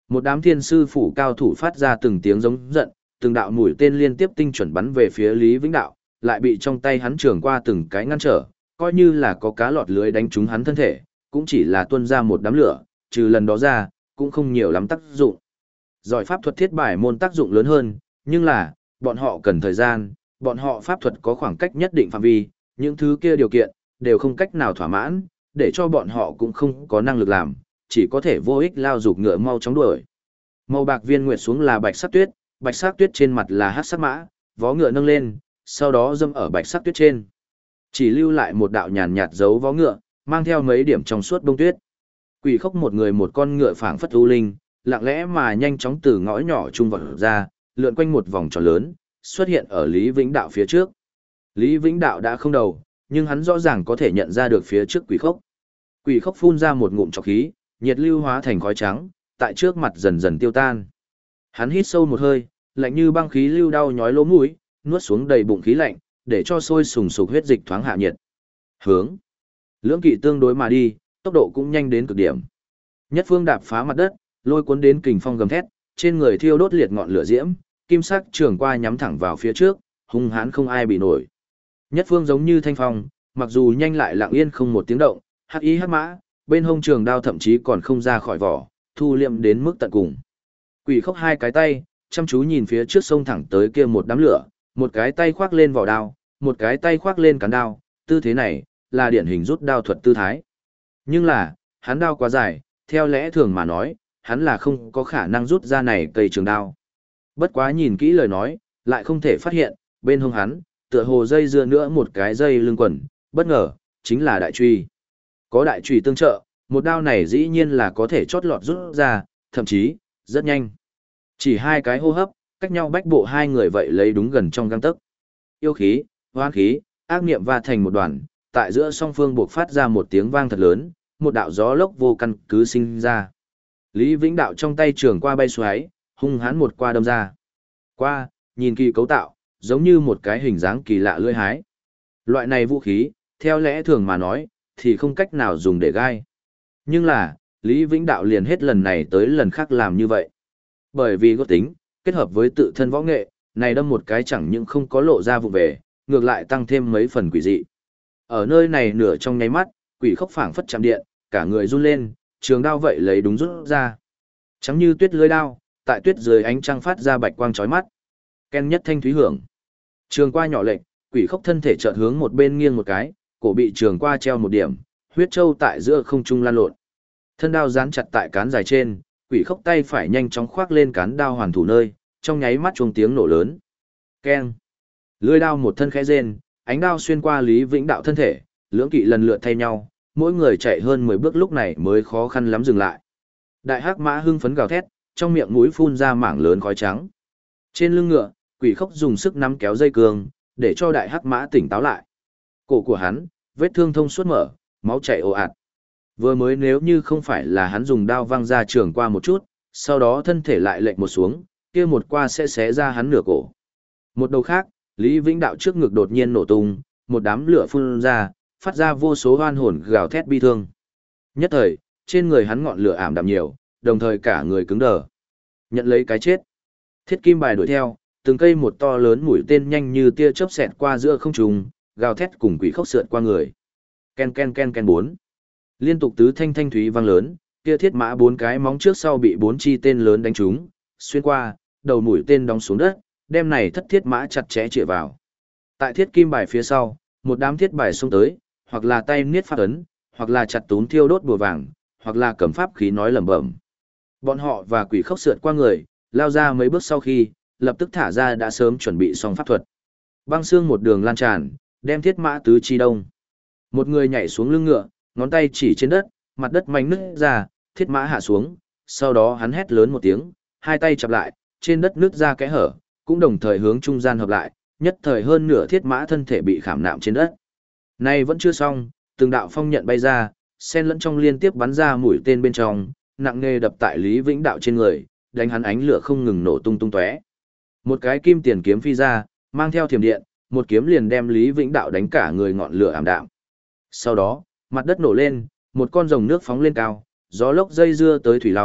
Một đám thiên sư phủ cao thủ phát ra từng tiếng giống giận, từng đạo mũi tên liên tiếp tinh chuẩn bắn về phía Lý Vĩnh Đạo, lại bị trong tay hắn trường qua từng cái ngăn trở, coi như là có cá lọt lưới đánh trúng hắn thân thể, cũng chỉ là tuôn ra một đám lửa, trừ lần đó ra, cũng không nhiều lắm tác dụng. Giỏi pháp thuật thiết bài môn tác dụng lớn hơn, nhưng là, bọn họ cần thời gian, bọn họ pháp thuật có khoảng cách nhất định phạm vi, những thứ kia điều kiện, đều không cách nào thỏa mãn, để cho bọn họ cũng không có năng lực làm, chỉ có thể vô ích lao dục ngựa mau chóng đuổi. Màu bạc viên nguyệt xuống là bạch sắc tuyết trên mặt là hắc sắc mã, vó ngựa nâng lên, sau đó dâm ở bạch sắc tuyết trên. Chỉ lưu lại một đạo nhàn nhạt dấu vó ngựa, mang theo mấy điểm trong suốt đông tuyết. Quỷ khốc một người một con ngựa phảng phất u linh, lặng lẽ mà nhanh chóng từ ngõ nhỏ trung vọt ra, lượn quanh một vòng tròn lớn, xuất hiện ở Lý Vĩnh Đạo phía trước. Lý Vĩnh Đạo đã không đầu, nhưng hắn rõ ràng có thể nhận ra được phía trước quỷ khốc. Quỷ khốc phun ra một ngụm trọc khí, nhiệt lưu hóa thành khói trắng, tại trước mặt dần dần tiêu tan. Hắn hít sâu một hơi, lạnh như băng khí lưu đau nhói lỗ mũi, nuốt xuống đầy bụng khí lạnh, để cho sôi sùng sục huyết dịch thoáng hạ nhiệt. Hướng. Lưỡng kỵ tương đối mà đi, tốc độ cũng nhanh đến cực điểm. Nhất phương đạp phá mặt đất, lôi cuốn đến kình phong gầm thét, trên người thiêu đốt liệt ngọn lửa diễm, kim sắc trường qua nhắm thẳng vào phía trước, hung hãn không ai bị nổi. Nhất phương giống như thanh phong, mặc dù nhanh lại lặng yên không một tiếng động, hắc ý hắc mã, bên hông trường đao thậm chí còn không ra khỏi vỏ, thu liệm đến mức tận cùng. Quỷ khốc hai cái tay, chăm chú nhìn phía trước sông thẳng tới kia một đám lửa, một cái tay khoác lên vỏ đao, một cái tay khoác lên cán đao, tư thế này là điển hình rút đao thuật tư thái. Nhưng là, hắn đao quá dài, theo lẽ thường mà nói, hắn là không có khả năng rút ra này cây trường đao. Bất quá nhìn kỹ lời nói, lại không thể phát hiện, bên hông hắn, tựa hồ dây dưa nữa một cái dây lưng quần, bất ngờ, chính là đại truy. Có đại truy tương trợ, một đao này dĩ nhiên là có thể chót lọt rút ra, thậm chí, rất nhanh. Chỉ hai cái hô hấp, cách nhau bách bộ hai người vậy lấy đúng gần trong gang tấc. Yêu khí, hoan khí, ác niệm va thành một đoàn, tại giữa song phương buộc phát ra một tiếng vang thật lớn, một đạo gió lốc vô căn cứ sinh ra. Lý Vĩnh Đạo trong tay trường qua bay xoáy, hung hãn một qua đâm ra. Qua, nhìn kỳ cấu tạo, giống như một cái hình dáng kỳ lạ lưỡi hái. Loại này vũ khí, theo lẽ thường mà nói, thì không cách nào dùng để gai. Nhưng là, Lý Vĩnh Đạo liền hết lần này tới lần khác làm như vậy. Bởi vì có tính, kết hợp với tự thân võ nghệ, này đâm một cái chẳng những không có lộ ra vụ về, ngược lại tăng thêm mấy phần quỷ dị. Ở nơi này nửa trong nháy mắt, quỷ khốc phảng phất chạm điện, cả người run lên, trường đao vậy lấy đúng rút ra. Trắng như tuyết lưới đao, tại tuyết dưới ánh trăng phát ra bạch quang chói mắt. Ken nhất thanh thúy hưởng. Trường qua nhỏ lệch, quỷ khốc thân thể chợt hướng một bên nghiêng một cái, cổ bị trường qua treo một điểm, huyết châu tại giữa không trung lan lộn. Thân đao dán chặt tại cán dài trên, quỷ khốc tay phải nhanh chóng khoác lên cán đao hoàn thủ nơi, trong nháy mắt chuông tiếng nổ lớn. Keng. Lưỡi đao một thân khẽ rên, ánh đao xuyên qua Lý Vĩnh Đạo thân thể, lưỡng kỵ lần lượt thay nhau, mỗi người chạy hơn 10 bước lúc này mới khó khăn lắm dừng lại. Đại hắc mã hưng phấn gào thét, trong miệng mũi phun ra mảng lớn khói trắng. Trên lưng ngựa, quỷ khốc dùng sức nắm kéo dây cương, để cho đại hắc mã tỉnh táo lại. Cổ của hắn, vết thương thông suốt mở, máu chảy ồ ạt. Vừa mới nếu như không phải là hắn dùng đao văng ra trường qua một chút, sau đó thân thể lại lệch một xuống, kia một qua sẽ xé ra hắn nửa cổ. Một đầu khác, Lý Vĩnh Đạo trước ngực đột nhiên nổ tung, một đám lửa phun ra, phát ra vô số oan hồn gào thét bi thương. Nhất thời, trên người hắn ngọn lửa ảm đạm nhiều, đồng thời cả người cứng đờ. Nhận lấy cái chết. Thiết kim bài đuổi theo, từng cây một to lớn mũi tên nhanh như tia chớp xẹt qua giữa không trung, gào thét cùng quỷ khốc sượt qua người. Ken ken ken ken bốn. Liên tục tứ thanh thanh thúy vang lớn, kia thiết mã bốn cái móng trước sau bị bốn chi tên lớn đánh trúng, xuyên qua, đầu mũi tên đóng xuống đất, đem này thất thiết mã chặt chẽ chĩa vào. Tại thiết kim bài phía sau, một đám thiết bài xông tới, hoặc là tay niết pháp ấn, hoặc là chặt túm thiêu đốt bùa vàng, hoặc là cầm pháp khí nói lẩm bẩm. Bọn họ và quỷ khốc sượt qua người, lao ra mấy bước sau khi, lập tức thả ra đã sớm chuẩn bị xong pháp thuật. Băng xương một đường lan tràn, đem thiết mã tứ chi đông. Một người nhảy xuống lưng ngựa, ngón tay chỉ trên đất, mặt đất mảnh nứt ra, thiết mã hạ xuống, sau đó hắn hét lớn một tiếng, hai tay chặp lại, trên đất nứt ra kẽ hở, cũng đồng thời hướng trung gian hợp lại, nhất thời hơn nửa thiết mã thân thể bị khảm nạm trên đất. Này vẫn chưa xong, từng đạo phong nhận bay ra, xen lẫn trong liên tiếp bắn ra mũi tên bên trong, nặng nề đập tại Lý Vĩnh Đạo trên người, đánh hắn ánh lửa không ngừng nổ tung tung tóe. Một cái kim tiền kiếm phi ra, mang theo thiểm điện, một kiếm liền đem Lý Vĩnh Đạo đánh cả người ngọn lửa ảm đạm. Sau đó, mặt đất nổ lên, một con rồng nước phóng lên cao, gió lốc dây dưa tới thủy long,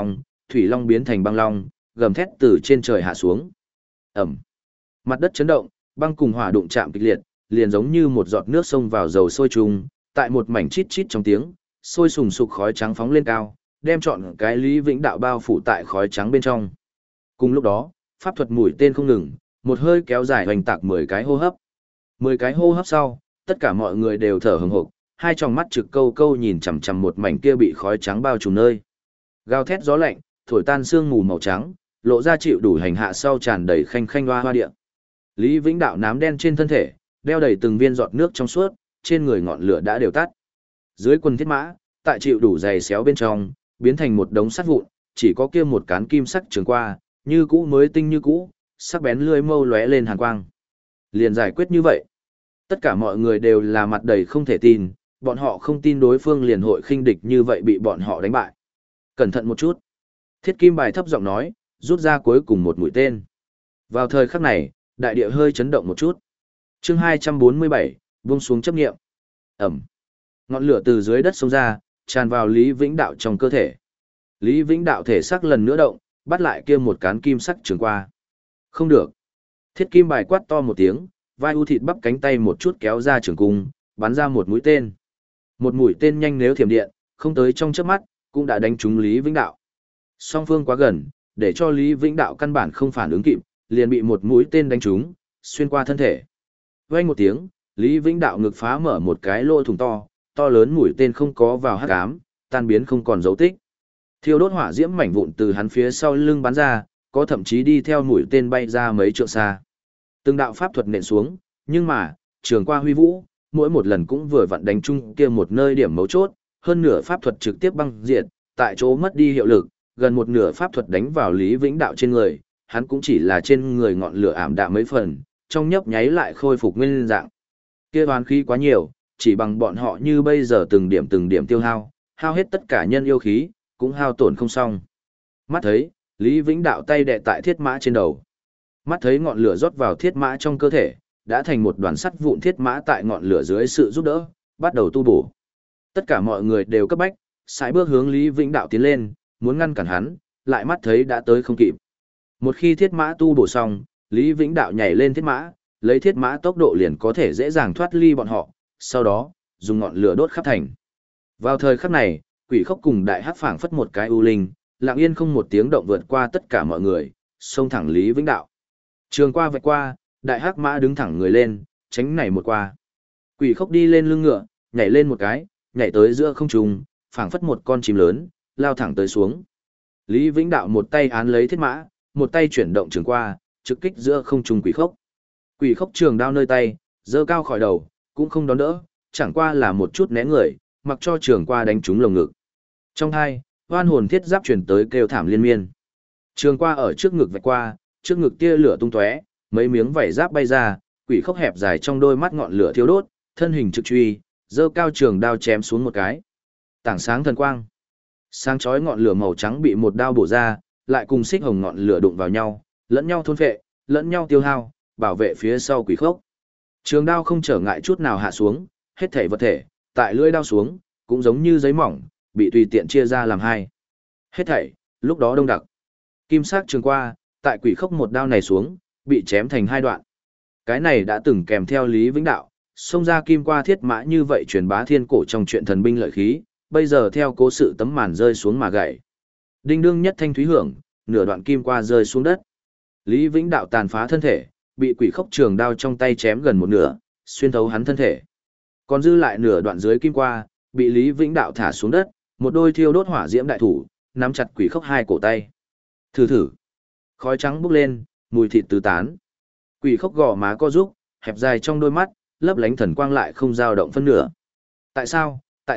thủy long biến thành băng long, gầm thét từ trên trời hạ xuống. Ẩm. Mặt đất chấn động, băng cùng hỏa đụng chạm kịch liệt, liền giống như một giọt nước xông vào dầu sôi trùng, tại một mảnh chít chít trong tiếng, sôi sùng sục khói trắng phóng lên cao, đem trọn cái Lý Vĩnh Đạo bao phủ tại khói trắng bên trong. Cùng lúc đó, pháp thuật mũi tên không ngừng, một hơi kéo dài hoành tạc 10 cái hô hấp. 10 cái hô hấp sau, tất cả mọi người đều thở hừng hực, hai tròng mắt trực câu câu nhìn chằm chằm một mảnh kia bị khói trắng bao trùm nơi. Gào thét gió lạnh, thổi tan sương mù màu trắng, lộ ra chịu đủ hành hạ sau tràn đầy khanh khanh hoa hoa địa. Lý Vĩnh Đạo nám đen trên thân thể, đeo đầy từng viên giọt nước trong suốt, trên người ngọn lửa đã đều tắt. Dưới quần thiết mã, tại chịu đủ dày xéo bên trong, biến thành một đống sắt vụn, chỉ có kia một cán kim sắc trường qua, như cũ mới tinh như cũ, sắc bén lưỡi mâu lóe lên hàn quang. Liền giải quyết như vậy. Tất cả mọi người đều là mặt đầy không thể tin, bọn họ không tin đối phương liền hội khinh địch như vậy bị bọn họ đánh bại. Cẩn thận một chút. Thiết Kim Bài thấp giọng nói, rút ra cuối cùng một mũi tên. Vào thời khắc này, đại địa hơi chấn động một chút. Chương 247, vung xuống chấp nghiệm. Ẩm. Ngọn lửa từ dưới đất xông ra, tràn vào Lý Vĩnh Đạo trong cơ thể. Lý Vĩnh Đạo thể xác lần nữa động, bắt lại kia một cán kim sắc trường qua. Không được. Thiết Kim Bài quát to một tiếng, vai u thịt bắp cánh tay một chút kéo ra trường cung, bắn ra một mũi tên. Một mũi tên nhanh nếu thiểm điện, không tới trong chớp mắt, cũng đã đánh trúng Lý Vĩnh Đạo. Song phương quá gần, để cho Lý Vĩnh Đạo căn bản không phản ứng kịp, liền bị một mũi tên đánh trúng, xuyên qua thân thể. Vang một tiếng, Lý Vĩnh Đạo ngực phá mở một cái lỗ thủng to, to lớn mũi tên không có vào hắc ám, tan biến không còn dấu tích. Thiêu đốt hỏa diễm mảnh vụn từ hắn phía sau lưng bắn ra, có thậm chí đi theo mũi tên bay ra mấy trượng xa. Từng đạo pháp thuật nện xuống, nhưng mà, trường qua huy vũ, mỗi một lần cũng vừa vặn đánh chung kia một nơi điểm mấu chốt, hơn nửa pháp thuật trực tiếp băng diệt, tại chỗ mất đi hiệu lực, gần một nửa pháp thuật đánh vào Lý Vĩnh Đạo trên người, hắn cũng chỉ là trên người ngọn lửa ảm đạm mấy phần, trong nhấp nháy lại khôi phục nguyên dạng. Kia oán khí quá nhiều, chỉ bằng bọn họ như bây giờ từng điểm tiêu hao, hao hết tất cả nhân yêu khí, cũng hao tổn không xong. Mắt thấy, Lý Vĩnh Đạo tay đè tại thiết mã trên đầu. Mắt thấy ngọn lửa rót vào thiết mã trong cơ thể, đã thành một đoàn sắt vụn thiết mã tại ngọn lửa dưới sự giúp đỡ, bắt đầu tu bổ. Tất cả mọi người đều cấp bách, sải bước hướng Lý Vĩnh Đạo tiến lên, muốn ngăn cản hắn, lại mắt thấy đã tới không kịp. Một khi thiết mã tu bổ xong, Lý Vĩnh Đạo nhảy lên thiết mã, lấy thiết mã tốc độ liền có thể dễ dàng thoát ly bọn họ, sau đó, dùng ngọn lửa đốt khắp thành. Vào thời khắc này, Quỷ Khốc cùng Đại Hắc phảng phất một cái u linh, lặng yên không một tiếng động vượt qua tất cả mọi người, xông thẳng Lý Vĩnh Đạo. Trường qua vạch qua, Đại Hắc mã đứng thẳng người lên, tránh này một qua. Quỷ Khốc đi lên lưng ngựa, nhảy lên một cái, nhảy tới giữa không trung, phảng phất một con chim lớn, lao thẳng tới xuống. Lý Vĩnh Đạo một tay án lấy thiết mã, một tay chuyển động trường qua, trực kích giữa không trung Quỷ Khốc. Quỷ Khốc trường đao nơi tay, giơ cao khỏi đầu, cũng không đón đỡ, chẳng qua là một chút né người, mặc cho trường qua đánh trúng lồng ngực. Trong hai, hoan hồn thiết giáp chuyển tới kêu thảm liên miên. Trường qua ở trước ngực vạch qua, trước ngực tia lửa tung tóe, mấy miếng vảy giáp bay ra, Quỷ Khốc hẹp dài trong đôi mắt ngọn lửa thiêu đốt, thân hình trực truy, giơ cao trường đao chém xuống một cái. Tảng sáng thần quang. Sáng chói ngọn lửa màu trắng bị một đao bổ ra, lại cùng xích hồng ngọn lửa đụng vào nhau, lẫn nhau thôn phệ, lẫn nhau tiêu hao, bảo vệ phía sau Quỷ Khốc. Trường đao không trở ngại chút nào hạ xuống, hết thảy vật thể, tại lưỡi đao xuống, cũng giống như giấy mỏng, bị tùy tiện chia ra làm hai. Hết thảy, lúc đó đông đặc. Kim sắc trường qua, tại Quỷ Khốc một đao này xuống, bị chém thành hai đoạn. Cái này đã từng kèm theo Lý Vĩnh Đạo, xông ra kim qua thiết mã như vậy truyền bá thiên cổ trong chuyện thần binh lợi khí, bây giờ theo cố sự tấm màn rơi xuống mà gãy. Đinh đương nhất thanh thúy hưởng, nửa đoạn kim qua rơi xuống đất. Lý Vĩnh Đạo tàn phá thân thể, bị Quỷ Khốc trường đao trong tay chém gần một nửa, xuyên thấu hắn thân thể. Còn dư lại nửa đoạn dưới kim qua, bị Lý Vĩnh Đạo thả xuống đất, một đôi thiêu đốt hỏa diễm đại thủ, nắm chặt Quỷ Khốc hai cổ tay. Thử thử. Khói trắng bốc lên, mùi thịt tứ tán. Quỷ Khốc gò má co rúc, hẹp dài trong đôi mắt, lấp lánh thần quang lại không dao động phân nửa. Tại sao,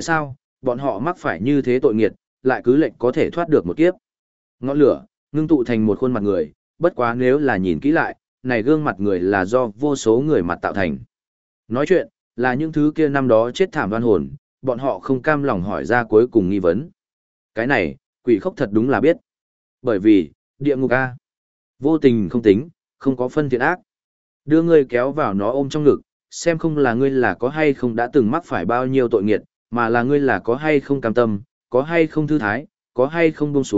bọn họ mắc phải như thế tội nghiệt, lại cứ lệnh có thể thoát được một kiếp. Ngọn lửa, ngưng tụ thành một khuôn mặt người, bất quá nếu là nhìn kỹ lại, này gương mặt người là do vô số người mặt tạo thành. Nói chuyện, là những thứ kia năm đó chết thảm oan hồn, bọn họ không cam lòng hỏi ra cuối cùng nghi vấn. Cái này, Quỷ Khốc thật đúng là biết. Bởi vì, địa ngục A. Vô tình không tính, không có phân thiện ác. Đưa ngươi kéo vào nó ôm trong ngực, xem không là ngươi là có hay không đã từng mắc phải bao nhiêu tội nghiệt, mà là ngươi là có hay không cam tâm, có hay không thư thái, có hay không buông xuống,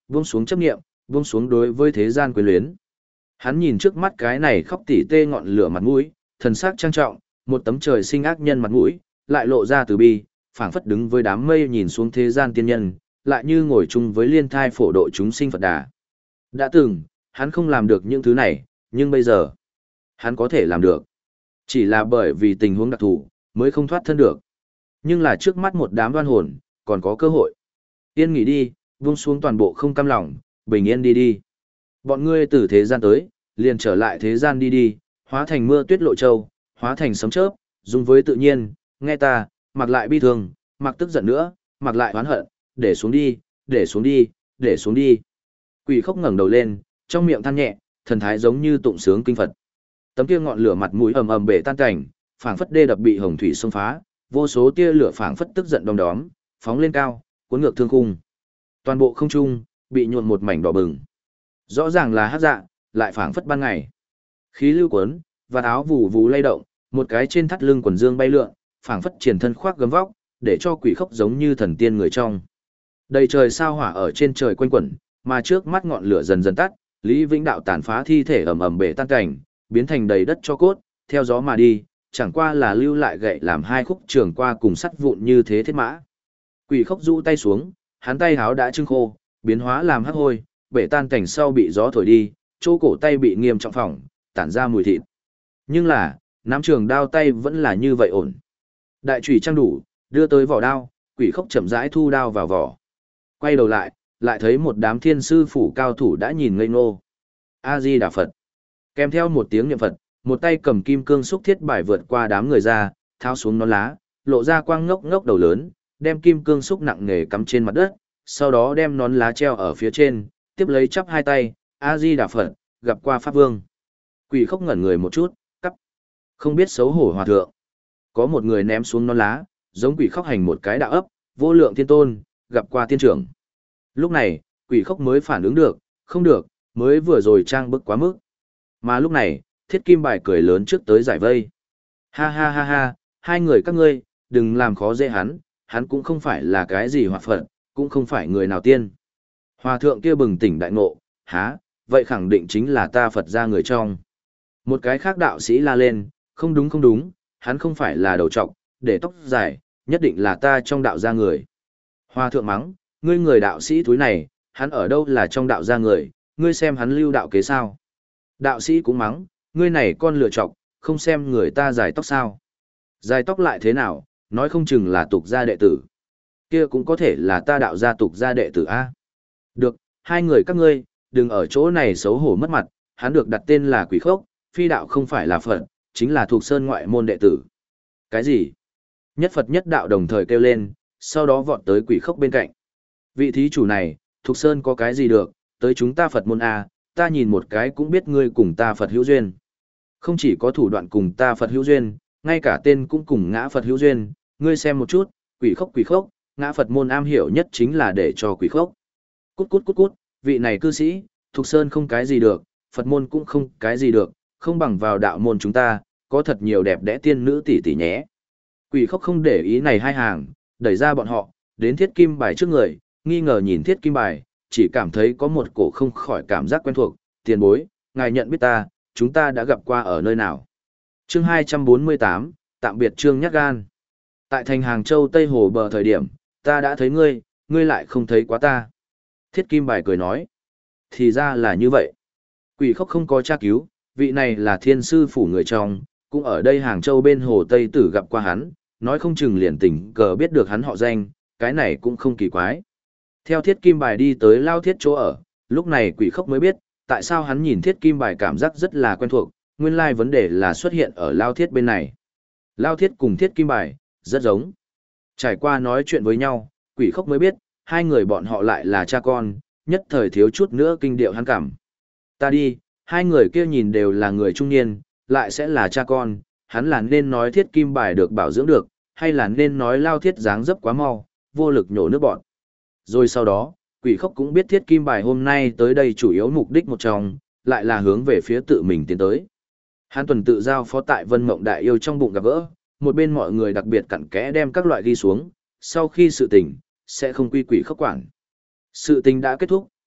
buông xuống chấp niệm, buông xuống đối với thế gian quyến luyến. Hắn nhìn trước mắt cái này khóc tỉ tê ngọn lửa mặt mũi, thần sắc trang trọng, một tấm trời sinh ác nhân mặt mũi, lại lộ ra từ bi, phảng phất đứng với đám mây nhìn xuống thế gian tiên nhân, lại như ngồi chung với liên thai phổ độ chúng sinh Phật Đà. Đã từng, hắn không làm được những thứ này, nhưng bây giờ, hắn có thể làm được. Chỉ là bởi vì tình huống đặc thù, mới không thoát thân được. Nhưng là trước mắt một đám đoan hồn, còn có cơ hội. Yên nghỉ đi, buông xuống toàn bộ không cam lòng, bình yên đi đi. Bọn ngươi từ thế gian tới, liền trở lại thế gian đi đi, hóa thành mưa tuyết lộ châu, hóa thành sấm chớp, dung với tự nhiên, nghe ta, mặc lại bi thương, mặc tức giận nữa, mặc lại oán hận, để xuống đi, để xuống đi, để xuống đi. Quỷ khóc ngẩng đầu lên, trong miệng than nhẹ, thần thái giống như tụng sướng kinh Phật. Tấm kia ngọn lửa mặt mũi ầm ầm bể tan cảnh, phảng phất đê đập bị hồng thủy xông phá, vô số tia lửa phảng phất tức giận đom đóm, phóng lên cao, cuốn ngược thương khung. Toàn bộ không trung bị nhuộm một mảnh đỏ bừng. Rõ ràng là hắc dạ, lại phảng phất ban ngày. Khí lưu cuốn, và áo vù vù lay động, một cái trên thắt lưng quần dương bay lượn, phảng phất triển thân khoác gấm vóc, để cho quỷ khốc giống như thần tiên người trong. Đầy trời sao hỏa ở trên trời quanh quẩn, mà trước mắt ngọn lửa dần dần tắt, Lý Vĩnh Đạo tàn phá thi thể ầm ầm bể tan cảnh, biến thành đầy đất cho cốt, theo gió mà đi, chẳng qua là lưu lại gậy làm hai khúc trường qua cùng sắt vụn như thế thiết mã. Quỷ khốc rũ tay xuống, hắn tay háo đã trưng khô, biến hóa làm hắc hôi, bể tan cảnh sau bị gió thổi đi, chỗ cổ tay bị nghiêm trọng phỏng, tản ra mùi thịt. Nhưng là, nắm trường đao tay vẫn là như vậy ổn. Đại chủy trang đủ, đưa tới vỏ đao, quỷ khốc chậm rãi thu đao vào vỏ. Quay đầu lại, lại thấy một đám thiên sư phủ cao thủ đã nhìn ngây ngô. A Di Đà Phật. Kèm theo một tiếng niệm Phật, một tay cầm kim cương xúc thiết bài vượt qua đám người ra, tháo xuống nón lá, lộ ra quang ngốc ngốc đầu lớn, đem kim cương xúc nặng nề cắm trên mặt đất, sau đó đem nón lá treo ở phía trên, tiếp lấy chắp hai tay, A Di Đà Phật, gặp qua Pháp Vương. Quỷ khốc ngẩn người một chút, cắp. Không biết xấu hổ hòa thượng. Có một người ném xuống nón lá, giống quỷ khốc hành một cái đạo ấp, vô lượng thiên tôn, gặp qua tiên trưởng. Lúc này, quỷ khốc mới phản ứng được, không được, mới vừa rồi trang bức quá mức. Mà lúc này, thiết kim bài cười lớn trước tới giải vây. Ha ha ha ha, hai người các ngươi, đừng làm khó dễ hắn cũng không phải là cái gì hòa phật, cũng không phải người nào tiên. Hòa thượng kia bừng tỉnh đại ngộ, há, vậy khẳng định chính là ta Phật ra người trong. Một cái khác đạo sĩ la lên, không đúng không đúng, hắn không phải là đầu trọc, để tóc dài, nhất định là ta trong đạo ra người. Hòa thượng mắng, ngươi người đạo sĩ túi này, hắn ở đâu là trong đạo ra người, ngươi xem hắn lưu đạo kế sao. Đạo sĩ cũng mắng, ngươi này con lựa chọc, không xem người ta dài tóc sao. Dài tóc lại thế nào, nói không chừng là tục gia đệ tử. Kia cũng có thể là ta đạo gia tục gia đệ tử A. Được, hai người các ngươi, đừng ở chỗ này xấu hổ mất mặt, hắn được đặt tên là quỷ khốc, phi đạo không phải là Phật, chính là thuộc sơn ngoại môn đệ tử. Cái gì? Nhất Phật nhất đạo đồng thời kêu lên, sau đó vọt tới quỷ khốc bên cạnh. Vị thí chủ này, thuộc sơn có cái gì được, tới chúng ta Phật môn A, ta nhìn một cái cũng biết ngươi cùng ta Phật hữu duyên. Không chỉ có thủ đoạn cùng ta Phật hữu duyên, ngay cả tên cũng cùng ngã Phật hữu duyên, ngươi xem một chút, quỷ khốc, ngã Phật môn am hiểu nhất chính là để cho quỷ khốc. Cút cút cút cút, vị này cư sĩ, thuộc sơn không cái gì được, Phật môn cũng không cái gì được, không bằng vào đạo môn chúng ta, có thật nhiều đẹp đẽ tiên nữ tỷ tỷ nhé. Quỷ khốc không để ý này hai hàng, đẩy ra bọn họ, đến thiết kim bài trước người, nghi ngờ nhìn thiết kim bài, chỉ cảm thấy có một cổ không khỏi cảm giác quen thuộc, tiền bối, ngài nhận biết ta, chúng ta đã gặp qua ở nơi nào. Chương 248, tạm biệt Trương Nhát Gan. Tại thành Hàng Châu Tây Hồ bờ thời điểm, ta đã thấy ngươi, ngươi lại không thấy quá ta. Thiết kim bài cười nói. Thì ra là như vậy. Quỷ khốc không có tra cứu, vị này là thiên sư phủ người trong, cũng ở đây Hàng Châu bên Hồ Tây Tử gặp qua hắn, nói không chừng liền tình cờ biết được hắn họ danh, cái này cũng không kỳ quái. Theo thiết kim bài đi tới Lao Thiết chỗ ở, lúc này quỷ khốc mới biết, tại sao hắn nhìn thiết kim bài cảm giác rất là quen thuộc, nguyên lai vấn đề là xuất hiện ở Lao Thiết bên này. Lao Thiết cùng thiết kim bài, rất giống. Trải qua nói chuyện với nhau, quỷ khốc mới biết, hai người bọn họ lại là cha con, nhất thời thiếu chút nữa kinh điệu hắn cảm. Ta đi, hai người kia nhìn đều là người trung niên, lại sẽ là cha con, hắn là nên nói thiết kim bài được bảo dưỡng được, hay là nên nói Lao Thiết dáng dấp quá mau, vô lực nhổ nước bọn. Rồi sau đó, quỷ khốc cũng biết thiết kim bài hôm nay tới đây chủ yếu mục đích một trong, lại là hướng về phía tự mình tiến tới. Hắn tuần tự giao phó tại Vân Mộng Đại Yêu trong bụng gặp gỡ, một bên mọi người đặc biệt cặn kẽ đem các loại ghi xuống, sau khi sự tình, sẽ không quy quỷ khốc quản. Sự tình đã kết thúc,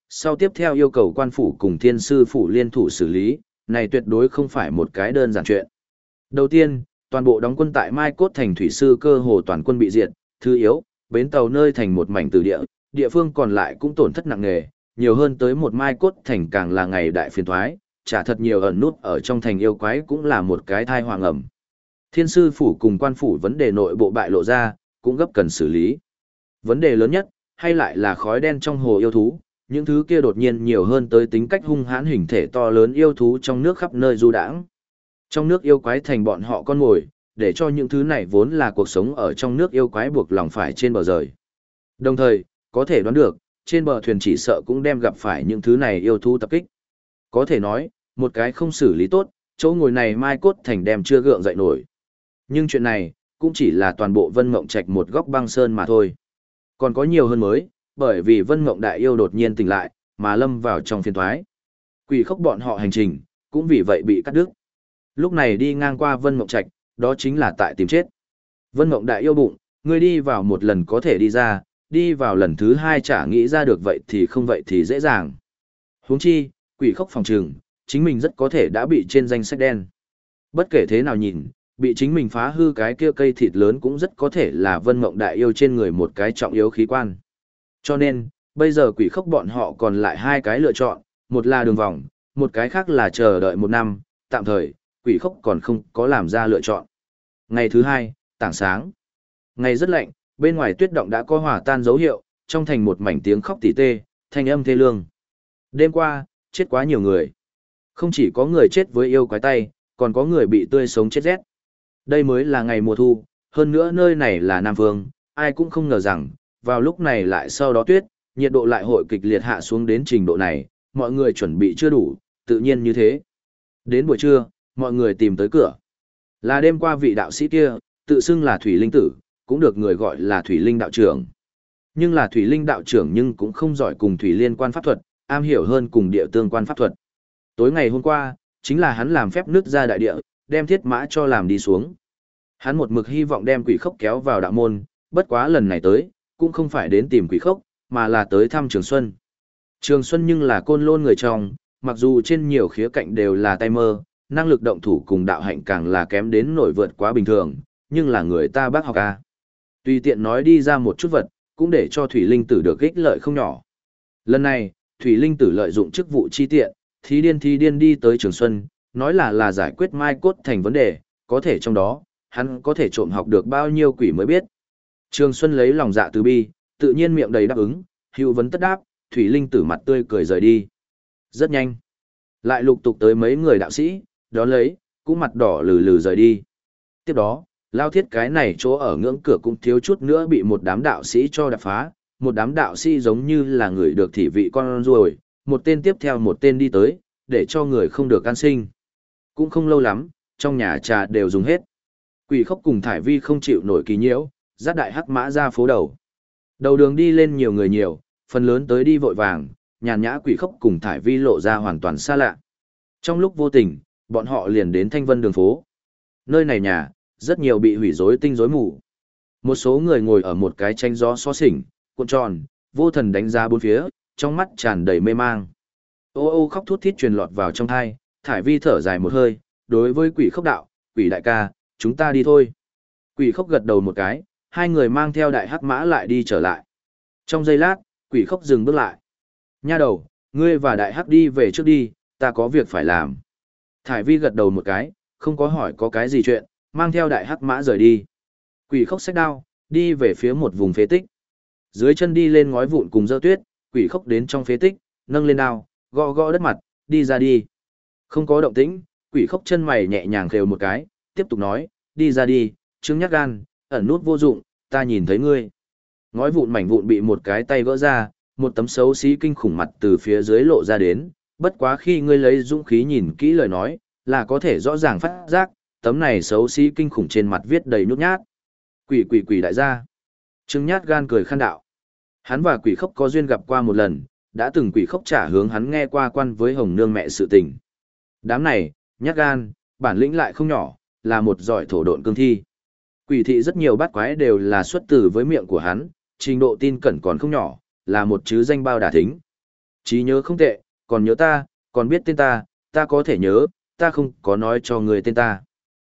sau tiếp theo yêu cầu quan phủ cùng thiên sư phủ liên thủ xử lý, này tuyệt đối không phải một cái đơn giản chuyện. Đầu tiên, toàn bộ đóng quân tại Mai Cốt thành thủy sư cơ hồ toàn quân bị diệt, thứ yếu, bến tàu nơi thành một mảnh tử địa, địa phương còn lại cũng tổn thất nặng nề, nhiều hơn tới một Mai Cốt thành càng là ngày đại phiền toái, chả thật nhiều ẩn nút ở trong thành yêu quái cũng là một cái thai hoàng ẩm. Thiên sư phủ cùng quan phủ vấn đề nội bộ bại lộ ra, cũng gấp cần xử lý. Vấn đề lớn nhất, hay lại là khói đen trong hồ yêu thú, những thứ kia đột nhiên nhiều hơn tới tính cách hung hãn hình thể to lớn yêu thú trong nước khắp nơi du đãng. Trong nước yêu quái thành bọn họ con mồi, để cho những thứ này vốn là cuộc sống ở trong nước yêu quái buộc lòng phải trên bờ rời. Đồng thời, có thể đoán được, trên bờ thuyền chỉ sợ cũng đem gặp phải những thứ này yêu thú tập kích. Có thể nói, một cái không xử lý tốt, chỗ ngồi này Mai Cốt thành đem chưa gượng dậy nổi. Nhưng chuyện này, cũng chỉ là toàn bộ Vân Mộng Trạch một góc băng sơn mà thôi. Còn có nhiều hơn mới, bởi vì Vân Mộng Đại Yêu đột nhiên tỉnh lại, mà lâm vào trong phiên thoái. Quỷ khốc bọn họ hành trình, cũng vì vậy bị cắt đứt. Lúc này đi ngang qua Vân Mộng Trạch, đó chính là tại tìm chết. Vân Mộng Đại Yêu bụng, ngươi đi vào một lần có thể đi ra, đi vào lần thứ hai chả nghĩ ra được vậy thì không vậy thì dễ dàng. Huống chi, quỷ khốc phòng trừng, chính mình rất có thể đã bị trên danh sách đen. Bất kể thế nào nhìn, bị chính mình phá hư cái kia cây thịt lớn cũng rất có thể là Vân Mộng Đại Yêu trên người một cái trọng yếu khí quan. Cho nên, bây giờ quỷ khốc bọn họ còn lại hai cái lựa chọn, một là đường vòng, một cái khác là chờ đợi một năm, tạm thời, quỷ khốc còn không có làm ra lựa chọn. Ngày thứ hai, tảng sáng. Ngày rất lạnh, bên ngoài tuyết động đã có hòa tan dấu hiệu, trong thành một mảnh tiếng khóc tỉ tê, thanh âm thê lương. Đêm qua, chết quá nhiều người. Không chỉ có người chết với yêu quái tay, còn có người bị tươi sống chết rét. Đây mới là ngày mùa thu, hơn nữa nơi này là Nam Phương, ai cũng không ngờ rằng, vào lúc này lại sau đó tuyết, nhiệt độ lại hội kịch liệt hạ xuống đến trình độ này, mọi người chuẩn bị chưa đủ, tự nhiên như thế. Đến buổi trưa, mọi người tìm tới cửa. Là đêm qua vị đạo sĩ kia, tự xưng là Thủy Linh Tử, cũng được người gọi là Thủy Linh đạo trưởng. Nhưng là Thủy Linh đạo trưởng nhưng cũng không giỏi cùng thủy liên quan pháp thuật, am hiểu hơn cùng địa tương quan pháp thuật. Tối ngày hôm qua, chính là hắn làm phép nứt ra đại địa, đem thiết mã cho làm đi xuống. Hắn một mực hy vọng đem quỷ khốc kéo vào đạo môn, bất quá lần này tới, cũng không phải đến tìm quỷ khốc, mà là tới thăm Trường Xuân. Trường Xuân nhưng là côn lôn người trong, mặc dù trên nhiều khía cạnh đều là tay mơ, năng lực động thủ cùng đạo hạnh càng là kém đến nổi vượt quá bình thường, nhưng là người ta bác học a. Tùy tiện nói đi ra một chút vật, cũng để cho Thủy Linh Tử được ích lợi không nhỏ. Lần này, Thủy Linh Tử lợi dụng chức vụ chi tiện, thí điên đi tới Trường Xuân, nói là giải quyết Mai Cốt thành vấn đề, có thể trong đó, hắn có thể trộm học được bao nhiêu quỷ mới biết. Trường Xuân lấy lòng dạ từ bi, tự nhiên miệng đầy đáp ứng, hữu vấn tất đáp, Thủy Linh Tử mặt tươi cười rời đi. Rất nhanh. Lại lục tục tới mấy người đạo sĩ, đón lấy, cũng mặt đỏ lừ lừ rời đi. Tiếp đó, Lao Thiết cái này chỗ ở ngưỡng cửa cũng thiếu chút nữa bị một đám đạo sĩ cho đập phá, một đám đạo sĩ giống như là người được thị vị con ruồi, một tên tiếp theo một tên đi tới, để cho người không được can sinh. Cũng không lâu lắm, trong nhà trà đều dùng hết. Quỷ khốc cùng Thải Vi không chịu nổi kỳ nhiễu, dắt đại hắc mã ra phố đầu. Đầu đường đi lên nhiều người nhiều, phần lớn tới đi vội vàng, nhàn nhã quỷ khốc cùng Thải Vi lộ ra hoàn toàn xa lạ. Trong lúc vô tình, bọn họ liền đến Thanh Vân đường phố. Nơi này nhà, rất nhiều bị hủy rối tinh rối mù. Một số người ngồi ở một cái tranh gió xó xỉnh, cuộn tròn, vô thần đánh giá bốn phía, trong mắt tràn đầy mê mang. Ô ô khóc thút thít truyền lọt vào trong thai, Thải Vi thở dài một hơi, đối với quỷ khốc đạo, quỷ đại ca, chúng ta đi thôi. Quỷ khốc gật đầu một cái, hai người mang theo đại hắc mã lại đi trở lại. Trong giây lát, quỷ khốc dừng bước lại. Nha đầu, ngươi và đại hắc đi về trước đi, ta có việc phải làm. Thải Vi gật đầu một cái, không có hỏi có cái gì chuyện, mang theo đại hắc mã rời đi. Quỷ khốc xách đao, đi về phía một vùng phế tích. Dưới chân đi lên ngói vụn cùng dơ tuyết, quỷ khốc đến trong phế tích, nâng lên đao, gõ gõ đất mặt, đi ra đi. Không có động tĩnh, quỷ khốc chân mày nhẹ nhàng khều một cái, tiếp tục nói, đi ra đi, trứng nhát gan, ẩn nút vô dụng, ta nhìn thấy ngươi. Ngói vụn mảnh vụn bị một cái tay gỡ ra, một tấm xấu xí kinh khủng mặt từ phía dưới lộ ra đến, bất quá khi ngươi lấy dũng khí nhìn kỹ lời nói, là có thể rõ ràng phát giác, tấm này xấu xí kinh khủng trên mặt viết đầy nhút nhát. Quỷ đại gia. Trứng nhát gan cười khan đạo. Hắn và quỷ khốc có duyên gặp qua một lần, đã từng quỷ khốc trả hướng hắn nghe qua quan với hồng nương mẹ sự tình. Đám này, nhát gan, bản lĩnh lại không nhỏ, là một giỏi thổ độn cương thi. Quỷ thị rất nhiều bát quái đều là xuất từ với miệng của hắn, trình độ tin cẩn còn không nhỏ, là một chứ danh bao đả thính. Trí nhớ không tệ, còn nhớ ta, còn biết tên ta có thể nhớ, ta không có nói cho người tên ta.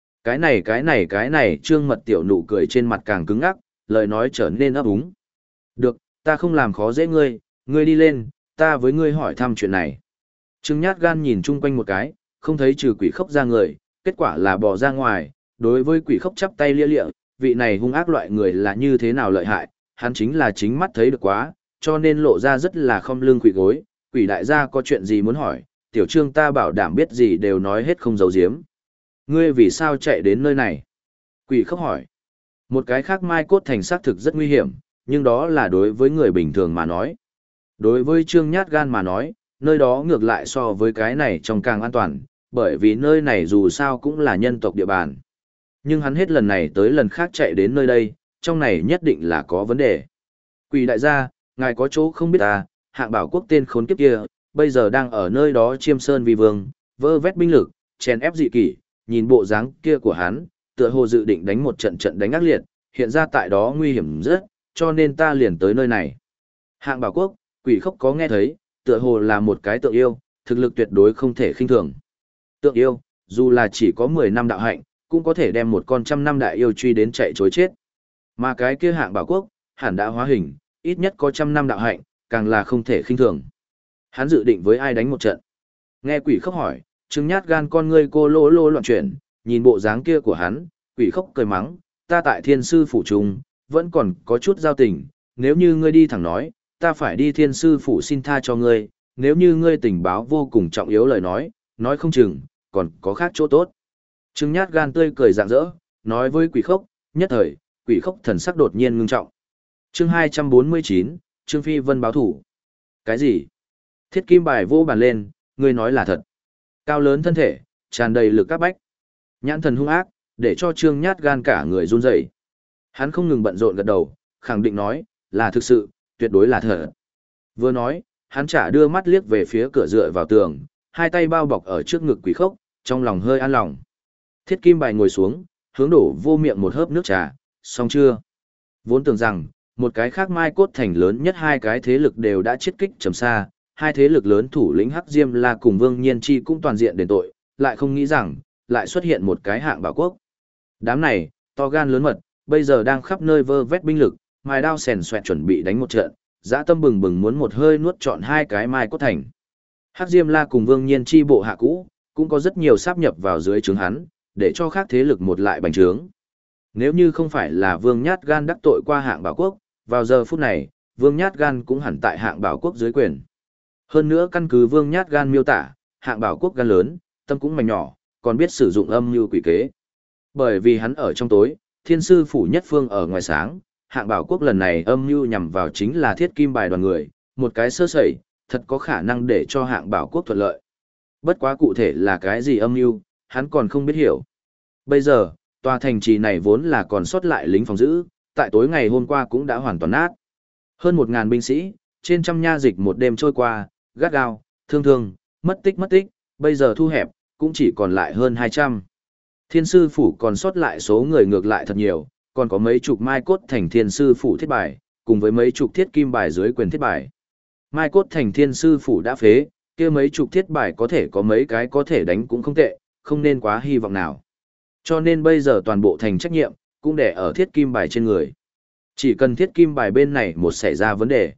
Cái này, Trương Mật Tiểu nụ cười trên mặt càng cứng ngắc, lời nói trở nên ấp úng. Được, ta không làm khó dễ ngươi đi lên, ta với ngươi hỏi thăm chuyện này. Trương Nhát Gan nhìn chung quanh một cái, không thấy trừ Quỷ Khốc ra người, kết quả là bỏ ra ngoài, đối với Quỷ Khốc chắp tay lia lịa, vị này hung ác loại người là như thế nào lợi hại, hắn chính là chính mắt thấy được quá, cho nên lộ ra rất là không lưng quỷ gối, Quỷ đại gia có chuyện gì muốn hỏi, tiểu Trương ta bảo đảm biết gì đều nói hết không giấu giếm. Ngươi vì sao chạy đến nơi này? Quỷ Khốc hỏi. Một cái khác Mai Cốt Thành xác thực rất nguy hiểm, nhưng đó là đối với người bình thường mà nói. Đối với Trương Nhát Gan mà nói, nơi đó ngược lại so với cái này trong càng an toàn, bởi vì nơi này dù sao cũng là nhân tộc địa bàn. Nhưng hắn hết lần này tới lần khác chạy đến nơi đây, trong này nhất định là có vấn đề. Quỷ đại gia, ngài có chỗ không biết ta, Hạng Bảo Quốc tên khốn kiếp kia, bây giờ đang ở nơi đó chiêm sơn vi vương, vơ vét binh lực, chèn ép dị kỷ, nhìn bộ dáng kia của hắn, tựa hồ dự định đánh một trận trận đánh ác liệt, hiện ra tại đó nguy hiểm rất, cho nên ta liền tới nơi này. Hạng Bảo Quốc, Quỷ Khốc có nghe thấy, tựa hồ là một cái tượng yêu, thực lực tuyệt đối không thể khinh thường. Tượng yêu, dù là chỉ có 10 năm đạo hạnh, cũng có thể đem một con 100 năm đại yêu truy đến chạy chối chết. Mà cái kia Hạng Bảo Quốc, hẳn đã hóa hình, ít nhất có 100 năm đạo hạnh, càng là không thể khinh thường. Hắn dự định với ai đánh một trận? Nghe Quỷ Khốc hỏi, Trương Nhát Gan con ngươi cô lô lô loạn chuyển, nhìn bộ dáng kia của hắn, Quỷ Khốc cười mắng, ta tại Thiên Sư phủ trung, vẫn còn có chút giao tình, nếu như ngươi đi thẳng nói, ta phải đi Thiên Sư phủ xin tha cho ngươi, nếu như ngươi tình báo vô cùng trọng yếu lời nói không chừng, còn có khác chỗ tốt. Trương Nhát Gan tươi cười rạng rỡ, nói với Quỷ Khốc, nhất thời, Quỷ Khốc thần sắc đột nhiên ngưng trọng. Chương 249, Trương Phi Vân báo thủ. Cái gì? Thiết Kim Bài vô bàn lên, ngươi nói là thật. Cao lớn thân thể, tràn đầy lực các bách. Nhãn thần hung ác, để cho Trương Nhát Gan cả người run rẩy. Hắn không ngừng bận rộn gật đầu, khẳng định nói, là thực sự, tuyệt đối là thật. Vừa nói, hắn chả đưa mắt liếc về phía cửa dựa vào tường, hai tay bao bọc ở trước ngực Quỷ Khốc, trong lòng hơi an lòng. Thiết Kim Bài ngồi xuống, hướng đổ vô miệng một hớp nước trà, xong chưa? Vốn tưởng rằng, một cái khác Mai Cốt Thành lớn nhất hai cái thế lực đều đã chiết kích trầm xa, hai thế lực lớn thủ lĩnh Hắc Diêm La cùng Vương Nhiên Chi cũng toàn diện đền tội, lại không nghĩ rằng, lại xuất hiện một cái Hạng Bảo Quốc. Đám này, to gan lớn mật, bây giờ đang khắp nơi vơ vét binh lực, mài đao xèn xoẹt chuẩn bị đánh một trận, dã tâm bừng bừng muốn một hơi nuốt trọn hai cái Mai Cốt Thành. Hắc Diêm La cùng Vương Nhiên Chi bộ hạ cũ, cũng có rất nhiều sáp nhập vào dưới trướng hắn, để cho khác thế lực một lại bành trướng. Nếu như không phải là Vương Nhát Gan đắc tội qua Hạng Bảo Quốc, vào giờ phút này, Vương Nhát Gan cũng hẳn tại Hạng Bảo Quốc dưới quyền. Hơn nữa căn cứ Vương Nhát Gan miêu tả, Hạng Bảo Quốc gan lớn, tâm cũng mảnh nhỏ, còn biết sử dụng âm mưu quỷ kế. Bởi vì hắn ở trong tối, Thiên Sư phủ nhất phương ở ngoài sáng, Hạng Bảo Quốc lần này âm mưu nhằm vào chính là Thiết Kim Bài đoàn người, một cái sơ sẩy, thật có khả năng để cho Hạng Bảo Quốc thuận lợi. Bất quá cụ thể là cái gì âm mưu, hắn còn không biết hiểu. Bây giờ, tòa thành trì này vốn là còn sót lại lính phòng giữ, tại tối ngày hôm qua cũng đã hoàn toàn nát. Hơn 1000 binh sĩ, trên trăm nha dịch một đêm trôi qua, gắt gao, thương, mất tích, bây giờ thu hẹp, cũng chỉ còn lại hơn 200. Thiên Sư phủ còn sót lại số người ngược lại thật nhiều, còn có mấy chục Mai Cốt Thành Thiên Sư phủ thiết bài, cùng với mấy chục Thiết Kim Bài dưới quyền thiết bài. Mai Cốt Thành Thiên Sư phủ đã phế, kia mấy chục thiết bài có thể có mấy cái có thể đánh cũng không tệ, không nên quá hy vọng nào. Cho nên bây giờ toàn bộ thành trách nhiệm, cũng để ở Thiết Kim Bài trên người. Chỉ cần Thiết Kim Bài bên này một xảy ra vấn đề,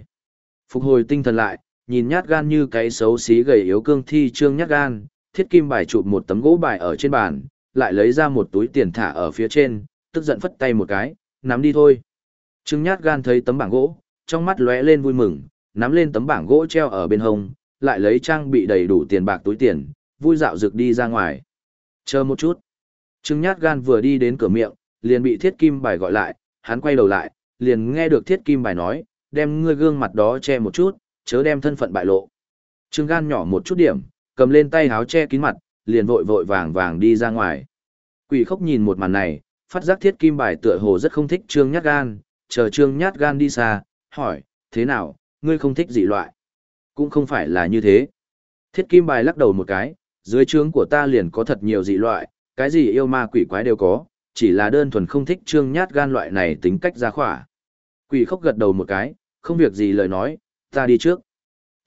phục hồi tinh thần lại, nhìn Nhát Gan như cái xấu xí gầy yếu cương thi Trương Nhát Gan, Thiết Kim Bài chụp một tấm gỗ bài ở trên bàn, lại lấy ra một túi tiền thả ở phía trên, tức giận phất tay một cái, nắm đi thôi. Trương Nhát Gan thấy tấm bảng gỗ, trong mắt lóe lên vui mừng, nắm lên tấm bảng gỗ treo ở bên hông, lại lấy trang bị đầy đủ tiền bạc túi tiền, vui dạo rực đi ra ngoài. Chờ một chút. Trương Nhát Gan vừa đi đến cửa miệng, liền bị Thiết Kim Bài gọi lại, hắn quay đầu lại, liền nghe được Thiết Kim Bài nói, đem ngươi gương mặt đó che một chút, chớ đem thân phận bại lộ. Trương Gan nhỏ một chút điểm, cầm lên tay háo che kín mặt, liền vội vội vàng vàng đi ra ngoài. Quỷ Khốc nhìn một màn này, phát giác Thiết Kim Bài tựa hồ rất không thích Trương Nhát Gan, chờ Trương Nhát Gan đi xa, hỏi, thế nào, ngươi không thích dị loại? Cũng không phải là như thế. Thiết Kim Bài lắc đầu một cái, dưới trướng của ta liền có thật nhiều dị loại, cái gì yêu ma quỷ quái đều có, chỉ là đơn thuần không thích Trương Nhát Gan loại này tính cách ra khỏa. Quỷ Khốc gật đầu một cái, không việc gì lời nói, ta đi trước.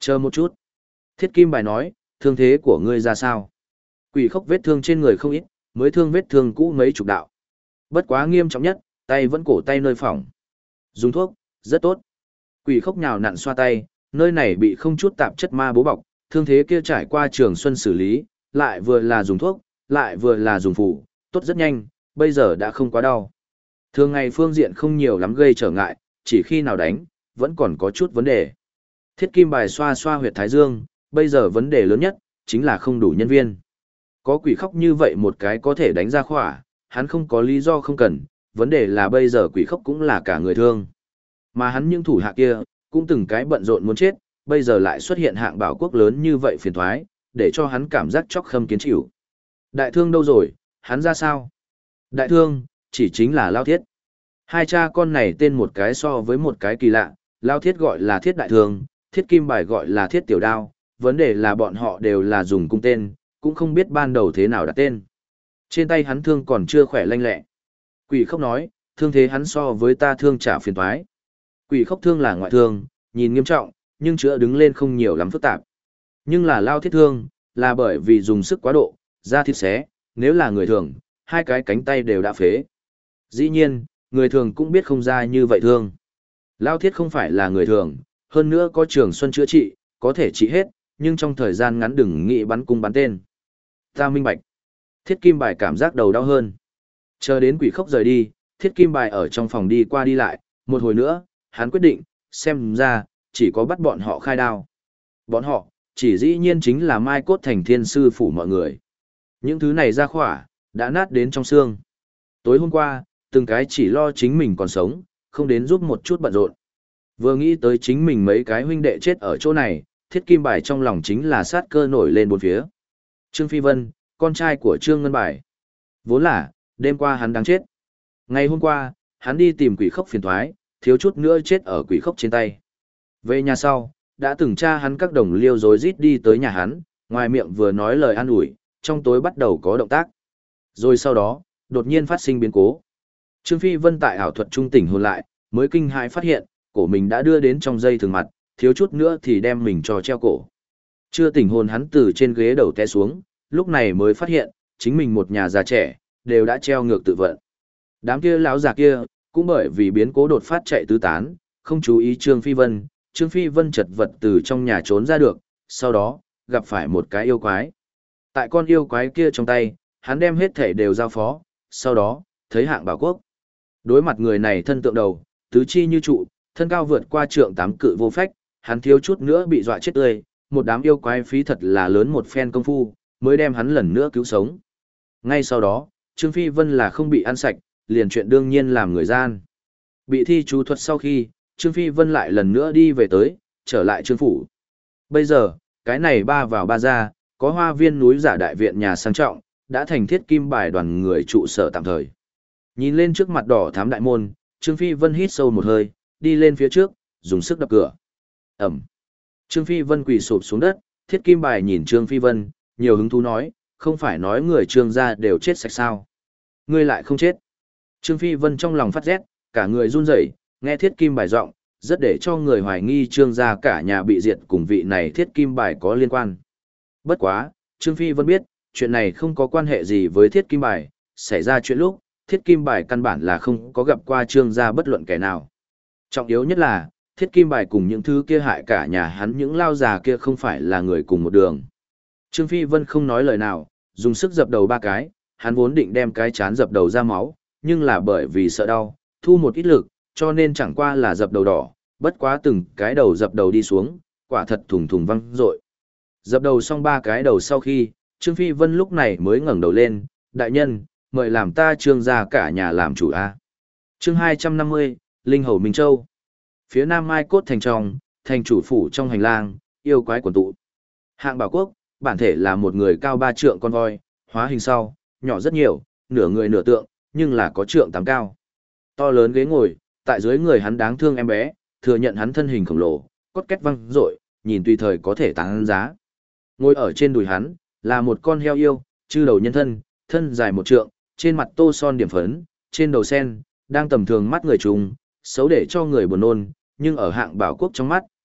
Chờ một chút. Thiết Kim Bài nói, thương thế của ngươi ra sao? Quỷ khốc vết thương trên người không ít, mới thương vết thương cũ mấy chục đạo. Bất quá nghiêm trọng nhất, tay vẫn cổ tay nơi phỏng. Dùng thuốc, rất tốt. Quỷ khốc nhào nặn xoa tay, nơi này bị không chút tạp chất ma bố bọc, thương thế kia trải qua trường xuân xử lý, lại vừa là dùng thuốc, lại vừa là dùng phủ, tốt rất nhanh, bây giờ đã không quá đau. Thường ngày phương diện không nhiều lắm gây trở ngại, chỉ khi nào đánh, vẫn còn có chút vấn đề. Thiết Kim Bài xoa xoa huyệt thái dương, bây giờ vấn đề lớn nhất, chính là không đủ nhân viên. Có quỷ khốc như vậy một cái có thể đánh ra khỏa, hắn không có lý do không cần, vấn đề là bây giờ quỷ khốc cũng là cả người thương. Mà hắn những thủ hạ kia, cũng từng cái bận rộn muốn chết, bây giờ lại xuất hiện hạng bảo quốc lớn như vậy phiền thoái, để cho hắn cảm giác chóc khâm kiến chịu. Đại thương đâu rồi, hắn ra sao? Đại thương, chỉ chính là Lao Thiết. Hai cha con này tên một cái so với một cái kỳ lạ, Lao Thiết gọi là Thiết Đại Thương, Thiết Kim Bài gọi là Thiết Tiểu Đao, vấn đề là bọn họ đều là dùng cung tên, cũng không biết ban đầu thế nào đặt tên. Trên tay hắn thương còn chưa khỏe lanh lẹ. Quỷ khốc nói, thương thế hắn so với ta thương trả phiền toái. Quỷ khốc thương là ngoại thương, nhìn nghiêm trọng, nhưng chữa đứng lên không nhiều lắm phức tạp. Nhưng là Lao Thiết thương, là bởi vì dùng sức quá độ, da thịt xé, nếu là người thường, hai cái cánh tay đều đã phế. Dĩ nhiên, người thường cũng biết không ra như vậy thương. Lao Thiết không phải là người thường, hơn nữa có trường xuân chữa trị, có thể trị hết, nhưng trong thời gian ngắn đừng nghĩ bắn cung bắn tên. Ta minh bạch. Thiết Kim Bài cảm giác đầu đau hơn. Chờ đến quỷ khốc rời đi, Thiết Kim Bài ở trong phòng đi qua đi lại, một hồi nữa, hắn quyết định, xem ra, chỉ có bắt bọn họ khai đao. Bọn họ, chỉ dĩ nhiên chính là Mai Cốt Thành Thiên Sư Phủ mọi người. Những thứ này ra khỏa, đã nát đến trong xương. Tối hôm qua, từng cái chỉ lo chính mình còn sống, không đến giúp một chút bận rộn. Vừa nghĩ tới chính mình mấy cái huynh đệ chết ở chỗ này, Thiết Kim Bài trong lòng chính là sát cơ nổi lên bốn phía. Trương Phi Vân, con trai của Trương Ngân Bài. Vốn là, đêm qua hắn đáng chết. Ngày hôm qua, hắn đi tìm quỷ khốc phiền thoái, thiếu chút nữa chết ở quỷ khốc trên tay. Về nhà sau, đã từng tra hắn các đồng liêu rối rít đi tới nhà hắn, ngoài miệng vừa nói lời an ủi, trong tối bắt đầu có động tác. Rồi sau đó, đột nhiên phát sinh biến cố. Trương Phi Vân tại ảo thuật trung tỉnh hồn lại, mới kinh hãi phát hiện, cổ mình đã đưa đến trong dây thường mặt, thiếu chút nữa thì đem mình cho treo cổ. Chưa tỉnh hồn hắn từ trên ghế đầu té xuống, lúc này mới phát hiện, chính mình một nhà già trẻ, đều đã treo ngược tự vận. Đám kia lão già kia, cũng bởi vì biến cố đột phát chạy tứ tán, không chú ý Trương Phi Vân, Trương Phi Vân chật vật từ trong nhà trốn ra được, sau đó, gặp phải một cái yêu quái. Tại con yêu quái kia trong tay, hắn đem hết thể đều giao phó, sau đó, thấy hạng bảo quốc. Đối mặt người này thân tượng đầu, tứ chi như trụ, thân cao vượt qua trượng tám cự vô phách, hắn thiếu chút nữa bị dọa chết tươi, một đám yêu quái phí thật là lớn một phen công phu, mới đem hắn lần nữa cứu sống. Ngay sau đó, Trương Phi Vân là không bị ăn sạch, liền chuyện đương nhiên làm người gian. Bị thi chú thuật sau khi, Trương Phi Vân lại lần nữa đi về tới, trở lại Trương Phủ. Bây giờ, cái này ba vào ba ra, có hoa viên núi giả đại viện nhà sang trọng, đã thành Thiết Kim Bài đoàn người trụ sở tạm thời. Nhìn lên trước mặt đỏ thám đại môn, Trương Phi Vân hít sâu một hơi, đi lên phía trước, dùng sức đập cửa. Ẩm. Trương Phi Vân quỳ sụp xuống đất, Thiết Kim Bài nhìn Trương Phi Vân, nhiều hứng thú nói, không phải nói người Trương gia đều chết sạch sao. Ngươi lại không chết. Trương Phi Vân trong lòng phát rét, cả người run rẩy, nghe Thiết Kim Bài giọng, rất để cho người hoài nghi Trương gia cả nhà bị diệt cùng vị này Thiết Kim Bài có liên quan. Bất quá, Trương Phi Vân biết, chuyện này không có quan hệ gì với Thiết Kim Bài, xảy ra chuyện lúc, Thiết Kim Bài căn bản là không có gặp qua Trương gia bất luận kẻ nào. Trọng yếu nhất là, Thiết Kim Bài cùng những thứ kia hại cả nhà hắn những lao già kia không phải là người cùng một đường. Trương Phi Vân không nói lời nào, dùng sức dập đầu ba cái, hắn vốn định đem cái chán dập đầu ra máu, nhưng là bởi vì sợ đau, thu một ít lực, cho nên chẳng qua là dập đầu đỏ, bất quá từng cái đầu dập đầu đi xuống, quả thật thùng thùng văng rội. Dập đầu xong ba cái đầu sau khi, Trương Phi Vân lúc này mới ngẩng đầu lên, đại nhân, mời làm ta Trương gia cả nhà làm chủ a. Chương 250, Linh Hầu Minh Châu. Phía Nam Mai Cốt thành trong, thành chủ phủ trong hành lang, yêu quái quần tụ. Hạng Bảo Quốc, bản thể là một người cao 3 trượng con voi, hóa hình sau, nhỏ rất nhiều, nửa người nửa tượng, nhưng là có trượng 8 cao. To lớn ghế ngồi, tại dưới người hắn đáng thương em bé, thừa nhận hắn thân hình khổng lồ, cốt két văng rội, nhìn tùy thời có thể tăng giá. Ngồi ở trên đùi hắn, là một con heo yêu, chư đầu nhân thân, thân dài 1 trượng, trên mặt tô son điểm phấn, trên đầu sen, đang tầm thường mắt người trùng, xấu để cho người buồn nôn, nhưng ở Hạng Bảo Quốc trong mắt,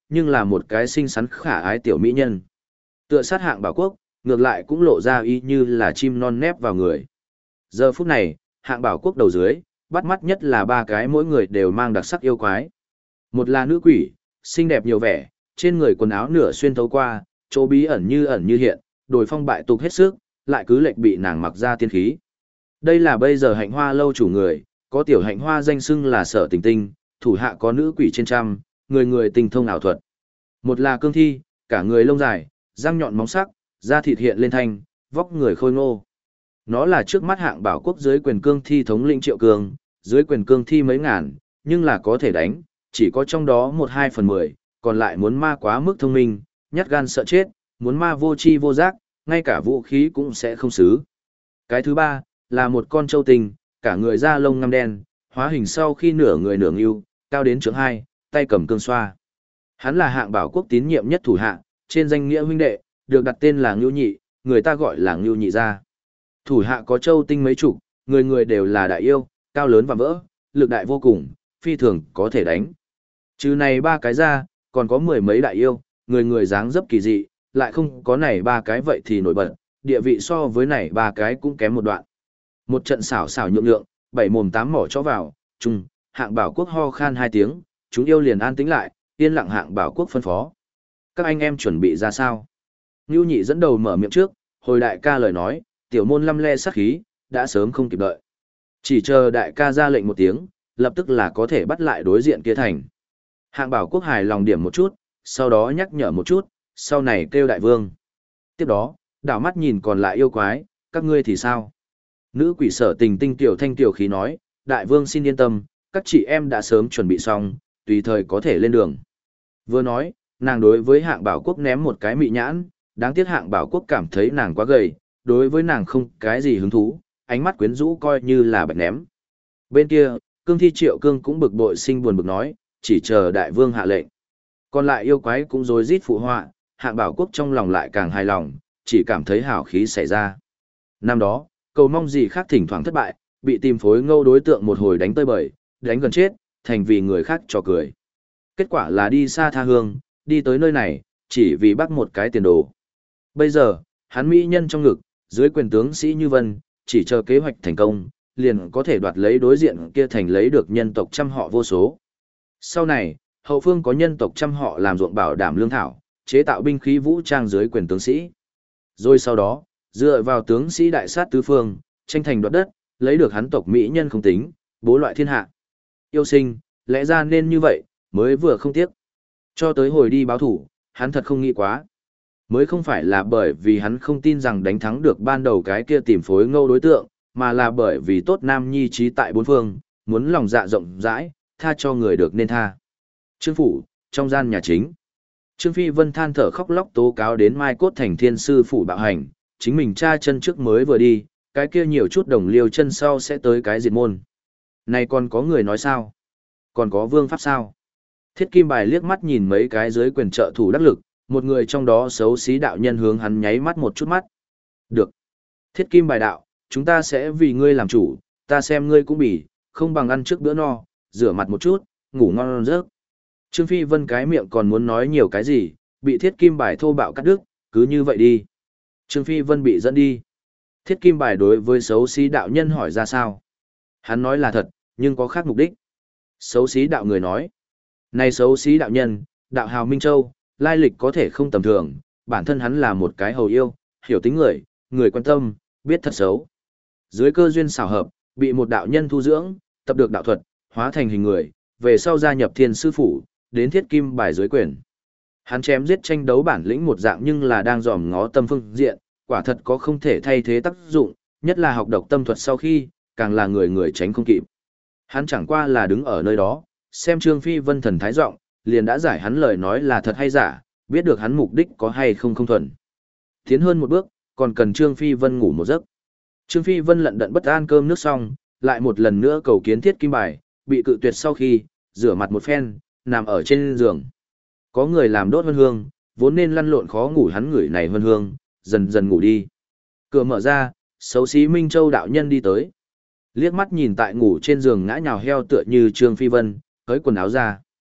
nhưng là một cái xinh xắn khả ái tiểu mỹ nhân. Tựa sát Hạng Bảo Quốc, ngược lại cũng lộ ra y như là chim non nép vào người. Giờ phút này, Hạng Bảo Quốc đầu dưới, bắt mắt nhất là ba cái mỗi người đều mang đặc sắc yêu quái. Một là nữ quỷ, xinh đẹp nhiều vẻ, trên người quần áo nửa xuyên thấu qua, chỗ bí ẩn như hiện, đồi phong bại tục hết sức, lại cứ lệch bị nàng mặc ra tiên khí. Đây là bây giờ Hạnh Hoa lâu chủ người, có tiểu Hạnh Hoa danh xưng là Sở Tình Tinh, thủ hạ có nữ quỷ trên trăm, người người tình thông ảo thuật. Một là Cương Thi, cả người lông dài, răng nhọn móng sắc, da thịt hiện lên thanh, vóc người khôi ngô. Nó là trước mắt Hạng Bảo Quốc dưới quyền Cương Thi thống lĩnh Triệu Cương, dưới quyền Cương Thi mấy ngàn, nhưng là có thể đánh, chỉ có trong đó 1/2/10, còn lại muốn ma quá mức thông minh, nhát gan sợ chết, muốn ma vô tri vô giác, ngay cả vũ khí cũng sẽ không xứ. Cái thứ ba, là một con trâu tinh, cả người da lông ngăm đen, hóa hình sau khi nửa người nửa ngưu, cao đến trượng 2, tay cầm cương xoa. Hắn là Hạng Bảo Quốc tín nhiệm nhất thủ hạ, trên danh nghĩa huynh đệ, được đặt tên là Ngưu Nhị, người ta gọi là Ngưu Nhị gia. Thủ hạ có trâu tinh mấy chục, người người đều là đại yêu, cao lớn và vỡ, lực đại vô cùng, phi thường có thể đánh. Trừ này ba cái ra, còn có 10 mấy đại yêu, người người dáng dấp kỳ dị, lại không có này ba cái vậy thì nổi bật, địa vị so với này ba cái cũng kém một đoạn. Một trận xảo xảo nhượng nhượng, 7 mồm 8 mỏ chó vào, chung, Hạng Bảo Quốc ho khan 2 tiếng, chúng yêu liền an tĩnh lại, yên lặng. Hạng Bảo Quốc phân phó. Các anh em chuẩn bị ra sao? Ngưu Nhị dẫn đầu mở miệng trước, hồi đại ca lời nói, tiểu môn lăm le sát khí, đã sớm không kịp đợi. Chỉ chờ đại ca ra lệnh một tiếng, lập tức là có thể bắt lại đối diện kia thành. Hạng Bảo Quốc hài lòng điểm một chút, sau đó nhắc nhở một chút, sau này kêu đại vương. Tiếp đó, đảo mắt nhìn còn lại yêu quái, các ngươi thì sao? Nữ quỷ Sở Tình Tinh tiểu thanh tiểu khí nói, đại vương xin yên tâm, các chị em đã sớm chuẩn bị xong, tùy thời có thể lên đường. Vừa nói, nàng đối với Hạng Bảo Quốc ném một cái mị nhãn, đáng tiếc Hạng Bảo Quốc cảm thấy nàng quá gầy, đối với nàng không cái gì hứng thú, ánh mắt quyến rũ coi như là bạch ném. Bên kia, Cương Thi Triệu Cương cũng bực bội sinh buồn bực nói, chỉ chờ đại vương hạ lệnh. Còn lại yêu quái cũng rối rít phụ họa, Hạng Bảo Quốc trong lòng lại càng hài lòng, chỉ cảm thấy hào khí xảy ra. Năm đó, cầu mong gì khác thỉnh thoảng thất bại, bị tìm phối ngâu đối tượng một hồi đánh tơi bời, đánh gần chết, thành vì người khác trò cười. Kết quả là đi xa tha hương, đi tới nơi này, chỉ vì bắt một cái tiền đồ. Bây giờ, hắn mỹ nhân trong ngực, dưới quyền tướng sĩ Như Vân, chỉ chờ kế hoạch thành công, liền có thể đoạt lấy đối diện kia thành lấy được nhân tộc trăm họ vô số. Sau này, hậu phương có nhân tộc trăm họ làm ruộng bảo đảm lương thảo, chế tạo binh khí vũ trang dưới quyền tướng sĩ. Rồi sau đó, dựa vào tướng sĩ đại sát tứ phương, tranh thành đoạt đất, lấy được hắn tộc mỹ nhân không tính, bố loại thiên hạ. Yêu sinh, lẽ ra nên như vậy, mới vừa không tiếc. Cho tới hồi đi báo thủ, hắn thật không nghĩ quá. Mới không phải là bởi vì hắn không tin rằng đánh thắng được ban đầu cái kia tìm phối ngâu đối tượng, mà là bởi vì tốt nam nhi trí tại bốn phương, muốn lòng dạ rộng rãi, tha cho người được nên tha. Trương phủ, trong gian nhà chính. Trương Phi Vân than thở khóc lóc tố cáo đến Mai Cốt Thành Thiên sư phủ bạo hành, chính mình cha chân trước mới vừa đi, cái kia nhiều chút đồng liêu chân sau sẽ tới cái diệt môn. Này còn có người nói sao? Còn có vương pháp sao? Thiết Kim Bài liếc mắt nhìn mấy cái dưới quyền trợ thủ đắc lực, một người trong đó xấu xí đạo nhân hướng hắn nháy mắt một chút mắt. Được. Thiết Kim Bài đạo, chúng ta sẽ vì ngươi làm chủ, ta xem ngươi cũng bỉ, không bằng ăn trước bữa no, rửa mặt một chút, ngủ ngon giấc. Trương Phi Vân cái miệng còn muốn nói nhiều cái gì, bị Thiết Kim Bài thô bạo cắt đứt, cứ như vậy đi. Trương Phi Vân bị dẫn đi. Thiết Kim Bài đối với xấu xí đạo nhân hỏi ra sao? Hắn nói là thật, nhưng có khác mục đích. Xấu xí đạo người nói. Này xấu xí đạo nhân, đạo hào Minh Châu, lai lịch có thể không tầm thường, bản thân hắn là một cái hầu yêu, hiểu tính người, người quan tâm, biết thật xấu. Dưới cơ duyên xảo hợp, bị một đạo nhân thu dưỡng, tập được đạo thuật, hóa thành hình người, về sau gia nhập Thiên sư phủ, đến Thiết Kim Bài dưới quyền. Hắn chém giết tranh đấu bản lĩnh một dạng nhưng là đang dòm ngó tâm phương diện, quả thật có không thể thay thế tác dụng, nhất là học độc tâm thuật sau khi, càng là người người tránh không kịp. Hắn chẳng qua là đứng ở nơi đó, xem Trương Phi Vân thần thái giọng, liền đã giải hắn lời nói là thật hay giả, biết được hắn mục đích có hay không không thuần. Tiến hơn một bước, còn cần Trương Phi Vân ngủ một giấc. Trương Phi Vân lận đận bất an cơm nước xong, lại một lần nữa cầu kiến Thiết Kim Bài, bị cự tuyệt sau khi, rửa mặt một phen, nằm ở trên giường. Có người làm đốt vân hương, vốn nên lăn lộn khó ngủ hắn người này vân hương, dần dần ngủ đi. Cửa mở ra, xấu xí Minh Châu đạo nhân đi tới. Liếc mắt nhìn tại ngủ trên giường ngã nhào heo tựa như Trương Phi Vân, hới quần áo ra.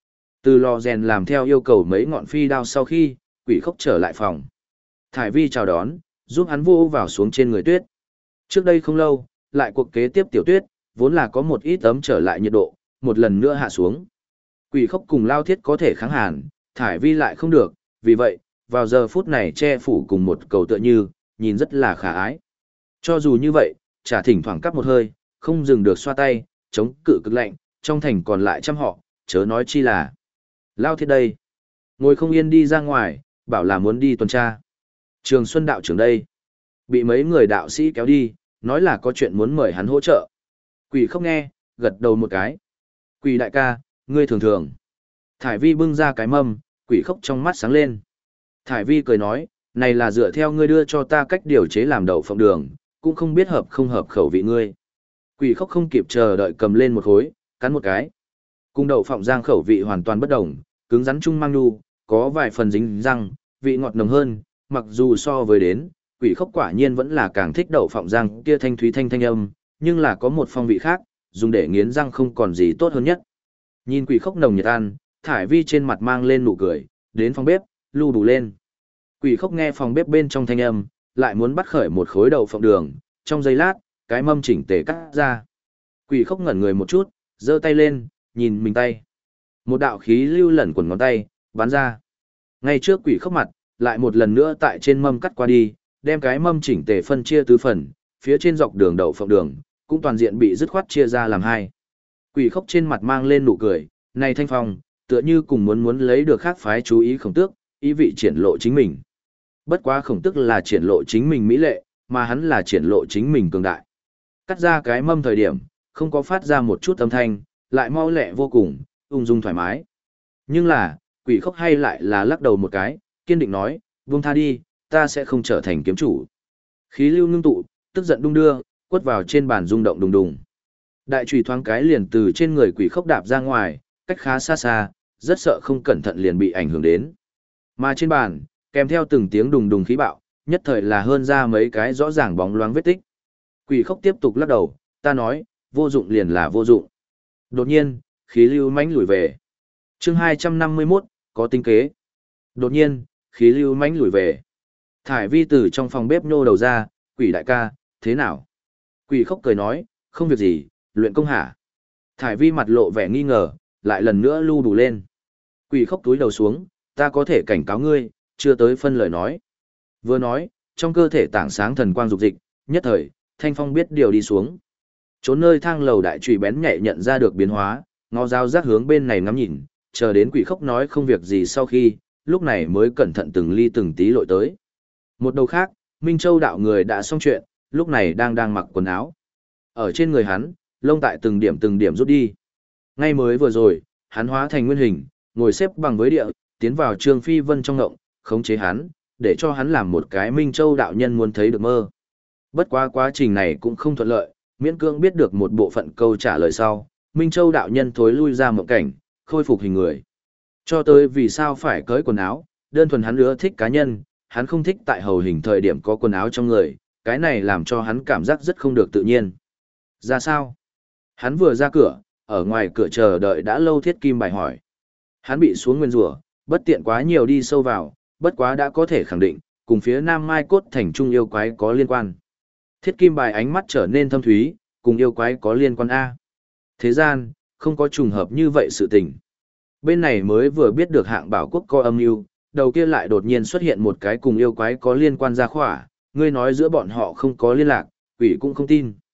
Từ lò rèn làm theo yêu cầu mấy ngọn phi đao sau khi, quỷ khốc trở lại phòng. Thải vi chào đón, giúp hắn vô vào xuống trên người tuyết. Trước đây không lâu, lại cuộc kế tiếp tiểu tuyết, vốn là có một ít ấm trở lại nhiệt độ, một lần nữa hạ xuống. Quỷ khốc cùng lao thiết có thể kháng hàn, thải vi lại không được, vì vậy, vào giờ phút này che phủ cùng một cầu tựa như, nhìn rất là khả ái. Cho dù như vậy, chả thỉnh thoảng cắp một hơi, không dừng được xoa tay, chống cự cực lạnh, trong thành còn lại trăm họ, chớ nói chi là. Lao thiết đây. Ngồi không yên đi ra ngoài, bảo là muốn đi tuần tra. Trường Xuân đạo trưởng đây. Bị mấy người đạo sĩ kéo đi, nói là có chuyện muốn mời hắn hỗ trợ. Quỷ không nghe, gật đầu một cái. Quỷ đại ca, ngươi thường thường. Thải vi bưng ra cái mâm, quỷ khốc trong mắt sáng lên. Thải vi cười nói, này là dựa theo ngươi đưa cho ta cách điều chế làm đậu phộng đường, cũng không biết hợp không hợp khẩu vị ngươi. Quỷ khốc không kịp chờ đợi cầm lên một khối, cắn một cái. Cùng đậu phộng rang khẩu vị hoàn toàn bất đồng, cứng rắn chung mang nhu, có vài phần dính răng, vị ngọt nồng hơn, mặc dù so với đến, quỷ khốc quả nhiên vẫn là càng thích đậu phộng rang kia thanh thúy thanh âm, nhưng là có một phong vị khác, dùng để nghiến răng không còn gì tốt hơn nhất. Nhìn quỷ khốc nồng nhiệt ăn, thải vi trên mặt mang lên nụ cười, đến phòng bếp, lưu đủ lên. Quỷ khốc nghe phòng bếp bên trong thanh âm, lại muốn bắt khởi một khối đậu phộng đường, trong giây lát, cái mâm chỉnh tề cắt ra. Quỷ khốc ngẩn người một chút, giơ tay lên, nhìn mình tay. Một đạo khí lưu lẩn quần ngón tay, bắn ra. Ngay trước quỷ khốc mặt, lại một lần nữa tại trên mâm cắt qua đi, đem cái mâm chỉnh tề phân chia tứ phần, phía trên dọc đường đậu phộng đường, cũng toàn diện bị dứt khoát chia ra làm hai. Quỷ khốc trên mặt mang lên nụ cười, này Thanh Phong, tựa như cùng muốn lấy được khác phái chú ý Khổng Tước, ý vị triển lộ chính mình. Bất quá Khổng Tước là triển lộ chính mình mỹ lệ, mà hắn là triển lộ chính mình cường đại. Cắt ra cái mâm thời điểm, không có phát ra một chút âm thanh, lại mau lẹ vô cùng, ung dung thoải mái. Nhưng là, quỷ khốc hay lại là lắc đầu một cái, kiên định nói, buông tha đi, ta sẽ không trở thành kiếm chủ. Khí lưu ngưng tụ, tức giận đung đưa, quất vào trên bàn rung động đùng đùng. Đại chùy thoáng cái liền từ trên người quỷ khốc đạp ra ngoài, cách khá xa xa, rất sợ không cẩn thận liền bị ảnh hưởng đến. Mà trên bàn, kèm theo từng tiếng đùng đùng khí bạo, nhất thời là hơn ra mấy cái rõ ràng bóng loáng vết tích. Quỷ khốc tiếp tục lắc đầu, ta nói, vô dụng liền là vô dụng. Đột nhiên, khí lưu mãnh lùi về. Chương 251, có tinh kế. Đột nhiên, khí lưu mãnh lùi về. Thải vi từ trong phòng bếp nhô đầu ra, quỷ đại ca, thế nào? Quỷ khốc cười nói, không việc gì, luyện công hả? Thải vi mặt lộ vẻ nghi ngờ, lại lần nữa lưu đủ lên. Quỷ khốc túi đầu xuống, ta có thể cảnh cáo ngươi, chưa tới phân lời nói. Vừa nói, trong cơ thể tảng sáng thần quang dục dịch, nhất thời, Thanh Phong biết điều đi xuống. Trốn nơi thang lầu đại trùy bén nhạy nhận ra được biến hóa, ngó dao rác hướng bên này ngắm nhìn, chờ đến quỷ khốc nói không việc gì sau khi, lúc này mới cẩn thận từng ly từng tí lội tới. Một đầu khác, Minh Châu đạo người đã xong chuyện, lúc này đang mặc quần áo. Ở trên người hắn, lông tại từng điểm rút đi. Ngay mới vừa rồi, hắn hóa thành nguyên hình, ngồi xếp bằng với địa, tiến vào Trương Phi Vân trong ngộng, khống chế hắn, để cho hắn làm một cái Minh Châu đạo nhân muốn thấy được mơ. Bất quá quá trình này cũng không thuận lợi, miễn cưỡng biết được một bộ phận câu trả lời sau, Minh Châu đạo nhân thối lui ra mộng cảnh, khôi phục hình người. Cho tới vì sao phải cởi quần áo, đơn thuần hắn ưa thích cá nhân, hắn không thích tại hầu hình thời điểm có quần áo trong người, cái này làm cho hắn cảm giác rất không được tự nhiên. Ra sao? Hắn vừa ra cửa, ở ngoài cửa chờ đợi đã lâu Thiết Kim Bài hỏi. Hắn bị xuống nguyên rủa, bất tiện quá nhiều đi sâu vào, bất quá đã có thể khẳng định, cùng phía Nam Mai Cốt Thành Trung yêu quái có liên quan. Thiết Kim Bài ánh mắt trở nên thâm thúy, cùng yêu quái có liên quan A. Thế gian, không có trùng hợp như vậy sự tình. Bên này mới vừa biết được hạng bảo quốc có âm mưu, đầu kia lại đột nhiên xuất hiện một cái cùng yêu quái có liên quan ra khỏa, ngươi nói giữa bọn họ không có liên lạc, quỷ cũng không tin.